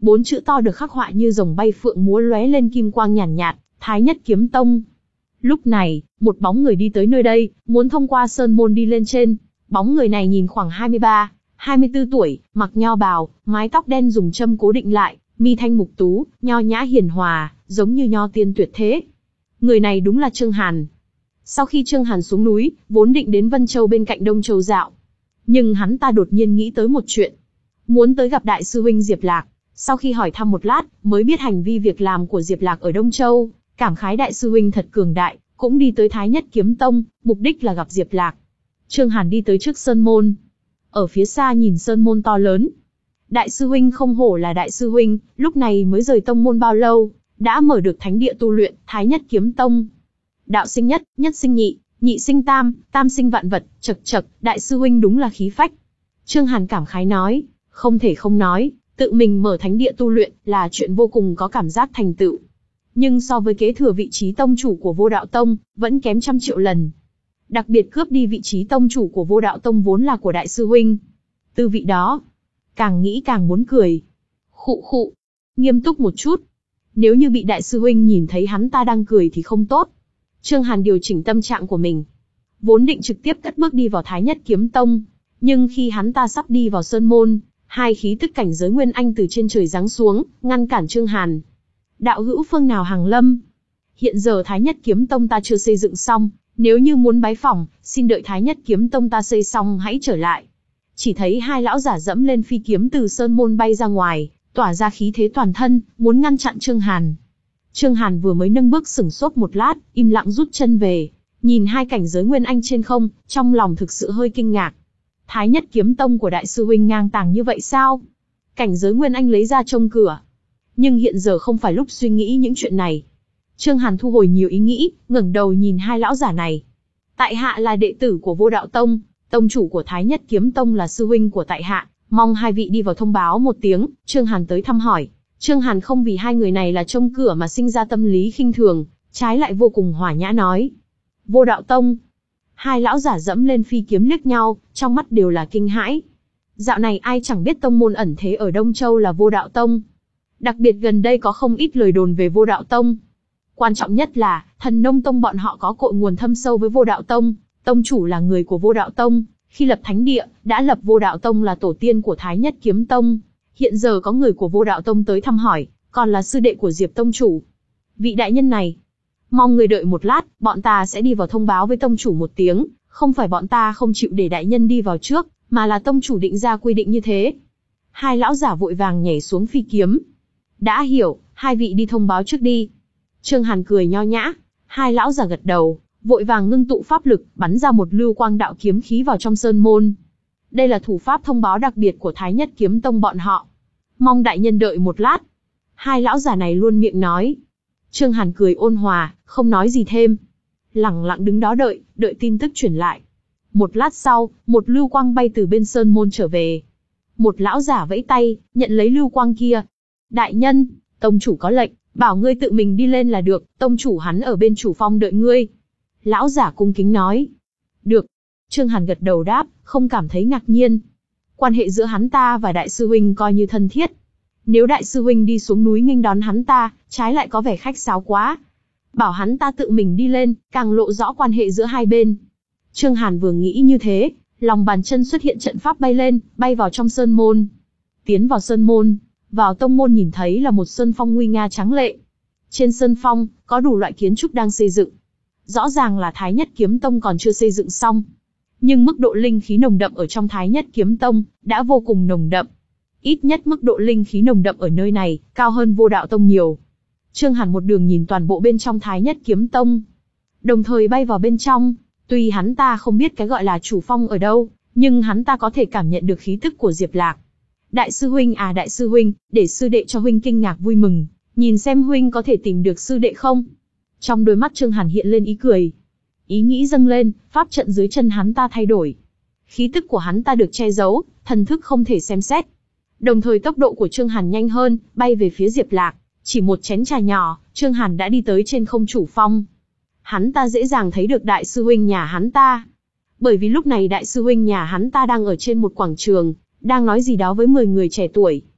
Bốn chữ to được khắc họa như rồng bay phượng múa lóe lên kim quang nhàn nhạt, nhạt, Thái Nhất Kiếm Tông. Lúc này, một bóng người đi tới nơi đây, muốn thông qua sơn môn đi lên trên. Bóng người này nhìn khoảng hai mươi ba, hai mươi tư tuổi, mặc nho bào, mái tóc đen dùng châm cố định lại, mi thanh mục tú, nho nhã hiền hòa, giống như nho tiên tuyệt thế. Người này đúng là Trương Hàn. Sau khi Trương Hàn xuống núi, vốn định đến Vân Châu bên cạnh Đông Châu dạo. Nhưng hắn ta đột nhiên nghĩ tới một chuyện. Muốn tới gặp đại sư huynh Diệp Lạc. Sau khi hỏi thăm một lát, mới biết hành vi việc làm của Diệp Lạc ở Đông Châu, cảm khái đại sư huynh thật cường đại, cũng đi tới Thái Nhất Kiếm Tông, mục đích là gặp Diệp Lạc. Trương Hàn đi tới trước sơn môn. Ở phía xa nhìn sơn môn to lớn. Đại sư huynh không hổ là đại sư huynh, lúc này mới rời tông môn bao lâu, đã mở được thánh địa tu luyện, Thái Nhất Kiếm Tông. Đạo sinh nhất, nhất sinh nhị, nhị sinh tam, tam sinh vạn vật, chậc chậc, đại sư huynh đúng là khí phách. Trương Hàn cảm khái nói, không thể không nói, tự mình mở thánh địa tu luyện là chuyện vô cùng có cảm giác thành tựu. Nhưng so với kế thừa vị trí tông chủ của Vô Đạo Tông, vẫn kém trăm triệu lần. Đặc biệt cướp đi vị trí tông chủ của Vô Đạo Tông vốn là của đại sư huynh. Tư vị đó, càng nghĩ càng muốn cười. Khụ khụ, nghiêm túc một chút. Nếu như bị đại sư huynh nhìn thấy hắn ta đang cười thì không tốt. Trương Hàn điều chỉnh tâm trạng của mình. Vốn định trực tiếp cất bước đi vào Thái Nhất Kiếm Tông. Nhưng khi hắn ta sắp đi vào sơn môn, hai khí tức cảnh giới Nguyên Anh từ trên trời giáng xuống, ngăn cản Trương Hàn. Đạo hữu phương nào hàng lâm? Hiện giờ Thái Nhất Kiếm Tông ta chưa xây dựng xong, nếu như muốn bái phỏng, xin đợi Thái Nhất Kiếm Tông ta xây xong hãy trở lại. Chỉ thấy hai lão giả dẫm lên phi kiếm từ sơn môn bay ra ngoài, tỏa ra khí thế toàn thân, muốn ngăn chặn Trương Hàn. Trương Hàn vừa mới nâng bước sửng sốt một lát, im lặng rút chân về, nhìn hai cảnh giới Nguyên Anh trên không, trong lòng thực sự hơi kinh ngạc. Thái Nhất Kiếm Tông của đại sư huynh ngang tàng như vậy sao? Cảnh giới Nguyên Anh lấy ra trông cửa. Nhưng hiện giờ không phải lúc suy nghĩ những chuyện này. Trương Hàn thu hồi nhiều ý nghĩ, ngẩng đầu nhìn hai lão giả này. Tại hạ là đệ tử của Vô Đạo Tông, tông chủ của Thái Nhất Kiếm Tông là sư huynh của tại hạ, mong hai vị đi vào thông báo một tiếng. Trương Hàn tới thăm hỏi. Trương Hàn không vì hai người này là trông cửa mà sinh ra tâm lý khinh thường, trái lại vô cùng hòa nhã nói. Vô Đạo Tông. Hai lão giả dẫm lên phi kiếm liếc nhau, trong mắt đều là kinh hãi. Dạo này ai chẳng biết tông môn ẩn thế ở Đông Châu là Vô Đạo Tông. Đặc biệt gần đây có không ít lời đồn về Vô Đạo Tông. Quan trọng nhất là, Thần Nông Tông bọn họ có cội nguồn thâm sâu với Vô Đạo Tông, tông chủ là người của Vô Đạo Tông, khi lập thánh địa, đã lập Vô Đạo Tông là tổ tiên của Thái Nhất Kiếm Tông. Hiện giờ có người của Vô Đạo Tông tới thăm hỏi, còn là sư đệ của Diệp tông chủ. Vị đại nhân này, mong người đợi một lát, bọn ta sẽ đi vào thông báo với tông chủ một tiếng, không phải bọn ta không chịu để đại nhân đi vào trước, mà là tông chủ định ra quy định như thế. Hai lão giả vội vàng nhảy xuống phi kiếm. Đã hiểu, hai vị đi thông báo trước đi. Trương Hàn cười nho nhã, hai lão giả gật đầu, vội vàng ngưng tụ pháp lực, bắn ra một lưu quang đạo kiếm khí vào trong sơn môn. Đây là thủ pháp thông báo đặc biệt của Thái Nhất Kiếm Tông bọn họ. Mong đại nhân đợi một lát. Hai lão giả này luôn miệng nói. Trương Hàn cười ôn hòa, không nói gì thêm. Lẳng lặng đứng đó đợi, đợi tin tức truyền lại. Một lát sau, một lưu quang bay từ bên sơn môn trở về. Một lão giả vẫy tay, nhận lấy lưu quang kia. Đại nhân, tông chủ có lệnh, bảo ngươi tự mình đi lên là được, tông chủ hắn ở bên chủ phong đợi ngươi. Lão giả cung kính nói. Được. Trương Hàn gật đầu đáp, không cảm thấy ngạc nhiên. Quan hệ giữa hắn ta và đại sư huynh coi như thân thiết. Nếu đại sư huynh đi xuống núi nghênh đón hắn ta, trái lại có vẻ khách sáo quá. Bảo hắn ta tự mình đi lên, càng lộ rõ quan hệ giữa hai bên. Trương Hàn vừa nghĩ như thế, lòng bàn chân xuất hiện trận pháp bay lên, bay vào trong sơn môn. Tiến vào sơn môn, vào tông môn nhìn thấy là một sơn phong nguy nga tráng lệ. Trên sơn phong, có đủ loại kiến trúc đang xây dựng. Rõ ràng là Thái Nhất Kiếm Tông còn chưa xây dựng xong. Nhưng mức độ linh khí nồng đậm ở trong Thái Nhất Kiếm Tông đã vô cùng nồng đậm. Ít nhất mức độ linh khí nồng đậm ở nơi này cao hơn Vô Đạo Tông nhiều. Trương Hàn một đường nhìn toàn bộ bên trong Thái Nhất Kiếm Tông, đồng thời bay vào bên trong. Tuy hắn ta không biết cái gọi là chủ phong ở đâu, nhưng hắn ta có thể cảm nhận được khí tức của Diệp Lạc. Đại sư huynh à đại sư huynh, để sư đệ cho huynh kinh ngạc vui mừng, nhìn xem huynh có thể tìm được sư đệ không? Trong đôi mắt Trương Hàn hiện lên ý cười. Ý nghĩ dâng lên, pháp trận dưới chân hắn ta thay đổi. Khí tức của hắn ta được che giấu, thần thức không thể xem xét. Đồng thời tốc độ của Trương Hàn nhanh hơn, bay về phía Diệp Lạc. Chỉ một chén trà nhỏ, Trương Hàn đã đi tới trên không chủ phong. Hắn ta dễ dàng thấy được đại sư huynh nhà hắn ta. Bởi vì lúc này đại sư huynh nhà hắn ta đang ở trên một quảng trường, đang nói gì đó với mười người trẻ tuổi.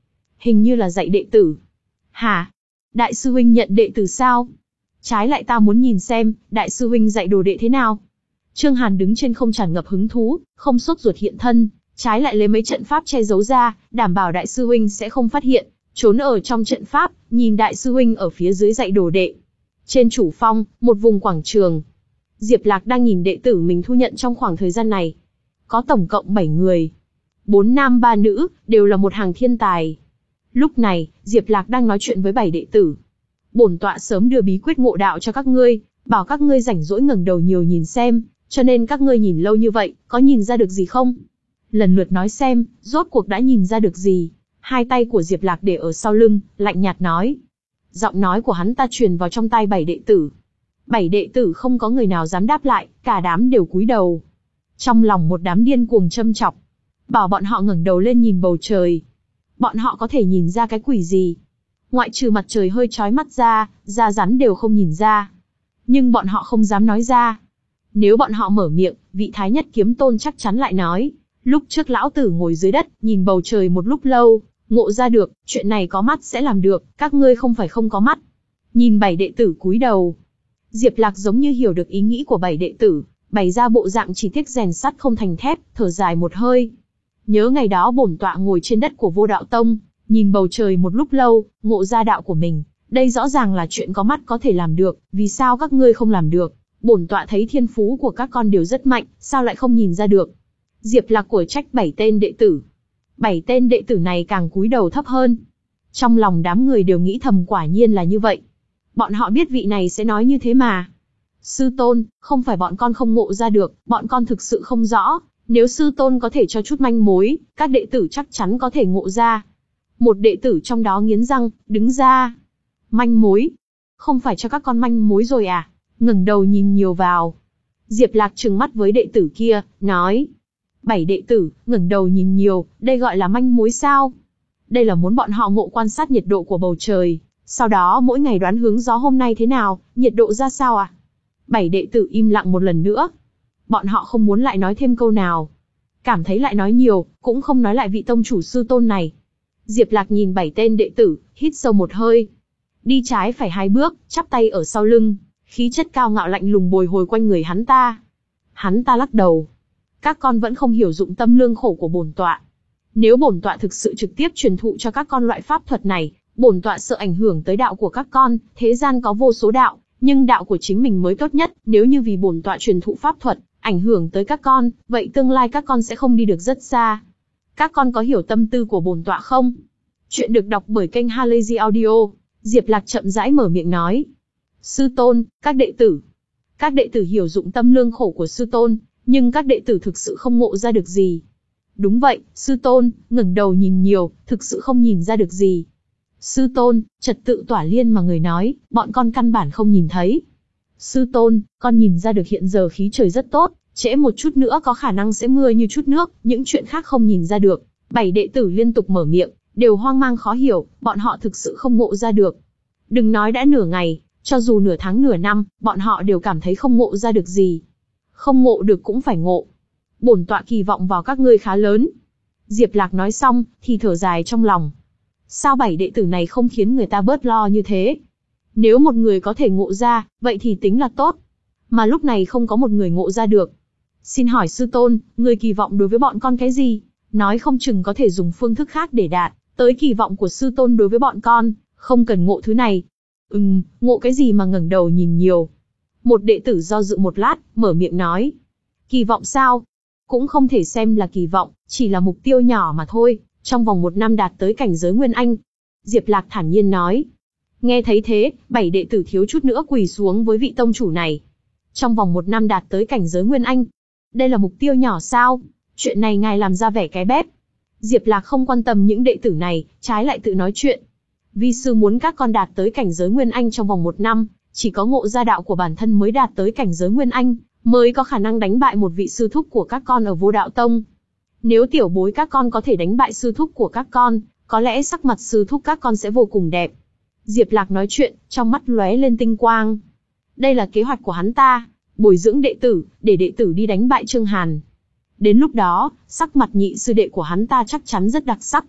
hình như là dạy đệ tử. Hả? Đại sư huynh nhận đệ tử sao? Trái lại ta muốn nhìn xem, đại sư huynh dạy đồ đệ thế nào? Trương Hàn đứng trên không tràn ngập hứng thú, không sốt ruột hiện thân, trái lại lấy mấy trận pháp che giấu ra, đảm bảo đại sư huynh sẽ không phát hiện, trốn ở trong trận pháp, nhìn đại sư huynh ở phía dưới dạy đồ đệ. Trên chủ phong, một vùng quảng trường. Diệp Lạc đang nhìn đệ tử mình thu nhận trong khoảng thời gian này. Có tổng cộng bảy người. Bốn nam ba nữ, đều là một hàng thiên tài. Lúc này, Diệp Lạc đang nói chuyện với bảy đệ tử. Bổn tọa sớm đưa bí quyết ngộ đạo cho các ngươi, bảo các ngươi rảnh rỗi ngẩng đầu nhiều nhìn xem, cho nên các ngươi nhìn lâu như vậy, có nhìn ra được gì không? Lần lượt nói xem, rốt cuộc đã nhìn ra được gì? Hai tay của Diệp Lạc để ở sau lưng, lạnh nhạt nói. Giọng nói của hắn ta truyền vào trong tai bảy đệ tử. Bảy đệ tử không có người nào dám đáp lại, cả đám đều cúi đầu. Trong lòng một đám điên cuồng châm chọc. Bảo bọn họ ngẩng đầu lên nhìn bầu trời. Bọn họ có thể nhìn ra cái quỷ gì? Ngoại trừ mặt trời hơi chói mắt ra, da rắn đều không nhìn ra. Nhưng bọn họ không dám nói ra. Nếu bọn họ mở miệng, vị Thái Nhất Kiếm Tôn chắc chắn lại nói. Lúc trước lão tử ngồi dưới đất, nhìn bầu trời một lúc lâu, ngộ ra được, chuyện này có mắt sẽ làm được, các ngươi không phải không có mắt. Nhìn bảy đệ tử cúi đầu. Diệp Lạc giống như hiểu được ý nghĩ của bảy đệ tử, bày ra bộ dạng chỉ tiếc rèn sắt không thành thép, thở dài một hơi. Nhớ ngày đó bổn tọa ngồi trên đất của Vô Đạo Tông, nhìn bầu trời một lúc lâu, ngộ ra đạo của mình. Đây rõ ràng là chuyện có mắt có thể làm được, vì sao các ngươi không làm được? Bổn tọa thấy thiên phú của các con đều rất mạnh, sao lại không nhìn ra được? Diệp Lạc của trách bảy tên đệ tử. Bảy tên đệ tử này càng cúi đầu thấp hơn. Trong lòng đám người đều nghĩ thầm quả nhiên là như vậy. Bọn họ biết vị này sẽ nói như thế mà. Sư tôn, không phải bọn con không ngộ ra được, bọn con thực sự không rõ. Nếu sư tôn có thể cho chút manh mối, các đệ tử chắc chắn có thể ngộ ra. Một đệ tử trong đó nghiến răng, đứng ra. Manh mối? Không phải cho các con manh mối rồi à? Ngẩng đầu nhìn nhiều vào. Diệp Lạc trừng mắt với đệ tử kia, nói. Bảy đệ tử, ngẩng đầu nhìn nhiều, đây gọi là manh mối sao? Đây là muốn bọn họ ngộ quan sát nhiệt độ của bầu trời. Sau đó mỗi ngày đoán hướng gió hôm nay thế nào, nhiệt độ ra sao à? Bảy đệ tử im lặng một lần nữa. Bọn họ không muốn lại nói thêm câu nào. Cảm thấy lại nói nhiều, cũng không nói lại vị tông chủ sư tôn này. Diệp Lạc nhìn bảy tên đệ tử, hít sâu một hơi. Đi trái phải hai bước, chắp tay ở sau lưng, khí chất cao ngạo lạnh lùng bồi hồi quanh người hắn ta. Hắn ta lắc đầu. Các con vẫn không hiểu dụng tâm lương khổ của bổn tọa. Nếu bổn tọa thực sự trực tiếp truyền thụ cho các con loại pháp thuật này, bổn tọa sợ ảnh hưởng tới đạo của các con, thế gian có vô số đạo, nhưng đạo của chính mình mới tốt nhất, nếu như vì bổn tọa truyền thụ pháp thuật, ảnh hưởng tới các con, vậy tương lai các con sẽ không đi được rất xa. Các con có hiểu tâm tư của bổn tọa không? Chuyện được đọc bởi kênh Halazy Audio, Diệp Lạc chậm rãi mở miệng nói. Sư tôn, các đệ tử. Các đệ tử hiểu dụng tâm lương khổ của sư tôn, nhưng các đệ tử thực sự không ngộ ra được gì. Đúng vậy, sư tôn, ngẩng đầu nhìn nhiều, thực sự không nhìn ra được gì. Sư tôn, trật tự tỏa liên mà người nói, bọn con căn bản không nhìn thấy. Sư tôn, con nhìn ra được hiện giờ khí trời rất tốt, trễ một chút nữa có khả năng sẽ mưa như chút nước, những chuyện khác không nhìn ra được. Bảy đệ tử liên tục mở miệng, đều hoang mang khó hiểu, bọn họ thực sự không ngộ ra được. Đừng nói đã nửa ngày, cho dù nửa tháng nửa năm, bọn họ đều cảm thấy không ngộ ra được gì. Không ngộ được cũng phải ngộ. Bổn tọa kỳ vọng vào các ngươi khá lớn. Diệp Lạc nói xong, thì thở dài trong lòng. Sao bảy đệ tử này không khiến người ta bớt lo như thế? Nếu một người có thể ngộ ra, vậy thì tính là tốt. Mà lúc này không có một người ngộ ra được. Xin hỏi sư tôn, người kỳ vọng đối với bọn con cái gì? Nói không chừng có thể dùng phương thức khác để đạt tới kỳ vọng của sư tôn đối với bọn con, không cần ngộ thứ này. Ừm, ngộ cái gì mà ngẩng đầu nhìn nhiều? Một đệ tử do dự một lát, mở miệng nói. Kỳ vọng sao? Cũng không thể xem là kỳ vọng, chỉ là mục tiêu nhỏ mà thôi, trong vòng một năm đạt tới cảnh giới Nguyên Anh. Diệp Lạc thản nhiên nói. Nghe thấy thế, bảy đệ tử thiếu chút nữa quỳ xuống với vị tông chủ này. Trong vòng một năm đạt tới cảnh giới Nguyên Anh. Đây là mục tiêu nhỏ sao? Chuyện này ngài làm ra vẻ cái bép. Diệp Lạc không quan tâm những đệ tử này, trái lại tự nói chuyện. Vi sư muốn các con đạt tới cảnh giới Nguyên Anh trong vòng một năm, chỉ có ngộ ra đạo của bản thân mới đạt tới cảnh giới Nguyên Anh, mới có khả năng đánh bại một vị sư thúc của các con ở Vô Đạo Tông. Nếu tiểu bối các con có thể đánh bại sư thúc của các con, có lẽ sắc mặt sư thúc các con sẽ vô cùng đẹp. Diệp Lạc nói chuyện, trong mắt lóe lên tinh quang. Đây là kế hoạch của hắn ta, bồi dưỡng đệ tử, để đệ tử đi đánh bại Trương Hàn. Đến lúc đó, sắc mặt nhị sư đệ của hắn ta chắc chắn rất đặc sắc.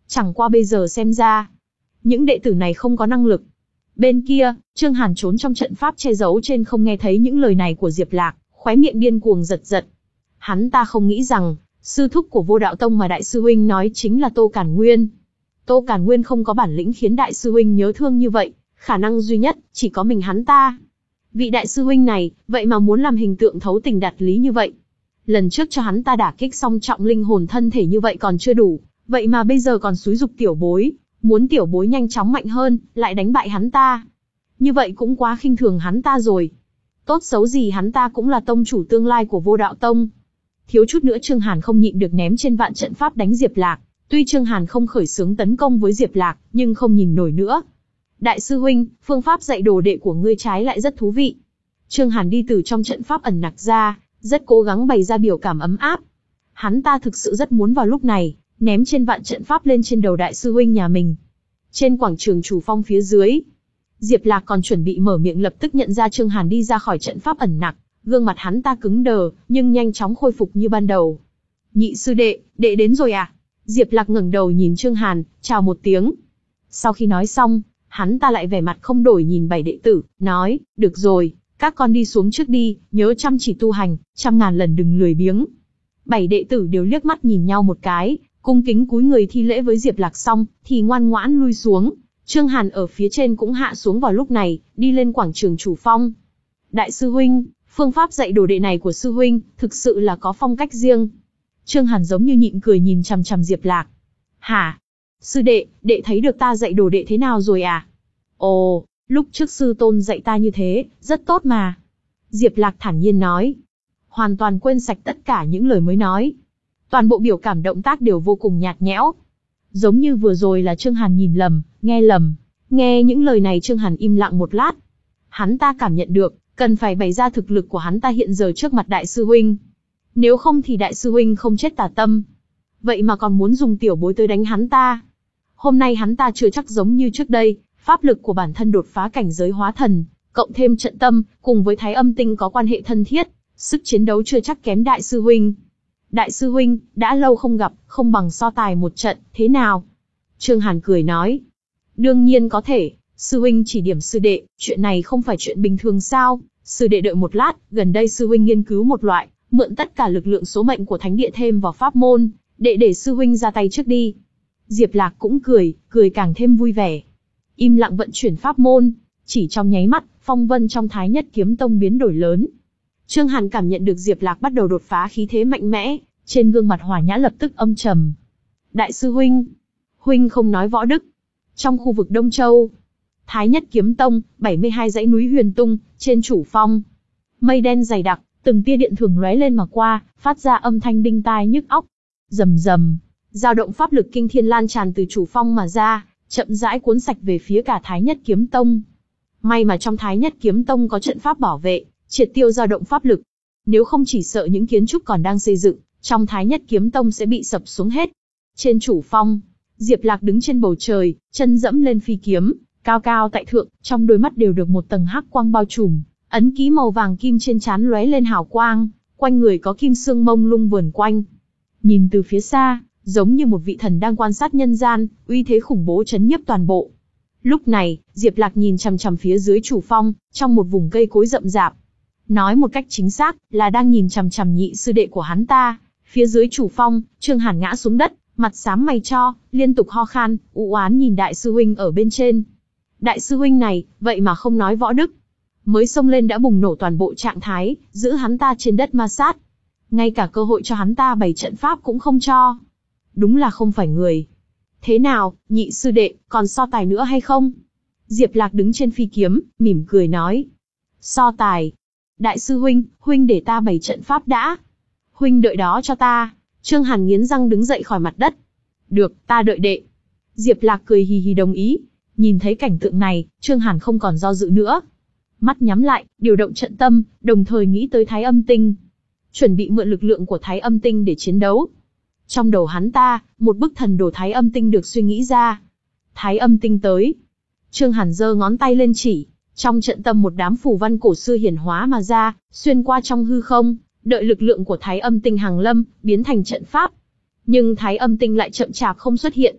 Chẳng qua bây giờ xem ra, những đệ tử này không có năng lực. Bên kia, Trương Hàn trốn trong trận pháp che giấu trên không nghe thấy những lời này của Diệp Lạc, khóe miệng điên cuồng giật giật. Hắn ta không nghĩ rằng, sư thúc của Vô Đạo Tông mà đại sư huynh nói chính là Tô Càn Nguyên. Tô Càn Nguyên không có bản lĩnh khiến đại sư huynh nhớ thương như vậy, khả năng duy nhất chỉ có mình hắn ta. Vị đại sư huynh này, vậy mà muốn làm hình tượng thấu tình đạt lý như vậy. Lần trước cho hắn ta đả kích song trọng linh hồn thân thể như vậy còn chưa đủ, vậy mà bây giờ còn xúi giục tiểu bối, muốn tiểu bối nhanh chóng mạnh hơn, lại đánh bại hắn ta. Như vậy cũng quá khinh thường hắn ta rồi. Tốt xấu gì hắn ta cũng là tông chủ tương lai của Vô Đạo Tông. Thiếu chút nữa Trương Hàn không nhịn được ném trên vạn trận pháp đánh Diệp Lạc. Tuy Trương Hàn không khởi xướng tấn công với Diệp Lạc, nhưng không nhìn nổi nữa. Đại sư huynh, phương pháp dạy đồ đệ của ngươi trái lại rất thú vị. Trương Hàn đi từ trong trận pháp ẩn nặc ra, rất cố gắng bày ra biểu cảm ấm áp. Hắn ta thực sự rất muốn vào lúc này, ném trên vạn trận pháp lên trên đầu đại sư huynh nhà mình. Trên quảng trường Chủ Phong phía dưới, Diệp Lạc còn chuẩn bị mở miệng lập tức nhận ra Trương Hàn đi ra khỏi trận pháp ẩn nặc, gương mặt hắn ta cứng đờ, nhưng nhanh chóng khôi phục như ban đầu. Nhị sư đệ, đệ đến rồi à? Diệp Lạc ngẩng đầu nhìn Trương Hàn, chào một tiếng. Sau khi nói xong, hắn ta lại vẻ mặt không đổi nhìn bảy đệ tử, nói, được rồi, các con đi xuống trước đi, nhớ chăm chỉ tu hành, trăm ngàn lần đừng lười biếng. Bảy đệ tử đều liếc mắt nhìn nhau một cái, cung kính cúi người thi lễ với Diệp Lạc xong, thì ngoan ngoãn lui xuống. Trương Hàn ở phía trên cũng hạ xuống vào lúc này, đi lên quảng trường Chủ Phong. Đại sư huynh, phương pháp dạy đồ đệ này của sư huynh, thực sự là có phong cách riêng. Trương Hàn giống như nhịn cười nhìn chằm chằm Diệp Lạc. Hả? Sư đệ, đệ thấy được ta dạy đồ đệ thế nào rồi à? Ồ, lúc trước sư tôn dạy ta như thế, rất tốt mà. Diệp Lạc thản nhiên nói. Hoàn toàn quên sạch tất cả những lời mới nói. Toàn bộ biểu cảm động tác đều vô cùng nhạt nhẽo. Giống như vừa rồi là Trương Hàn nhìn lầm, nghe lầm. Nghe những lời này Trương Hàn im lặng một lát. Hắn ta cảm nhận được, cần phải bày ra thực lực của hắn ta hiện giờ trước mặt đại sư huynh. Nếu không thì đại sư huynh không chết tà tâm. Vậy mà còn muốn dùng tiểu bối tới đánh hắn ta. Hôm nay hắn ta chưa chắc giống như trước đây, pháp lực của bản thân đột phá cảnh giới hóa thần, cộng thêm trận tâm, cùng với thái âm tinh có quan hệ thân thiết, sức chiến đấu chưa chắc kém đại sư huynh. Đại sư huynh, đã lâu không gặp, không bằng so tài một trận, thế nào? Trương Hàn cười nói. Đương nhiên có thể, sư huynh chỉ điểm sư đệ, chuyện này không phải chuyện bình thường sao? Sư đệ đợi một lát, gần đây sư huynh nghiên cứu một loại, mượn tất cả lực lượng số mệnh của thánh địa thêm vào pháp môn, đệ để sư huynh ra tay trước đi. Diệp Lạc cũng cười, cười càng thêm vui vẻ. Im lặng vận chuyển pháp môn, chỉ trong nháy mắt, phong vân trong Thái Nhất Kiếm Tông biến đổi lớn. Trương Hàn cảm nhận được Diệp Lạc bắt đầu đột phá khí thế mạnh mẽ, trên gương mặt Hòa Nhã lập tức âm trầm. Đại sư huynh, huynh không nói võ đức. Trong khu vực Đông Châu, Thái Nhất Kiếm Tông, bảy mươi hai dãy núi Huyền Tung, trên Chủ Phong, mây đen dày đặc, từng tia điện thường lóe lên mà qua, phát ra âm thanh đinh tai nhức óc. Rầm rầm, dao động pháp lực kinh thiên lan tràn từ Chủ Phong mà ra, chậm rãi cuốn sạch về phía cả Thái Nhất Kiếm Tông. May mà trong Thái Nhất Kiếm Tông có trận pháp bảo vệ, triệt tiêu dao động pháp lực. Nếu không chỉ sợ những kiến trúc còn đang xây dựng, trong Thái Nhất Kiếm Tông sẽ bị sập xuống hết. Trên Chủ Phong, Diệp Lạc đứng trên bầu trời, chân dẫm lên phi kiếm, cao cao tại thượng, trong đôi mắt đều được một tầng hắc quang bao trùm, ấn ký màu vàng kim trên trán lóe lên hào quang, quanh người có kim sương mông lung vờn quanh. Nhìn từ phía xa, giống như một vị thần đang quan sát nhân gian, uy thế khủng bố chấn nhiếp toàn bộ. Lúc này, Diệp Lạc nhìn chằm chằm phía dưới Chủ Phong, trong một vùng cây cối rậm rạp. Nói một cách chính xác, là đang nhìn chằm chằm nhị sư đệ của hắn ta. Phía dưới Chủ Phong, Trương Hàn ngã xuống đất, mặt xám mày cho, liên tục ho khan, u oán nhìn đại sư huynh ở bên trên. Đại sư huynh này, vậy mà không nói võ đức. Mới xông lên đã bùng nổ toàn bộ trạng thái, giữ hắn ta trên đất ma sát. Ngay cả cơ hội cho hắn ta bày trận pháp cũng không cho. Đúng là không phải người. Thế nào, nhị sư đệ, còn so tài nữa hay không? Diệp Lạc đứng trên phi kiếm, mỉm cười nói. So tài. Đại sư huynh, huynh để ta bày trận pháp đã. Huynh đợi đó cho ta. Trương Hàn nghiến răng đứng dậy khỏi mặt đất. Được, ta đợi đệ. Diệp Lạc cười hì hì đồng ý. Nhìn thấy cảnh tượng này, Trương Hàn không còn do dự nữa. Mắt nhắm lại, điều động trận tâm, đồng thời nghĩ tới Thái Âm Tinh. Chuẩn bị mượn lực lượng của Thái Âm Tinh để chiến đấu. Trong đầu hắn ta, một bức thần đồ Thái Âm Tinh được suy nghĩ ra. Thái Âm Tinh tới. Trương Hàn giơ ngón tay lên chỉ. Trong trận tâm một đám phù văn cổ xưa hiển hóa mà ra, xuyên qua trong hư không, đợi lực lượng của Thái Âm Tinh hàng lâm, biến thành trận pháp. Nhưng Thái Âm Tinh lại chậm chạp không xuất hiện.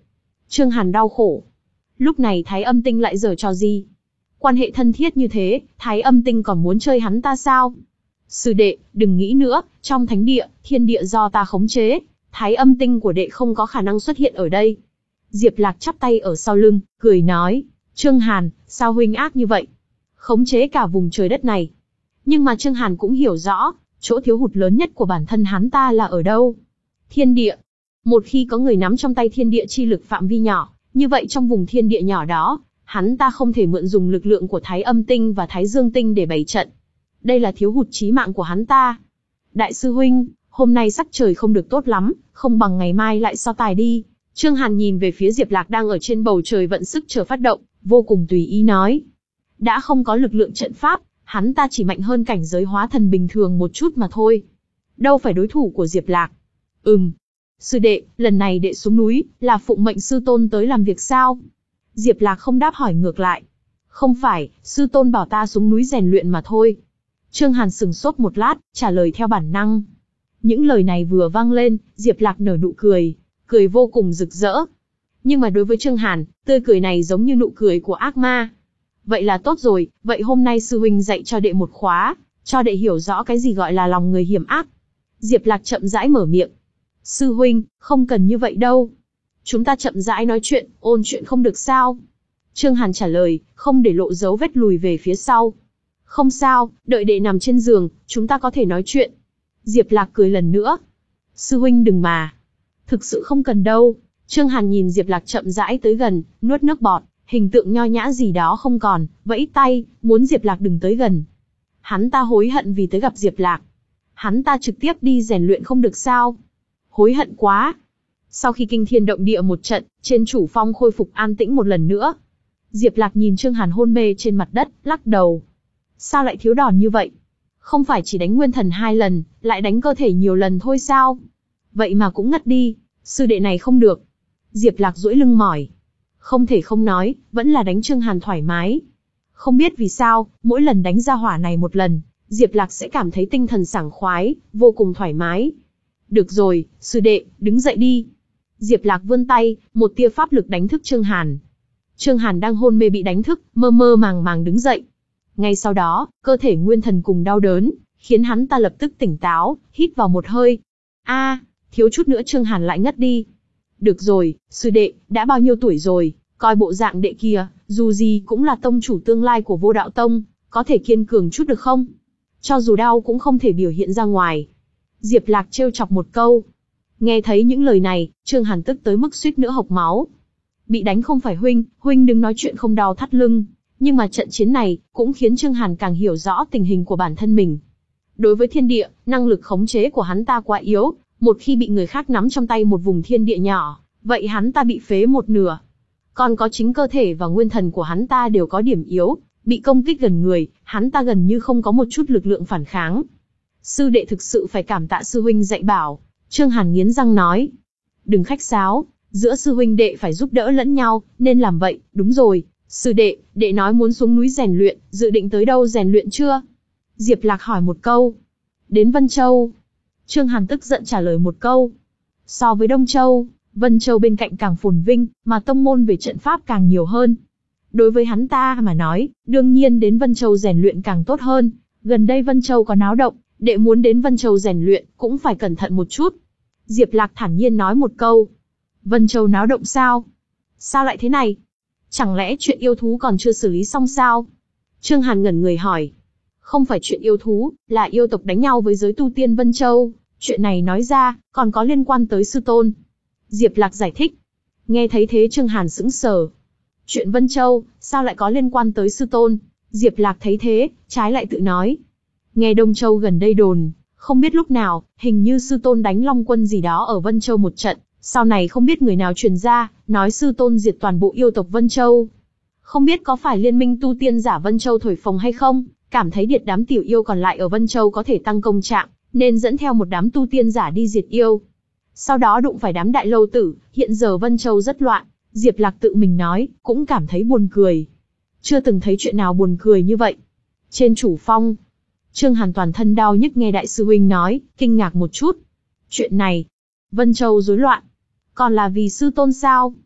Trương Hàn đau khổ. Lúc này Thái Âm Tinh lại giở trò gì? Quan hệ thân thiết như thế, Thái Âm Tinh còn muốn chơi hắn ta sao? Sư đệ, đừng nghĩ nữa, trong thánh địa, thiên địa do ta khống chế, Thái Âm Tinh của đệ không có khả năng xuất hiện ở đây. Diệp Lạc chắp tay ở sau lưng, cười nói, Trương Hàn, sao huynh ác như vậy? Khống chế cả vùng trời đất này. Nhưng mà Trương Hàn cũng hiểu rõ, chỗ thiếu hụt lớn nhất của bản thân hắn ta là ở đâu? Thiên địa. Một khi có người nắm trong tay thiên địa chi lực phạm vi nhỏ, như vậy trong vùng thiên địa nhỏ đó, hắn ta không thể mượn dùng lực lượng của Thái Âm Tinh và Thái Dương Tinh để bày trận. Đây là thiếu hụt chí mạng của hắn ta. Đại sư huynh, hôm nay sắc trời không được tốt lắm, không bằng ngày mai lại so tài đi. Trương Hàn nhìn về phía Diệp Lạc đang ở trên bầu trời vận sức chờ phát động, vô cùng tùy ý nói. Đã không có lực lượng trận pháp, hắn ta chỉ mạnh hơn cảnh giới hóa thần bình thường một chút mà thôi. Đâu phải đối thủ của Diệp Lạc. Ừm. Sư đệ, lần này đệ xuống núi, là phụng mệnh sư tôn tới làm việc sao? Diệp Lạc không đáp hỏi ngược lại. Không phải, sư tôn bảo ta xuống núi rèn luyện mà thôi. Trương Hàn sừng sốt một lát, trả lời theo bản năng. Những lời này vừa vang lên, Diệp Lạc nở nụ cười, cười vô cùng rực rỡ. Nhưng mà đối với Trương Hàn, tươi cười này giống như nụ cười của ác ma. Vậy là tốt rồi, vậy hôm nay sư huynh dạy cho đệ một khóa, cho đệ hiểu rõ cái gì gọi là lòng người hiểm ác. Diệp Lạc chậm rãi mở miệng. Sư huynh, không cần như vậy đâu. Chúng ta chậm rãi nói chuyện, ôn chuyện không được sao? Trương Hàn trả lời, không để lộ dấu vết lùi về phía sau. Không sao, đợi đệ nằm trên giường, chúng ta có thể nói chuyện. Diệp Lạc cười lần nữa. Sư huynh đừng mà. Thực sự không cần đâu. Trương Hàn nhìn Diệp Lạc chậm rãi tới gần, nuốt nước bọt, hình tượng nho nhã gì đó không còn, vẫy tay, muốn Diệp Lạc đừng tới gần. Hắn ta hối hận vì tới gặp Diệp Lạc. Hắn ta trực tiếp đi rèn luyện không được sao? Hối hận quá. Sau khi kinh thiên động địa một trận, trên chủ phong khôi phục an tĩnh một lần nữa. Diệp Lạc nhìn Trương Hàn hôn mê trên mặt đất, lắc đầu. Sao lại thiếu đòn như vậy? Không phải chỉ đánh nguyên thần hai lần, lại đánh cơ thể nhiều lần thôi sao? Vậy mà cũng ngất đi, sư đệ này không được. Diệp Lạc duỗi lưng mỏi. Không thể không nói, vẫn là đánh Trương Hàn thoải mái. Không biết vì sao, mỗi lần đánh ra hỏa này một lần, Diệp Lạc sẽ cảm thấy tinh thần sảng khoái, vô cùng thoải mái. Được rồi, sư đệ, đứng dậy đi. Diệp Lạc vươn tay, một tia pháp lực đánh thức Trương Hàn. Trương Hàn đang hôn mê bị đánh thức, mơ mơ màng màng đứng dậy. Ngay sau đó, cơ thể nguyên thần cùng đau đớn, khiến hắn ta lập tức tỉnh táo, hít vào một hơi. A, thiếu chút nữa Trương Hàn lại ngất đi. Được rồi, sư đệ, đã bao nhiêu tuổi rồi, coi bộ dạng đệ kia, dù gì cũng là tông chủ tương lai của Vô Đạo Tông, có thể kiên cường chút được không? Cho dù đau cũng không thể biểu hiện ra ngoài. Diệp Lạc trêu chọc một câu. Nghe thấy những lời này, Trương Hàn tức tới mức suýt nữa hộc máu. Bị đánh không phải huynh, huynh đừng nói chuyện không đau thắt lưng. Nhưng mà trận chiến này, cũng khiến Trương Hàn càng hiểu rõ tình hình của bản thân mình. Đối với thiên địa, năng lực khống chế của hắn ta quá yếu, một khi bị người khác nắm trong tay một vùng thiên địa nhỏ, vậy hắn ta bị phế một nửa. Còn có chính cơ thể và nguyên thần của hắn ta đều có điểm yếu, bị công kích gần người, hắn ta gần như không có một chút lực lượng phản kháng. Sư đệ thực sự phải cảm tạ sư huynh dạy bảo, Trương Hàn nghiến răng nói. Đừng khách sáo, giữa sư huynh đệ phải giúp đỡ lẫn nhau, nên làm vậy, đúng rồi. Sư đệ, đệ nói muốn xuống núi rèn luyện, dự định tới đâu rèn luyện chưa? Diệp Lạc hỏi một câu. Đến Vân Châu. Trương Hàn tức giận trả lời một câu. So với Đông Châu, Vân Châu bên cạnh càng phồn vinh, mà tông môn về trận pháp càng nhiều hơn. Đối với hắn ta mà nói, đương nhiên đến Vân Châu rèn luyện càng tốt hơn. Gần đây Vân Châu có náo động, đệ muốn đến Vân Châu rèn luyện, cũng phải cẩn thận một chút. Diệp Lạc thản nhiên nói một câu. Vân Châu náo động sao? Sao lại thế này? Chẳng lẽ chuyện yêu thú còn chưa xử lý xong sao? Trương Hàn ngẩn người hỏi. Không phải chuyện yêu thú, là yêu tộc đánh nhau với giới tu tiên Vân Châu. Chuyện này nói ra, còn có liên quan tới sư tôn. Diệp Lạc giải thích. Nghe thấy thế Trương Hàn sững sờ. Chuyện Vân Châu, sao lại có liên quan tới sư tôn? Diệp Lạc thấy thế, trái lại tự nói. Nghe Đông Châu gần đây đồn, không biết lúc nào, hình như sư tôn đánh Long Quân gì đó ở Vân Châu một trận. Sau này không biết người nào truyền ra, nói sư tôn diệt toàn bộ yêu tộc Vân Châu. Không biết có phải liên minh tu tiên giả Vân Châu thổi phồng hay không, cảm thấy điệt đám tiểu yêu còn lại ở Vân Châu có thể tăng công trạng, nên dẫn theo một đám tu tiên giả đi diệt yêu. Sau đó đụng phải đám đại lâu tử, hiện giờ Vân Châu rất loạn, Diệp Lạc tự mình nói, cũng cảm thấy buồn cười. Chưa từng thấy chuyện nào buồn cười như vậy. Trên chủ phong, Trương Hàn toàn thân đau nhức nghe đại sư huynh nói, kinh ngạc một chút. Chuyện này, Vân Châu rối loạn, còn là vì sư tôn sao?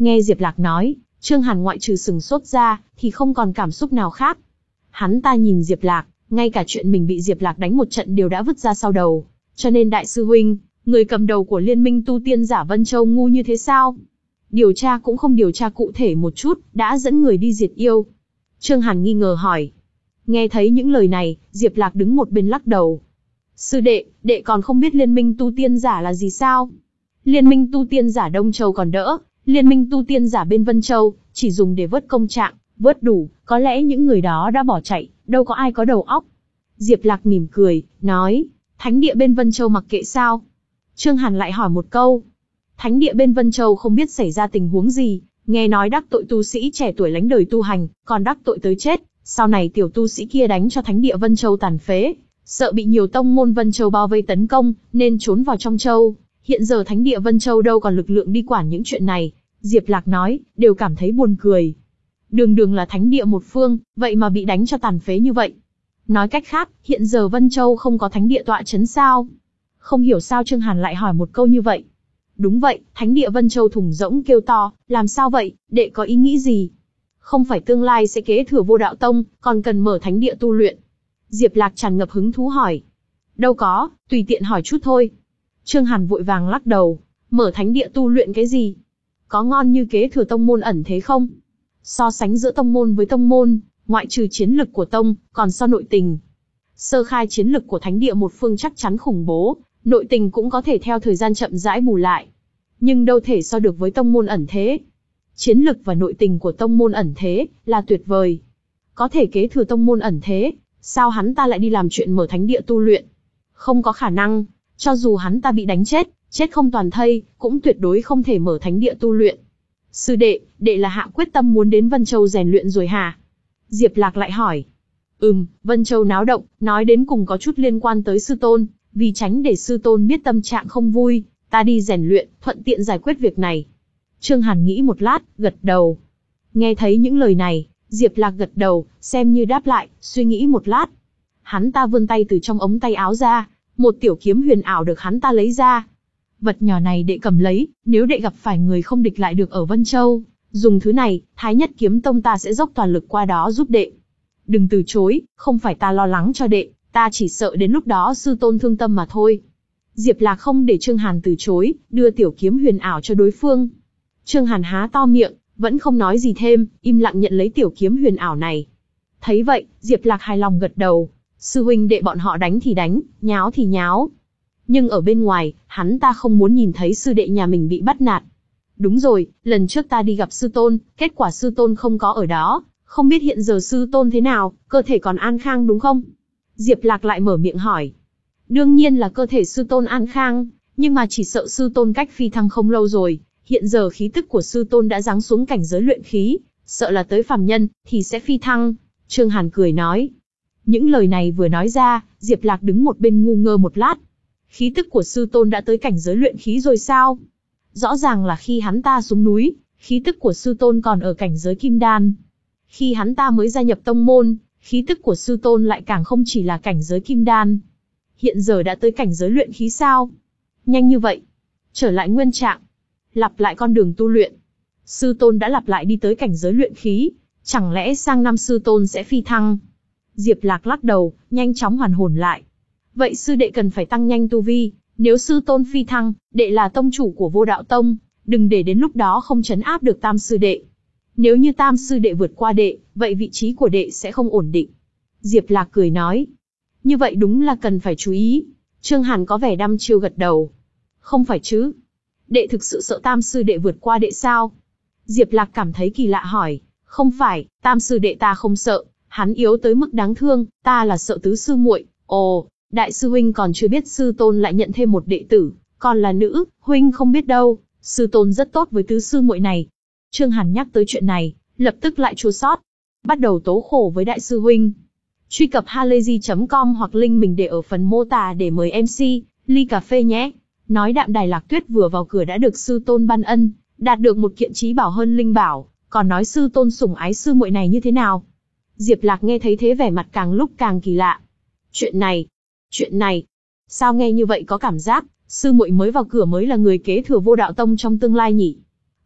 Nghe Diệp Lạc nói, Trương Hàn ngoại trừ sừng sốt ra, thì không còn cảm xúc nào khác. Hắn ta nhìn Diệp Lạc, ngay cả chuyện mình bị Diệp Lạc đánh một trận đều đã vứt ra sau đầu. Cho nên đại sư huynh, người cầm đầu của liên minh tu tiên giả Vân Châu ngu như thế sao? Điều tra cũng không điều tra cụ thể một chút, đã dẫn người đi diệt yêu. Trương Hàn nghi ngờ hỏi. Nghe thấy những lời này, Diệp Lạc đứng một bên lắc đầu. Sư đệ, đệ còn không biết liên minh tu tiên giả là gì sao? Liên minh tu tiên giả Đông Châu còn đỡ, liên minh tu tiên giả bên Vân Châu, chỉ dùng để vớt công trạng, vớt đủ, có lẽ những người đó đã bỏ chạy, đâu có ai có đầu óc. Diệp Lạc mỉm cười, nói, thánh địa bên Vân Châu mặc kệ sao? Trương Hàn lại hỏi một câu. Thánh địa bên Vân Châu không biết xảy ra tình huống gì, nghe nói đắc tội tu sĩ trẻ tuổi lánh đời tu hành, còn đắc tội tới chết, sau này tiểu tu sĩ kia đánh cho thánh địa Vân Châu tàn phế, sợ bị nhiều tông môn Vân Châu bao vây tấn công, nên trốn vào trong châu. Hiện giờ thánh địa Vân Châu đâu còn lực lượng đi quản những chuyện này. Diệp Lạc nói, đều cảm thấy buồn cười. Đường đường là thánh địa một phương, vậy mà bị đánh cho tàn phế như vậy. Nói cách khác, hiện giờ Vân Châu không có thánh địa tọa chấn sao? Không hiểu sao Trương Hàn lại hỏi một câu như vậy. Đúng vậy, thánh địa Vân Châu thùng rỗng kêu to, làm sao vậy, đệ có ý nghĩ gì? Không phải tương lai sẽ kế thừa Vô Đạo Tông, còn cần mở thánh địa tu luyện. Diệp Lạc tràn ngập hứng thú hỏi. Đâu có, tùy tiện hỏi chút thôi. Trương Hàn vội vàng lắc đầu, mở thánh địa tu luyện cái gì? Có ngon như kế thừa tông môn ẩn thế không? So sánh giữa tông môn với tông môn, ngoại trừ chiến lực của tông, còn so nội tình. Sơ khai chiến lực của thánh địa một phương chắc chắn khủng bố, nội tình cũng có thể theo thời gian chậm rãi bù lại. Nhưng đâu thể so được với tông môn ẩn thế. Chiến lực và nội tình của tông môn ẩn thế là tuyệt vời. Có thể kế thừa tông môn ẩn thế, sao hắn ta lại đi làm chuyện mở thánh địa tu luyện? Không có khả năng, cho dù hắn ta bị đánh chết, chết không toàn thây, cũng tuyệt đối không thể mở thánh địa tu luyện. Sư đệ, đệ là hạ quyết tâm muốn đến Vân Châu rèn luyện rồi hả? Diệp Lạc lại hỏi. Ừm, Vân Châu náo động, nói đến cùng có chút liên quan tới sư tôn, vì tránh để sư tôn biết tâm trạng không vui, ta đi rèn luyện, thuận tiện giải quyết việc này. Trương Hàn nghĩ một lát, gật đầu. Nghe thấy những lời này, Diệp Lạc gật đầu, xem như đáp lại, suy nghĩ một lát. Hắn ta vươn tay từ trong ống tay áo ra, một tiểu kiếm huyền ảo được hắn ta lấy ra. Vật nhỏ này đệ cầm lấy, nếu đệ gặp phải người không địch lại được ở Vân Châu, dùng thứ này, Thái Nhất Kiếm Tông ta sẽ dốc toàn lực qua đó giúp đệ. Đừng từ chối, không phải ta lo lắng cho đệ, ta chỉ sợ đến lúc đó sư tôn thương tâm mà thôi. Diệp Lạc không để Trương Hàn từ chối, đưa tiểu kiếm huyền ảo cho đối phương. Trương Hàn há to miệng, vẫn không nói gì thêm, im lặng nhận lấy tiểu kiếm huyền ảo này. Thấy vậy, Diệp Lạc hài lòng gật đầu, sư huynh đệ bọn họ đánh thì đánh, nháo thì nháo. Nhưng ở bên ngoài, hắn ta không muốn nhìn thấy sư đệ nhà mình bị bắt nạt. Đúng rồi, lần trước ta đi gặp sư tôn, kết quả sư tôn không có ở đó, không biết hiện giờ sư tôn thế nào, cơ thể còn an khang đúng không? Diệp Lạc lại mở miệng hỏi. Đương nhiên là cơ thể sư tôn an khang, nhưng mà chỉ sợ sư tôn cách phi thăng không lâu rồi, hiện giờ khí tức của sư tôn đã giáng xuống cảnh giới luyện khí, sợ là tới phàm nhân, thì sẽ phi thăng. Trương Hàn cười nói. Những lời này vừa nói ra, Diệp Lạc đứng một bên ngu ngơ một lát. Khí tức của sư tôn đã tới cảnh giới luyện khí rồi sao? Rõ ràng là khi hắn ta xuống núi, khí tức của sư tôn còn ở cảnh giới kim đan. Khi hắn ta mới gia nhập tông môn, khí tức của sư tôn lại càng không chỉ là cảnh giới kim đan. Hiện giờ đã tới cảnh giới luyện khí sao? Nhanh như vậy. Trở lại nguyên trạng. Lặp lại con đường tu luyện. Sư tôn đã lặp lại đi tới cảnh giới luyện khí. Chẳng lẽ sang năm sư tôn sẽ phi thăng? Diệp Lạc lắc đầu, nhanh chóng hoàn hồn lại. Vậy sư đệ cần phải tăng nhanh tu vi. Nếu sư tôn phi thăng, đệ là tông chủ của Vô Đạo Tông. Đừng để đến lúc đó không trấn áp được tam sư đệ. Nếu như tam sư đệ vượt qua đệ, vậy vị trí của đệ sẽ không ổn định. Diệp Lạc cười nói. Như vậy đúng là cần phải chú ý. Trương Hàn có vẻ đăm chiêu gật đầu. Không phải chứ. Đệ thực sự sợ tam sư đệ vượt qua đệ sao? Diệp Lạc cảm thấy kỳ lạ hỏi. Không phải, tam sư đệ ta không sợ. Hắn yếu tới mức đáng thương, ta là sợ tứ sư muội. Ồ, đại sư huynh còn chưa biết sư tôn lại nhận thêm một đệ tử. Còn là nữ, huynh không biết đâu. Sư tôn rất tốt với tứ sư muội này. Trương Hàn nhắc tới chuyện này, lập tức lại chua xót. Bắt đầu tố khổ với đại sư huynh. Truy cập halayzi chấm com hoặc link mình để ở phần mô tả để mời em xê, ly cà phê nhé. Nói Đạm Đài Lạc Tuyết vừa vào cửa đã được sư tôn ban ân, đạt được một kiện trí bảo hơn linh bảo, còn nói sư tôn sủng ái sư muội này như thế nào. Diệp Lạc nghe thấy thế vẻ mặt càng lúc càng kỳ lạ. Chuyện này, chuyện này, sao nghe như vậy có cảm giác, sư muội mới vào cửa mới là người kế thừa Vô Đạo Tông trong tương lai nhỉ?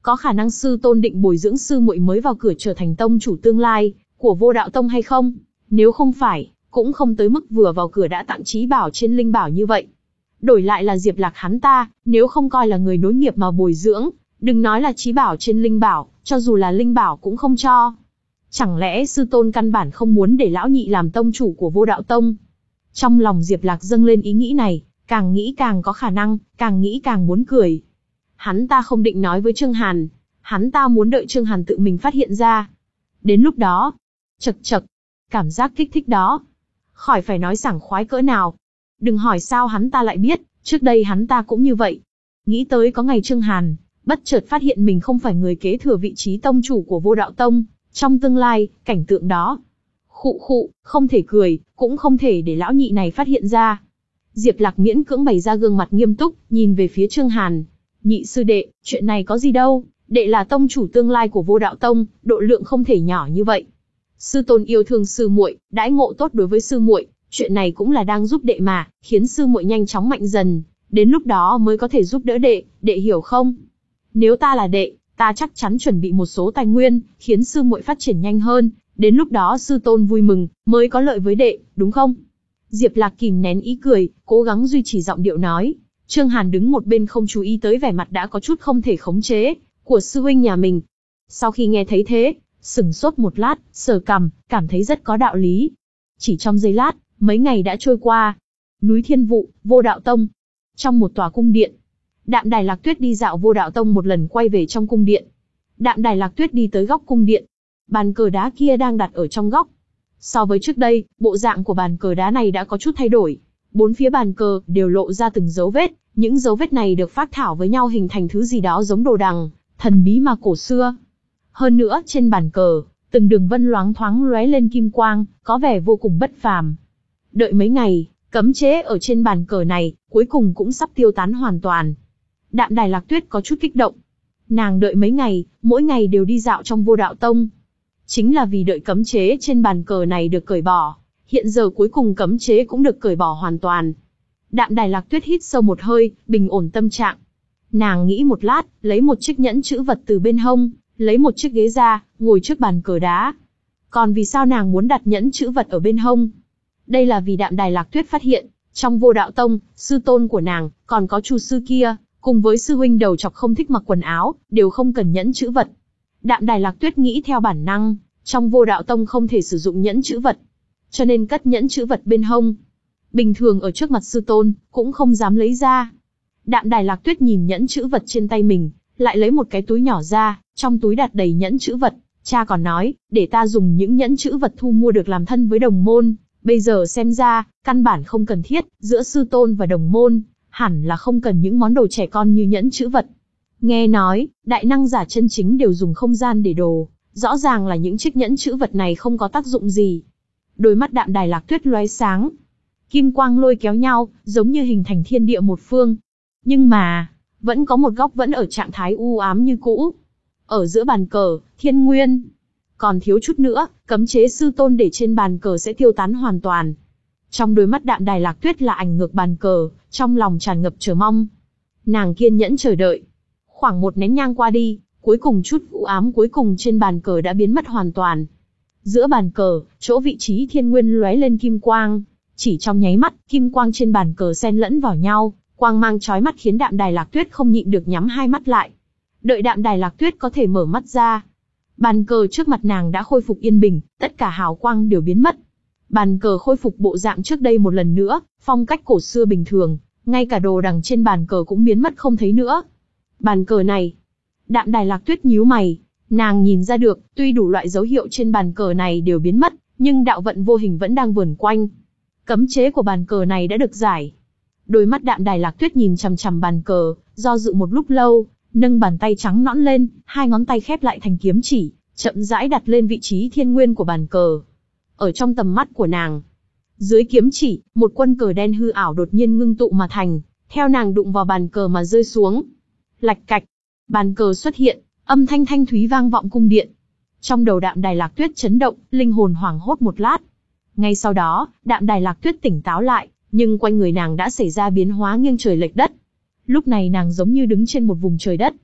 có khả năng sư tôn định bồi dưỡng sư muội mới vào cửa trở thành tông chủ tương lai của Vô Đạo Tông hay không? Nếu không phải, cũng không tới mức vừa vào cửa đã tặng trí bảo trên linh bảo như vậy. Đổi lại là Diệp Lạc hắn ta, nếu không coi là người nối nghiệp mà bồi dưỡng, đừng nói là trí bảo trên linh bảo, cho dù là linh bảo cũng không cho. Chẳng lẽ sư tôn căn bản không muốn để lão nhị làm tông chủ của Vô Đạo Tông? Trong lòng Diệp Lạc dâng lên ý nghĩ này, càng nghĩ càng có khả năng, càng nghĩ càng muốn cười. Hắn ta không định nói với Trương Hàn, hắn ta muốn đợi Trương Hàn tự mình phát hiện ra. Đến lúc đó, chậc chậc, cảm giác kích thích đó, khỏi phải nói sảng khoái cỡ nào. Đừng hỏi sao hắn ta lại biết, trước đây hắn ta cũng như vậy. Nghĩ tới có ngày Trương Hàn bất chợt phát hiện mình không phải người kế thừa vị trí tông chủ của Vô Đạo Tông, trong tương lai, cảnh tượng đó. Khụ khụ, không thể cười, cũng không thể để lão nhị này phát hiện ra. Diệp Lạc miễn cưỡng bày ra gương mặt nghiêm túc, nhìn về phía Trương Hàn. Nhị sư đệ, chuyện này có gì đâu, đệ là tông chủ tương lai của Vô Đạo Tông, độ lượng không thể nhỏ như vậy. Sư tôn yêu thương sư muội, đãi ngộ tốt đối với sư muội, chuyện này cũng là đang giúp đệ mà, khiến sư muội nhanh chóng mạnh dần, đến lúc đó mới có thể giúp đỡ đệ, đệ hiểu không? Nếu ta là đệ, ta chắc chắn chuẩn bị một số tài nguyên, khiến sư muội phát triển nhanh hơn, đến lúc đó sư tôn vui mừng, mới có lợi với đệ, đúng không? Diệp Lạc kìm nén ý cười, cố gắng duy trì giọng điệu nói. Trương Hàn đứng một bên không chú ý tới vẻ mặt đã có chút không thể khống chế của sư huynh nhà mình. Sau khi nghe thấy thế, sững sốt một lát, sờ cằm, cảm thấy rất có đạo lý. Chỉ trong giây lát, mấy ngày đã trôi qua. Núi Thiên Vụ, Vô Đạo Tông. Trong một tòa cung điện, Đạm Đài Lạc Tuyết đi dạo Vô Đạo Tông một lần quay về trong cung điện. Đạm Đài Lạc Tuyết đi tới góc cung điện. Bàn cờ đá kia đang đặt ở trong góc. So với trước đây, bộ dạng của bàn cờ đá này đã có chút thay đổi. Bốn phía bàn cờ đều lộ ra từng dấu vết, những dấu vết này được phác thảo với nhau hình thành thứ gì đó giống đồ đằng, thần bí mà cổ xưa. Hơn nữa, trên bàn cờ, từng đường vân loáng thoáng lóe lên kim quang, có vẻ vô cùng bất phàm. Đợi mấy ngày, cấm chế ở trên bàn cờ này, cuối cùng cũng sắp tiêu tán hoàn toàn. Đạm Đài Lạc Tuyết có chút kích động. Nàng đợi mấy ngày, mỗi ngày đều đi dạo trong Vô Đạo Tông. Chính là vì đợi cấm chế trên bàn cờ này được cởi bỏ. Hiện giờ cuối cùng cấm chế cũng được cởi bỏ hoàn toàn. Đạm Đài Lạc Tuyết hít sâu một hơi, bình ổn tâm trạng. Nàng nghĩ một lát, lấy một chiếc nhẫn chữ vật từ bên hông, lấy một chiếc ghế ra, ngồi trước bàn cờ đá. Còn vì sao nàng muốn đặt nhẫn chữ vật ở bên hông? Đây là vì Đạm Đài Lạc Tuyết phát hiện, trong Vô Đạo Tông, sư tôn của nàng, còn có Chu sư kia, cùng với sư huynh đầu chọc không thích mặc quần áo, đều không cần nhẫn chữ vật. Đạm Đài Lạc Tuyết nghĩ theo bản năng, trong Vô Đạo Tông không thể sử dụng nhẫn chữ vật, cho nên cất nhẫn chữ vật bên hông. Bình thường ở trước mặt sư tôn, cũng không dám lấy ra. Đạm Đài Lạc Tuyết nhìn nhẫn chữ vật trên tay mình, lại lấy một cái túi nhỏ ra, trong túi đặt đầy nhẫn chữ vật. Cha còn nói, để ta dùng những nhẫn chữ vật thu mua được làm thân với đồng môn. Bây giờ xem ra, căn bản không cần thiết, giữa sư tôn và đồng môn, hẳn là không cần những món đồ trẻ con như nhẫn chữ vật. Nghe nói, đại năng giả chân chính đều dùng không gian để đồ, rõ ràng là những chiếc nhẫn chữ vật này không có tác dụng gì. Đôi mắt Đạm Đài Lạc Tuyết lóe sáng, kim quang lôi kéo nhau, giống như hình thành thiên địa một phương. Nhưng mà, vẫn có một góc vẫn ở trạng thái u ám như cũ. Ở giữa bàn cờ, thiên nguyên. Còn thiếu chút nữa, cấm chế sư tôn để trên bàn cờ sẽ tiêu tán hoàn toàn. Trong đôi mắt Đạm Đài Lạc Tuyết là ảnh ngược bàn cờ, trong lòng tràn ngập chờ mong. Nàng kiên nhẫn chờ đợi. Khoảng một nén nhang qua đi, cuối cùng chút u ám cuối cùng trên bàn cờ đã biến mất hoàn toàn. Giữa bàn cờ, chỗ vị trí thiên nguyên lóe lên kim quang. Chỉ trong nháy mắt, kim quang trên bàn cờ xen lẫn vào nhau, quang mang chói mắt khiến Đạm Đài Lạc Tuyết không nhịn được nhắm hai mắt lại. Đợi Đạm Đài Lạc Tuyết có thể mở mắt ra, bàn cờ trước mặt nàng đã khôi phục yên bình, tất cả hào quang đều biến mất. Bàn cờ khôi phục bộ dạng trước đây một lần nữa, phong cách cổ xưa bình thường, ngay cả đồ đằng trên bàn cờ cũng biến mất không thấy nữa. Bàn cờ này, Đạm Đài Lạc Tuyết nhíu mày, nàng nhìn ra được, tuy đủ loại dấu hiệu trên bàn cờ này đều biến mất, nhưng đạo vận vô hình vẫn đang vờn quanh. Cấm chế của bàn cờ này đã được giải. Đôi mắt Đạm Đài Lạc Tuyết nhìn chằm chằm bàn cờ, do dự một lúc lâu, nâng bàn tay trắng nõn lên, hai ngón tay khép lại thành kiếm chỉ, chậm rãi đặt lên vị trí thiên nguyên của bàn cờ. Ở trong tầm mắt của nàng, dưới kiếm chỉ, một quân cờ đen hư ảo đột nhiên ngưng tụ mà thành, theo nàng đụng vào bàn cờ mà rơi xuống. Lạch cạch, bàn cờ xuất hiện, âm thanh thanh thúy vang vọng cung điện. Trong đầu Đạm Đài Lạc Tuyết chấn động, linh hồn hoảng hốt một lát. Ngay sau đó, Đạm Đài Lạc Tuyết tỉnh táo lại, nhưng quanh người nàng đã xảy ra biến hóa nghiêng trời lệch đất. Lúc này nàng giống như đứng trên một vùng trời đất.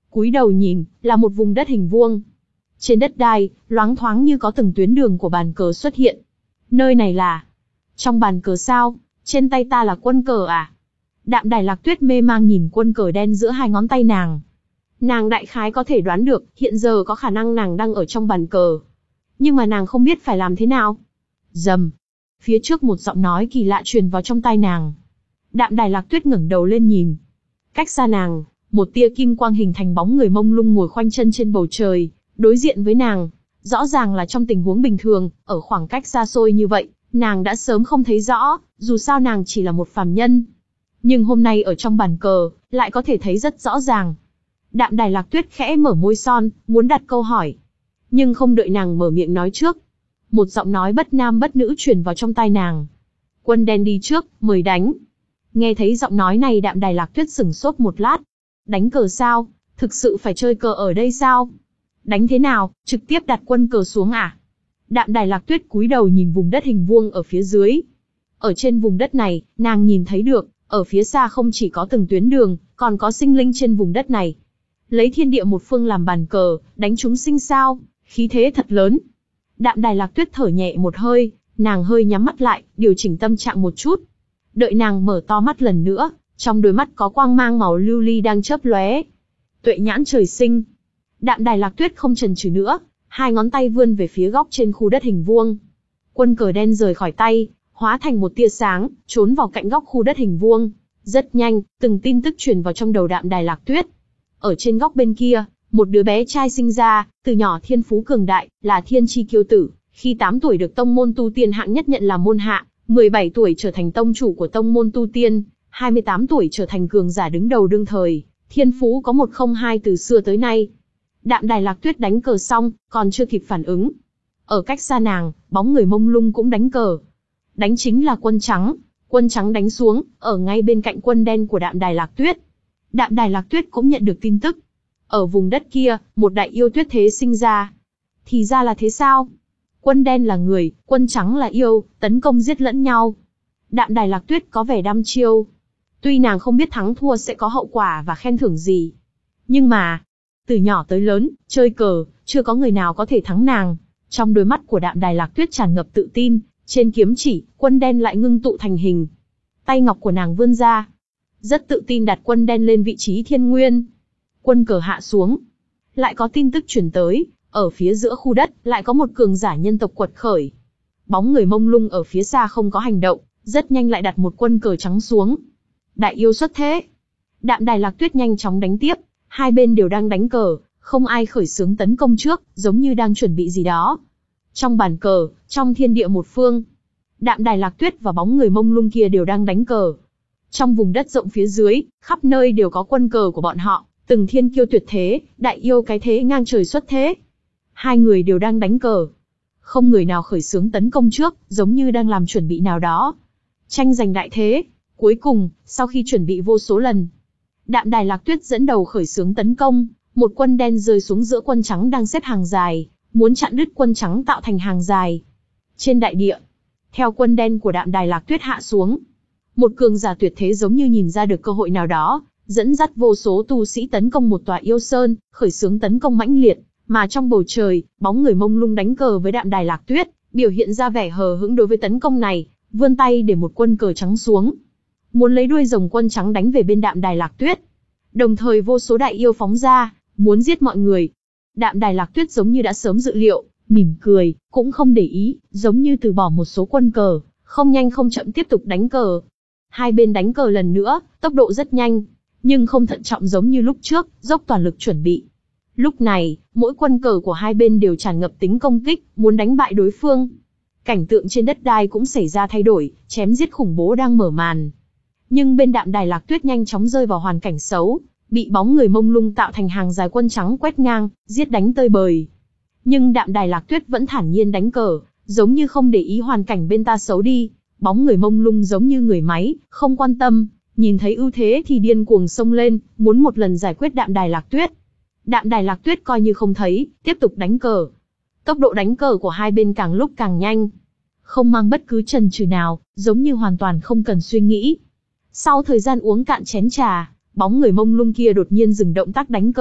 Cúi đầu nhìn, là một vùng đất hình vuông. Trên đất đai, loáng thoáng như có từng tuyến đường của bàn cờ xuất hiện. Nơi này là... Trong bàn cờ sao? Trên tay ta là quân cờ à? Đạm Đài Lạc Tuyết mê mang nhìn quân cờ đen giữa hai ngón tay nàng. Nàng đại khái có thể đoán được, hiện giờ có khả năng nàng đang ở trong bàn cờ. Nhưng mà nàng không biết phải làm thế nào. Rầm. Phía trước một giọng nói kỳ lạ truyền vào trong tai nàng. Đạm Đài Lạc Tuyết ngẩng đầu lên nhìn. Cách xa nàng, một tia kim quang hình thành bóng người mông lung ngồi khoanh chân trên bầu trời, đối diện với nàng. Rõ ràng là trong tình huống bình thường, ở khoảng cách xa xôi như vậy, nàng đã sớm không thấy rõ, dù sao nàng chỉ là một phàm nhân. Nhưng hôm nay ở trong bàn cờ, lại có thể thấy rất rõ ràng. Đạm Đài Lạc Tuyết khẽ mở môi son, muốn đặt câu hỏi. Nhưng không đợi nàng mở miệng nói trước. Một giọng nói bất nam bất nữ truyền vào trong tai nàng. Quân đen đi trước, mời đánh. Nghe thấy giọng nói này Đạm Đài Lạc Tuyết sửng sốt một lát. Đánh cờ sao? Thực sự phải chơi cờ ở đây sao? Đánh thế nào? Trực tiếp đặt quân cờ xuống à? Đạm Đài Lạc Tuyết cúi đầu nhìn vùng đất hình vuông ở phía dưới. Ở trên vùng đất này, nàng nhìn thấy được, ở phía xa không chỉ có từng tuyến đường, còn có sinh linh trên vùng đất này. Lấy thiên địa một phương làm bàn cờ, đánh chúng sinh sao? Khí thế thật lớn. Đạm Đài Lạc Tuyết thở nhẹ một hơi, nàng hơi nhắm mắt lại, điều chỉnh tâm trạng một chút. Đợi nàng mở to mắt lần nữa, trong đôi mắt có quang mang màu lưu ly đang chớp lóe. Tuệ nhãn trời sinh. Đạm Đài Lạc Tuyết không chần chừ nữa, hai ngón tay vươn về phía góc trên khu đất hình vuông. Quân cờ đen rời khỏi tay, hóa thành một tia sáng, trốn vào cạnh góc khu đất hình vuông. Rất nhanh, từng tin tức truyền vào trong đầu Đạm Đài Lạc Tuyết. Ở trên góc bên kia, một đứa bé trai sinh ra, từ nhỏ thiên phú cường đại, là thiên chi kiêu tử, khi tám tuổi được tông môn tu tiên hạng nhất nhận làm môn hạ, mười bảy tuổi trở thành tông chủ của tông môn tu tiên, hai mươi tám tuổi trở thành cường giả đứng đầu đương thời, thiên phú có một không hai từ xưa tới nay. Đạm Đài Lạc Tuyết đánh cờ xong, còn chưa kịp phản ứng. Ở cách xa nàng, bóng người mông lung cũng đánh cờ. Đánh chính là quân trắng, quân trắng đánh xuống, ở ngay bên cạnh quân đen của Đạm Đài Lạc Tuyết. Đạm Đài Lạc Tuyết cũng nhận được tin tức. Ở vùng đất kia, một đại yêu tuyết thế sinh ra. Thì ra là thế sao? Quân đen là người, quân trắng là yêu, tấn công giết lẫn nhau. Đạm Đài Lạc Tuyết có vẻ đăm chiêu. Tuy nàng không biết thắng thua sẽ có hậu quả và khen thưởng gì. Nhưng mà, từ nhỏ tới lớn, chơi cờ, chưa có người nào có thể thắng nàng. Trong đôi mắt của Đạm Đài Lạc Tuyết tràn ngập tự tin, trên kiếm chỉ, quân đen lại ngưng tụ thành hình. Tay ngọc của nàng vươn ra. Rất tự tin đặt quân đen lên vị trí thiên nguyên. Quân cờ hạ xuống. Lại có tin tức chuyển tới, ở phía giữa khu đất, lại có một cường giả nhân tộc quật khởi. Bóng người mông lung ở phía xa không có hành động, rất nhanh lại đặt một quân cờ trắng xuống. Đại yêu xuất thế. Đạm Đài Lạc Tuyết nhanh chóng đánh tiếp, hai bên đều đang đánh cờ, không ai khởi xướng tấn công trước, giống như đang chuẩn bị gì đó. Trong bàn cờ, trong thiên địa một phương, Đạm Đài Lạc Tuyết và bóng người mông lung kia đều đang đánh cờ. Trong vùng đất rộng phía dưới, khắp nơi đều có quân cờ của bọn họ, từng thiên kiêu tuyệt thế, đại yêu cái thế ngang trời xuất thế. Hai người đều đang đánh cờ. Không người nào khởi xướng tấn công trước, giống như đang làm chuẩn bị nào đó. Tranh giành đại thế. Cuối cùng, sau khi chuẩn bị vô số lần, Đạm Đài Lạc Tuyết dẫn đầu khởi xướng tấn công, một quân đen rơi xuống giữa quân trắng đang xếp hàng dài, muốn chặn đứt quân trắng tạo thành hàng dài. Trên đại địa, theo quân đen của Đạm Đài Lạc Tuyết hạ xuống, một cường giả tuyệt thế giống như nhìn ra được cơ hội nào đó, dẫn dắt vô số tu sĩ tấn công một tòa yêu sơn, khởi xướng tấn công mãnh liệt, mà trong bầu trời, bóng người mông lung đánh cờ với Đạm Đài Lạc Tuyết, biểu hiện ra vẻ hờ hững đối với tấn công này, vươn tay để một quân cờ trắng xuống, muốn lấy đuôi rồng quân trắng đánh về bên Đạm Đài Lạc Tuyết. Đồng thời vô số đại yêu phóng ra, muốn giết mọi người. Đạm Đài Lạc Tuyết giống như đã sớm dự liệu, mỉm cười, cũng không để ý, giống như từ bỏ một số quân cờ, không nhanh không chậm tiếp tục đánh cờ. Hai bên đánh cờ lần nữa, tốc độ rất nhanh, nhưng không thận trọng giống như lúc trước, dốc toàn lực chuẩn bị. Lúc này, mỗi quân cờ của hai bên đều tràn ngập tính công kích, muốn đánh bại đối phương. Cảnh tượng trên đất đai cũng xảy ra thay đổi, chém giết khủng bố đang mở màn. Nhưng bên Đạm Đài Lạc Tuyết nhanh chóng rơi vào hoàn cảnh xấu, bị bóng người mông lung tạo thành hàng dài quân trắng quét ngang, giết đánh tơi bời. Nhưng Đạm Đài Lạc Tuyết vẫn thản nhiên đánh cờ, giống như không để ý hoàn cảnh bên ta xấu đi. Bóng người mông lung giống như người máy, không quan tâm, nhìn thấy ưu thế thì điên cuồng xông lên, muốn một lần giải quyết Đạm Đài Lạc Tuyết. Đạm Đài Lạc Tuyết coi như không thấy, tiếp tục đánh cờ. Tốc độ đánh cờ của hai bên càng lúc càng nhanh, không mang bất cứ chần chừ nào, giống như hoàn toàn không cần suy nghĩ. Sau thời gian uống cạn chén trà, bóng người mông lung kia đột nhiên dừng động tác đánh cờ,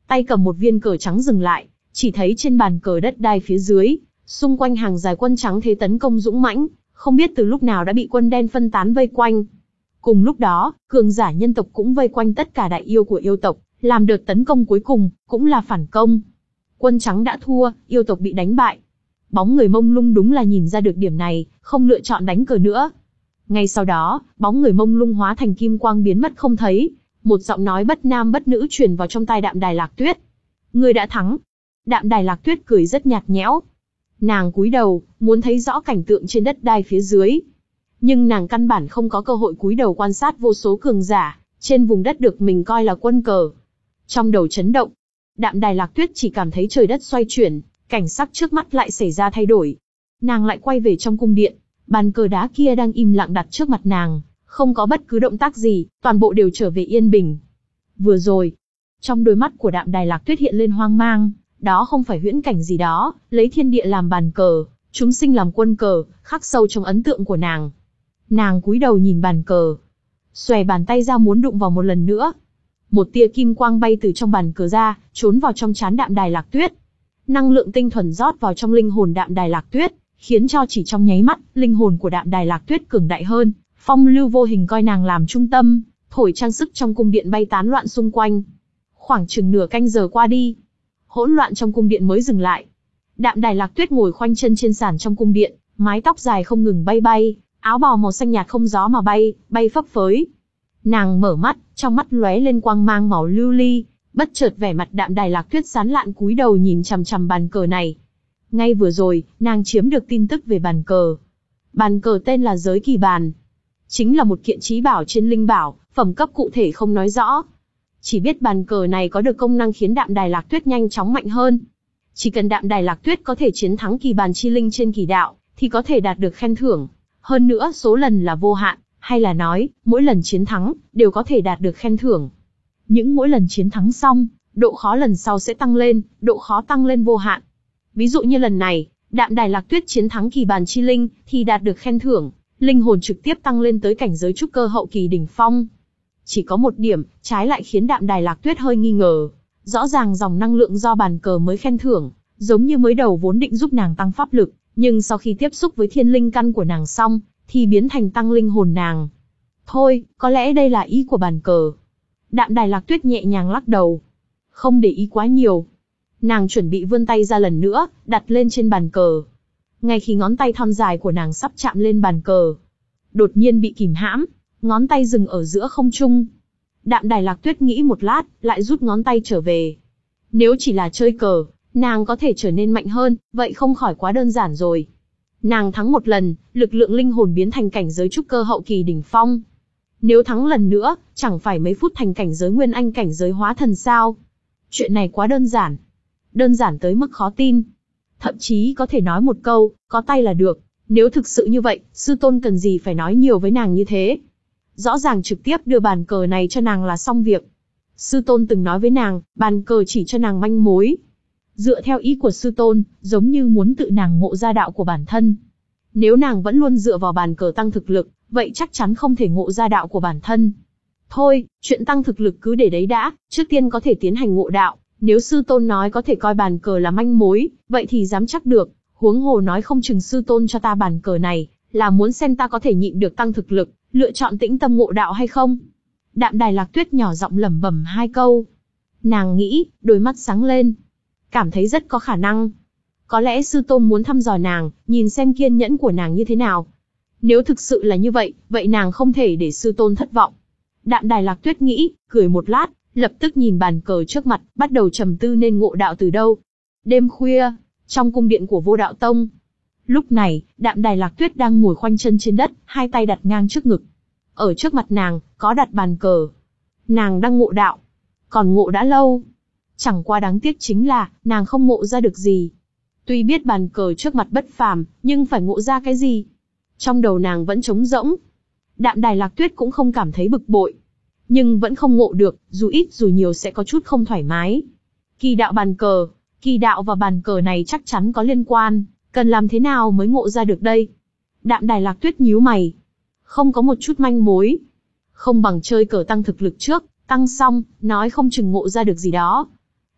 tay cầm một viên cờ trắng dừng lại, chỉ thấy trên bàn cờ đất đai phía dưới, xung quanh hàng dài quân trắng thế tấn công dũng mãnh, không biết từ lúc nào đã bị quân đen phân tán vây quanh. Cùng lúc đó, cường giả nhân tộc cũng vây quanh tất cả đại yêu của yêu tộc, làm đợt tấn công cuối cùng, cũng là phản công. Quân trắng đã thua, yêu tộc bị đánh bại. Bóng người Mông Lung đúng là nhìn ra được điểm này, không lựa chọn đánh cờ nữa. Ngay sau đó, bóng người Mông Lung hóa thành kim quang biến mất không thấy. Một giọng nói bất nam bất nữ truyền vào trong tai Đạm Đài Lạc Tuyết. Ngươi đã thắng. Đạm Đài Lạc Tuyết cười rất nhạt nhẽo. Nàng cúi đầu, muốn thấy rõ cảnh tượng trên đất đai phía dưới. Nhưng nàng căn bản không có cơ hội cúi đầu quan sát vô số cường giả, trên vùng đất được mình coi là quân cờ. Trong đầu chấn động, Đạm Đài Lạc Tuyết chỉ cảm thấy trời đất xoay chuyển, cảnh sắc trước mắt lại xảy ra thay đổi. Nàng lại quay về trong cung điện, bàn cờ đá kia đang im lặng đặt trước mặt nàng, không có bất cứ động tác gì, toàn bộ đều trở về yên bình. Vừa rồi, trong đôi mắt của Đạm Đài Lạc Tuyết hiện lên hoang mang, đó không phải huyễn cảnh gì đó, lấy thiên địa làm bàn cờ, chúng sinh làm quân cờ, khắc sâu trong ấn tượng của nàng. Nàng cúi đầu nhìn bàn cờ, xòe bàn tay ra muốn đụng vào một lần nữa. Một tia kim quang bay từ trong bàn cờ ra, trốn vào trong trán Đạm Đài Lạc Tuyết. Năng lượng tinh thuần rót vào trong linh hồn Đạm Đài Lạc Tuyết, khiến cho chỉ trong nháy mắt, linh hồn của Đạm Đài Lạc Tuyết cường đại hơn, phong lưu vô hình coi nàng làm trung tâm, thổi trang sức trong cung điện bay tán loạn xung quanh. Khoảng chừng nửa canh giờ qua đi, hỗn loạn trong cung điện mới dừng lại. Đạm Đài Lạc Tuyết ngồi khoanh chân trên sàn trong cung điện, mái tóc dài không ngừng bay bay, áo bào màu xanh nhạt không gió mà bay, bay phấp phới. Nàng mở mắt, trong mắt lóe lên quang mang màu lưu ly, bất chợt vẻ mặt Đạm Đài Lạc Tuyết sán lạn cúi đầu nhìn chằm chằm bàn cờ này. Ngay vừa rồi, nàng chiếm được tin tức về bàn cờ. Bàn cờ tên là Giới Kỳ Bàn, chính là một kiện trí bảo trên linh bảo, phẩm cấp cụ thể không nói rõ. Chỉ biết bàn cờ này có được công năng khiến Đạm Đài Lạc Tuyết nhanh chóng mạnh hơn. Chỉ cần Đạm Đài Lạc Tuyết có thể chiến thắng kỳ bàn chi linh trên kỳ đạo, thì có thể đạt được khen thưởng. Hơn nữa số lần là vô hạn, hay là nói, mỗi lần chiến thắng, đều có thể đạt được khen thưởng. Những mỗi lần chiến thắng xong, độ khó lần sau sẽ tăng lên, độ khó tăng lên vô hạn. Ví dụ như lần này, Đạm Đài Lạc Tuyết chiến thắng kỳ bàn chi linh, thì đạt được khen thưởng, linh hồn trực tiếp tăng lên tới cảnh giới trúc cơ hậu kỳ đỉnh phong. Chỉ có một điểm, trái lại khiến Đạm Đài Lạc Tuyết hơi nghi ngờ. Rõ ràng dòng năng lượng do bàn cờ mới khen thưởng, giống như mới đầu vốn định giúp nàng tăng pháp lực, nhưng sau khi tiếp xúc với thiên linh căn của nàng xong, thì biến thành tăng linh hồn nàng. Thôi, có lẽ đây là ý của bàn cờ. Đạm Đài Lạc Tuyết nhẹ nhàng lắc đầu, không để ý quá nhiều. Nàng chuẩn bị vươn tay ra lần nữa, đặt lên trên bàn cờ. Ngay khi ngón tay thon dài của nàng sắp chạm lên bàn cờ, đột nhiên bị kìm hãm, ngón tay dừng ở giữa không trung. Đạm Đài Lạc Tuyết nghĩ một lát, lại rút ngón tay trở về. Nếu chỉ là chơi cờ, nàng có thể trở nên mạnh hơn, vậy không khỏi quá đơn giản rồi. Nàng thắng một lần, lực lượng linh hồn biến thành cảnh giới trúc cơ hậu kỳ đỉnh phong. Nếu thắng lần nữa, chẳng phải mấy phút thành cảnh giới nguyên anh cảnh giới hóa thần sao? Chuyện này quá đơn giản. Đơn giản tới mức khó tin. Thậm chí có thể nói một câu, có tay là được. Nếu thực sự như vậy, sư tôn cần gì phải nói nhiều với nàng như thế? Rõ ràng trực tiếp đưa bàn cờ này cho nàng là xong việc. Sư tôn từng nói với nàng, bàn cờ chỉ cho nàng manh mối. Dựa theo ý của sư tôn, giống như muốn tự nàng ngộ ra đạo của bản thân. Nếu nàng vẫn luôn dựa vào bàn cờ tăng thực lực, vậy chắc chắn không thể ngộ ra đạo của bản thân. Thôi, chuyện tăng thực lực cứ để đấy đã, trước tiên có thể tiến hành ngộ đạo. Nếu sư tôn nói có thể coi bàn cờ là manh mối, vậy thì dám chắc được, huống hồ nói không chừng sư tôn cho ta bàn cờ này, là muốn xem ta có thể nhịn được tăng thực lực, lựa chọn tĩnh tâm ngộ đạo hay không. Đạm Đài Lạc Tuyết nhỏ giọng lẩm bẩm hai câu. Nàng nghĩ, đôi mắt sáng lên. Cảm thấy rất có khả năng. Có lẽ sư tôn muốn thăm dò nàng, nhìn xem kiên nhẫn của nàng như thế nào. Nếu thực sự là như vậy, vậy nàng không thể để sư tôn thất vọng. Đạm Đài Lạc Tuyết nghĩ, cười một lát, lập tức nhìn bàn cờ trước mặt, bắt đầu trầm tư nên ngộ đạo từ đâu. Đêm khuya, trong cung điện của Vô Đạo Tông. Lúc này, Đạm Đài Lạc Tuyết đang ngồi khoanh chân trên đất, hai tay đặt ngang trước ngực. Ở trước mặt nàng, có đặt bàn cờ. Nàng đang ngộ đạo. Còn ngộ đã lâu. Chẳng qua đáng tiếc chính là, nàng không ngộ ra được gì. Tuy biết bàn cờ trước mặt bất phàm, nhưng phải ngộ ra cái gì? Trong đầu nàng vẫn trống rỗng. Đạm Đài Lạc Tuyết cũng không cảm thấy bực bội. Nhưng vẫn không ngộ được, dù ít dù nhiều sẽ có chút không thoải mái. Kỳ đạo bàn cờ, kỳ đạo và bàn cờ này chắc chắn có liên quan, cần làm thế nào mới ngộ ra được đây? Đạm Đài Lạc Tuyết nhíu mày. Không có một chút manh mối. Không bằng chơi cờ tăng thực lực trước, tăng xong, nói không chừng ngộ ra được gì đó.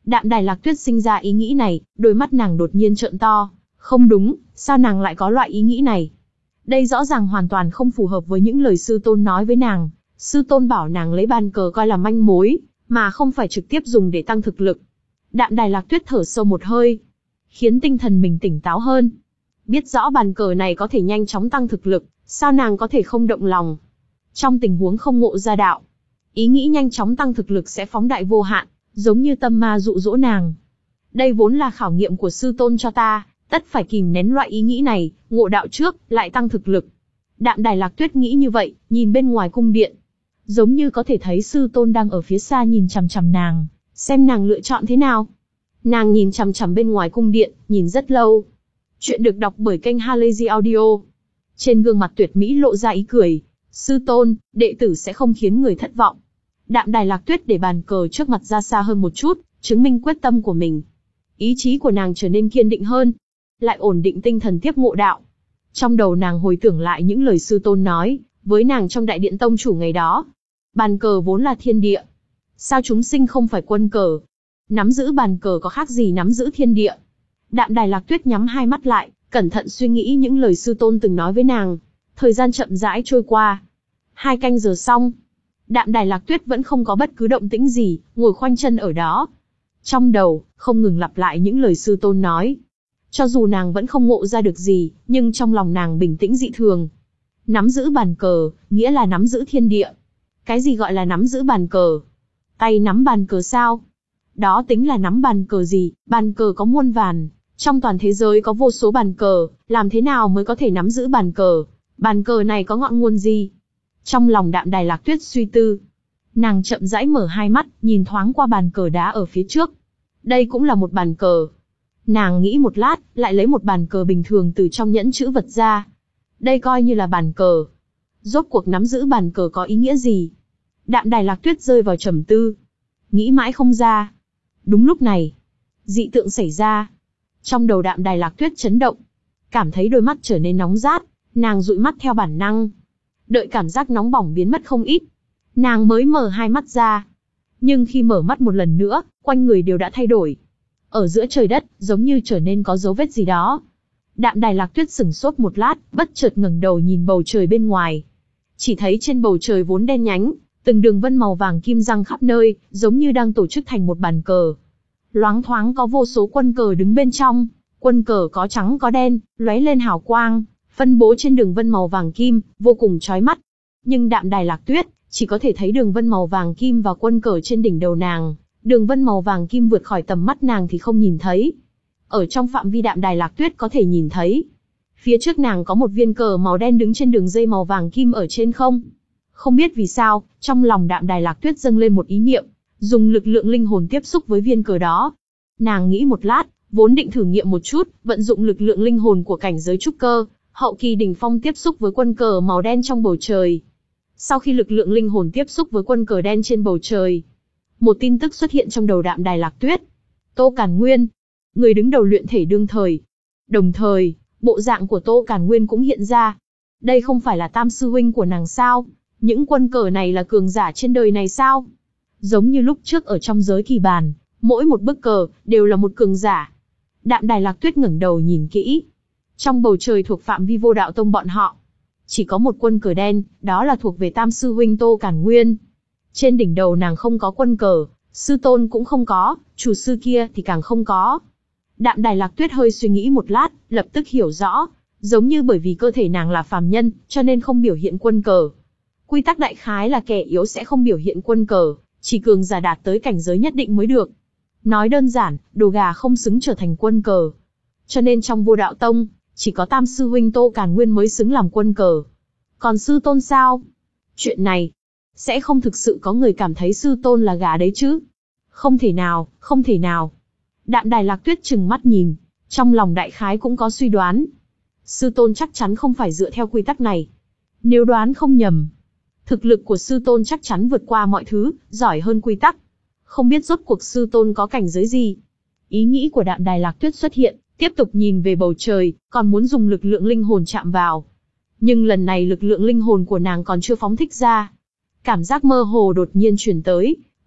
Đạm Đài Lạc Tuyết sinh ra ý nghĩ này, đôi mắt nàng đột nhiên trợn to. Không đúng, sao nàng lại có loại ý nghĩ này? Đây rõ ràng hoàn toàn không phù hợp với những lời sư tôn nói với nàng. Sư tôn bảo nàng lấy bàn cờ coi là manh mối, mà không phải trực tiếp dùng để tăng thực lực. Đạm Đài Lạc Tuyết thở sâu một hơi, khiến tinh thần mình tỉnh táo hơn. Biết rõ bàn cờ này có thể nhanh chóng tăng thực lực, sao nàng có thể không động lòng? Trong tình huống không ngộ ra đạo, ý nghĩ nhanh chóng tăng thực lực sẽ phóng đại vô hạn, giống như tâm ma dụ dỗ nàng. Đây vốn là khảo nghiệm của sư tôn cho ta, tất phải kìm nén loại ý nghĩ này, ngộ đạo trước, lại tăng thực lực. Đạm Đài Lạc Tuyết nghĩ như vậy, nhìn bên ngoài cung điện. Giống như có thể thấy sư tôn đang ở phía xa nhìn chằm chằm nàng, xem nàng lựa chọn thế nào. Nàng nhìn chằm chằm bên ngoài cung điện, nhìn rất lâu. Chuyện được đọc bởi kênh Halazy Audio. Trên gương mặt tuyệt mỹ lộ ra ý cười. Sư tôn, đệ tử sẽ không khiến người thất vọng. Đạm Đài Lạc Tuyết để bàn cờ trước mặt ra xa hơn một chút, chứng minh quyết tâm của mình. Ý chí của nàng trở nên kiên định hơn, lại ổn định tinh thần tiếp ngộ đạo. Trong đầu nàng hồi tưởng lại những lời sư tôn nói với nàng trong đại điện tông chủ ngày đó. Bàn cờ vốn là thiên địa, sao chúng sinh không phải quân cờ? Nắm giữ bàn cờ có khác gì nắm giữ thiên địa? Đạm Đài Lạc Tuyết nhắm hai mắt lại, cẩn thận suy nghĩ những lời sư tôn từng nói với nàng. Thời gian chậm rãi trôi qua. Hai canh giờ xong, Đạm Đài Lạc Tuyết vẫn không có bất cứ động tĩnh gì, ngồi khoanh chân ở đó. Trong đầu, không ngừng lặp lại những lời sư tôn nói. Cho dù nàng vẫn không ngộ ra được gì, nhưng trong lòng nàng bình tĩnh dị thường. Nắm giữ bàn cờ, nghĩa là nắm giữ thiên địa. Cái gì gọi là nắm giữ bàn cờ? Tay nắm bàn cờ sao? Đó tính là nắm bàn cờ gì? Bàn cờ có muôn vàn. Trong toàn thế giới có vô số bàn cờ, làm thế nào mới có thể nắm giữ bàn cờ? Bàn cờ này có ngọn nguồn gì? Trong lòng Đạm Đài Lạc Tuyết suy tư. Nàng chậm rãi mở hai mắt, nhìn thoáng qua bàn cờ đá ở phía trước. Đây cũng là một bàn cờ. Nàng nghĩ một lát, lại lấy một bàn cờ bình thường từ trong nhẫn chữ vật ra. Đây coi như là bàn cờ. Rốt cuộc nắm giữ bàn cờ có ý nghĩa gì? Đạm Đài Lạc Tuyết rơi vào trầm tư. Nghĩ mãi không ra. Đúng lúc này, dị tượng xảy ra. Trong đầu Đạm Đài Lạc Tuyết chấn động. Cảm thấy đôi mắt trở nên nóng rát. Nàng dụi mắt theo bản năng. Đợi cảm giác nóng bỏng biến mất không ít, nàng mới mở hai mắt ra. Nhưng khi mở mắt một lần nữa, quanh người đều đã thay đổi. Ở giữa trời đất, giống như trở nên có dấu vết gì đó. Đạm Đài Lạc Tuyết sửng sốt một lát, bất chợt ngẩng đầu nhìn bầu trời bên ngoài. Chỉ thấy trên bầu trời vốn đen nhánh, từng đường vân màu vàng kim răng khắp nơi, giống như đang tổ chức thành một bàn cờ. Loáng thoáng có vô số quân cờ đứng bên trong, quân cờ có trắng có đen, lóe lên hào quang, phân bố trên đường vân màu vàng kim, vô cùng chói mắt. Nhưng Đạm Đài Lạc Tuyết chỉ có thể thấy đường vân màu vàng kim và quân cờ trên đỉnh đầu nàng, đường vân màu vàng kim vượt khỏi tầm mắt nàng thì không nhìn thấy. Ở trong phạm vi Đạm Đài Lạc Tuyết có thể nhìn thấy, phía trước nàng có một viên cờ màu đen đứng trên đường dây màu vàng kim ở trên không. Không biết vì sao, trong lòng Đạm Đài Lạc Tuyết dâng lên một ý niệm, dùng lực lượng linh hồn tiếp xúc với viên cờ đó. Nàng nghĩ một lát, vốn định thử nghiệm một chút, vận dụng lực lượng linh hồn của cảnh giới trúc cơ, hậu kỳ đỉnh phong tiếp xúc với quân cờ màu đen trong bầu trời. Sau khi lực lượng linh hồn tiếp xúc với quân cờ đen trên bầu trời, một tin tức xuất hiện trong đầu Đạm Đài Lạc Tuyết. Tô Càn Nguyên, người đứng đầu luyện thể đương thời. Đồng thời, bộ dạng của Tô Càn Nguyên cũng hiện ra. Đây không phải là tam sư huynh của nàng sao? Những quân cờ này là cường giả trên đời này sao? Giống như lúc trước ở trong giới kỳ bàn, mỗi một bức cờ đều là một cường giả. Đạm Đài Lạc Tuyết ngẩng đầu nhìn kỹ. Trong bầu trời thuộc phạm vi Vô Đạo Tông bọn họ, chỉ có một quân cờ đen, đó là thuộc về tam sư huynh Tô Càn Nguyên. Trên đỉnh đầu nàng không có quân cờ, sư tôn cũng không có, chủ sư kia thì càng không có. Đạm Đài Lạc Tuyết hơi suy nghĩ một lát, lập tức hiểu rõ, giống như bởi vì cơ thể nàng là phàm nhân, cho nên không biểu hiện quân cờ. Quy tắc đại khái là kẻ yếu sẽ không biểu hiện quân cờ, chỉ cường giả đạt tới cảnh giới nhất định mới được. Nói đơn giản, đồ gà không xứng trở thành quân cờ. Cho nên trong Vô Đạo Tông, chỉ có tam sư huynh Tô Càn Nguyên mới xứng làm quân cờ. Còn sư tôn sao? Chuyện này, sẽ không thực sự có người cảm thấy sư tôn là gà đấy chứ? Không thể nào, không thể nào. Đạm Đài Lạc Tuyết trừng mắt nhìn, trong lòng đại khái cũng có suy đoán. Sư tôn chắc chắn không phải dựa theo quy tắc này. Nếu đoán không nhầm, thực lực của sư tôn chắc chắn vượt qua mọi thứ, giỏi hơn quy tắc. Không biết rốt cuộc sư tôn có cảnh giới gì? Ý nghĩ của Đạm Đài Lạc Tuyết xuất hiện, tiếp tục nhìn về bầu trời, còn muốn dùng lực lượng linh hồn chạm vào. Nhưng lần này lực lượng linh hồn của nàng còn chưa phóng thích ra. Cảm giác mơ hồ đột nhiên truyền tới,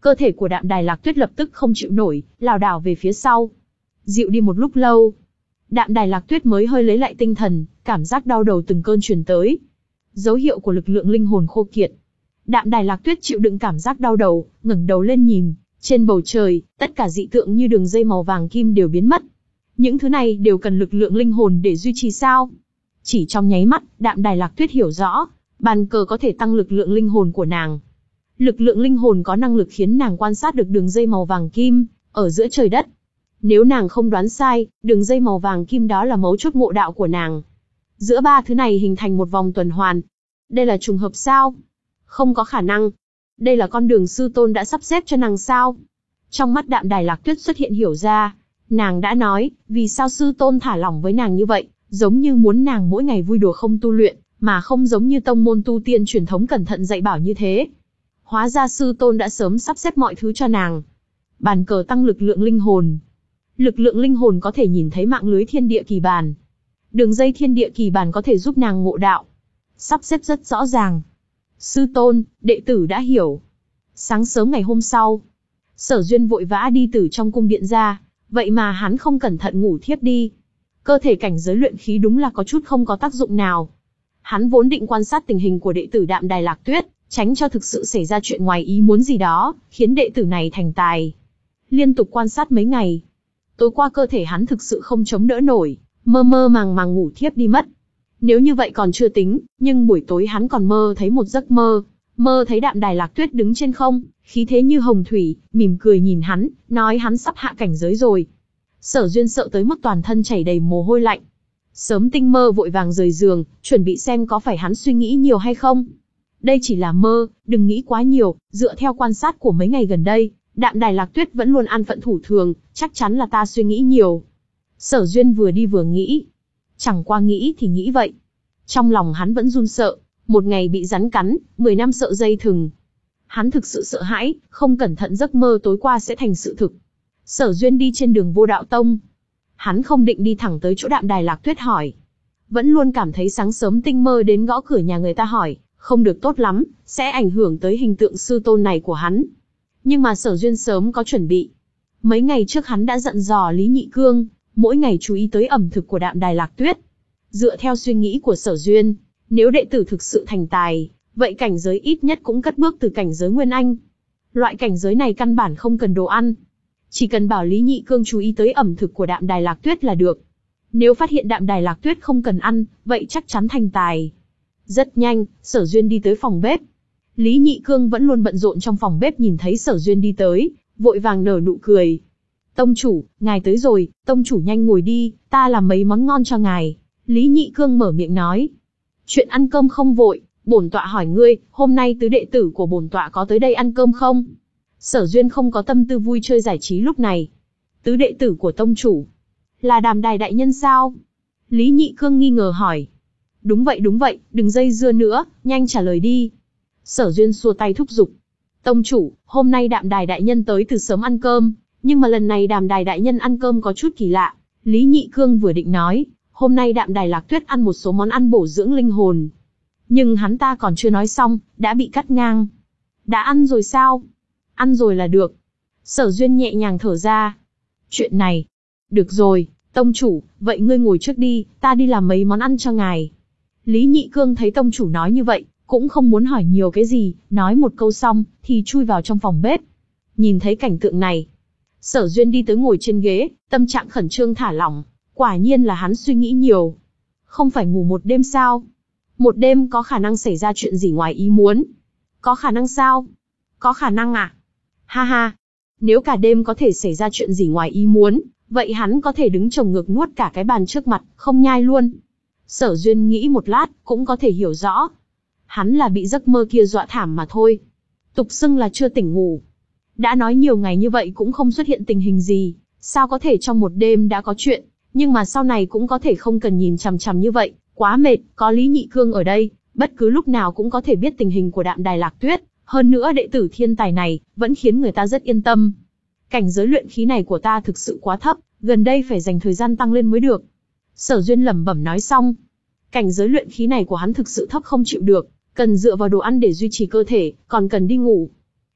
Cơ thể của Đạm Đài Lạc Tuyết lập tức không chịu nổi, lảo đảo về phía sau. Dịu đi một lúc lâu, Đạm Đài Lạc Tuyết mới hơi lấy lại tinh thần, cảm giác đau đầu từng cơn truyền tới. Dấu hiệu của lực lượng linh hồn khô kiệt. Đạm Đài Lạc Tuyết chịu đựng cảm giác đau đầu, ngẩng đầu lên nhìn, trên bầu trời, tất cả dị tượng như đường dây màu vàng kim đều biến mất. Những thứ này đều cần lực lượng linh hồn để duy trì sao? Chỉ trong nháy mắt, Đạm Đài Lạc Tuyết hiểu rõ, bàn cờ có thể tăng lực lượng linh hồn của nàng. Lực lượng linh hồn có năng lực khiến nàng quan sát được đường dây màu vàng kim ở giữa trời đất. Nếu nàng không đoán sai, đường dây màu vàng kim đó là mấu chốt ngộ đạo của nàng. Giữa ba thứ này hình thành một vòng tuần hoàn. Đây là trùng hợp sao? Không có khả năng. Đây là con đường sư tôn đã sắp xếp cho nàng sao? Trong mắt Đạm Đài Lạc Tuyết xuất hiện hiểu ra. Nàng đã nói, vì sao sư tôn thả lỏng với nàng như vậy, giống như muốn nàng mỗi ngày vui đùa không tu luyện, mà không giống như tông môn tu tiên truyền thống cẩn thận dạy bảo như thế. Hóa ra sư tôn đã sớm sắp xếp mọi thứ cho nàng. Bàn cờ tăng lực lượng linh hồn. Lực lượng linh hồn có thể nhìn thấy mạng lưới thiên địa kỳ bàn. Đường dây thiên địa kỳ bàn có thể giúp nàng ngộ đạo. Sắp xếp rất rõ ràng. Sư tôn, đệ tử đã hiểu. Sáng sớm ngày hôm sau, Sở Duyên vội vã đi từ trong cung điện ra, vậy mà hắn không cẩn thận ngủ thiếp đi. Cơ thể cảnh giới luyện khí đúng là có chút không có tác dụng nào. Hắn vốn định quan sát tình hình của đệ tử Đạm Đài Lạc Tuyết, tránh cho thực sự xảy ra chuyện ngoài ý muốn gì đó, khiến đệ tử này thành tài. Liên tục quan sát mấy ngày, tối qua cơ thể hắn thực sự không chống đỡ nổi, mơ mơ màng màng ngủ thiếp đi mất. Nếu như vậy còn chưa tính, nhưng buổi tối hắn còn mơ thấy một giấc mơ, mơ thấy Đạm Đài Lạc Tuyết đứng trên không, khí thế như hồng thủy, mỉm cười nhìn hắn, nói hắn sắp hạ cảnh giới rồi. Sở Duyên sợ tới mức toàn thân chảy đầy mồ hôi lạnh. Sớm tinh mơ vội vàng rời giường, chuẩn bị xem có phải hắn suy nghĩ nhiều hay không. Đây chỉ là mơ, đừng nghĩ quá nhiều, dựa theo quan sát của mấy ngày gần đây, Đạm Đài Lạc Tuyết vẫn luôn an phận thủ thường, chắc chắn là ta suy nghĩ nhiều. Sở Duyên vừa đi vừa nghĩ. Chẳng qua nghĩ thì nghĩ vậy. Trong lòng hắn vẫn run sợ, một ngày bị rắn cắn, mười năm sợ dây thừng. Hắn thực sự sợ hãi, không cẩn thận giấc mơ tối qua sẽ thành sự thực. Sở Duyên đi trên đường Vô Đạo Tông. Hắn không định đi thẳng tới chỗ Đạm Đài Lạc Tuyết hỏi. Vẫn luôn cảm thấy sáng sớm tinh mơ đến gõ cửa nhà người ta hỏi, không được tốt lắm, sẽ ảnh hưởng tới hình tượng sư tôn này của hắn. Nhưng mà Sở Duyên sớm có chuẩn bị. Mấy ngày trước hắn đã dặn dò Lý Nhị Cương, mỗi ngày chú ý tới ẩm thực của Đạm Đài Lạc Tuyết. Dựa theo suy nghĩ của Sở Duyên, nếu đệ tử thực sự thành tài, vậy cảnh giới ít nhất cũng cất bước từ cảnh giới Nguyên Anh. Loại cảnh giới này căn bản không cần đồ ăn. Chỉ cần bảo Lý Nhị Cương chú ý tới ẩm thực của Đạm Đài Lạc Tuyết là được. Nếu phát hiện Đạm Đài Lạc Tuyết không cần ăn, vậy chắc chắn thành tài. Rất nhanh, Sở Duyên đi tới phòng bếp. Lý Nhị Cương vẫn luôn bận rộn trong phòng bếp nhìn thấy Sở Duyên đi tới, vội vàng nở nụ cười. Tông chủ, ngài tới rồi, tông chủ nhanh ngồi đi, ta làm mấy món ngon cho ngài. Lý Nhị Cương mở miệng nói. Chuyện ăn cơm không vội, bổn tọa hỏi ngươi, hôm nay tứ đệ tử của bổn tọa có tới đây ăn cơm không? Sở Duyên không có tâm tư vui chơi giải trí lúc này. Tứ đệ tử của tông chủ, là Đàm Đài đại nhân sao? Lý Nhị Cương nghi ngờ hỏi. Đúng vậy đúng vậy, đừng dây dưa nữa, nhanh trả lời đi. Sở Duyên xua tay thúc giục. Tông chủ, hôm nay Đạm Đài đại nhân tới từ sớm ăn cơm, nhưng mà lần này Đàm Đài đại nhân ăn cơm có chút kỳ lạ. Lý Nhị Cương vừa định nói, hôm nay Đạm Đài Lạc Tuyết ăn một số món ăn bổ dưỡng linh hồn. Nhưng hắn ta còn chưa nói xong, đã bị cắt ngang. Đã ăn rồi sao? Ăn rồi là được. Sở Duyên nhẹ nhàng thở ra. Chuyện này. Được rồi, tông chủ, vậy ngươi ngồi trước đi, ta đi làm mấy món ăn cho ngài. Lý Nhị Cương thấy tông chủ nói như vậy, cũng không muốn hỏi nhiều cái gì, nói một câu xong, thì chui vào trong phòng bếp. Nhìn thấy cảnh tượng này, Sở Duyên đi tới ngồi trên ghế, tâm trạng khẩn trương thả lỏng. Quả nhiên là hắn suy nghĩ nhiều. Không phải ngủ một đêm sao? Một đêm có khả năng xảy ra chuyện gì ngoài ý muốn? Có khả năng sao? Có khả năng à? Ha ha! Nếu cả đêm có thể xảy ra chuyện gì ngoài ý muốn, vậy hắn có thể đứng chồng ngược nuốt cả cái bàn trước mặt, không nhai luôn. Sở Duyên nghĩ một lát, cũng có thể hiểu rõ. Hắn là bị giấc mơ kia dọa thảm mà thôi. Tục xưng là chưa tỉnh ngủ. Đã nói nhiều ngày như vậy cũng không xuất hiện tình hình gì, sao có thể trong một đêm đã có chuyện, nhưng mà sau này cũng có thể không cần nhìn chằm chằm như vậy, quá mệt, có Lý Nhị Cương ở đây, bất cứ lúc nào cũng có thể biết tình hình của Đạm Đài Lạc Tuyết, hơn nữa đệ tử thiên tài này, vẫn khiến người ta rất yên tâm. Cảnh giới luyện khí này của ta thực sự quá thấp, gần đây phải dành thời gian tăng lên mới được. Sở Duyên lẩm bẩm nói xong. Cảnh giới luyện khí này của hắn thực sự thấp không chịu được, cần dựa vào đồ ăn để duy trì cơ thể, còn cần đi ngủ.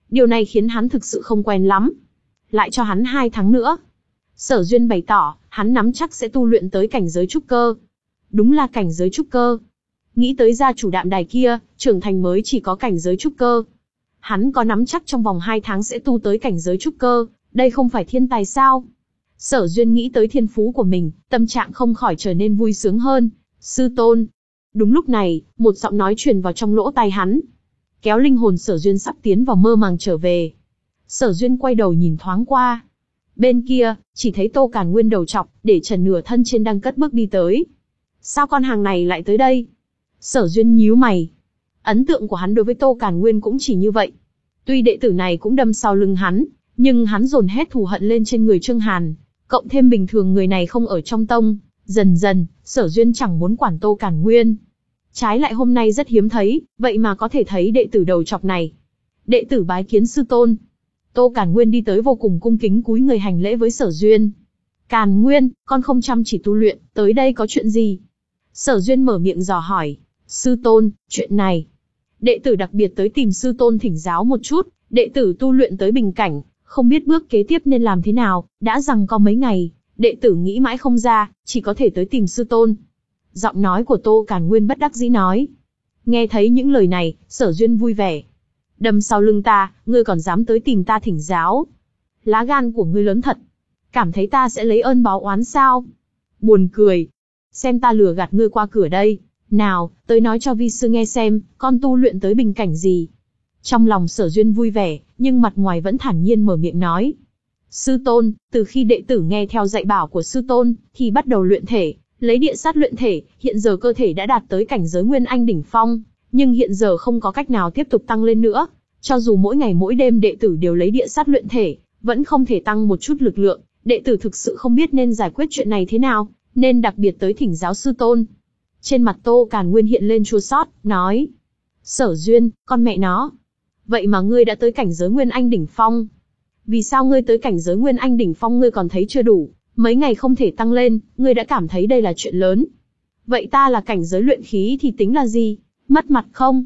Điều này khiến hắn thực sự không quen lắm. Lại cho hắn hai tháng nữa. Sở Duyên bày tỏ, hắn nắm chắc sẽ tu luyện tới cảnh giới trúc cơ. Đúng là cảnh giới trúc cơ. Nghĩ tới gia chủ đạm đài kia, trưởng thành mới chỉ có cảnh giới trúc cơ. Hắn có nắm chắc trong vòng hai tháng sẽ tu tới cảnh giới trúc cơ, đây không phải thiên tài sao? Sở Duyên nghĩ tới thiên phú của mình, tâm trạng không khỏi trở nên vui sướng hơn. Sư tôn. Đúng lúc này, một giọng nói truyền vào trong lỗ tai hắn. Kéo linh hồn Sở Duyên sắp tiến vào mơ màng trở về. Sở Duyên quay đầu nhìn thoáng qua. Bên kia, chỉ thấy Tô Càn Nguyên đầu trọc, để trần nửa thân trên đang cất bước đi tới. Sao con hàng này lại tới đây? Sở Duyên nhíu mày. Ấn tượng của hắn đối với Tô Càn Nguyên cũng chỉ như vậy. Tuy đệ tử này cũng đâm sau lưng hắn, nhưng hắn dồn hết thù hận lên trên người Trương Hàn. Cộng thêm bình thường người này không ở trong tông, dần dần, Sở Duyên chẳng muốn quản Tô Càn Nguyên. Trái lại hôm nay rất hiếm thấy, vậy mà có thể thấy đệ tử đầu chọc này. Đệ tử bái kiến sư tôn. Tô Càn Nguyên đi tới vô cùng cung kính cúi người hành lễ với Sở Duyên. Càn Nguyên, con không chăm chỉ tu luyện, tới đây có chuyện gì? Sở Duyên mở miệng dò hỏi. Sư tôn, chuyện này. Đệ tử đặc biệt tới tìm sư tôn thỉnh giáo một chút, đệ tử tu luyện tới bình cảnh, không biết bước kế tiếp nên làm thế nào, đã rằng có mấy ngày, đệ tử nghĩ mãi không ra, chỉ có thể tới tìm sư tôn. Giọng nói của Tô Càn Nguyên bất đắc dĩ nói. Nghe thấy những lời này, Sở Duyên vui vẻ. Đâm sau lưng ta, ngươi còn dám tới tìm ta thỉnh giáo. Lá gan của ngươi lớn thật. Cảm thấy ta sẽ lấy ơn báo oán sao? Buồn cười. Xem ta lừa gạt ngươi qua cửa đây. Nào, tới nói cho vi sư nghe xem, con tu luyện tới bình cảnh gì. Trong lòng Sở Duyên vui vẻ, nhưng mặt ngoài vẫn thản nhiên mở miệng nói. Sư tôn, từ khi đệ tử nghe theo dạy bảo của sư tôn, thì bắt đầu luyện thể, lấy địa sát luyện thể, hiện giờ cơ thể đã đạt tới cảnh giới Nguyên Anh đỉnh phong, nhưng hiện giờ không có cách nào tiếp tục tăng lên nữa. Cho dù mỗi ngày mỗi đêm đệ tử đều lấy địa sát luyện thể, vẫn không thể tăng một chút lực lượng, đệ tử thực sự không biết nên giải quyết chuyện này thế nào, nên đặc biệt tới thỉnh giáo sư tôn. Trên mặt Tô Càn Nguyên hiện lên chua xót, nói. Sở Duyên, con mẹ nó. Vậy mà ngươi đã tới cảnh giới Nguyên Anh đỉnh phong. Vì sao ngươi tới cảnh giới Nguyên Anh đỉnh phong ngươi còn thấy chưa đủ, mấy ngày không thể tăng lên, ngươi đã cảm thấy đây là chuyện lớn. Vậy ta là cảnh giới luyện khí thì tính là gì? Mất mặt không?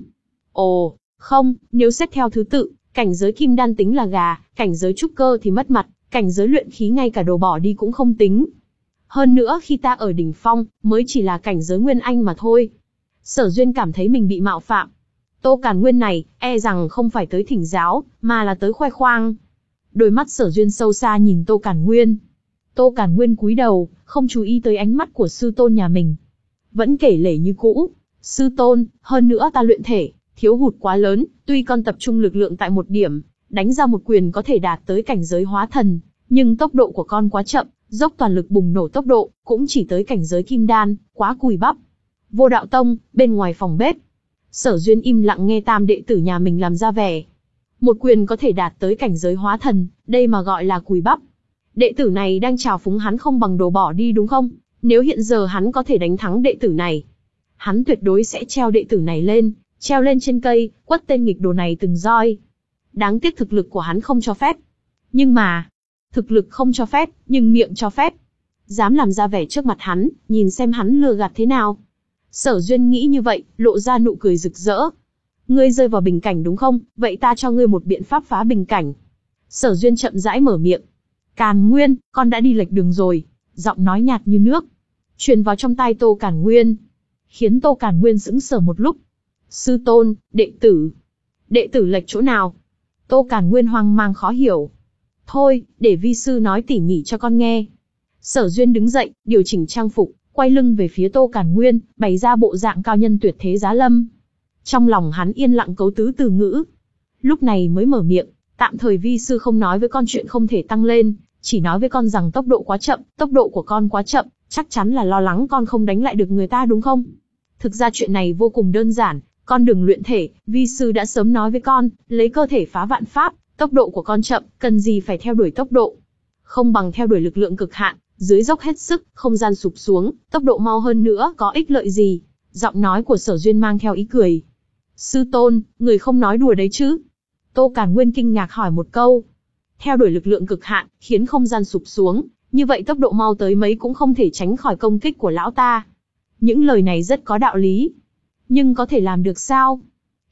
Ồ, không, nếu xét theo thứ tự, cảnh giới kim đan tính là gà, cảnh giới trúc cơ thì mất mặt, cảnh giới luyện khí ngay cả đồ bỏ đi cũng không tính. Hơn nữa khi ta ở đỉnh phong, mới chỉ là cảnh giới Nguyên Anh mà thôi. Sở Duyên cảm thấy mình bị mạo phạm. Tô Càn Nguyên này, e rằng không phải tới thỉnh giáo, mà là tới khoe khoang. Đôi mắt Sở Duyên sâu xa nhìn Tô Càn Nguyên. Tô Càn Nguyên cúi đầu, không chú ý tới ánh mắt của sư tôn nhà mình. Vẫn kể lể như cũ. Sư tôn, hơn nữa ta luyện thể, thiếu hụt quá lớn, tuy con tập trung lực lượng tại một điểm, đánh ra một quyền có thể đạt tới cảnh giới hóa thần, nhưng tốc độ của con quá chậm, dốc toàn lực bùng nổ tốc độ, cũng chỉ tới cảnh giới kim đan, quá cùi bắp. Vô Đạo Tông, bên ngoài phòng bếp. Sở Duyên im lặng nghe tam đệ tử nhà mình làm ra vẻ. Một quyền có thể đạt tới cảnh giới hóa thần, đây mà gọi là cùi bắp. Đệ tử này đang trào phúng hắn không bằng đồ bỏ đi đúng không? Nếu hiện giờ hắn có thể đánh thắng đệ tử này, hắn tuyệt đối sẽ treo đệ tử này lên, treo lên trên cây, quất tên nghịch đồ này từng roi. Đáng tiếc thực lực của hắn không cho phép. Nhưng mà, thực lực không cho phép, nhưng miệng cho phép. Dám làm ra vẻ trước mặt hắn, nhìn xem hắn lừa gạt thế nào. Sở Duyên nghĩ như vậy, lộ ra nụ cười rực rỡ. Ngươi rơi vào bình cảnh đúng không? Vậy ta cho ngươi một biện pháp phá bình cảnh. Sở Duyên chậm rãi mở miệng. Càn Nguyên, con đã đi lệch đường rồi. Giọng nói nhạt như nước, truyền vào trong tai Tô Càn Nguyên, khiến Tô Càn Nguyên sững sờ một lúc. Sư tôn, đệ tử. Đệ tử lệch chỗ nào? Tô Càn Nguyên hoang mang khó hiểu. Thôi, để vi sư nói tỉ mỉ cho con nghe. Sở Duyên đứng dậy, điều chỉnh trang phục, quay lưng về phía Tô Càn Nguyên, bày ra bộ dạng cao nhân tuyệt thế giá lâm. Trong lòng hắn yên lặng cấu tứ từ ngữ. Lúc này mới mở miệng, tạm thời vi sư không nói với con chuyện không thể tăng lên, chỉ nói với con rằng tốc độ quá chậm, tốc độ của con quá chậm, chắc chắn là lo lắng con không đánh lại được người ta đúng không? Thực ra chuyện này vô cùng đơn giản, con đừng luyện thể, vi sư đã sớm nói với con, lấy cơ thể phá vạn pháp, tốc độ của con chậm, cần gì phải theo đuổi tốc độ. Không bằng theo đuổi lực lượng cực hạn, dưới dốc hết sức, không gian sụp xuống, tốc độ mau hơn nữa, có ích lợi gì? Giọng nói của Sở Duyên mang theo ý cười. Sư tôn, người không nói đùa đấy chứ? Tô Càn Nguyên kinh ngạc hỏi một câu. Theo đuổi lực lượng cực hạn, khiến không gian sụp xuống, như vậy tốc độ mau tới mấy cũng không thể tránh khỏi công kích của lão ta. Những lời này rất có đạo lý. Nhưng có thể làm được sao?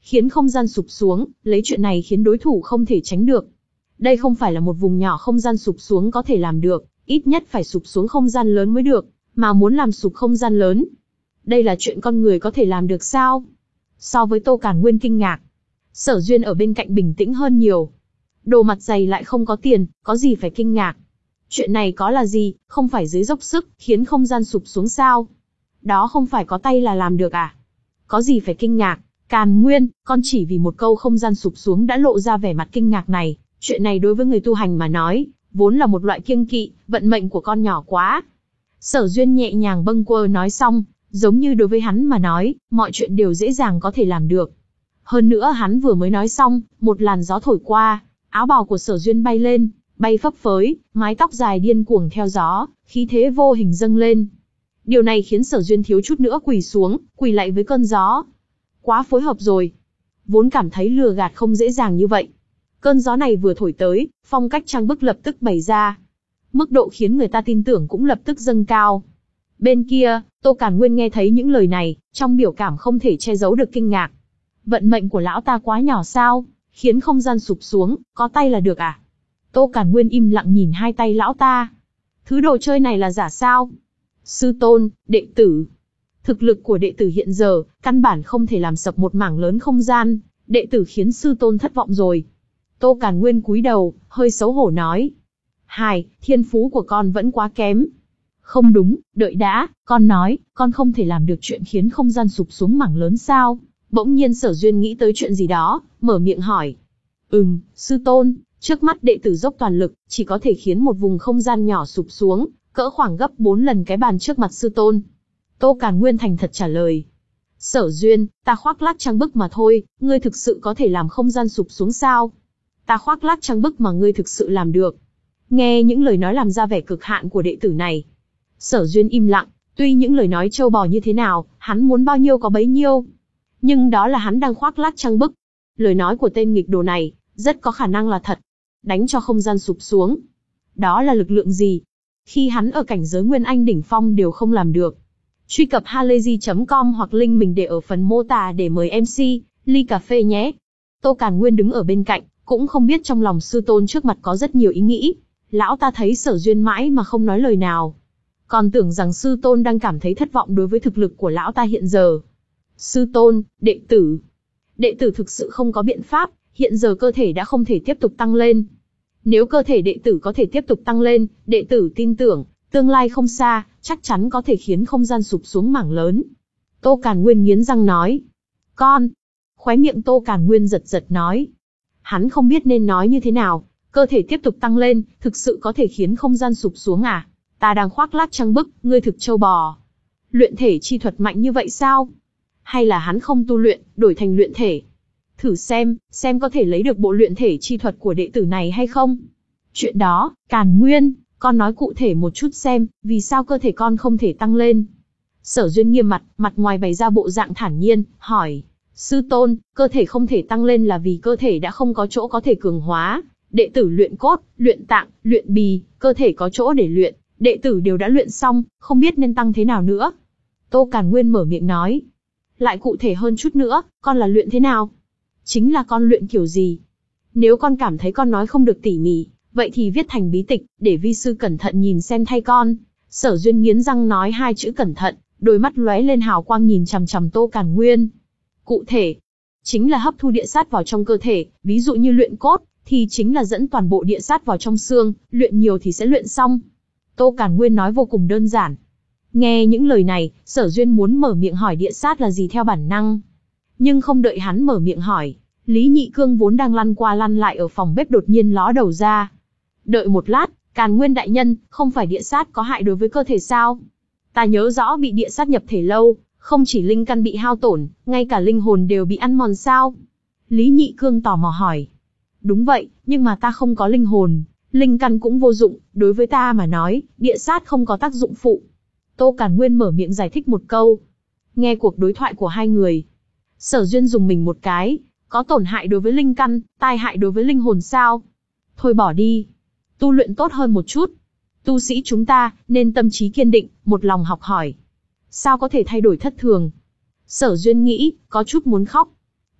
khiến không gian sụp xuống, lấy chuyện này khiến đối thủ không thể tránh được. Đây không phải là một vùng nhỏ không gian sụp xuống có thể làm được, ít nhất phải sụp xuống không gian lớn mới được, mà muốn làm sụp không gian lớn. Đây là chuyện con người có thể làm được sao? So với Tô Càn Nguyên kinh ngạc, Sở Duyên ở bên cạnh bình tĩnh hơn nhiều. Đồ mặt dày lại không có tiền, có gì phải kinh ngạc? Chuyện này có là gì, không phải dưới dốc sức, khiến không gian sụp xuống sao? Đó không phải có tay là làm được à? Có gì phải kinh ngạc? Càn Nguyên, con chỉ vì một câu không gian sụp xuống đã lộ ra vẻ mặt kinh ngạc này. Chuyện này đối với người tu hành mà nói, vốn là một loại kiêng kỵ, vận mệnh của con nhỏ quá. Sở Duyên nhẹ nhàng bâng quơ nói xong, giống như đối với hắn mà nói, mọi chuyện đều dễ dàng có thể làm được. Hơn nữa hắn vừa mới nói xong, một làn gió thổi qua, áo bào của Sở Duyên bay lên, bay phấp phới, mái tóc dài điên cuồng theo gió, khí thế vô hình dâng lên. Điều này khiến Sở Duyên thiếu chút nữa quỳ xuống, quỳ lạy với cơn gió. Quá phối hợp rồi. Vốn cảm thấy lừa gạt không dễ dàng như vậy. Cơn gió này vừa thổi tới, phong cách trang bức lập tức bày ra. Mức độ khiến người ta tin tưởng cũng lập tức dâng cao. Bên kia, Tô Càn Nguyên nghe thấy những lời này, trong biểu cảm không thể che giấu được kinh ngạc. Vận mệnh của lão ta quá nhỏ sao, khiến không gian sụp xuống, có tay là được à? Tô Càn Nguyên im lặng nhìn hai tay lão ta. Thứ đồ chơi này là giả sao? Sư tôn, đệ tử. Thực lực của đệ tử hiện giờ, căn bản không thể làm sập một mảng lớn không gian, đệ tử khiến sư tôn thất vọng rồi. Tô Càn Nguyên cúi đầu, hơi xấu hổ nói. Hai, thiên phú của con vẫn quá kém. Không đúng, đợi đã, con nói, con không thể làm được chuyện khiến không gian sụp xuống mảng lớn sao? Bỗng nhiên Sở Duyên nghĩ tới chuyện gì đó, mở miệng hỏi. Ừm, sư tôn, trước mắt đệ tử dốc toàn lực, chỉ có thể khiến một vùng không gian nhỏ sụp xuống, cỡ khoảng gấp bốn lần cái bàn trước mặt sư tôn. Tô Càn Nguyên thành thật trả lời. Sở Duyên, ta khoác lác trang bức mà thôi, ngươi thực sự có thể làm không gian sụp xuống sao? Ta khoác lác trang bức mà ngươi thực sự làm được. Nghe những lời nói làm ra vẻ cực hạn của đệ tử này, Sở Duyên im lặng, tuy những lời nói trâu bò như thế nào, hắn muốn bao nhiêu có bấy nhiêu. Nhưng đó là hắn đang khoác lác trang bức. Lời nói của tên nghịch đồ này, rất có khả năng là thật. Đánh cho không gian sụp xuống. Đó là lực lượng gì? Khi hắn ở cảnh giới Nguyên Anh đỉnh phong đều không làm được. Truy cập halayzi chấm com hoặc link mình để ở phần mô tả để mời em xê, ly cà phê nhé. Tô Càn Nguyên đứng ở bên cạnh, cũng không biết trong lòng sư tôn trước mặt có rất nhiều ý nghĩ. Lão ta thấy Sở Duyên mãi mà không nói lời nào. Còn tưởng rằng sư tôn đang cảm thấy thất vọng đối với thực lực của lão ta hiện giờ. Sư tôn, đệ tử. Đệ tử thực sự không có biện pháp, hiện giờ cơ thể đã không thể tiếp tục tăng lên. Nếu cơ thể đệ tử có thể tiếp tục tăng lên, đệ tử tin tưởng, tương lai không xa, chắc chắn có thể khiến không gian sụp xuống mảng lớn. Tô Càn Nguyên nghiến răng nói. Con. Khóe miệng Tô Càn Nguyên giật giật nói. Hắn không biết nên nói như thế nào, cơ thể tiếp tục tăng lên, thực sự có thể khiến không gian sụp xuống à? Ta đang khoác lác trang bức, ngươi thực trâu bò. Luyện thể chi thuật mạnh như vậy sao? Hay là hắn không tu luyện, đổi thành luyện thể? Thử xem, xem có thể lấy được bộ luyện thể chi thuật của đệ tử này hay không? Chuyện đó, Càn Nguyên, con nói cụ thể một chút xem, vì sao cơ thể con không thể tăng lên? Sở Duyên nghiêm mặt, mặt ngoài bày ra bộ dạng thản nhiên, hỏi. Sư tôn, cơ thể không thể tăng lên là vì cơ thể đã không có chỗ có thể cường hóa. Đệ tử luyện cốt, luyện tạng, luyện bì, cơ thể có chỗ để luyện, đệ tử đều đã luyện xong, không biết nên tăng thế nào nữa. Tô Càn Nguyên mở miệng nói. Lại cụ thể hơn chút nữa, con là luyện thế nào? Chính là con luyện kiểu gì? Nếu con cảm thấy con nói không được tỉ mỉ, vậy thì viết thành bí tịch, để vi sư cẩn thận nhìn xem thay con. Sở Duyên nghiến răng nói hai chữ cẩn thận, đôi mắt lóe lên hào quang nhìn chằm chằm Tô Càn Nguyên. Cụ thể, chính là hấp thu địa sát vào trong cơ thể, ví dụ như luyện cốt, thì chính là dẫn toàn bộ địa sát vào trong xương, luyện nhiều thì sẽ luyện xong. Tô Càn Nguyên nói vô cùng đơn giản. Nghe những lời này, Sở Duyên muốn mở miệng hỏi địa sát là gì theo bản năng. Nhưng không đợi hắn mở miệng hỏi, Lý Nhị Cương vốn đang lăn qua lăn lại ở phòng bếp đột nhiên ló đầu ra. Đợi một lát, Càn Nguyên đại nhân, không phải địa sát có hại đối với cơ thể sao? Ta nhớ rõ bị địa sát nhập thể lâu, không chỉ linh căn bị hao tổn, ngay cả linh hồn đều bị ăn mòn sao? Lý Nhị Cương tò mò hỏi. Đúng vậy, nhưng mà ta không có linh hồn, linh căn cũng vô dụng, đối với ta mà nói, địa sát không có tác dụng phụ. Tô Càn Nguyên mở miệng giải thích một câu. Nghe cuộc đối thoại của hai người, Sở Duyên dùng mình một cái, có tổn hại đối với linh căn, tai hại đối với linh hồn sao? Thôi bỏ đi, tu luyện tốt hơn một chút. Tu sĩ chúng ta, nên tâm trí kiên định, một lòng học hỏi. Sao có thể thay đổi thất thường? Sở Duyên nghĩ, có chút muốn khóc.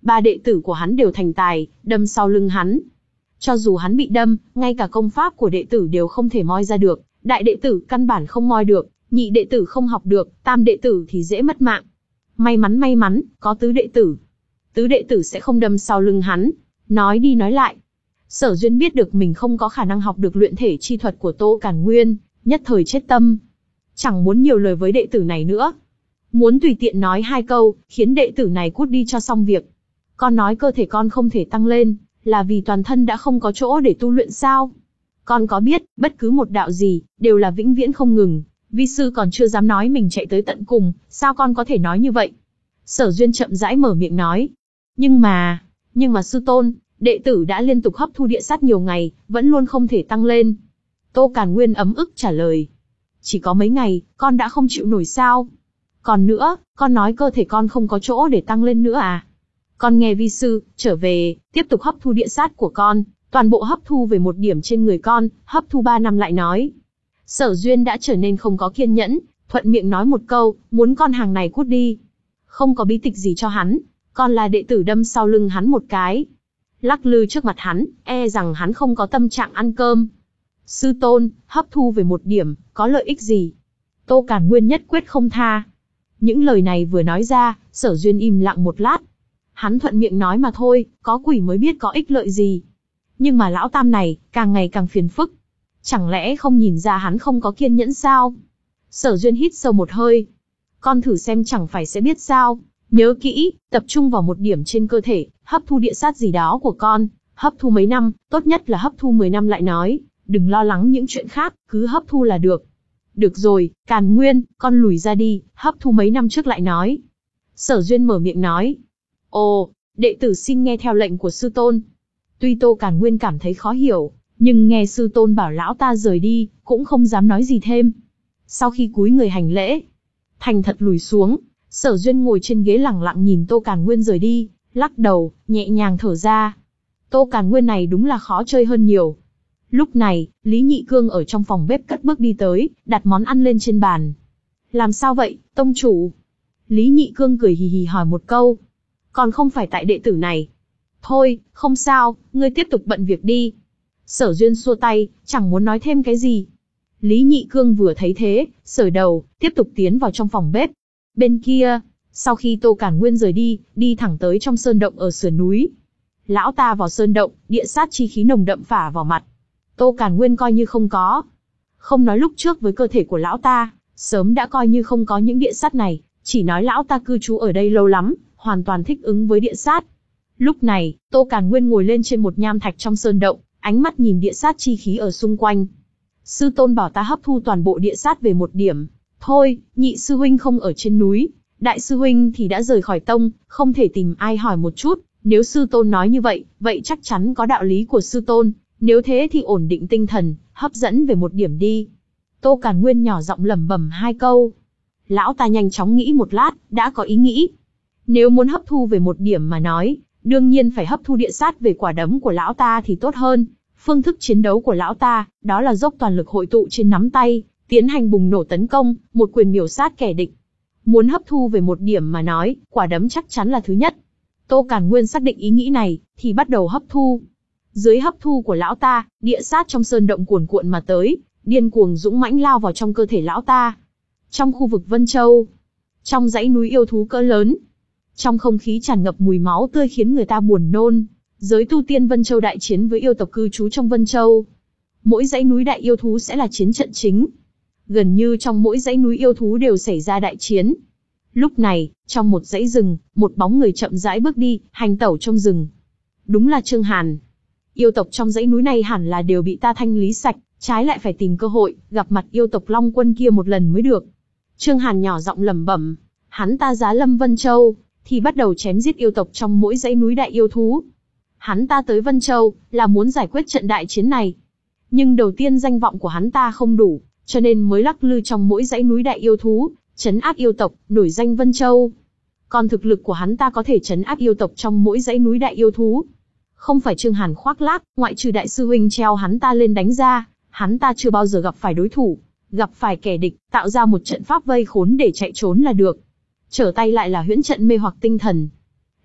ba đệ tử của hắn đều thành tài, đâm sau lưng hắn. Cho dù hắn bị đâm, ngay cả công pháp của đệ tử đều không thể moi ra được, đại đệ tử căn bản không moi được, nhị đệ tử không học được, tam đệ tử thì dễ mất mạng. May mắn may mắn, có tứ đệ tử. Tứ đệ tử sẽ không đâm sau lưng hắn. Nói đi nói lại, Sở Duyên biết được mình không có khả năng học được luyện thể chi thuật của Tô Càn Nguyên, nhất thời chết tâm. Chẳng muốn nhiều lời với đệ tử này nữa. Muốn tùy tiện nói hai câu, khiến đệ tử này cút đi cho xong việc. Con nói cơ thể con không thể tăng lên, là vì toàn thân đã không có chỗ để tu luyện sao? Con có biết, bất cứ một đạo gì, đều là vĩnh viễn không ngừng. Vi sư còn chưa dám nói mình chạy tới tận cùng, sao con có thể nói như vậy? Sở Duyên chậm rãi mở miệng nói. Nhưng mà, nhưng mà sư tôn, đệ tử đã liên tục hấp thu địa sát nhiều ngày, vẫn luôn không thể tăng lên. Tô Càn Nguyên ấm ức trả lời. Chỉ có mấy ngày, con đã không chịu nổi sao? Còn nữa, con nói cơ thể con không có chỗ để tăng lên nữa à? Con nghe vi sư, trở về, tiếp tục hấp thu địa sát của con, toàn bộ hấp thu về một điểm trên người con, hấp thu ba năm lại nói. Sở Duyên đã trở nên không có kiên nhẫn, thuận miệng nói một câu, muốn con hàng này cút đi. Không có bí tịch gì cho hắn, còn là đệ tử đâm sau lưng hắn một cái. Lắc lư trước mặt hắn, e rằng hắn không có tâm trạng ăn cơm. Sư tôn, hấp thu về một điểm, có lợi ích gì? Tô Càn Nguyên nhất quyết không tha. Những lời này vừa nói ra, Sở Duyên im lặng một lát. Hắn thuận miệng nói mà thôi, có quỷ mới biết có ích lợi gì. Nhưng mà lão tam này, càng ngày càng phiền phức. Chẳng lẽ không nhìn ra hắn không có kiên nhẫn sao? Sở Duyên hít sâu một hơi. Con thử xem chẳng phải sẽ biết sao. Nhớ kỹ, tập trung vào một điểm trên cơ thể, hấp thu địa sát gì đó của con. Hấp thu mấy năm, tốt nhất là hấp thu mười năm lại nói. Đừng lo lắng những chuyện khác, cứ hấp thu là được. Được rồi, Càn Nguyên, con lùi ra đi, hấp thu mấy năm trước lại nói. Sở Duyên mở miệng nói. Ồ, đệ tử xin nghe theo lệnh của sư tôn. Tuy Tô Càn Nguyên cảm thấy khó hiểu, nhưng nghe sư tôn bảo lão ta rời đi, cũng không dám nói gì thêm. Sau khi cúi người hành lễ, thành thật lùi xuống, Sở Duyên ngồi trên ghế lẳng lặng nhìn Tô Càn Nguyên rời đi, lắc đầu, nhẹ nhàng thở ra. Tô Càn Nguyên này đúng là khó chơi hơn nhiều. Lúc này, Lý Nhị Cương ở trong phòng bếp cất bước đi tới, đặt món ăn lên trên bàn. Làm sao vậy, tông chủ? Lý Nhị Cương cười hì hì hỏi một câu. Còn không phải tại đệ tử này. Thôi, không sao, ngươi tiếp tục bận việc đi. Sở Duyên xua tay, chẳng muốn nói thêm cái gì. Lý Nhị Cương vừa thấy thế, sờ đầu, tiếp tục tiến vào trong phòng bếp. Bên kia, sau khi Tô Càn Nguyên rời đi, đi thẳng tới trong sơn động ở sườn núi. Lão ta vào sơn động, địa sát chi khí nồng đậm phả vào mặt. Tô Càn Nguyên coi như không có. Không nói lúc trước với cơ thể của lão ta, sớm đã coi như không có những địa sát này, chỉ nói lão ta cư trú ở đây lâu lắm, hoàn toàn thích ứng với địa sát. Lúc này, Tô Càn Nguyên ngồi lên trên một nham thạch trong sơn động, ánh mắt nhìn địa sát chi khí ở xung quanh. Sư tôn bảo ta hấp thu toàn bộ địa sát về một điểm. Thôi, nhị sư huynh không ở trên núi, đại sư huynh thì đã rời khỏi tông, không thể tìm ai hỏi một chút. Nếu sư tôn nói như vậy, vậy chắc chắn có đạo lý của sư tôn. Nếu thế thì ổn định tinh thần, hấp dẫn về một điểm đi. Tô Càn Nguyên nhỏ giọng lẩm bẩm hai câu. Lão ta nhanh chóng nghĩ một lát, đã có ý nghĩ. Nếu muốn hấp thu về một điểm mà nói, đương nhiên phải hấp thu địa sát về quả đấm của lão ta thì tốt hơn. Phương thức chiến đấu của lão ta, đó là dốc toàn lực hội tụ trên nắm tay, tiến hành bùng nổ tấn công, một quyền miểu sát kẻ địch. Muốn hấp thu về một điểm mà nói, quả đấm chắc chắn là thứ nhất. Tô Càn Nguyên xác định ý nghĩ này, thì bắt đầu hấp thu. Dưới hấp thu của lão ta, địa sát trong sơn động cuồn cuộn mà tới, điên cuồng dũng mãnh lao vào trong cơ thể lão ta. Trong khu vực Vân Châu, trong dãy núi yêu thú cỡ lớn, trong không khí tràn ngập mùi máu tươi khiến người ta buồn nôn. Giới tu tiên Vân Châu đại chiến với yêu tộc cư trú trong Vân Châu. Mỗi dãy núi đại yêu thú sẽ là chiến trận chính. Gần như trong mỗi dãy núi yêu thú đều xảy ra đại chiến. Lúc này, trong một dãy rừng, một bóng người chậm rãi bước đi, hành tẩu trong rừng. Đúng là Trương Hàn. Yêu tộc trong dãy núi này hẳn là đều bị ta thanh lý sạch, trái lại phải tìm cơ hội, gặp mặt yêu tộc Long Quân kia một lần mới được. Trương Hàn nhỏ giọng lẩm bẩm, hắn ta giá lâm Vân Châu, thì bắt đầu chém giết yêu tộc trong mỗi dãy núi đại yêu thú. Hắn ta tới Vân Châu, là muốn giải quyết trận đại chiến này. Nhưng đầu tiên danh vọng của hắn ta không đủ, cho nên mới lắc lư trong mỗi dãy núi đại yêu thú, trấn áp yêu tộc, nổi danh Vân Châu. Còn thực lực của hắn ta có thể trấn áp yêu tộc trong mỗi dãy núi đại yêu thú. Không phải Trương Hàn khoác lác, ngoại trừ đại sư huynh treo hắn ta lên đánh ra, hắn ta chưa bao giờ gặp phải đối thủ, gặp phải kẻ địch, tạo ra một trận pháp vây khốn để chạy trốn là được. Trở tay lại là huyễn trận mê hoặc tinh thần.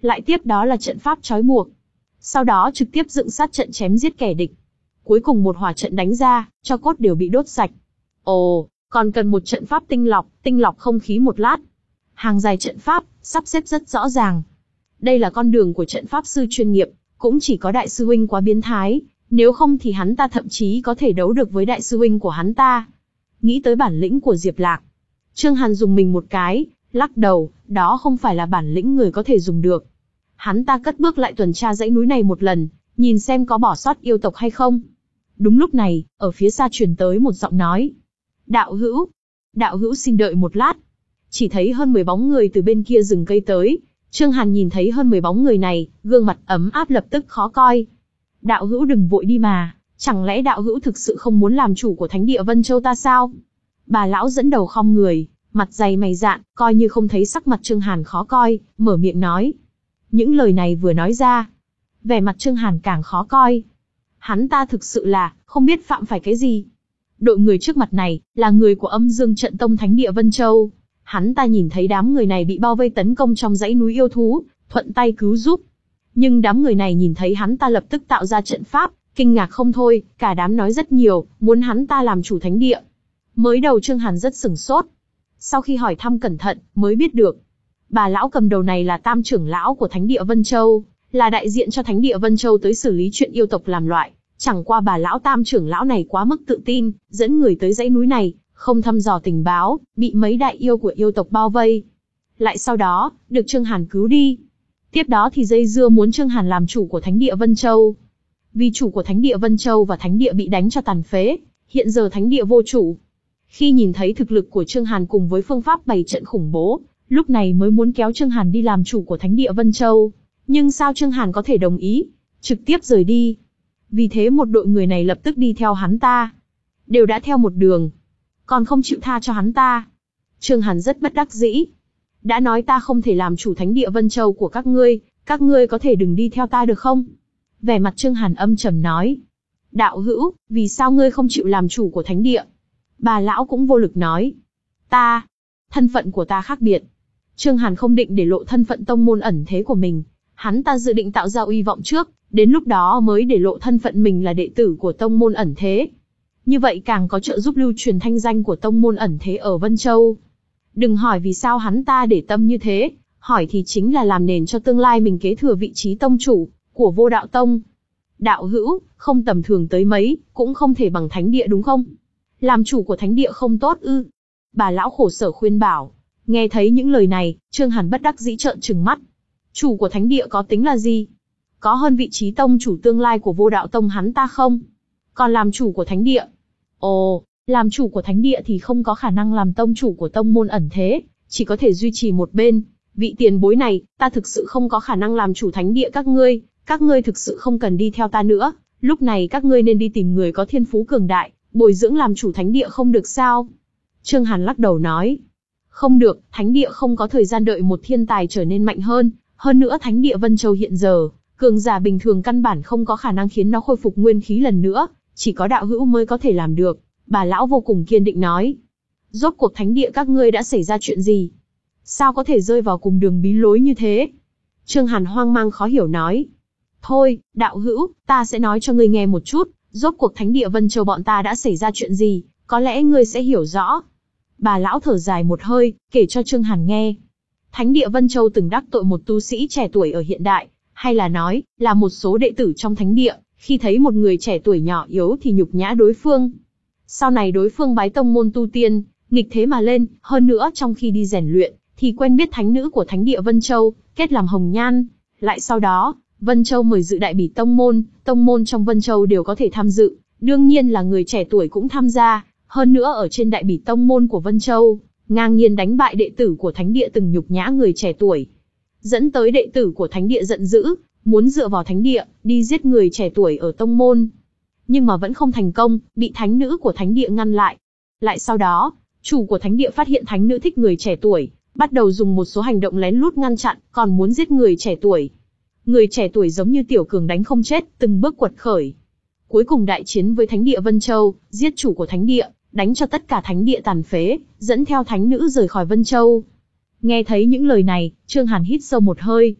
lại tiếp đó là trận pháp trói buộc. Sau đó trực tiếp dựng sát trận chém giết kẻ địch. Cuối cùng một hỏa trận đánh ra, cho cốt đều bị đốt sạch. Ồ, còn cần một trận pháp tinh lọc, tinh lọc không khí một lát. Hàng dài trận pháp, sắp xếp rất rõ ràng. Đây là con đường của trận pháp sư chuyên nghiệp, cũng chỉ có đại sư huynh quá biến thái, nếu không thì hắn ta thậm chí có thể đấu được với đại sư huynh của hắn ta. Nghĩ tới bản lĩnh của Diệp Lạc, Trương Hàn dùng mình một cái, lắc đầu, đó không phải là bản lĩnh người có thể dùng được. Hắn ta cất bước lại tuần tra dãy núi này một lần, nhìn xem có bỏ sót yêu tộc hay không. Đúng lúc này, ở phía xa truyền tới một giọng nói. Đạo hữu, đạo hữu xin đợi một lát. Chỉ thấy hơn mười bóng người từ bên kia rừng cây tới. Trương Hàn nhìn thấy hơn mười bóng người này, gương mặt ấm áp lập tức khó coi. Đạo hữu đừng vội đi mà, chẳng lẽ đạo hữu thực sự không muốn làm chủ của thánh địa Vân Châu ta sao? Bà lão dẫn đầu khom người, mặt dày mày dạn, coi như không thấy sắc mặt Trương Hàn khó coi, mở miệng nói. Những lời này vừa nói ra, vẻ mặt Trương Hàn càng khó coi. Hắn ta thực sự là, không biết phạm phải cái gì. Đội người trước mặt này, là người của Âm Dương Trận Tông Thánh Địa Vân Châu. Hắn ta nhìn thấy đám người này bị bao vây tấn công trong dãy núi yêu thú, thuận tay cứu giúp. Nhưng đám người này nhìn thấy hắn ta lập tức tạo ra trận pháp, kinh ngạc không thôi, cả đám nói rất nhiều, muốn hắn ta làm chủ thánh địa. Mới đầu Trương Hàn rất sửng sốt. Sau khi hỏi thăm cẩn thận, mới biết được. Bà lão cầm đầu này là tam trưởng lão của Thánh địa Vân Châu, là đại diện cho Thánh địa Vân Châu tới xử lý chuyện yêu tộc làm loạn. Chẳng qua bà lão tam trưởng lão này quá mức tự tin, dẫn người tới dãy núi này, không thăm dò tình báo, bị mấy đại yêu của yêu tộc bao vây. Lại sau đó, được Trương Hàn cứu đi. Tiếp đó thì dây dưa muốn Trương Hàn làm chủ của Thánh địa Vân Châu. Vì chủ của Thánh địa Vân Châu và Thánh địa bị đánh cho tàn phế, hiện giờ Thánh địa vô chủ. Khi nhìn thấy thực lực của Trương Hàn cùng với phương pháp bày trận khủng bố, lúc này mới muốn kéo Trương Hàn đi làm chủ của Thánh địa Vân Châu. Nhưng sao Trương Hàn có thể đồng ý, trực tiếp rời đi. Vì thế một đội người này lập tức đi theo hắn ta. Đều đã theo một đường, còn không chịu tha cho hắn ta. Trương Hàn rất bất đắc dĩ. Đã nói ta không thể làm chủ Thánh địa Vân Châu của các ngươi, các ngươi có thể đừng đi theo ta được không? Vẻ mặt Trương Hàn âm trầm nói. Đạo hữu, vì sao ngươi không chịu làm chủ của Thánh địa? Bà lão cũng vô lực nói. Ta, thân phận của ta khác biệt. Trương Hàn không định để lộ thân phận tông môn ẩn thế của mình. Hắn ta dự định tạo ra uy vọng trước, đến lúc đó mới để lộ thân phận mình là đệ tử của tông môn ẩn thế. Như vậy càng có trợ giúp lưu truyền thanh danh của tông môn ẩn thế ở Vân Châu. Đừng hỏi vì sao hắn ta để tâm như thế, hỏi thì chính là làm nền cho tương lai mình kế thừa vị trí tông chủ của Vô Đạo Tông. Đạo hữu, không tầm thường tới mấy, cũng không thể bằng thánh địa đúng không? Làm chủ của thánh địa không tốt ư? Bà lão khổ sở khuyên bảo. Nghe thấy những lời này, Trương Hàn bất đắc dĩ trợn trừng mắt. Chủ của thánh địa có tính là gì? Có hơn vị trí tông chủ tương lai của Vô Đạo Tông hắn ta không? Còn làm chủ của thánh địa? Ồ, làm chủ của thánh địa thì không có khả năng làm tông chủ của tông môn ẩn thế, chỉ có thể duy trì một bên. Vị tiền bối này, ta thực sự không có khả năng làm chủ thánh địa các ngươi, các ngươi thực sự không cần đi theo ta nữa, lúc này các ngươi nên đi tìm người có thiên phú cường đại, bồi dưỡng làm chủ thánh địa không được sao? Trương Hàn lắc đầu nói. Không được, thánh địa không có thời gian đợi một thiên tài trở nên mạnh hơn, hơn nữa thánh địa Vân Châu hiện giờ, cường giả bình thường căn bản không có khả năng khiến nó khôi phục nguyên khí lần nữa, chỉ có đạo hữu mới có thể làm được. Bà lão vô cùng kiên định nói. Rốt cuộc thánh địa các ngươi đã xảy ra chuyện gì? Sao có thể rơi vào cùng đường bí lối như thế? Trương Hàn hoang mang khó hiểu nói. Thôi, đạo hữu, ta sẽ nói cho ngươi nghe một chút, rốt cuộc thánh địa Vân Châu bọn ta đã xảy ra chuyện gì, có lẽ ngươi sẽ hiểu rõ. Bà lão thở dài một hơi, kể cho Trương Hàn nghe. Thánh địa Vân Châu từng đắc tội một tu sĩ trẻ tuổi ở hiện đại, hay là nói, là một số đệ tử trong thánh địa, khi thấy một người trẻ tuổi nhỏ yếu thì nhục nhã đối phương. Sau này đối phương bái tông môn tu tiên, nghịch thế mà lên, hơn nữa trong khi đi rèn luyện, thì quen biết thánh nữ của thánh địa Vân Châu, kết làm hồng nhan. Lại sau đó, Vân Châu mời dự đại bỉ tông môn, tông môn trong Vân Châu đều có thể tham dự, đương nhiên là người trẻ tuổi cũng tham gia, hơn nữa ở trên đại bỉ tông môn của Vân Châu, ngang nhiên đánh bại đệ tử của thánh địa từng nhục nhã người trẻ tuổi. Dẫn tới đệ tử của thánh địa giận dữ, muốn dựa vào thánh địa, đi giết người trẻ tuổi ở tông môn. Nhưng mà vẫn không thành công, bị thánh nữ của thánh địa ngăn lại. Lại sau đó, chủ của thánh địa phát hiện thánh nữ thích người trẻ tuổi, bắt đầu dùng một số hành động lén lút ngăn chặn, còn muốn giết người trẻ tuổi. Người trẻ tuổi giống như tiểu cường đánh không chết, từng bước quật khởi. Cuối cùng đại chiến với thánh địa Vân Châu, giết chủ của thánh địa, đánh cho tất cả thánh địa tàn phế, dẫn theo thánh nữ rời khỏi Vân Châu. Nghe thấy những lời này, Trương Hàn hít sâu một hơi.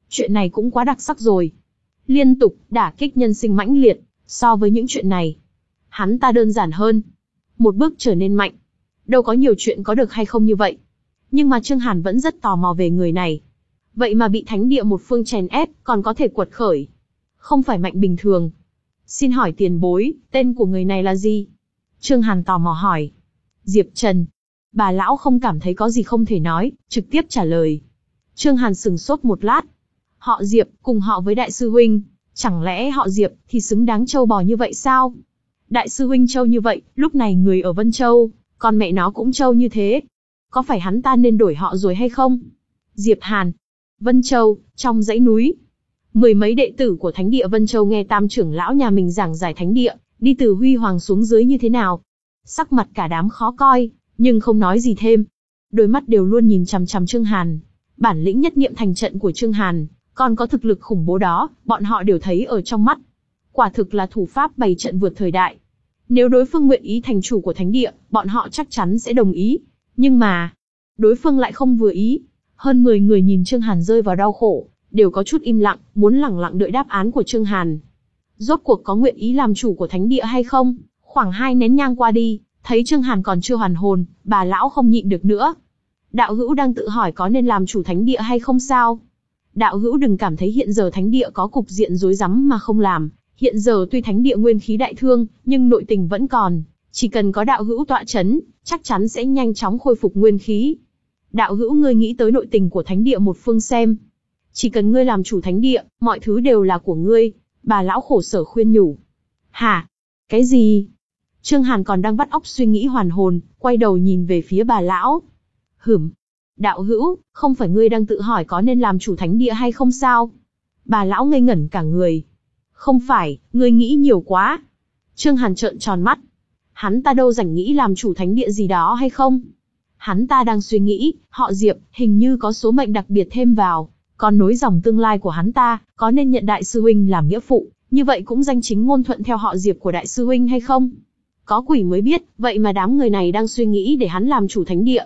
Chuyện này cũng quá đặc sắc rồi. Liên tục đả kích nhân sinh mãnh liệt, so với những chuyện này, hắn ta đơn giản hơn. Một bước trở nên mạnh. Đâu có nhiều chuyện có được hay không như vậy. Nhưng mà Trương Hàn vẫn rất tò mò về người này. Vậy mà bị thánh địa một phương chèn ép, còn có thể quật khởi. Không phải mạnh bình thường. Xin hỏi tiền bối, tên của người này là gì? Trương Hàn tò mò hỏi. Diệp Trần. Bà lão không cảm thấy có gì không thể nói, trực tiếp trả lời. Trương Hàn sững sốt một lát. Họ Diệp, cùng họ với đại sư huynh. Chẳng lẽ họ Diệp thì xứng đáng trâu bò như vậy sao? Đại sư huynh trâu như vậy, lúc này người ở Vân Châu, con mẹ nó cũng trâu như thế. Có phải hắn ta nên đổi họ rồi hay không? Diệp Hàn. Vân Châu, trong dãy núi. Mười mấy đệ tử của thánh địa Vân Châu nghe tam trưởng lão nhà mình giảng giải thánh địa, đi từ huy hoàng xuống dưới như thế nào. Sắc mặt cả đám khó coi, nhưng không nói gì thêm. Đôi mắt đều luôn nhìn chằm chằm Trương Hàn. Bản lĩnh nhất niệm thành trận của Trương Hàn, còn có thực lực khủng bố đó, bọn họ đều thấy ở trong mắt. Quả thực là thủ pháp bày trận vượt thời đại. Nếu đối phương nguyện ý thành chủ của thánh địa, bọn họ chắc chắn sẽ đồng ý. Nhưng mà, đối phương lại không vừa ý. Hơn mười người nhìn Trương Hàn rơi vào đau khổ, đều có chút im lặng, muốn lẳng lặng đợi đáp án của Trương Hàn. Rốt cuộc có nguyện ý làm chủ của thánh địa hay không? Khoảng hai nén nhang qua đi, thấy Trương Hàn còn chưa hoàn hồn, bà lão không nhịn được nữa. Đạo hữu đang tự hỏi có nên làm chủ thánh địa hay không sao? Đạo hữu đừng cảm thấy hiện giờ thánh địa có cục diện rối rắm mà không làm. Hiện giờ tuy thánh địa nguyên khí đại thương, nhưng nội tình vẫn còn. Chỉ cần có đạo hữu tọa chấn, chắc chắn sẽ nhanh chóng khôi phục nguyên khí. Đạo hữu ngươi nghĩ tới nội tình của thánh địa một phương xem. Chỉ cần ngươi làm chủ thánh địa, mọi thứ đều là của ngươi. Bà lão khổ sở khuyên nhủ. Hả? Cái gì? Trương Hàn còn đang vắt óc suy nghĩ hoàn hồn, quay đầu nhìn về phía bà lão. Hửm. Đạo hữu, không phải ngươi đang tự hỏi có nên làm chủ thánh địa hay không sao? Bà lão ngây ngẩn cả người. Không phải, ngươi nghĩ nhiều quá. Trương Hàn trợn tròn mắt. Hắn ta đâu rảnh nghĩ làm chủ thánh địa gì đó hay không? Hắn ta đang suy nghĩ, họ Diệp, hình như có số mệnh đặc biệt thêm vào. Còn nối dòng tương lai của hắn ta, có nên nhận đại sư huynh làm nghĩa phụ, như vậy cũng danh chính ngôn thuận theo họ Diệp của đại sư huynh hay không? Có quỷ mới biết, vậy mà đám người này đang suy nghĩ để hắn làm chủ thánh địa.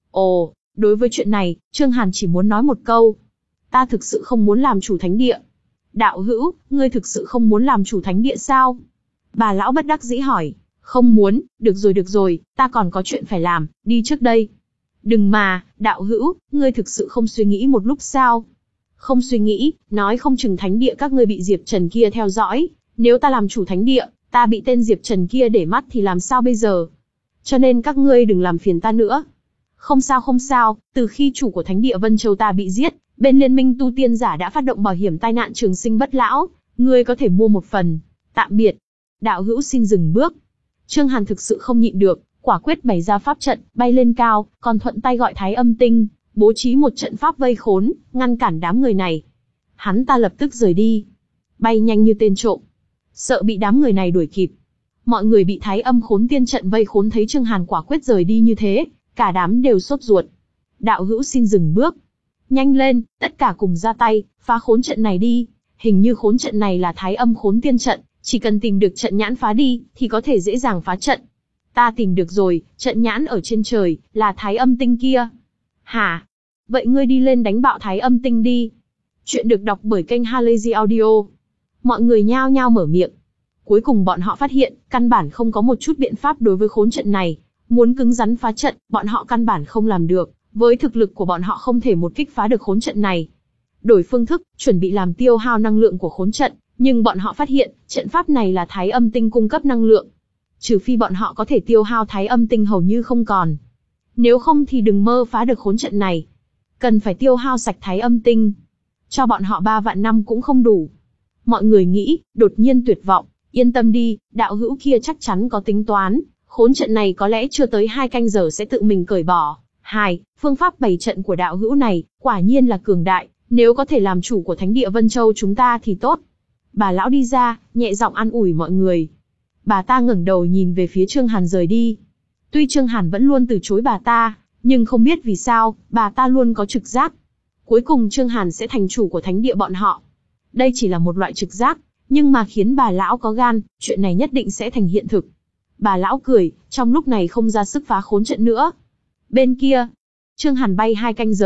Ồ, đối với chuyện này, Trương Hàn chỉ muốn nói một câu. Ta thực sự không muốn làm chủ thánh địa. Đạo hữu, ngươi thực sự không muốn làm chủ thánh địa sao? Bà lão bất đắc dĩ hỏi. Không muốn, được rồi được rồi, ta còn có chuyện phải làm, đi trước đây. Đừng mà, đạo hữu, ngươi thực sự không suy nghĩ một lúc sao? Không suy nghĩ, nói không chừng thánh địa các ngươi bị Diệp Trần kia theo dõi. Nếu ta làm chủ thánh địa, ta bị tên Diệp Trần kia để mắt thì làm sao bây giờ? Cho nên các ngươi đừng làm phiền ta nữa. Không sao không sao, từ khi chủ của thánh địa Vân Châu ta bị giết, bên liên minh tu tiên giả đã phát động bảo hiểm tai nạn trường sinh bất lão, ngươi có thể mua một phần. Tạm biệt. Đạo hữu xin dừng bước. Trương Hàn thực sự không nhịn được, quả quyết bày ra pháp trận, bay lên cao, còn thuận tay gọi Thái Âm Tinh, bố trí một trận pháp vây khốn, ngăn cản đám người này. Hắn ta lập tức rời đi, bay nhanh như tên trộm, sợ bị đám người này đuổi kịp. Mọi người bị Thái Âm Khốn Tiên trận vây khốn thấy Trương Hàn quả quyết rời đi như thế, cả đám đều sốt ruột. Đạo hữu xin dừng bước. Nhanh lên, tất cả cùng ra tay, phá khốn trận này đi. Hình như khốn trận này là Thái Âm Khốn Tiên trận, chỉ cần tìm được trận nhãn phá đi, thì có thể dễ dàng phá trận. Ta tìm được rồi, trận nhãn ở trên trời, là Thái Âm Tinh kia. Hả? Vậy ngươi đi lên đánh bạo Thái Âm Tinh đi. Chuyện được đọc bởi kênh Halazy Audio. Mọi người nhao nhao mở miệng. Cuối cùng bọn họ phát hiện, căn bản không có một chút biện pháp đối với khốn trận này. Muốn cứng rắn phá trận, bọn họ căn bản không làm được. Với thực lực của bọn họ không thể một kích phá được khốn trận này. Đổi phương thức, chuẩn bị làm tiêu hao năng lượng của khốn trận. Nhưng bọn họ phát hiện, trận pháp này là Thái Âm Tinh cung cấp năng lượng. Trừ phi bọn họ có thể tiêu hao Thái Âm Tinh hầu như không còn. Nếu không thì đừng mơ phá được khốn trận này. Cần phải tiêu hao sạch Thái Âm Tinh. Cho bọn họ ba vạn năm cũng không đủ. Mọi người nghĩ, đột nhiên tuyệt vọng. Yên tâm đi, đạo hữu kia chắc chắn có tính toán. Khốn trận này có lẽ chưa tới hai canh giờ sẽ tự mình cởi bỏ. Hai, phương pháp bày trận của đạo hữu này, quả nhiên là cường đại. Nếu có thể làm chủ của thánh địa Vân Châu chúng ta thì tốt. Bà lão đi ra, nhẹ giọng an ủi mọi người. Bà ta ngẩng đầu nhìn về phía Trương Hàn rời đi. Tuy Trương Hàn vẫn luôn từ chối bà ta, nhưng không biết vì sao, bà ta luôn có trực giác. Cuối cùng Trương Hàn sẽ thành chủ của thánh địa bọn họ. Đây chỉ là một loại trực giác, nhưng mà khiến bà lão có gan, chuyện này nhất định sẽ thành hiện thực. Bà lão cười, trong lúc này không ra sức phá khốn trận nữa. Bên kia, Trương Hàn bay hai canh giờ,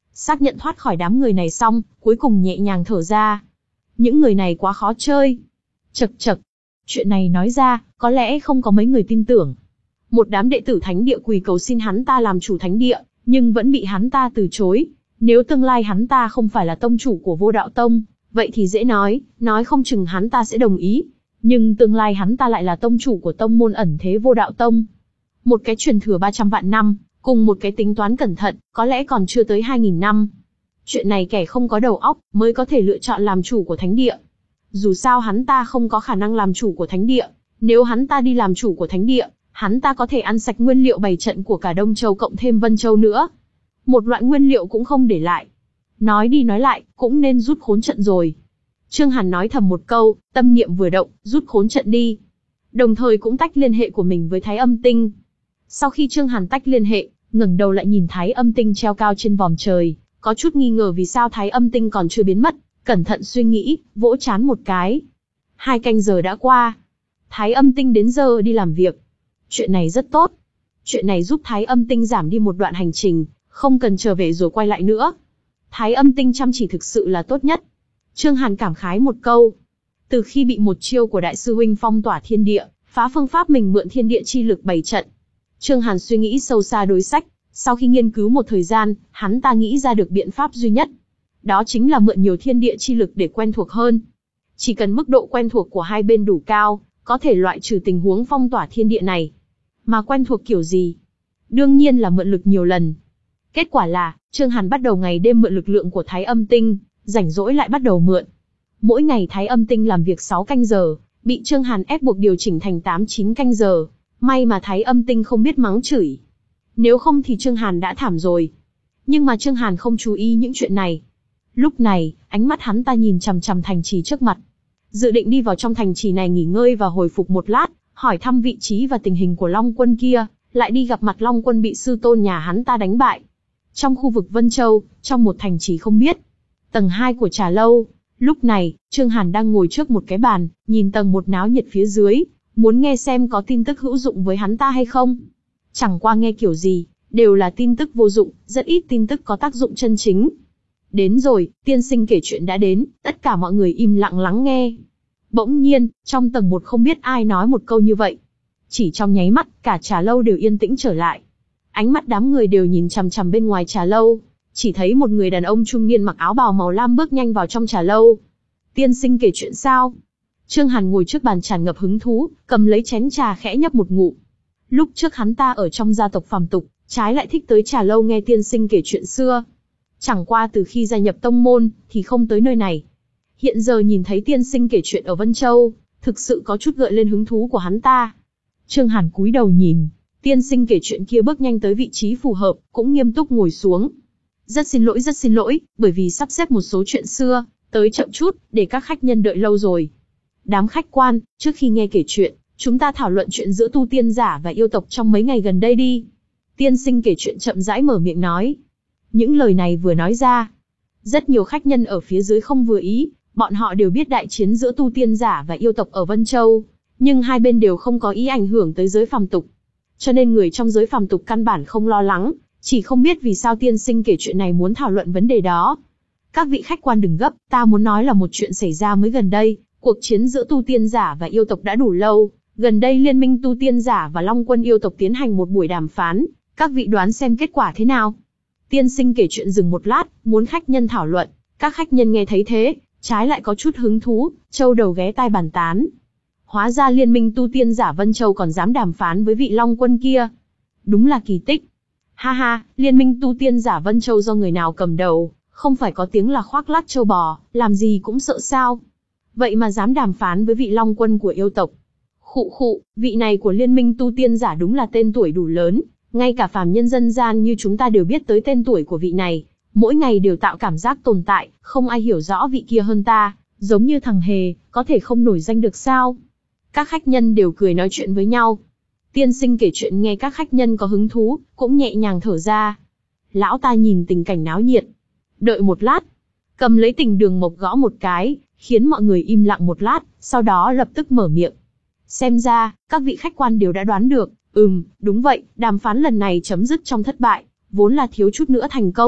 Xác nhận thoát khỏi đám người này xong, cuối cùng nhẹ nhàng thở ra. Những người này quá khó chơi. Chậc chậc. Chuyện này nói ra, có lẽ không có mấy người tin tưởng. Một đám đệ tử thánh địa quỳ cầu xin hắn ta làm chủ thánh địa, nhưng vẫn bị hắn ta từ chối. Nếu tương lai hắn ta không phải là tông chủ của Vô Đạo Tông, vậy thì dễ nói, nói không chừng hắn ta sẽ đồng ý. Nhưng tương lai hắn ta lại là tông chủ của tông môn ẩn thế Vô Đạo Tông. Một cái truyền thừa ba trăm vạn năm, cùng một cái tính toán cẩn thận, có lẽ còn chưa tới hai nghìn năm. Chuyện này kẻ không có đầu óc mới có thể lựa chọn làm chủ của thánh địa. Dù sao hắn ta không có khả năng làm chủ của thánh địa, nếu hắn ta đi làm chủ của thánh địa, hắn ta có thể ăn sạch nguyên liệu bày trận của cả Đông Châu cộng thêm Vân Châu nữa. Một loại nguyên liệu cũng không để lại. Nói đi nói lại, cũng nên rút khốn trận rồi. Trương Hàn nói thầm một câu, tâm niệm vừa động, rút khốn trận đi. Đồng thời cũng tách liên hệ của mình với Thái Âm Tinh. Sau khi Trương Hàn tách liên hệ, ngẩng đầu lại nhìn Thái Âm Tinh treo cao trên vòm trời, có chút nghi ngờ vì sao Thái Âm Tinh còn chưa biến mất, cẩn thận suy nghĩ, vỗ trán một cái. Hai canh giờ đã qua. Thái Âm Tinh đến giờ đi làm việc. Chuyện này rất tốt. Chuyện này giúp Thái Âm Tinh giảm đi một đoạn hành trình, không cần trở về rồi quay lại nữa. Thái Âm Tinh chăm chỉ thực sự là tốt nhất. Trương Hàn cảm khái một câu. Từ khi bị một chiêu của đại sư huynh phong tỏa thiên địa, phá phương pháp mình mượn thiên địa chi lực bày trận, Trương Hàn suy nghĩ sâu xa đối sách, sau khi nghiên cứu một thời gian, hắn ta nghĩ ra được biện pháp duy nhất. Đó chính là mượn nhiều thiên địa chi lực để quen thuộc hơn. Chỉ cần mức độ quen thuộc của hai bên đủ cao, có thể loại trừ tình huống phong tỏa thiên địa này. Mà quen thuộc kiểu gì? Đương nhiên là mượn lực nhiều lần. Kết quả là, Trương Hàn bắt đầu ngày đêm mượn lực lượng của Thái Âm Tinh, rảnh rỗi lại bắt đầu mượn. Mỗi ngày Thái Âm Tinh làm việc sáu canh giờ, bị Trương Hàn ép buộc điều chỉnh thành tám chín canh giờ. May mà Thái Âm Tinh không biết mắng chửi. Nếu không thì Trương Hàn đã thảm rồi. Nhưng mà Trương Hàn không chú ý những chuyện này. Lúc này, ánh mắt hắn ta nhìn chằm chằm thành trì trước mặt. Dự định đi vào trong thành trì này nghỉ ngơi và hồi phục một lát, hỏi thăm vị trí và tình hình của Long Quân kia, lại đi gặp mặt Long Quân bị sư tôn nhà hắn ta đánh bại. Trong khu vực Vân Châu, trong một thành trì không biết. Tầng hai của trà lâu, lúc này, Trương Hàn đang ngồi trước một cái bàn, nhìn tầng một náo nhiệt phía dưới, muốn nghe xem có tin tức hữu dụng với hắn ta hay không. Chẳng qua nghe kiểu gì, đều là tin tức vô dụng, rất ít tin tức có tác dụng chân chính. Đến rồi, tiên sinh kể chuyện đã đến, tất cả mọi người im lặng lắng nghe. Bỗng nhiên, trong tầng một không biết ai nói một câu như vậy. Chỉ trong nháy mắt, cả trà lâu đều yên tĩnh trở lại. Ánh mắt đám người đều nhìn chằm chằm bên ngoài trà lâu, chỉ thấy một người đàn ông trung niên mặc áo bào màu lam bước nhanh vào trong trà lâu. Tiên sinh kể chuyện sao? Trương Hàn ngồi trước bàn tràn ngập hứng thú, cầm lấy chén trà khẽ nhấp một ngụm. Lúc trước hắn ta ở trong gia tộc phàm tục, trái lại thích tới trà lâu nghe tiên sinh kể chuyện xưa. Chẳng qua từ khi gia nhập tông môn, thì không tới nơi này. Hiện giờ nhìn thấy tiên sinh kể chuyện ở Vân Châu, thực sự có chút gợi lên hứng thú của hắn ta. Trương Hàn cúi đầu nhìn, tiên sinh kể chuyện kia bước nhanh tới vị trí phù hợp, cũng nghiêm túc ngồi xuống. Rất xin lỗi rất xin lỗi, bởi vì sắp xếp một số chuyện xưa, tới chậm chút, để các khách nhân đợi lâu rồi. Đám khách quan, trước khi nghe kể chuyện, chúng ta thảo luận chuyện giữa tu tiên giả và yêu tộc trong mấy ngày gần đây đi. Tiên sinh kể chuyện chậm rãi mở miệng nói. Những lời này vừa nói ra, rất nhiều khách nhân ở phía dưới không vừa ý, bọn họ đều biết đại chiến giữa tu tiên giả và yêu tộc ở Vân Châu, nhưng hai bên đều không có ý ảnh hưởng tới giới phàm tục. Cho nên người trong giới phàm tục căn bản không lo lắng, chỉ không biết vì sao tiên sinh kể chuyện này muốn thảo luận vấn đề đó. Các vị khách quan đừng gấp, ta muốn nói là một chuyện xảy ra mới gần đây, cuộc chiến giữa tu tiên giả và yêu tộc đã đủ lâu, gần đây liên minh tu tiên giả và Long Quân yêu tộc tiến hành một buổi đàm phán, các vị đoán xem kết quả thế nào? Tiên sinh kể chuyện dừng một lát, muốn khách nhân thảo luận, các khách nhân nghe thấy thế, trái lại có chút hứng thú, châu đầu ghé tai bàn tán. Hóa ra liên minh tu tiên giả Vân Châu còn dám đàm phán với vị Long Quân kia. Đúng là kỳ tích. Ha ha, liên minh tu tiên giả Vân Châu do người nào cầm đầu, không phải có tiếng là khoác lác châu bò, làm gì cũng sợ sao. Vậy mà dám đàm phán với vị Long Quân của yêu tộc. Khụ khụ, vị này của liên minh tu tiên giả đúng là tên tuổi đủ lớn, ngay cả phàm nhân dân gian như chúng ta đều biết tới tên tuổi của vị này, mỗi ngày đều tạo cảm giác tồn tại, không ai hiểu rõ vị kia hơn ta, giống như thằng hề, có thể không nổi danh được sao? Các khách nhân đều cười nói chuyện với nhau. Tiên sinh kể chuyện nghe các khách nhân có hứng thú, cũng nhẹ nhàng thở ra. Lão ta nhìn tình cảnh náo nhiệt. Đợi một lát, cầm lấy tình đường mộc gõ một cái, khiến mọi người im lặng một lát, sau đó lập tức mở miệng. Xem ra, các vị khách quan đều đã đoán được, ừm, đúng vậy, đàm phán lần này chấm dứt trong thất bại, vốn là thiếu chút nữa thành công,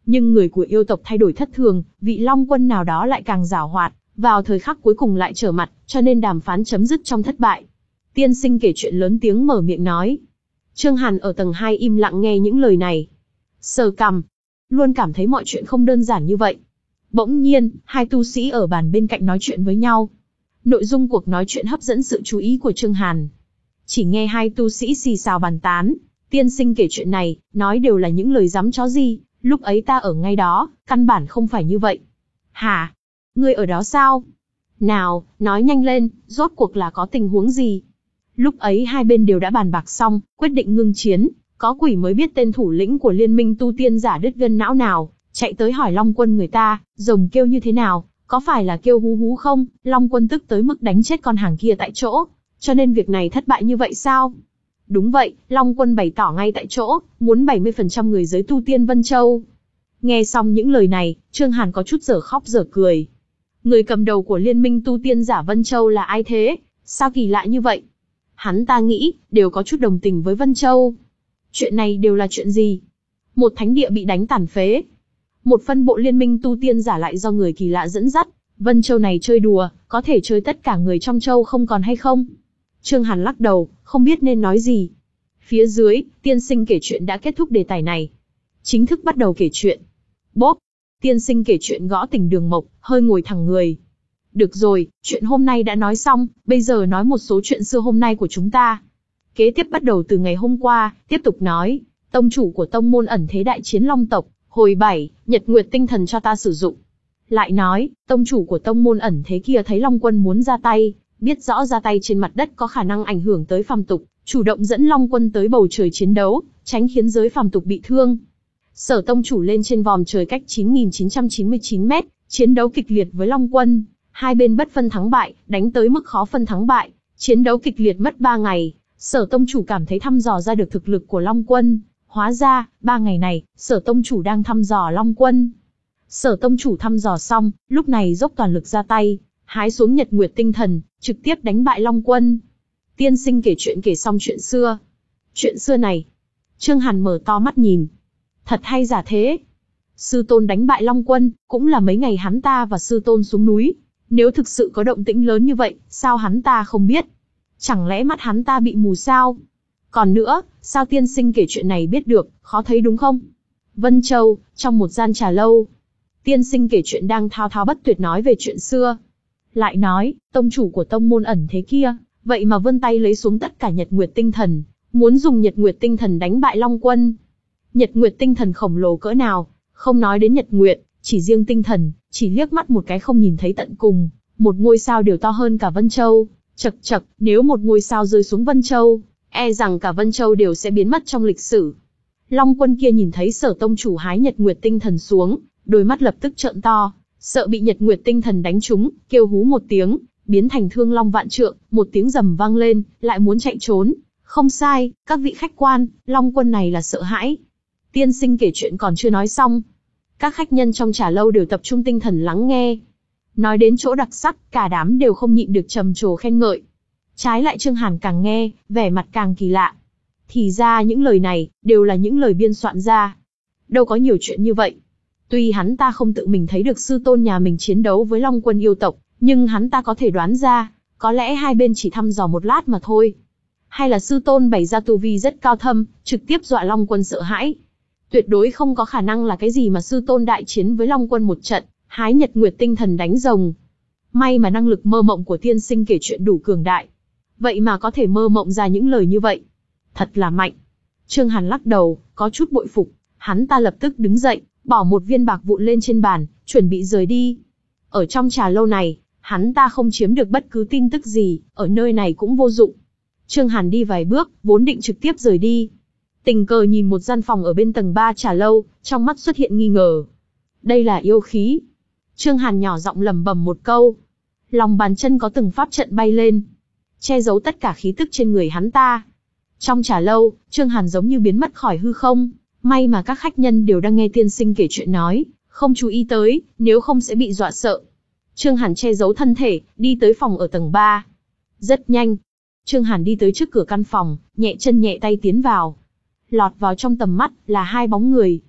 Nhưng người của yêu tộc thay đổi thất thường, vị Long Quân nào đó lại càng giảo hoạt, vào thời khắc cuối cùng lại trở mặt, cho nên đàm phán chấm dứt trong thất bại. Tiên sinh kể chuyện lớn tiếng mở miệng nói. Trương Hàn ở tầng hai im lặng nghe những lời này. Sờ cằm, luôn cảm thấy mọi chuyện không đơn giản như vậy. Bỗng nhiên, hai tu sĩ ở bàn bên cạnh nói chuyện với nhau. Nội dung cuộc nói chuyện hấp dẫn sự chú ý của Trương Hàn. Chỉ nghe hai tu sĩ xì xào bàn tán. Tiên sinh kể chuyện này, nói đều là những lời dám chó gì, lúc ấy ta ở ngay đó, căn bản không phải như vậy. Hả? Ngươi ở đó sao? Nào, nói nhanh lên, rốt cuộc là có tình huống gì? Lúc ấy hai bên đều đã bàn bạc xong, quyết định ngưng chiến, có quỷ mới biết tên thủ lĩnh của liên minh tu tiên giả đứt gân não nào, chạy tới hỏi Long Quân người ta, rồng kêu như thế nào, có phải là kêu hú hú không? Long Quân tức tới mức đánh chết con hàng kia tại chỗ, cho nên việc này thất bại như vậy sao? Đúng vậy, Long Quân bày tỏ ngay tại chỗ, muốn bảy mươi phần trăm người giới tu tiên Vân Châu. Nghe xong những lời này, Trương Hàn có chút dở khóc dở cười. Người cầm đầu của liên minh tu tiên giả Vân Châu là ai thế? Sao kỳ lạ như vậy? Hắn ta nghĩ, đều có chút đồng tình với Vân Châu. Chuyện này đều là chuyện gì? Một thánh địa bị đánh tàn phế. Một phân bộ liên minh tu tiên giả lại do người kỳ lạ dẫn dắt. Vân Châu này chơi đùa, có thể chơi tất cả người trong châu không còn hay không? Trương Hàn lắc đầu, không biết nên nói gì. Phía dưới, tiên sinh kể chuyện đã kết thúc đề tài này. Chính thức bắt đầu kể chuyện. Bốp! Tiên sinh kể chuyện gõ tỉnh Đường Mộc, hơi ngồi thẳng người. Được rồi, chuyện hôm nay đã nói xong, bây giờ nói một số chuyện xưa hôm nay của chúng ta. Kế tiếp bắt đầu từ ngày hôm qua, tiếp tục nói, tông chủ của tông môn ẩn thế đại chiến Long tộc, hồi bảy, Nhật Nguyệt tinh thần cho ta sử dụng. Lại nói, tông chủ của tông môn ẩn thế kia thấy Long Quân muốn ra tay, biết rõ ra tay trên mặt đất có khả năng ảnh hưởng tới phàm tục, chủ động dẫn Long Quân tới bầu trời chiến đấu, tránh khiến giới phàm tục bị thương. Sở tông chủ lên trên vòm trời cách chín nghìn chín trăm chín mươi chín mét, chiến đấu kịch liệt với Long Quân, hai bên bất phân thắng bại, đánh tới mức khó phân thắng bại, chiến đấu kịch liệt mất ba ngày. Sở tông chủ cảm thấy thăm dò ra được thực lực của Long Quân, hóa ra, ba ngày này, Sở tông chủ đang thăm dò Long Quân. Sở tông chủ thăm dò xong, lúc này dốc toàn lực ra tay, hái xuống Nhật Nguyệt tinh thần, trực tiếp đánh bại Long Quân. Tiên sinh kể chuyện kể xong chuyện xưa. Chuyện xưa này, Trương Hàn mở to mắt nhìn. Thật hay giả thế? Sư tôn đánh bại Long Quân, cũng là mấy ngày hắn ta và sư tôn xuống núi. Nếu thực sự có động tĩnh lớn như vậy, sao hắn ta không biết? Chẳng lẽ mắt hắn ta bị mù sao? Còn nữa, sao tiên sinh kể chuyện này biết được, khó thấy đúng không? Vân Châu, trong một gian trà lâu. Tiên sinh kể chuyện đang thao thao bất tuyệt nói về chuyện xưa. Lại nói, tông chủ của tông môn ẩn thế kia, vậy mà vươn tay lấy xuống tất cả Nhật Nguyệt tinh thần, muốn dùng Nhật Nguyệt tinh thần đánh bại Long Quân. Nhật Nguyệt tinh thần khổng lồ cỡ nào, không nói đến Nhật Nguyệt, chỉ riêng tinh thần, chỉ liếc mắt một cái không nhìn thấy tận cùng, một ngôi sao đều to hơn cả Vân Châu. Chậc chậc, nếu một ngôi sao rơi xuống Vân Châu, e rằng cả Vân Châu đều sẽ biến mất trong lịch sử. Long Quân kia nhìn thấy Sở tông chủ hái Nhật Nguyệt tinh thần xuống, đôi mắt lập tức trợn to, sợ bị Nhật Nguyệt tinh thần đánh trúng, kêu hú một tiếng, biến thành thương long vạn trượng, một tiếng rầm vang lên, lại muốn chạy trốn. Không sai, các vị khách quan, Long Quân này là sợ hãi. Tiên sinh kể chuyện còn chưa nói xong. Các khách nhân trong trà lâu đều tập trung tinh thần lắng nghe. Nói đến chỗ đặc sắc, cả đám đều không nhịn được trầm trồ khen ngợi. Trái lại Trương Hàn càng nghe, vẻ mặt càng kỳ lạ. Thì ra những lời này, đều là những lời biên soạn ra. Đâu có nhiều chuyện như vậy. Tuy hắn ta không tự mình thấy được sư tôn nhà mình chiến đấu với Long Quân yêu tộc, nhưng hắn ta có thể đoán ra, có lẽ hai bên chỉ thăm dò một lát mà thôi. Hay là sư tôn bày ra tu vi rất cao thâm, trực tiếp dọa Long Quân sợ hãi. Tuyệt đối không có khả năng là cái gì mà sư tôn đại chiến với Long Quân một trận, hái Nhật Nguyệt tinh thần đánh rồng. May mà năng lực mơ mộng của tiên sinh kể chuyện đủ cường đại. Vậy mà có thể mơ mộng ra những lời như vậy. Thật là mạnh. Trương Hàn lắc đầu, có chút bội phục. Hắn ta lập tức đứng dậy, bỏ một viên bạc vụn lên trên bàn, chuẩn bị rời đi. Ở trong trà lâu này, hắn ta không chiếm được bất cứ tin tức gì, ở nơi này cũng vô dụng. Trương Hàn đi vài bước, vốn định trực tiếp rời đi. Tình cờ nhìn một gian phòng ở bên tầng ba trà lâu, trong mắt xuất hiện nghi ngờ. Đây là yêu khí. Trương Hàn nhỏ giọng lẩm bẩm một câu. Lòng bàn chân có từng pháp trận bay lên, che giấu tất cả khí tức trên người hắn ta. Trong trà lâu, Trương Hàn giống như biến mất khỏi hư không. May mà các khách nhân đều đang nghe tiên sinh kể chuyện nói, không chú ý tới, nếu không sẽ bị dọa sợ. Trương Hàn che giấu thân thể, đi tới phòng ở tầng ba. Rất nhanh, Trương Hàn đi tới trước cửa căn phòng, nhẹ chân nhẹ tay tiến vào. Lọt vào trong tầm mắt là hai bóng người.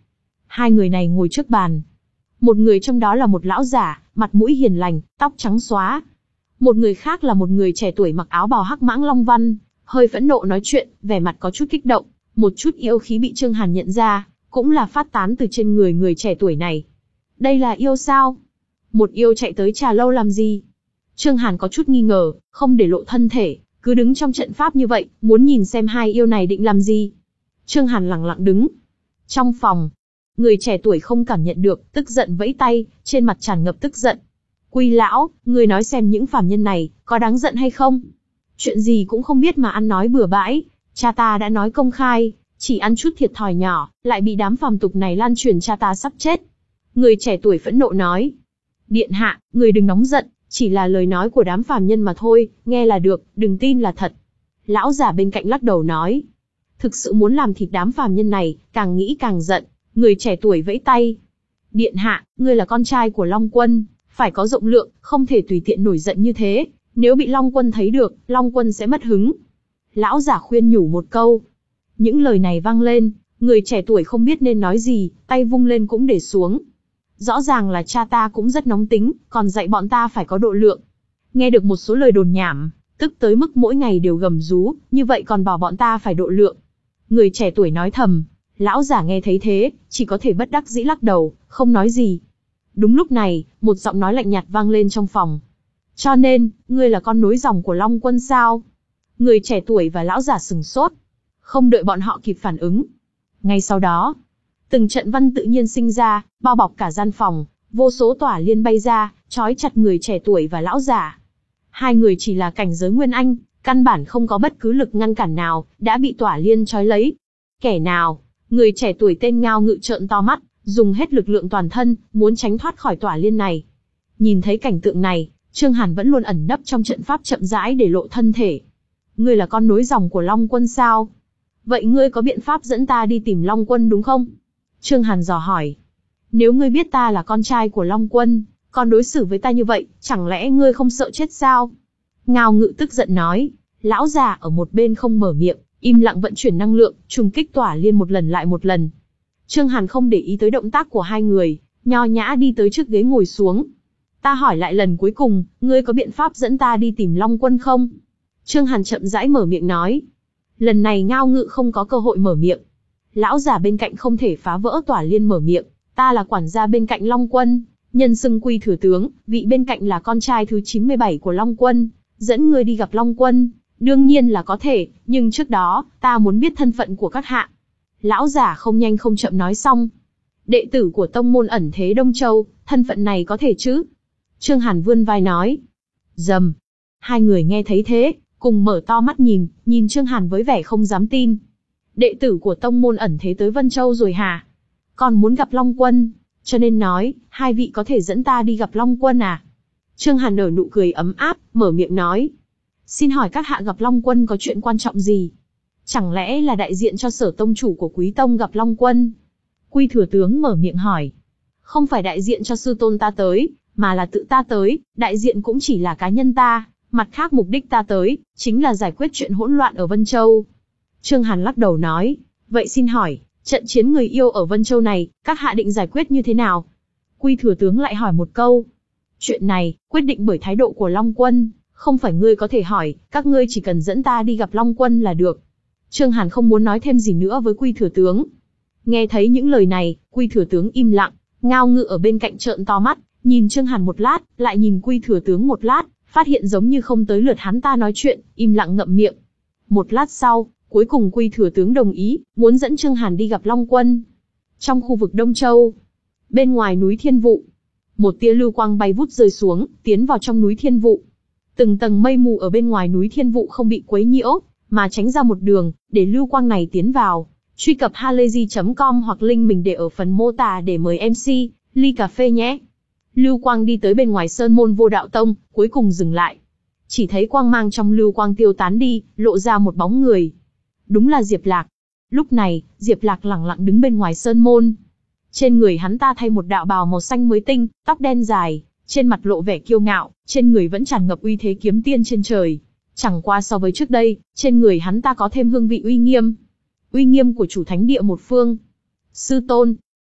Hai người này ngồi trước bàn. Một người trong đó là một lão giả, mặt mũi hiền lành, tóc trắng xóa. Một người khác là một người trẻ tuổi mặc áo bào hắc mãng long văn, hơi phẫn nộ nói chuyện, vẻ mặt có chút kích động. Một chút yêu khí bị Trương Hàn nhận ra, cũng là phát tán từ trên người người trẻ tuổi này. Đây là yêu sao? Một yêu chạy tới trà lâu làm gì? Trương Hàn có chút nghi ngờ, không để lộ thân thể, cứ đứng trong trận pháp như vậy, muốn nhìn xem hai yêu này định làm gì. Trương Hàn lặng lặng đứng. Trong phòng, người trẻ tuổi không cảm nhận được, tức giận vẫy tay, trên mặt tràn ngập tức giận. Quy lão, người nói xem những phàm nhân này, có đáng giận hay không? Chuyện gì cũng không biết mà ăn nói bừa bãi, cha ta đã nói công khai, chỉ ăn chút thiệt thòi nhỏ, lại bị đám phàm tục này lan truyền cha ta sắp chết. Người trẻ tuổi phẫn nộ nói. Điện hạ, người đừng nóng giận, chỉ là lời nói của đám phàm nhân mà thôi, nghe là được, đừng tin là thật. Lão giả bên cạnh lắc đầu nói. Thực sự muốn làm thịt đám phàm nhân này, càng nghĩ càng giận, người trẻ tuổi vẫy tay. Điện hạ, ngươi là con trai của Long Quân, phải có rộng lượng, không thể tùy tiện nổi giận như thế, nếu bị Long Quân thấy được, Long Quân sẽ mất hứng. Lão giả khuyên nhủ một câu. Những lời này vang lên, người trẻ tuổi không biết nên nói gì, tay vung lên cũng để xuống. Rõ ràng là cha ta cũng rất nóng tính, còn dạy bọn ta phải có độ lượng. Nghe được một số lời đồn nhảm, tức tới mức mỗi ngày đều gầm rú, như vậy còn bảo bọn ta phải độ lượng. Người trẻ tuổi nói thầm, lão giả nghe thấy thế, chỉ có thể bất đắc dĩ lắc đầu, không nói gì. Đúng lúc này, một giọng nói lạnh nhạt vang lên trong phòng. Cho nên, ngươi là con nối dòng của Long Quân sao? Người trẻ tuổi và lão giả sừng sốt. Không đợi bọn họ kịp phản ứng. Ngay sau đó, từng trận văn tự nhiên sinh ra, bao bọc cả gian phòng, vô số tỏa liên bay ra, trói chặt người trẻ tuổi và lão giả. Hai người chỉ là cảnh giới Nguyên Anh, căn bản không có bất cứ lực ngăn cản nào, đã bị tỏa liên trói lấy. Kẻ nào? Người trẻ tuổi tên Ngao Ngự trợn to mắt, dùng hết lực lượng toàn thân, muốn tránh thoát khỏi tỏa liên này. Nhìn thấy cảnh tượng này, Trương Hàn vẫn luôn ẩn nấp trong trận pháp chậm rãi để lộ thân thể. Ngươi là con nối dòng của Long Quân sao? Vậy ngươi có biện pháp dẫn ta đi tìm Long Quân đúng không? Trương Hàn dò hỏi. Nếu ngươi biết ta là con trai của Long Quân, còn đối xử với ta như vậy, chẳng lẽ ngươi không sợ chết sao? Ngao Ngự tức giận nói. Lão già ở một bên không mở miệng, im lặng vận chuyển năng lượng, trùng kích tỏa liên một lần lại một lần. Trương Hàn không để ý tới động tác của hai người, nho nhã đi tới trước ghế ngồi xuống. Ta hỏi lại lần cuối cùng, ngươi có biện pháp dẫn ta đi tìm Long Quân không? Trương Hàn chậm rãi mở miệng nói. Lần này Ngao Ngự không có cơ hội mở miệng. Lão già bên cạnh không thể phá vỡ tỏa liên mở miệng. Ta là quản gia bên cạnh Long Quân, nhân xưng Quy thừa tướng, vị bên cạnh là con trai thứ chín mươi bảy của Long Quân, dẫn ngươi đi gặp Long Quân, đương nhiên là có thể, nhưng trước đó, ta muốn biết thân phận của các hạ. Lão giả không nhanh không chậm nói xong. Đệ tử của tông môn ẩn thế Đông Châu, thân phận này có thể chứ? Trương Hàn vươn vai nói. Dầm. Hai người nghe thấy thế, cùng mở to mắt nhìn, nhìn Trương Hàn với vẻ không dám tin. Đệ tử của tông môn ẩn thế tới Vân Châu rồi hả? Còn muốn gặp Long Quân, cho nên nói, hai vị có thể dẫn ta đi gặp Long Quân à? Trương Hàn nở nụ cười ấm áp, mở miệng nói. Xin hỏi các hạ gặp Long Quân có chuyện quan trọng gì? Chẳng lẽ là đại diện cho sở tông chủ của Quý Tông gặp Long Quân? Quy thừa tướng mở miệng hỏi. Không phải đại diện cho sư tôn ta tới, mà là tự ta tới, đại diện cũng chỉ là cá nhân ta, mặt khác mục đích ta tới, chính là giải quyết chuyện hỗn loạn ở Vân Châu. Trương Hàn lắc đầu nói, vậy xin hỏi, trận chiến người yêu ở Vân Châu này, các hạ định giải quyết như thế nào? Quy thừa tướng lại hỏi một câu. Chuyện này, quyết định bởi thái độ của Long Quân, không phải ngươi có thể hỏi, các ngươi chỉ cần dẫn ta đi gặp Long Quân là được. Trương Hàn không muốn nói thêm gì nữa với Quy thừa tướng. Nghe thấy những lời này, Quy thừa tướng im lặng, Ngao Ngự ở bên cạnh trợn to mắt, nhìn Trương Hàn một lát, lại nhìn Quy thừa tướng một lát, phát hiện giống như không tới lượt hắn ta nói chuyện, im lặng ngậm miệng. Một lát sau, cuối cùng Quy thừa tướng đồng ý, muốn dẫn Trương Hàn đi gặp Long Quân. Trong khu vực Đông Châu, bên ngoài núi Thiên Vụ, một tia lưu quang bay vút rơi xuống, tiến vào trong núi Thiên Vụ. Từng tầng mây mù ở bên ngoài núi Thiên Vụ không bị quấy nhiễu, mà tránh ra một đường, để lưu quang này tiến vào. Truy cập halayzi chấm com hoặc link mình để ở phần mô tả để mời em xê, ly cà phê nhé. Lưu quang đi tới bên ngoài Sơn Môn Vô Đạo Tông, cuối cùng dừng lại. Chỉ thấy quang mang trong lưu quang tiêu tán đi, lộ ra một bóng người. Đúng là Diệp Lạc. Lúc này, Diệp Lạc lẳng lặng đứng bên ngoài Sơn Môn. Trên người hắn ta thay một đạo bào màu xanh mới tinh, tóc đen dài, trên mặt lộ vẻ kiêu ngạo, trên người vẫn tràn ngập uy thế kiếm tiên trên trời. Chẳng qua so với trước đây, trên người hắn ta có thêm hương vị uy nghiêm. Uy nghiêm của chủ thánh địa một phương. Sư tôn.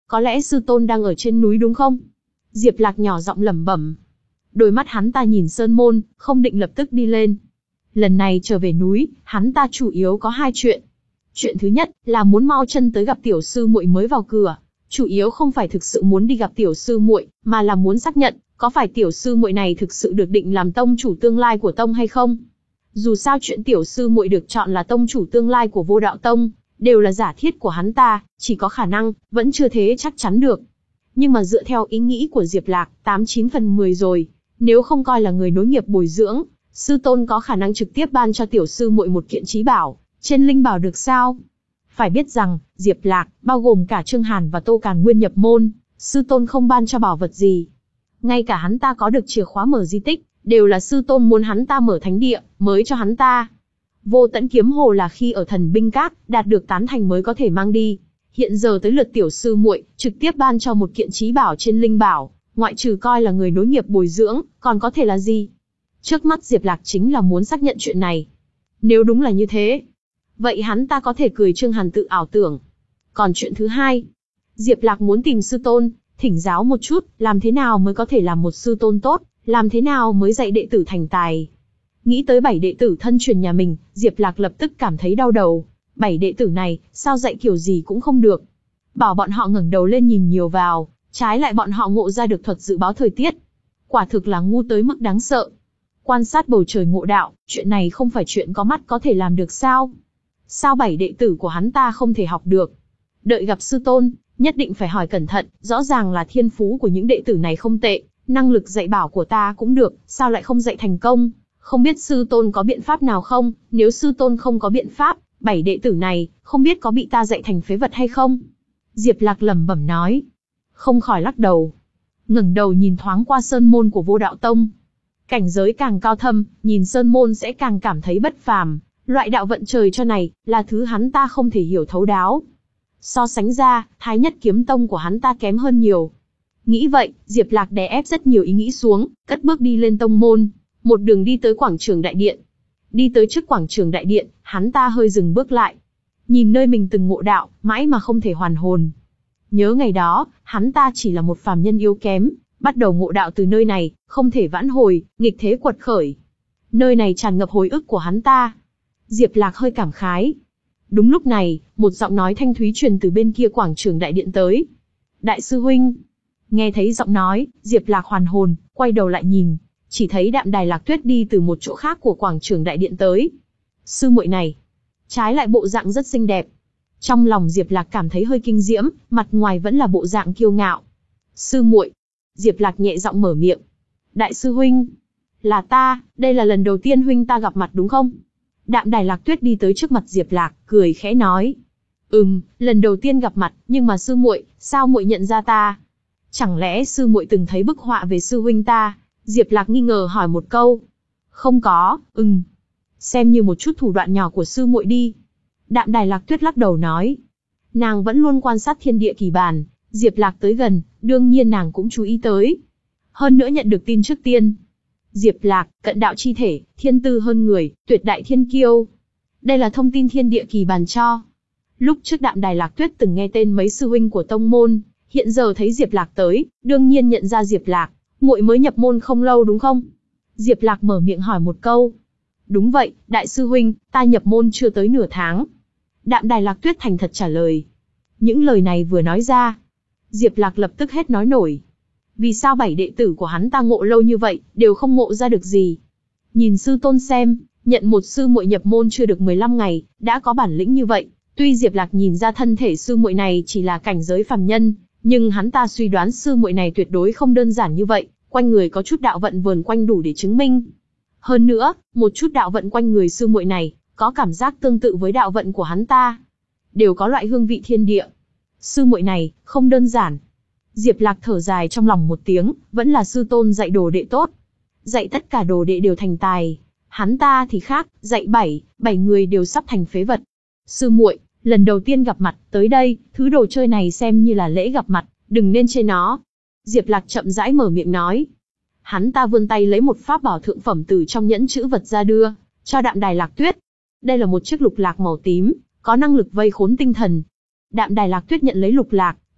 có lẽ sư tôn đang ở trên núi đúng không? Diệp Lạc nhỏ giọng lẩm bẩm. Đôi mắt hắn ta nhìn sơn môn, không định lập tức đi lên. Lần này trở về núi, hắn ta chủ yếu có hai chuyện. Chuyện thứ nhất là muốn mau chân tới gặp tiểu sư muội mới vào cửa. Chủ yếu không phải thực sự muốn đi gặp tiểu sư muội, mà là muốn xác nhận có phải tiểu sư muội này thực sự được định làm tông chủ tương lai của tông hay không. Dù sao chuyện tiểu sư muội được chọn là tông chủ tương lai của Vô Đạo Tông, đều là giả thiết của hắn ta, chỉ có khả năng, vẫn chưa thế chắc chắn được. Nhưng mà dựa theo ý nghĩ của Diệp Lạc, tám chín phần mười rồi, nếu không coi là người nối nghiệp bồi dưỡng, sư tôn có khả năng trực tiếp ban cho tiểu sư muội một kiện chí bảo, trên linh bảo được sao? Phải biết rằng, Diệp Lạc, bao gồm cả Trương Hàn và Tô Càn Nguyên nhập môn, sư tôn không ban cho bảo vật gì. Ngay cả hắn ta có được chìa khóa mở di tích, đều là sư tôn muốn hắn ta mở thánh địa, mới cho hắn ta. Vô Tẫn kiếm hồ là khi ở Thần Binh Các, đạt được tán thành mới có thể mang đi. Hiện giờ tới lượt tiểu sư muội, trực tiếp ban cho một kiện chí bảo trên linh bảo, ngoại trừ coi là người nối nghiệp bồi dưỡng, còn có thể là gì? Trước mắt Diệp Lạc chính là muốn xác nhận chuyện này. Nếu đúng là như thế, vậy hắn ta có thể cười Trương Hàn tự ảo tưởng. Còn chuyện thứ hai, Diệp Lạc muốn tìm sư tôn, thỉnh giáo một chút, làm thế nào mới có thể làm một sư tôn tốt, làm thế nào mới dạy đệ tử thành tài. Nghĩ tới bảy đệ tử thân truyền nhà mình, Diệp Lạc lập tức cảm thấy đau đầu. Bảy đệ tử này, sao dạy kiểu gì cũng không được. Bảo bọn họ ngẩng đầu lên nhìn nhiều vào, trái lại bọn họ ngộ ra được thuật dự báo thời tiết. Quả thực là ngu tới mức đáng sợ. Quan sát bầu trời ngộ đạo, chuyện này không phải chuyện có mắt có thể làm được sao? Sao bảy đệ tử của hắn ta không thể học được? Đợi gặp sư tôn, nhất định phải hỏi cẩn thận, rõ ràng là thiên phú của những đệ tử này không tệ, năng lực dạy bảo của ta cũng được, sao lại không dạy thành công? Không biết sư tôn có biện pháp nào không? Nếu sư tôn không có biện pháp, bảy đệ tử này, không biết có bị ta dạy thành phế vật hay không? Diệp Lạc lẩm bẩm nói. Không khỏi lắc đầu. Ngẩng đầu nhìn thoáng qua sơn môn của Vô Đạo Tông. Cảnh giới càng cao thâm, nhìn sơn môn sẽ càng cảm thấy bất phàm. Loại đạo vận trời cho này, là thứ hắn ta không thể hiểu thấu đáo. So sánh ra, Thái Nhất Kiếm Tông của hắn ta kém hơn nhiều. Nghĩ vậy, Diệp Lạc đè ép rất nhiều ý nghĩ xuống, cất bước đi lên tông môn. Một đường đi tới quảng trường đại điện. Đi tới trước quảng trường đại điện, hắn ta hơi dừng bước lại. Nhìn nơi mình từng ngộ đạo, mãi mà không thể hoàn hồn. Nhớ ngày đó, hắn ta chỉ là một phàm nhân yếu kém, bắt đầu ngộ đạo từ nơi này, không thể vãn hồi, nghịch thế quật khởi. Nơi này tràn ngập hồi ức của hắn ta. Diệp Lạc hơi cảm khái. Đúng lúc này, một giọng nói thanh thúy truyền từ bên kia quảng trường đại điện tới. Đại sư huynh. Nghe thấy giọng nói, Diệp Lạc hoàn hồn, quay đầu lại nhìn, chỉ thấy Đạm Đài Lạc Tuyết đi từ một chỗ khác của quảng trường đại điện tới. Sư muội này, trái lại bộ dạng rất xinh đẹp. Trong lòng Diệp Lạc cảm thấy hơi kinh diễm, mặt ngoài vẫn là bộ dạng kiêu ngạo. Sư muội. Diệp Lạc nhẹ giọng mở miệng. Đại sư huynh. Là ta, đây là lần đầu tiên huynh ta gặp mặt đúng không? Đạm Đài Lạc Tuyết đi tới trước mặt Diệp Lạc, cười khẽ nói. Ừm, lần đầu tiên gặp mặt, nhưng mà sư muội, sao muội nhận ra ta? Chẳng lẽ sư muội từng thấy bức họa về sư huynh ta? Diệp Lạc nghi ngờ hỏi một câu. Không có, ừm. Xem như một chút thủ đoạn nhỏ của sư muội đi. Đạm Đài Lạc Tuyết lắc đầu nói. Nàng vẫn luôn quan sát thiên địa kỳ bản, Diệp Lạc tới gần, đương nhiên nàng cũng chú ý tới. Hơn nữa nhận được tin trước tiên. Diệp Lạc, cận đạo chi thể, thiên tư hơn người, tuyệt đại thiên kiêu. Đây là thông tin thiên địa kỳ bản cho. Lúc trước Đạm Đài Lạc Tuyết từng nghe tên mấy sư huynh của tông môn, hiện giờ thấy Diệp Lạc tới, đương nhiên nhận ra Diệp Lạc. Muội mới nhập môn không lâu đúng không? Diệp Lạc mở miệng hỏi một câu. Đúng vậy, đại sư huynh, ta nhập môn chưa tới nửa tháng. Đạm Đài Lạc Tuyết thành thật trả lời. Những lời này vừa nói ra, Diệp Lạc lập tức hết nói nổi. Vì sao bảy đệ tử của hắn ta ngộ lâu như vậy, đều không ngộ ra được gì? Nhìn sư tôn xem, nhận một sư muội nhập môn chưa được mười lăm ngày, đã có bản lĩnh như vậy. Tuy Diệp Lạc nhìn ra thân thể sư muội này chỉ là cảnh giới phàm nhân, nhưng hắn ta suy đoán sư muội này tuyệt đối không đơn giản như vậy, quanh người có chút đạo vận vờn quanh đủ để chứng minh. Hơn nữa, một chút đạo vận quanh người sư muội này, có cảm giác tương tự với đạo vận của hắn ta. Đều có loại hương vị thiên địa. Sư muội này, không đơn giản. Diệp Lạc thở dài trong lòng một tiếng, vẫn là sư tôn dạy đồ đệ tốt. Dạy tất cả đồ đệ đều thành tài. Hắn ta thì khác, dạy bảy, bảy người đều sắp thành phế vật. Sư muội, lần đầu tiên gặp mặt, tới đây, thứ đồ chơi này xem như là lễ gặp mặt, đừng nên chê nó. Diệp Lạc chậm rãi mở miệng nói. Hắn ta vươn tay lấy một pháp bảo thượng phẩm từ trong nhẫn chữ vật ra đưa, cho Đạm Đài Lạc Tuyết. Đây là một chiếc lục lạc màu tím, có năng lực vây khốn tinh thần. Đạm Đài Lạc Tuyết nhận lấy lục lạc,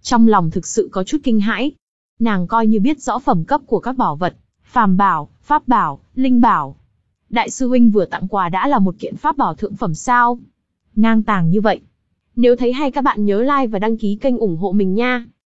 Trong lòng thực sự có chút kinh hãi. Nàng coi như biết rõ phẩm cấp của các bảo vật, phàm bảo, pháp bảo, linh bảo. Đại sư huynh vừa tặng quà đã là một kiện pháp bảo thượng phẩm sao? Ngang tàng như vậy. Nếu thấy hay các bạn nhớ like và đăng ký kênh ủng hộ mình nha.